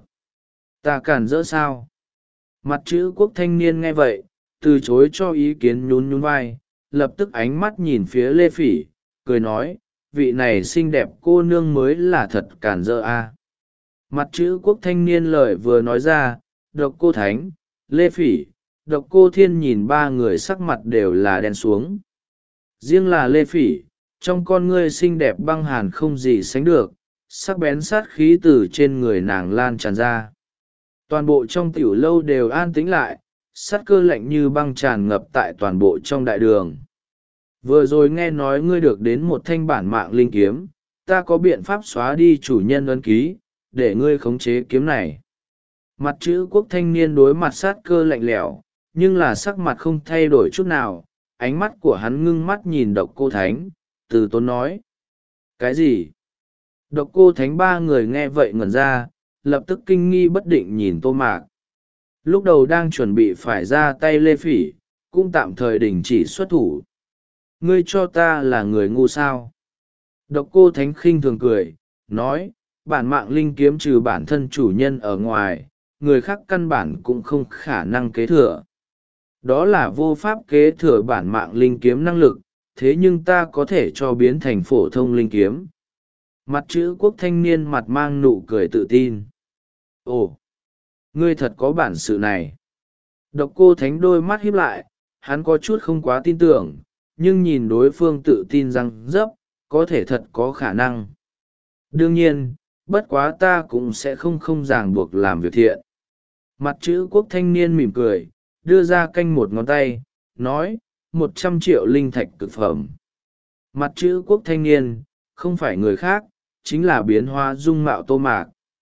Ta càn rỡ sao? Mặt chữ quốc thanh niên nghe vậy, từ chối cho ý kiến nhún nhún vai, lập tức ánh mắt nhìn phía Lê Phỉ, cười nói, vị này xinh đẹp cô nương mới là thật càn rỡ a. Mặt chữ quốc thanh niên lời vừa nói ra, Độc Cô Thánh, Lê Phỉ, Độc Cô Thiên nhìn ba người sắc mặt đều là đen xuống. Riêng là Lê Phỉ, trong con ngươi xinh đẹp băng hàn không gì sánh được, sắc bén sát khí từ trên người nàng lan tràn ra. Toàn bộ trong tiểu lâu đều an tĩnh lại, sát cơ lạnh như băng tràn ngập tại toàn bộ trong đại đường. Vừa rồi nghe nói ngươi được đến một thanh bản mạng linh kiếm, ta có biện pháp xóa đi chủ nhân ấn ký, để ngươi khống chế kiếm này. Mặt chữ quốc thanh niên đối mặt sát cơ lạnh lẽo, nhưng là sắc mặt không thay đổi chút nào, ánh mắt của hắn ngưng mắt nhìn độc cô thánh, từ tốn nói. Cái gì? Độc cô thánh ba người nghe vậy ngẩn ra, lập tức kinh nghi bất định nhìn Tô Mạc. Lúc đầu đang chuẩn bị phải ra tay Lê Phỉ, cũng tạm thời đình chỉ xuất thủ. Ngươi cho ta là người ngu sao? Độc cô thánh khinh thường cười, nói, bản mạng linh kiếm trừ bản thân chủ nhân ở ngoài, người khác căn bản cũng không khả năng kế thừa. Đó là vô pháp kế thừa bản mạng linh kiếm năng lực, thế nhưng ta có thể cho biến thành phổ thông linh kiếm. Mặt chữ quốc thanh niên mặt mang nụ cười tự tin. Ồ, ngươi thật có bản sự này. Độc cô thánh đôi mắt híp lại, hắn có chút không quá tin tưởng, nhưng nhìn đối phương tự tin rằng dấp, có thể thật có khả năng. Đương nhiên, bất quá ta cũng sẽ không không ràng buộc làm việc thiện. Mặt chữ quốc thanh niên mỉm cười, đưa ra canh một ngón tay, nói, một trăm triệu linh thạch cực phẩm. Mặt chữ quốc thanh niên, không phải người khác, chính là biến hóa dung mạo Tô Mạc.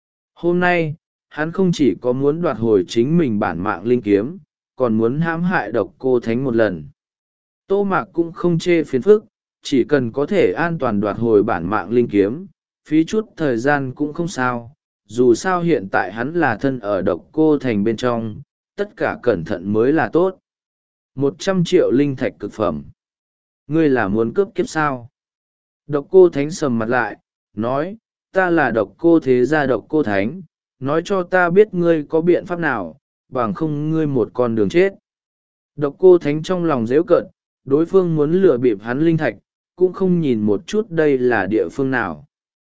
Hôm nay, hắn không chỉ có muốn đoạt hồi chính mình bản mạng linh kiếm, còn muốn hãm hại độc cô thánh một lần. Tô Mạc cũng không chê phiền phức, chỉ cần có thể an toàn đoạt hồi bản mạng linh kiếm, phí chút thời gian cũng không sao, dù sao hiện tại hắn là thân ở độc cô thành bên trong, tất cả cẩn thận mới là tốt. Một trăm triệu linh thạch cực phẩm. Ngươi là muốn cướp kiếp sao? Độc cô thánh sầm mặt lại, nói, ta là độc cô thế gia độc cô thánh, nói cho ta biết ngươi có biện pháp nào, bằng không ngươi một con đường chết. Độc cô thánh trong lòng dễu cợt, đối phương muốn lừa bịp hắn linh thạch, cũng không nhìn một chút đây là địa phương nào.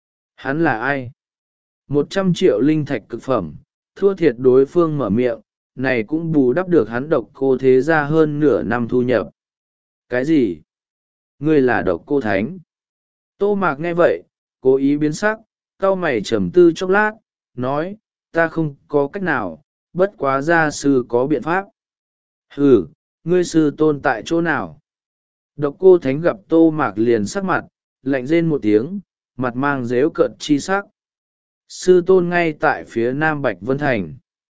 Hắn là ai? Một trăm triệu linh thạch cực phẩm, thua thiệt đối phương mở miệng, này cũng bù đắp được hắn độc cô thế gia hơn nửa năm thu nhập. Cái gì? Ngươi là độc cô thánh? Tô Mạc nghe vậy, cố ý biến sắc, cau mày trầm tư chốc lát, nói, ta không có cách nào, bất quá gia sư có biện pháp. Ừ, ngươi sư tôn tại chỗ nào? Độc cô thánh gặp Tô Mạc liền sắc mặt, lạnh rên một tiếng, mặt mang dếu cợt chi sắc. Sư tôn ngay tại phía nam Bạch Vân Thành.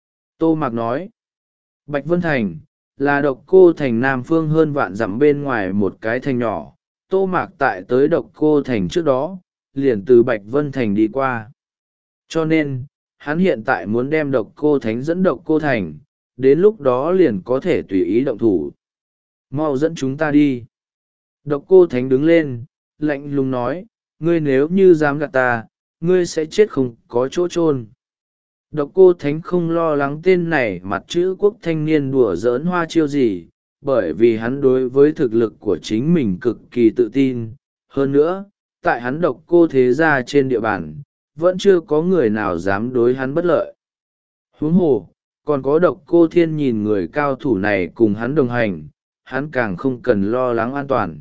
Tô Mạc nói, Bạch Vân Thành, là độc cô thành nam phương hơn vạn dặm bên ngoài một cái thành nhỏ. Tô Mạc tại tới độc cô thành trước đó, liền từ Bạch Vân Thành đi qua. Cho nên, hắn hiện tại muốn đem độc cô thánh dẫn độc cô thành, đến lúc đó liền có thể tùy ý động thủ. Mau dẫn chúng ta đi. Độc cô thánh đứng lên, lạnh lùng nói, ngươi nếu như dám gạt ta, ngươi sẽ chết không có chỗ chôn. Độc cô thánh không lo lắng tên này mặt chữ quốc thanh niên đùa giỡn hoa chiêu gì, bởi vì hắn đối với thực lực của chính mình cực kỳ tự tin. Hơn nữa, tại hắn độc cô thế gia trên địa bàn, vẫn chưa có người nào dám đối hắn bất lợi. Huống hồ, còn có độc cô thiên nhìn người cao thủ này cùng hắn đồng hành, hắn càng không cần lo lắng an toàn.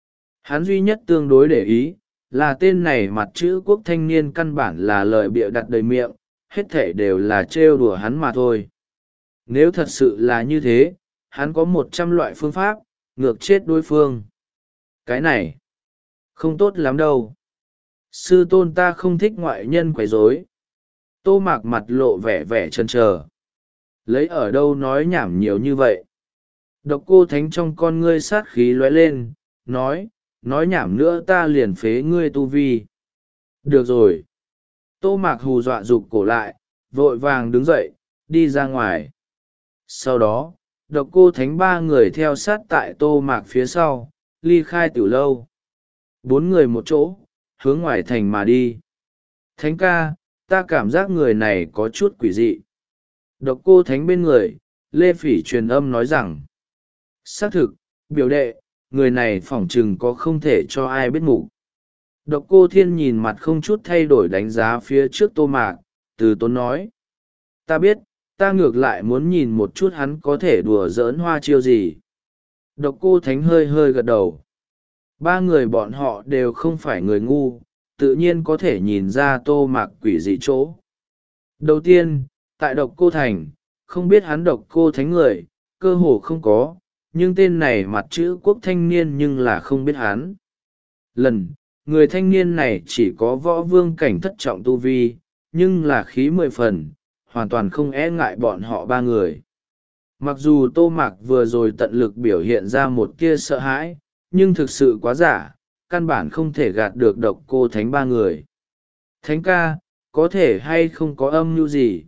Hắn duy nhất tương đối để ý, là tên này mặt chữ quốc thanh niên căn bản là lời bịa đặt đầy miệng, hết thể đều là trêu đùa hắn mà thôi. Nếu thật sự là như thế, hắn có một trăm loại phương pháp, ngược chết đối phương. Cái này, không tốt lắm đâu. Sư tôn ta không thích ngoại nhân quấy rối. Tô Mạc mặt lộ vẻ vẻ chần chờ. Lấy ở đâu nói nhảm nhiều như vậy? Độc cô thánh trong con ngươi sát khí lóe lên, nói, nói nhảm nữa ta liền phế ngươi tu vi. Được rồi. Tô Mạc hù dọa rụt cổ lại, vội vàng đứng dậy, đi ra ngoài. Sau đó, độc cô thánh ba người theo sát tại Tô Mạc phía sau, ly khai tiểu lâu. Bốn người một chỗ, hướng ngoài thành mà đi. Thánh ca, ta cảm giác người này có chút quỷ dị. Độc cô thánh bên người, Lê Phỉ truyền âm nói rằng, xác thực, biểu đệ, người này phỏng chừng có không thể cho ai biết mục. Độc cô thiên nhìn mặt không chút thay đổi đánh giá phía trước Tô Mạc, từ tốn nói, ta biết, ta ngược lại muốn nhìn một chút hắn có thể đùa giỡn hoa chiêu gì. Độc cô thánh hơi hơi gật đầu. Ba người bọn họ đều không phải người ngu, tự nhiên có thể nhìn ra Tô Mạc quỷ dị chỗ. Đầu tiên, tại độc cô thành, không biết hắn độc cô thánh người, cơ hồ không có, nhưng tên này mặt chữ quốc thanh niên nhưng là không biết hắn. Lần, người thanh niên này chỉ có võ vương cảnh thất trọng tu vi, nhưng là khí mười phần, hoàn toàn không e ngại bọn họ ba người. Mặc dù Tô Mạc vừa rồi tận lực biểu hiện ra một tia sợ hãi, nhưng thực sự quá giả, căn bản không thể gạt được Độc Cô Thánh ba người. Thánh ca, có thể hay không có âm mưu gì?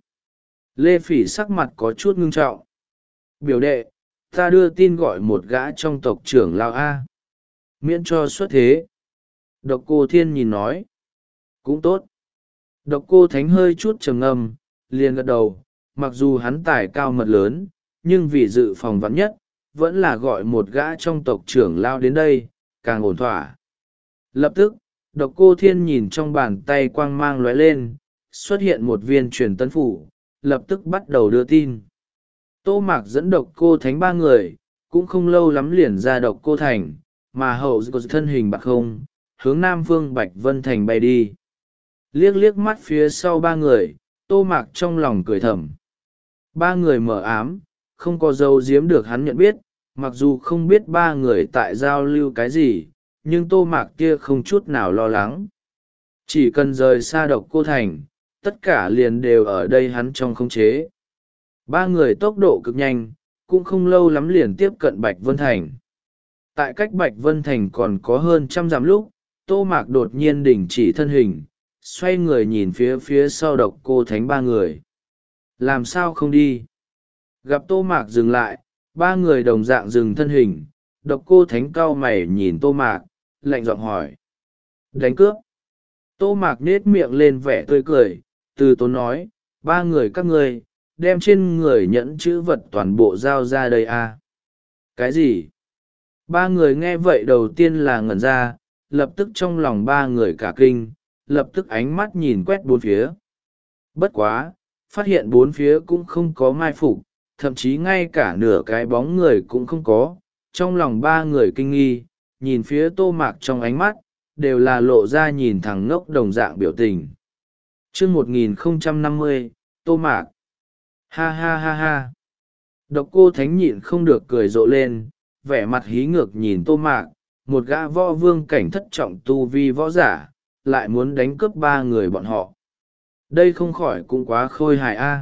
Lê Phỉ sắc mặt có chút ngưng trọng. Biểu đệ, ta đưa tin gọi một gã trong tộc trưởng Lao A. Miễn cho xuất thế. Độc Cô Thiên nhìn nói. Cũng tốt. Độc Cô Thánh hơi chút trầm ngâm, liền gật đầu, mặc dù hắn tài cao mật lớn, nhưng vì dự phòng vắn nhất, vẫn là gọi một gã trong tộc trưởng Lao đến đây, càng ổn thỏa. Lập tức, Độc Cô Thiên nhìn trong bàn tay quang mang lóe lên, xuất hiện một viên truyền tấn phủ, lập tức bắt đầu đưa tin. Tô Mạc dẫn Độc Cô Thánh ba người, cũng không lâu lắm liền ra Độc Cô Thành, mà hậu thân hình bạc không, hướng Nam Phương Bạch Vân Thành bay đi. Liếc liếc mắt phía sau ba người, Tô Mạc trong lòng cười thầm. Ba người mở ám, không có dấu giếm được hắn nhận biết, mặc dù không biết ba người tại giao lưu cái gì, nhưng Tô Mạc kia không chút nào lo lắng. Chỉ cần rời xa Độc Cô Thành, tất cả liền đều ở đây hắn trong khống chế. Ba người tốc độ cực nhanh, cũng không lâu lắm liền tiếp cận Bạch Vân Thành. Tại cách Bạch Vân Thành còn có hơn trăm dặm lúc, Tô Mạc đột nhiên đình chỉ thân hình, xoay người nhìn phía phía sau Độc Cô Thánh ba người. Làm sao không đi? Gặp Tô Mạc dừng lại, ba người đồng dạng dừng thân hình, Độc Cô Thánh cau mày nhìn Tô Mạc, lạnh giọng hỏi. Đánh cướp. Tô Mạc nết miệng lên vẻ tươi cười, từ tốn nói, ba người các ngươi, đem trên người nhẫn chữ vật toàn bộ giao ra đây à? Cái gì? Ba người nghe vậy đầu tiên là ngẩn ra, lập tức trong lòng ba người cả kinh, lập tức ánh mắt nhìn quét bốn phía. Bất quá, phát hiện bốn phía cũng không có mai phục, thậm chí ngay cả nửa cái bóng người cũng không có. Trong lòng ba người kinh nghi, nhìn phía Tô Mạc trong ánh mắt, đều là lộ ra nhìn thẳng ngốc đồng dạng biểu tình. Chương một nghìn không trăm năm mươi, Tô Mạc. Ha ha ha ha. Độc Cô Thánh nhịn không được cười rộ lên, vẻ mặt hí ngược nhìn Tô Mạc, một gã võ vương cảnh thất trọng tu vi võ giả, lại muốn đánh cướp ba người bọn họ. Đây không khỏi cũng quá khôi hài a.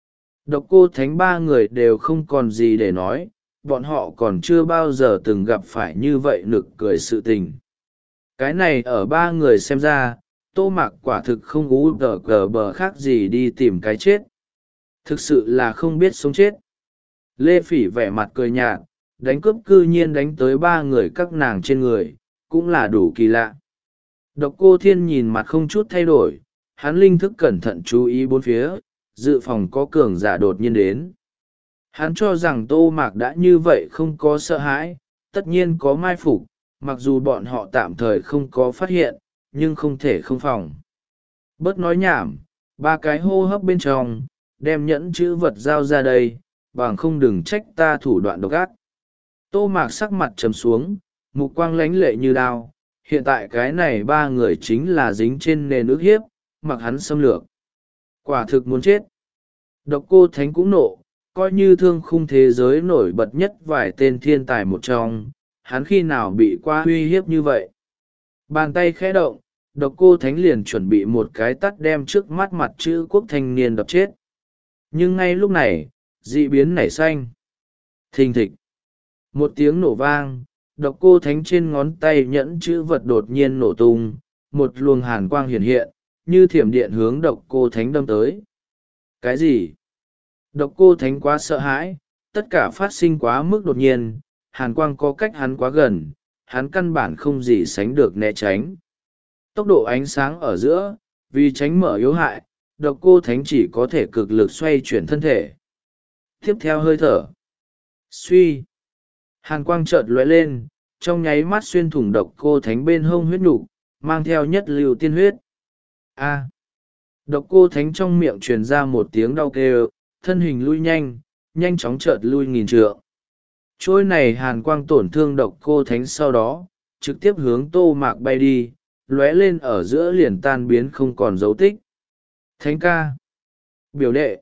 Độc Cô Thánh ba người đều không còn gì để nói, bọn họ còn chưa bao giờ từng gặp phải như vậy nực cười sự tình. Cái này ở ba người xem ra, Tô Mạc quả thực không ú tờ cờ bờ khác gì đi tìm cái chết. Thực sự là không biết sống chết. Lê Phỉ vẻ mặt cười nhạt, đánh cướp cư nhiên đánh tới ba người các nàng trên người, cũng là đủ kỳ lạ. Độc Cô Thiên nhìn mặt không chút thay đổi, hắn linh thức cẩn thận chú ý bốn phía, dự phòng có cường giả đột nhiên đến. Hắn cho rằng Tô Mạc đã như vậy không có sợ hãi, tất nhiên có mai phục, mặc dù bọn họ tạm thời không có phát hiện, nhưng không thể không phòng. Bớt nói nhảm, ba cái hô hấp bên trong, đem nhẫn chữ vật giao ra đây, bằng không đừng trách ta thủ đoạn độc ác. Tô Mạc sắc mặt trầm xuống, mục quang lánh lệ như đao, hiện tại cái này ba người chính là dính trên nền ức hiếp, mặc hắn xâm lược. Quả thực muốn chết. Độc Cô Thánh cũng nộ, coi như thương khung thế giới nổi bật nhất vài tên thiên tài một trong, hắn khi nào bị qua uy hiếp như vậy. Bàn tay khẽ động, Độc Cô Thánh liền chuẩn bị một cái tắt đem trước mắt mặt chữ quốc thanh niên đập chết. Nhưng ngay lúc này, dị biến nảy xanh. Thình thịch. Một tiếng nổ vang, Độc Cô Thánh trên ngón tay nhẫn chữ vật đột nhiên nổ tung, một luồng hàn quang hiện hiện, như thiểm điện hướng Độc Cô Thánh đâm tới. Cái gì? Độc Cô Thánh quá sợ hãi, tất cả phát sinh quá mức đột nhiên, hàn quang có cách hắn quá gần, hắn căn bản không gì sánh được né tránh. Tốc độ ánh sáng ở giữa, vì tránh mở yếu hại, Độc Cô Thánh chỉ có thể cực lực xoay chuyển thân thể. Tiếp theo hơi thở. Suy. Hàn quang chợt lóe lên, trong nháy mắt xuyên thủng Độc Cô Thánh bên hông huyết nục, mang theo nhất lưu tiên huyết. A. Độc Cô Thánh trong miệng truyền ra một tiếng đau kêu, thân hình lui nhanh, nhanh chóng chợt lui nghìn trượng. Trôi này hàn quang tổn thương Độc Cô Thánh sau đó, trực tiếp hướng Tô Mạc bay đi, lóe lên ở giữa liền tan biến không còn dấu tích. Thánh ca. Biểu đệ.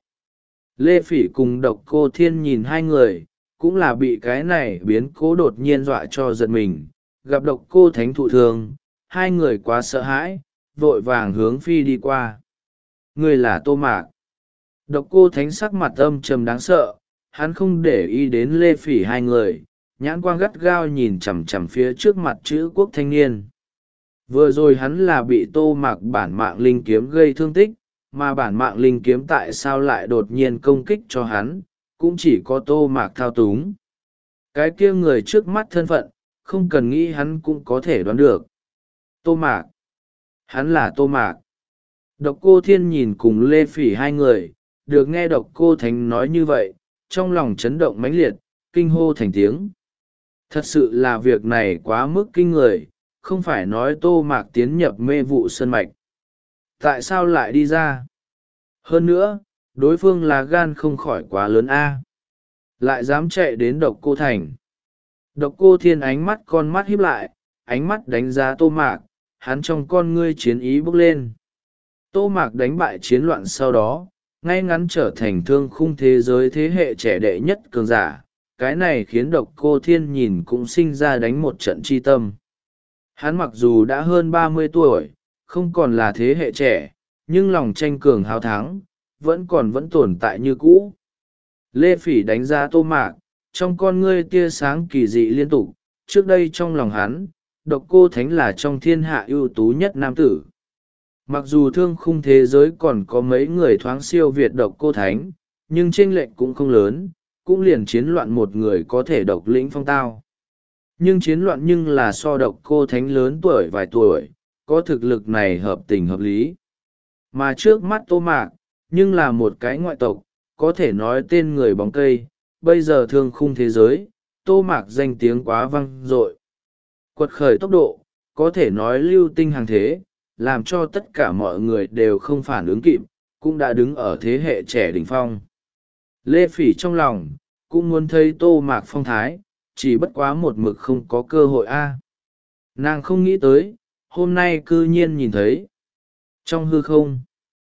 Lê Phỉ cùng Độc Cô Thiên nhìn hai người, cũng là bị cái này biến cố đột nhiên dọa cho giật mình, gặp Độc Cô Thánh thụ thương, hai người quá sợ hãi, vội vàng hướng phi đi qua. Ngươi là Tô Mạc. Độc Cô Thánh sắc mặt âm trầm đáng sợ, hắn không để ý đến Lê Phỉ hai người, nhãn quang gắt gao nhìn chằm chằm phía trước mặt chữ quốc thanh niên. Vừa rồi hắn là bị Tô Mạc bản mạng linh kiếm gây thương tích, mà bản mạng linh kiếm tại sao lại đột nhiên công kích cho hắn, cũng chỉ có Tô Mạc thao túng. Cái kia người trước mắt thân phận, không cần nghĩ hắn cũng có thể đoán được. Tô Mạc. Hắn là Tô Mạc. Độc Cô Thiên nhìn cùng Lê Phỉ hai người, được nghe Độc Cô Thánh nói như vậy, trong lòng chấn động mãnh liệt, kinh hô thành tiếng. Thật sự là việc này quá mức kinh người, không phải nói Tô Mạc tiến nhập mê vụ sơn mạch. Tại sao lại đi ra? Hơn nữa, đối phương là gan không khỏi quá lớn a, lại dám chạy đến Độc Cô Thành. Độc Cô Thiên ánh mắt con mắt híp lại, ánh mắt đánh giá Tô Mạc, hắn trong con ngươi chiến ý bốc lên. Tô Mạc đánh bại chiến loạn sau đó, ngay ngắn trở thành thương khung thế giới thế hệ trẻ đệ nhất cường giả. Cái này khiến Độc Cô Thiên nhìn cũng sinh ra đánh một trận chi tâm. Hắn mặc dù đã hơn ba mươi tuổi, không còn là thế hệ trẻ, nhưng lòng tranh cường hào thắng, vẫn còn vẫn tồn tại như cũ. Lê Phỉ đánh giá Tô Mạc, trong con ngươi tia sáng kỳ dị liên tục, trước đây trong lòng hắn, Độc Cô Thánh là trong thiên hạ ưu tú nhất nam tử. Mặc dù thương khung thế giới còn có mấy người thoáng siêu việt Độc Cô Thánh, nhưng chênh lệch cũng không lớn, cũng liền chiến loạn một người có thể độc lĩnh phong tao. Nhưng chiến loạn nhưng là so Độc Cô Thánh lớn tuổi vài tuổi, có thực lực này hợp tình hợp lý. Mà trước mắt Tô Mạc, nhưng là một cái ngoại tộc, có thể nói tên người bóng cây, bây giờ thương khung thế giới, Tô Mạc danh tiếng quá vang dội. Quật khởi tốc độ, có thể nói lưu tinh hàng thế, làm cho tất cả mọi người đều không phản ứng kịp, cũng đã đứng ở thế hệ trẻ đỉnh phong. Lê Phỉ trong lòng, cũng muốn thấy Tô Mạc phong thái, chỉ bất quá một mực không có cơ hội a. Nàng không nghĩ tới, hôm nay cư nhiên nhìn thấy. Trong hư không,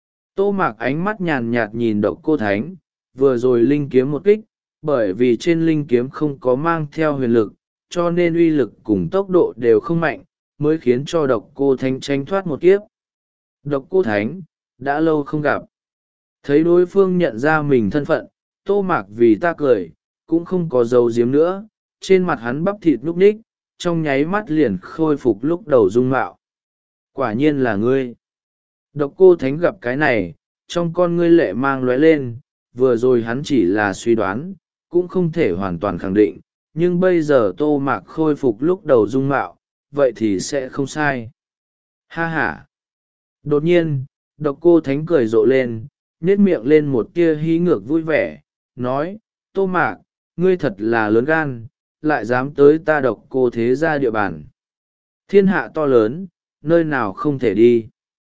Tô Mạc ánh mắt nhàn nhạt nhìn Độc Cô Thánh, vừa rồi linh kiếm một kích, bởi vì trên linh kiếm không có mang theo huyền lực, cho nên uy lực cùng tốc độ đều không mạnh, mới khiến cho Độc Cô Thánh tránh thoát một kiếp. Độc Cô Thánh, đã lâu không gặp. Thấy đối phương nhận ra mình thân phận, Tô Mạc vì ta cười, cũng không có dấu diếm nữa, trên mặt hắn bắp thịt núc ních, trong nháy mắt liền khôi phục lúc đầu dung mạo. Quả nhiên là ngươi. Độc Cô Thánh gặp cái này, trong con ngươi lệ mang lóe lên, vừa rồi hắn chỉ là suy đoán, cũng không thể hoàn toàn khẳng định, nhưng bây giờ Tô Mạc khôi phục lúc đầu dung mạo, vậy thì sẽ không sai. Ha ha! Đột nhiên, Độc Cô Thánh cười rộ lên, nhếch miệng lên một tia hí ngược vui vẻ, nói, Tô Mạc, ngươi thật là lớn gan, lại dám tới ta Độc Cô thế gia địa bàn. Thiên hạ to lớn, nơi nào không thể đi.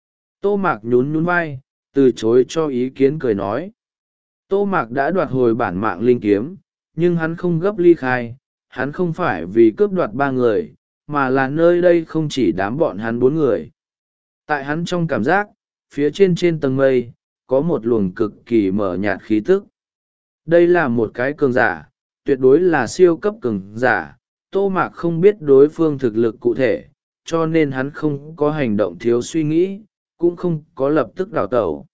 Tô Mạc nhún nhún vai, từ chối cho ý kiến cười nói. Tô Mạc đã đoạt hồi bản mạng linh kiếm, nhưng hắn không gấp ly khai, hắn không phải vì cướp đoạt ba người, mà là nơi đây không chỉ đám bọn hắn bốn người. Tại hắn trong cảm giác, phía trên trên tầng mây, có một luồng cực kỳ mở nhạt khí tức. Đây là một cái cường giả, tuyệt đối là siêu cấp cường giả, Tô Mạc không biết đối phương thực lực cụ thể, cho nên hắn không có hành động thiếu suy nghĩ, cũng không có lập tức đảo tẩu.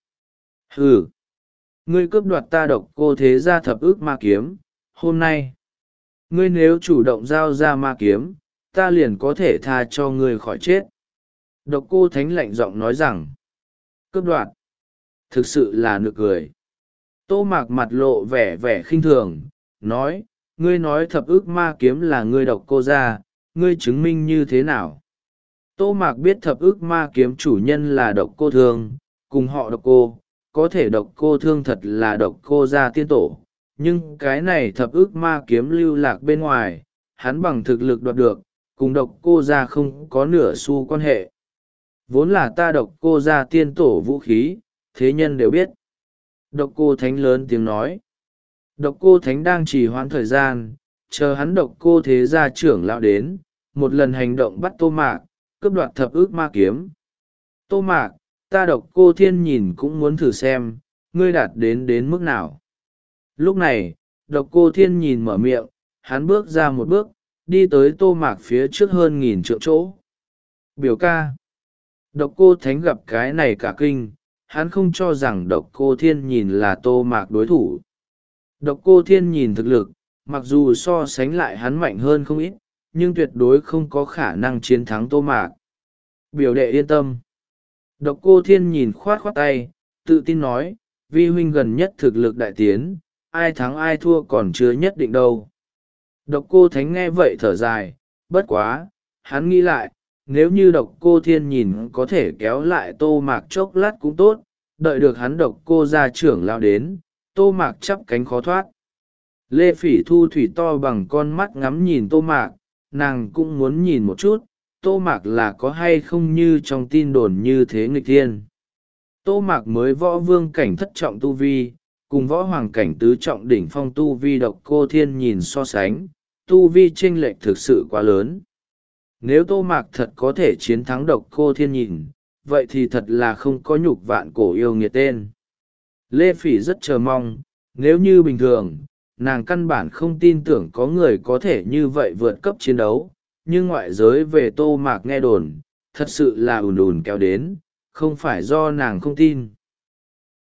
Hừ! Ngươi cướp đoạt ta Độc Cô thế gia thập ức ma kiếm, hôm nay, ngươi nếu chủ động giao ra ma kiếm, ta liền có thể tha cho ngươi khỏi chết. Độc Cô Thánh lạnh giọng nói rằng, cướp đoạt, thực sự là nực cười. Tô Mạc mặt lộ vẻ vẻ khinh thường, nói, ngươi nói thập ức ma kiếm là ngươi Độc Cô gia, ngươi chứng minh như thế nào? Tô Mạc biết thập ức ma kiếm chủ nhân là Độc Cô Thương, cùng họ Độc Cô, có thể Độc Cô Thương thật là Độc Cô gia tiên tổ, nhưng cái này thập ức ma kiếm lưu lạc bên ngoài, hắn bằng thực lực đoạt được, cùng Độc Cô gia không có nửa xu quan hệ. Vốn là ta Độc Cô gia tiên tổ vũ khí, thế nhân đều biết. Độc Cô Thánh lớn tiếng nói. Độc Cô Thánh đang trì hoãn thời gian, chờ hắn Độc Cô thế gia trưởng lão đến, một lần hành động bắt Tô Mạc, cướp đoạt thập ức ma kiếm. Tô Mạc, ta Độc Cô Thiên nhìn cũng muốn thử xem, ngươi đạt đến đến mức nào. Lúc này, Độc Cô Thiên nhìn mở miệng, hắn bước ra một bước, đi tới Tô Mạc phía trước hơn nghìn trượng chỗ. Biểu ca. Độc Cô Thánh gặp cái này cả kinh, hắn không cho rằng Độc Cô Thiên nhìn là Tô Mạc đối thủ. Độc Cô Thiên nhìn thực lực, mặc dù so sánh lại hắn mạnh hơn không ít, nhưng tuyệt đối không có khả năng chiến thắng Tô Mạc. Biểu đệ yên tâm. Độc Cô Thiên nhìn khoát khoát tay, tự tin nói, vi huynh gần nhất thực lực đại tiến, ai thắng ai thua còn chưa nhất định đâu. Độc Cô Thánh nghe vậy thở dài, bất quá, hắn nghĩ lại, nếu như Độc Cô Thiên nhìn có thể kéo lại Tô Mạc chốc lát cũng tốt, đợi được hắn Độc Cô gia trưởng lao đến, Tô Mạc chắp cánh khó thoát. Lê Phỉ Thu thủy to bằng con mắt ngắm nhìn Tô Mạc, nàng cũng muốn nhìn một chút, Tô Mạc là có hay không như trong tin đồn như thế nghịch thiên. Tô Mạc mới võ vương cảnh thất trọng tu vi, cùng võ hoàng cảnh tứ trọng đỉnh phong tu vi Độc Cô Thiên nhìn so sánh, tu vi chênh lệch thực sự quá lớn. Nếu Tô Mạc thật có thể chiến thắng Độc Cô Thiên nhìn, vậy thì thật là không có nhục vạn cổ yêu nghiệt tên. Lê Phỉ rất chờ mong, nếu như bình thường, nàng căn bản không tin tưởng có người có thể như vậy vượt cấp chiến đấu, nhưng ngoại giới về Tô Mạc nghe đồn, thật sự là ùn ùn kéo đến, không phải do nàng không tin.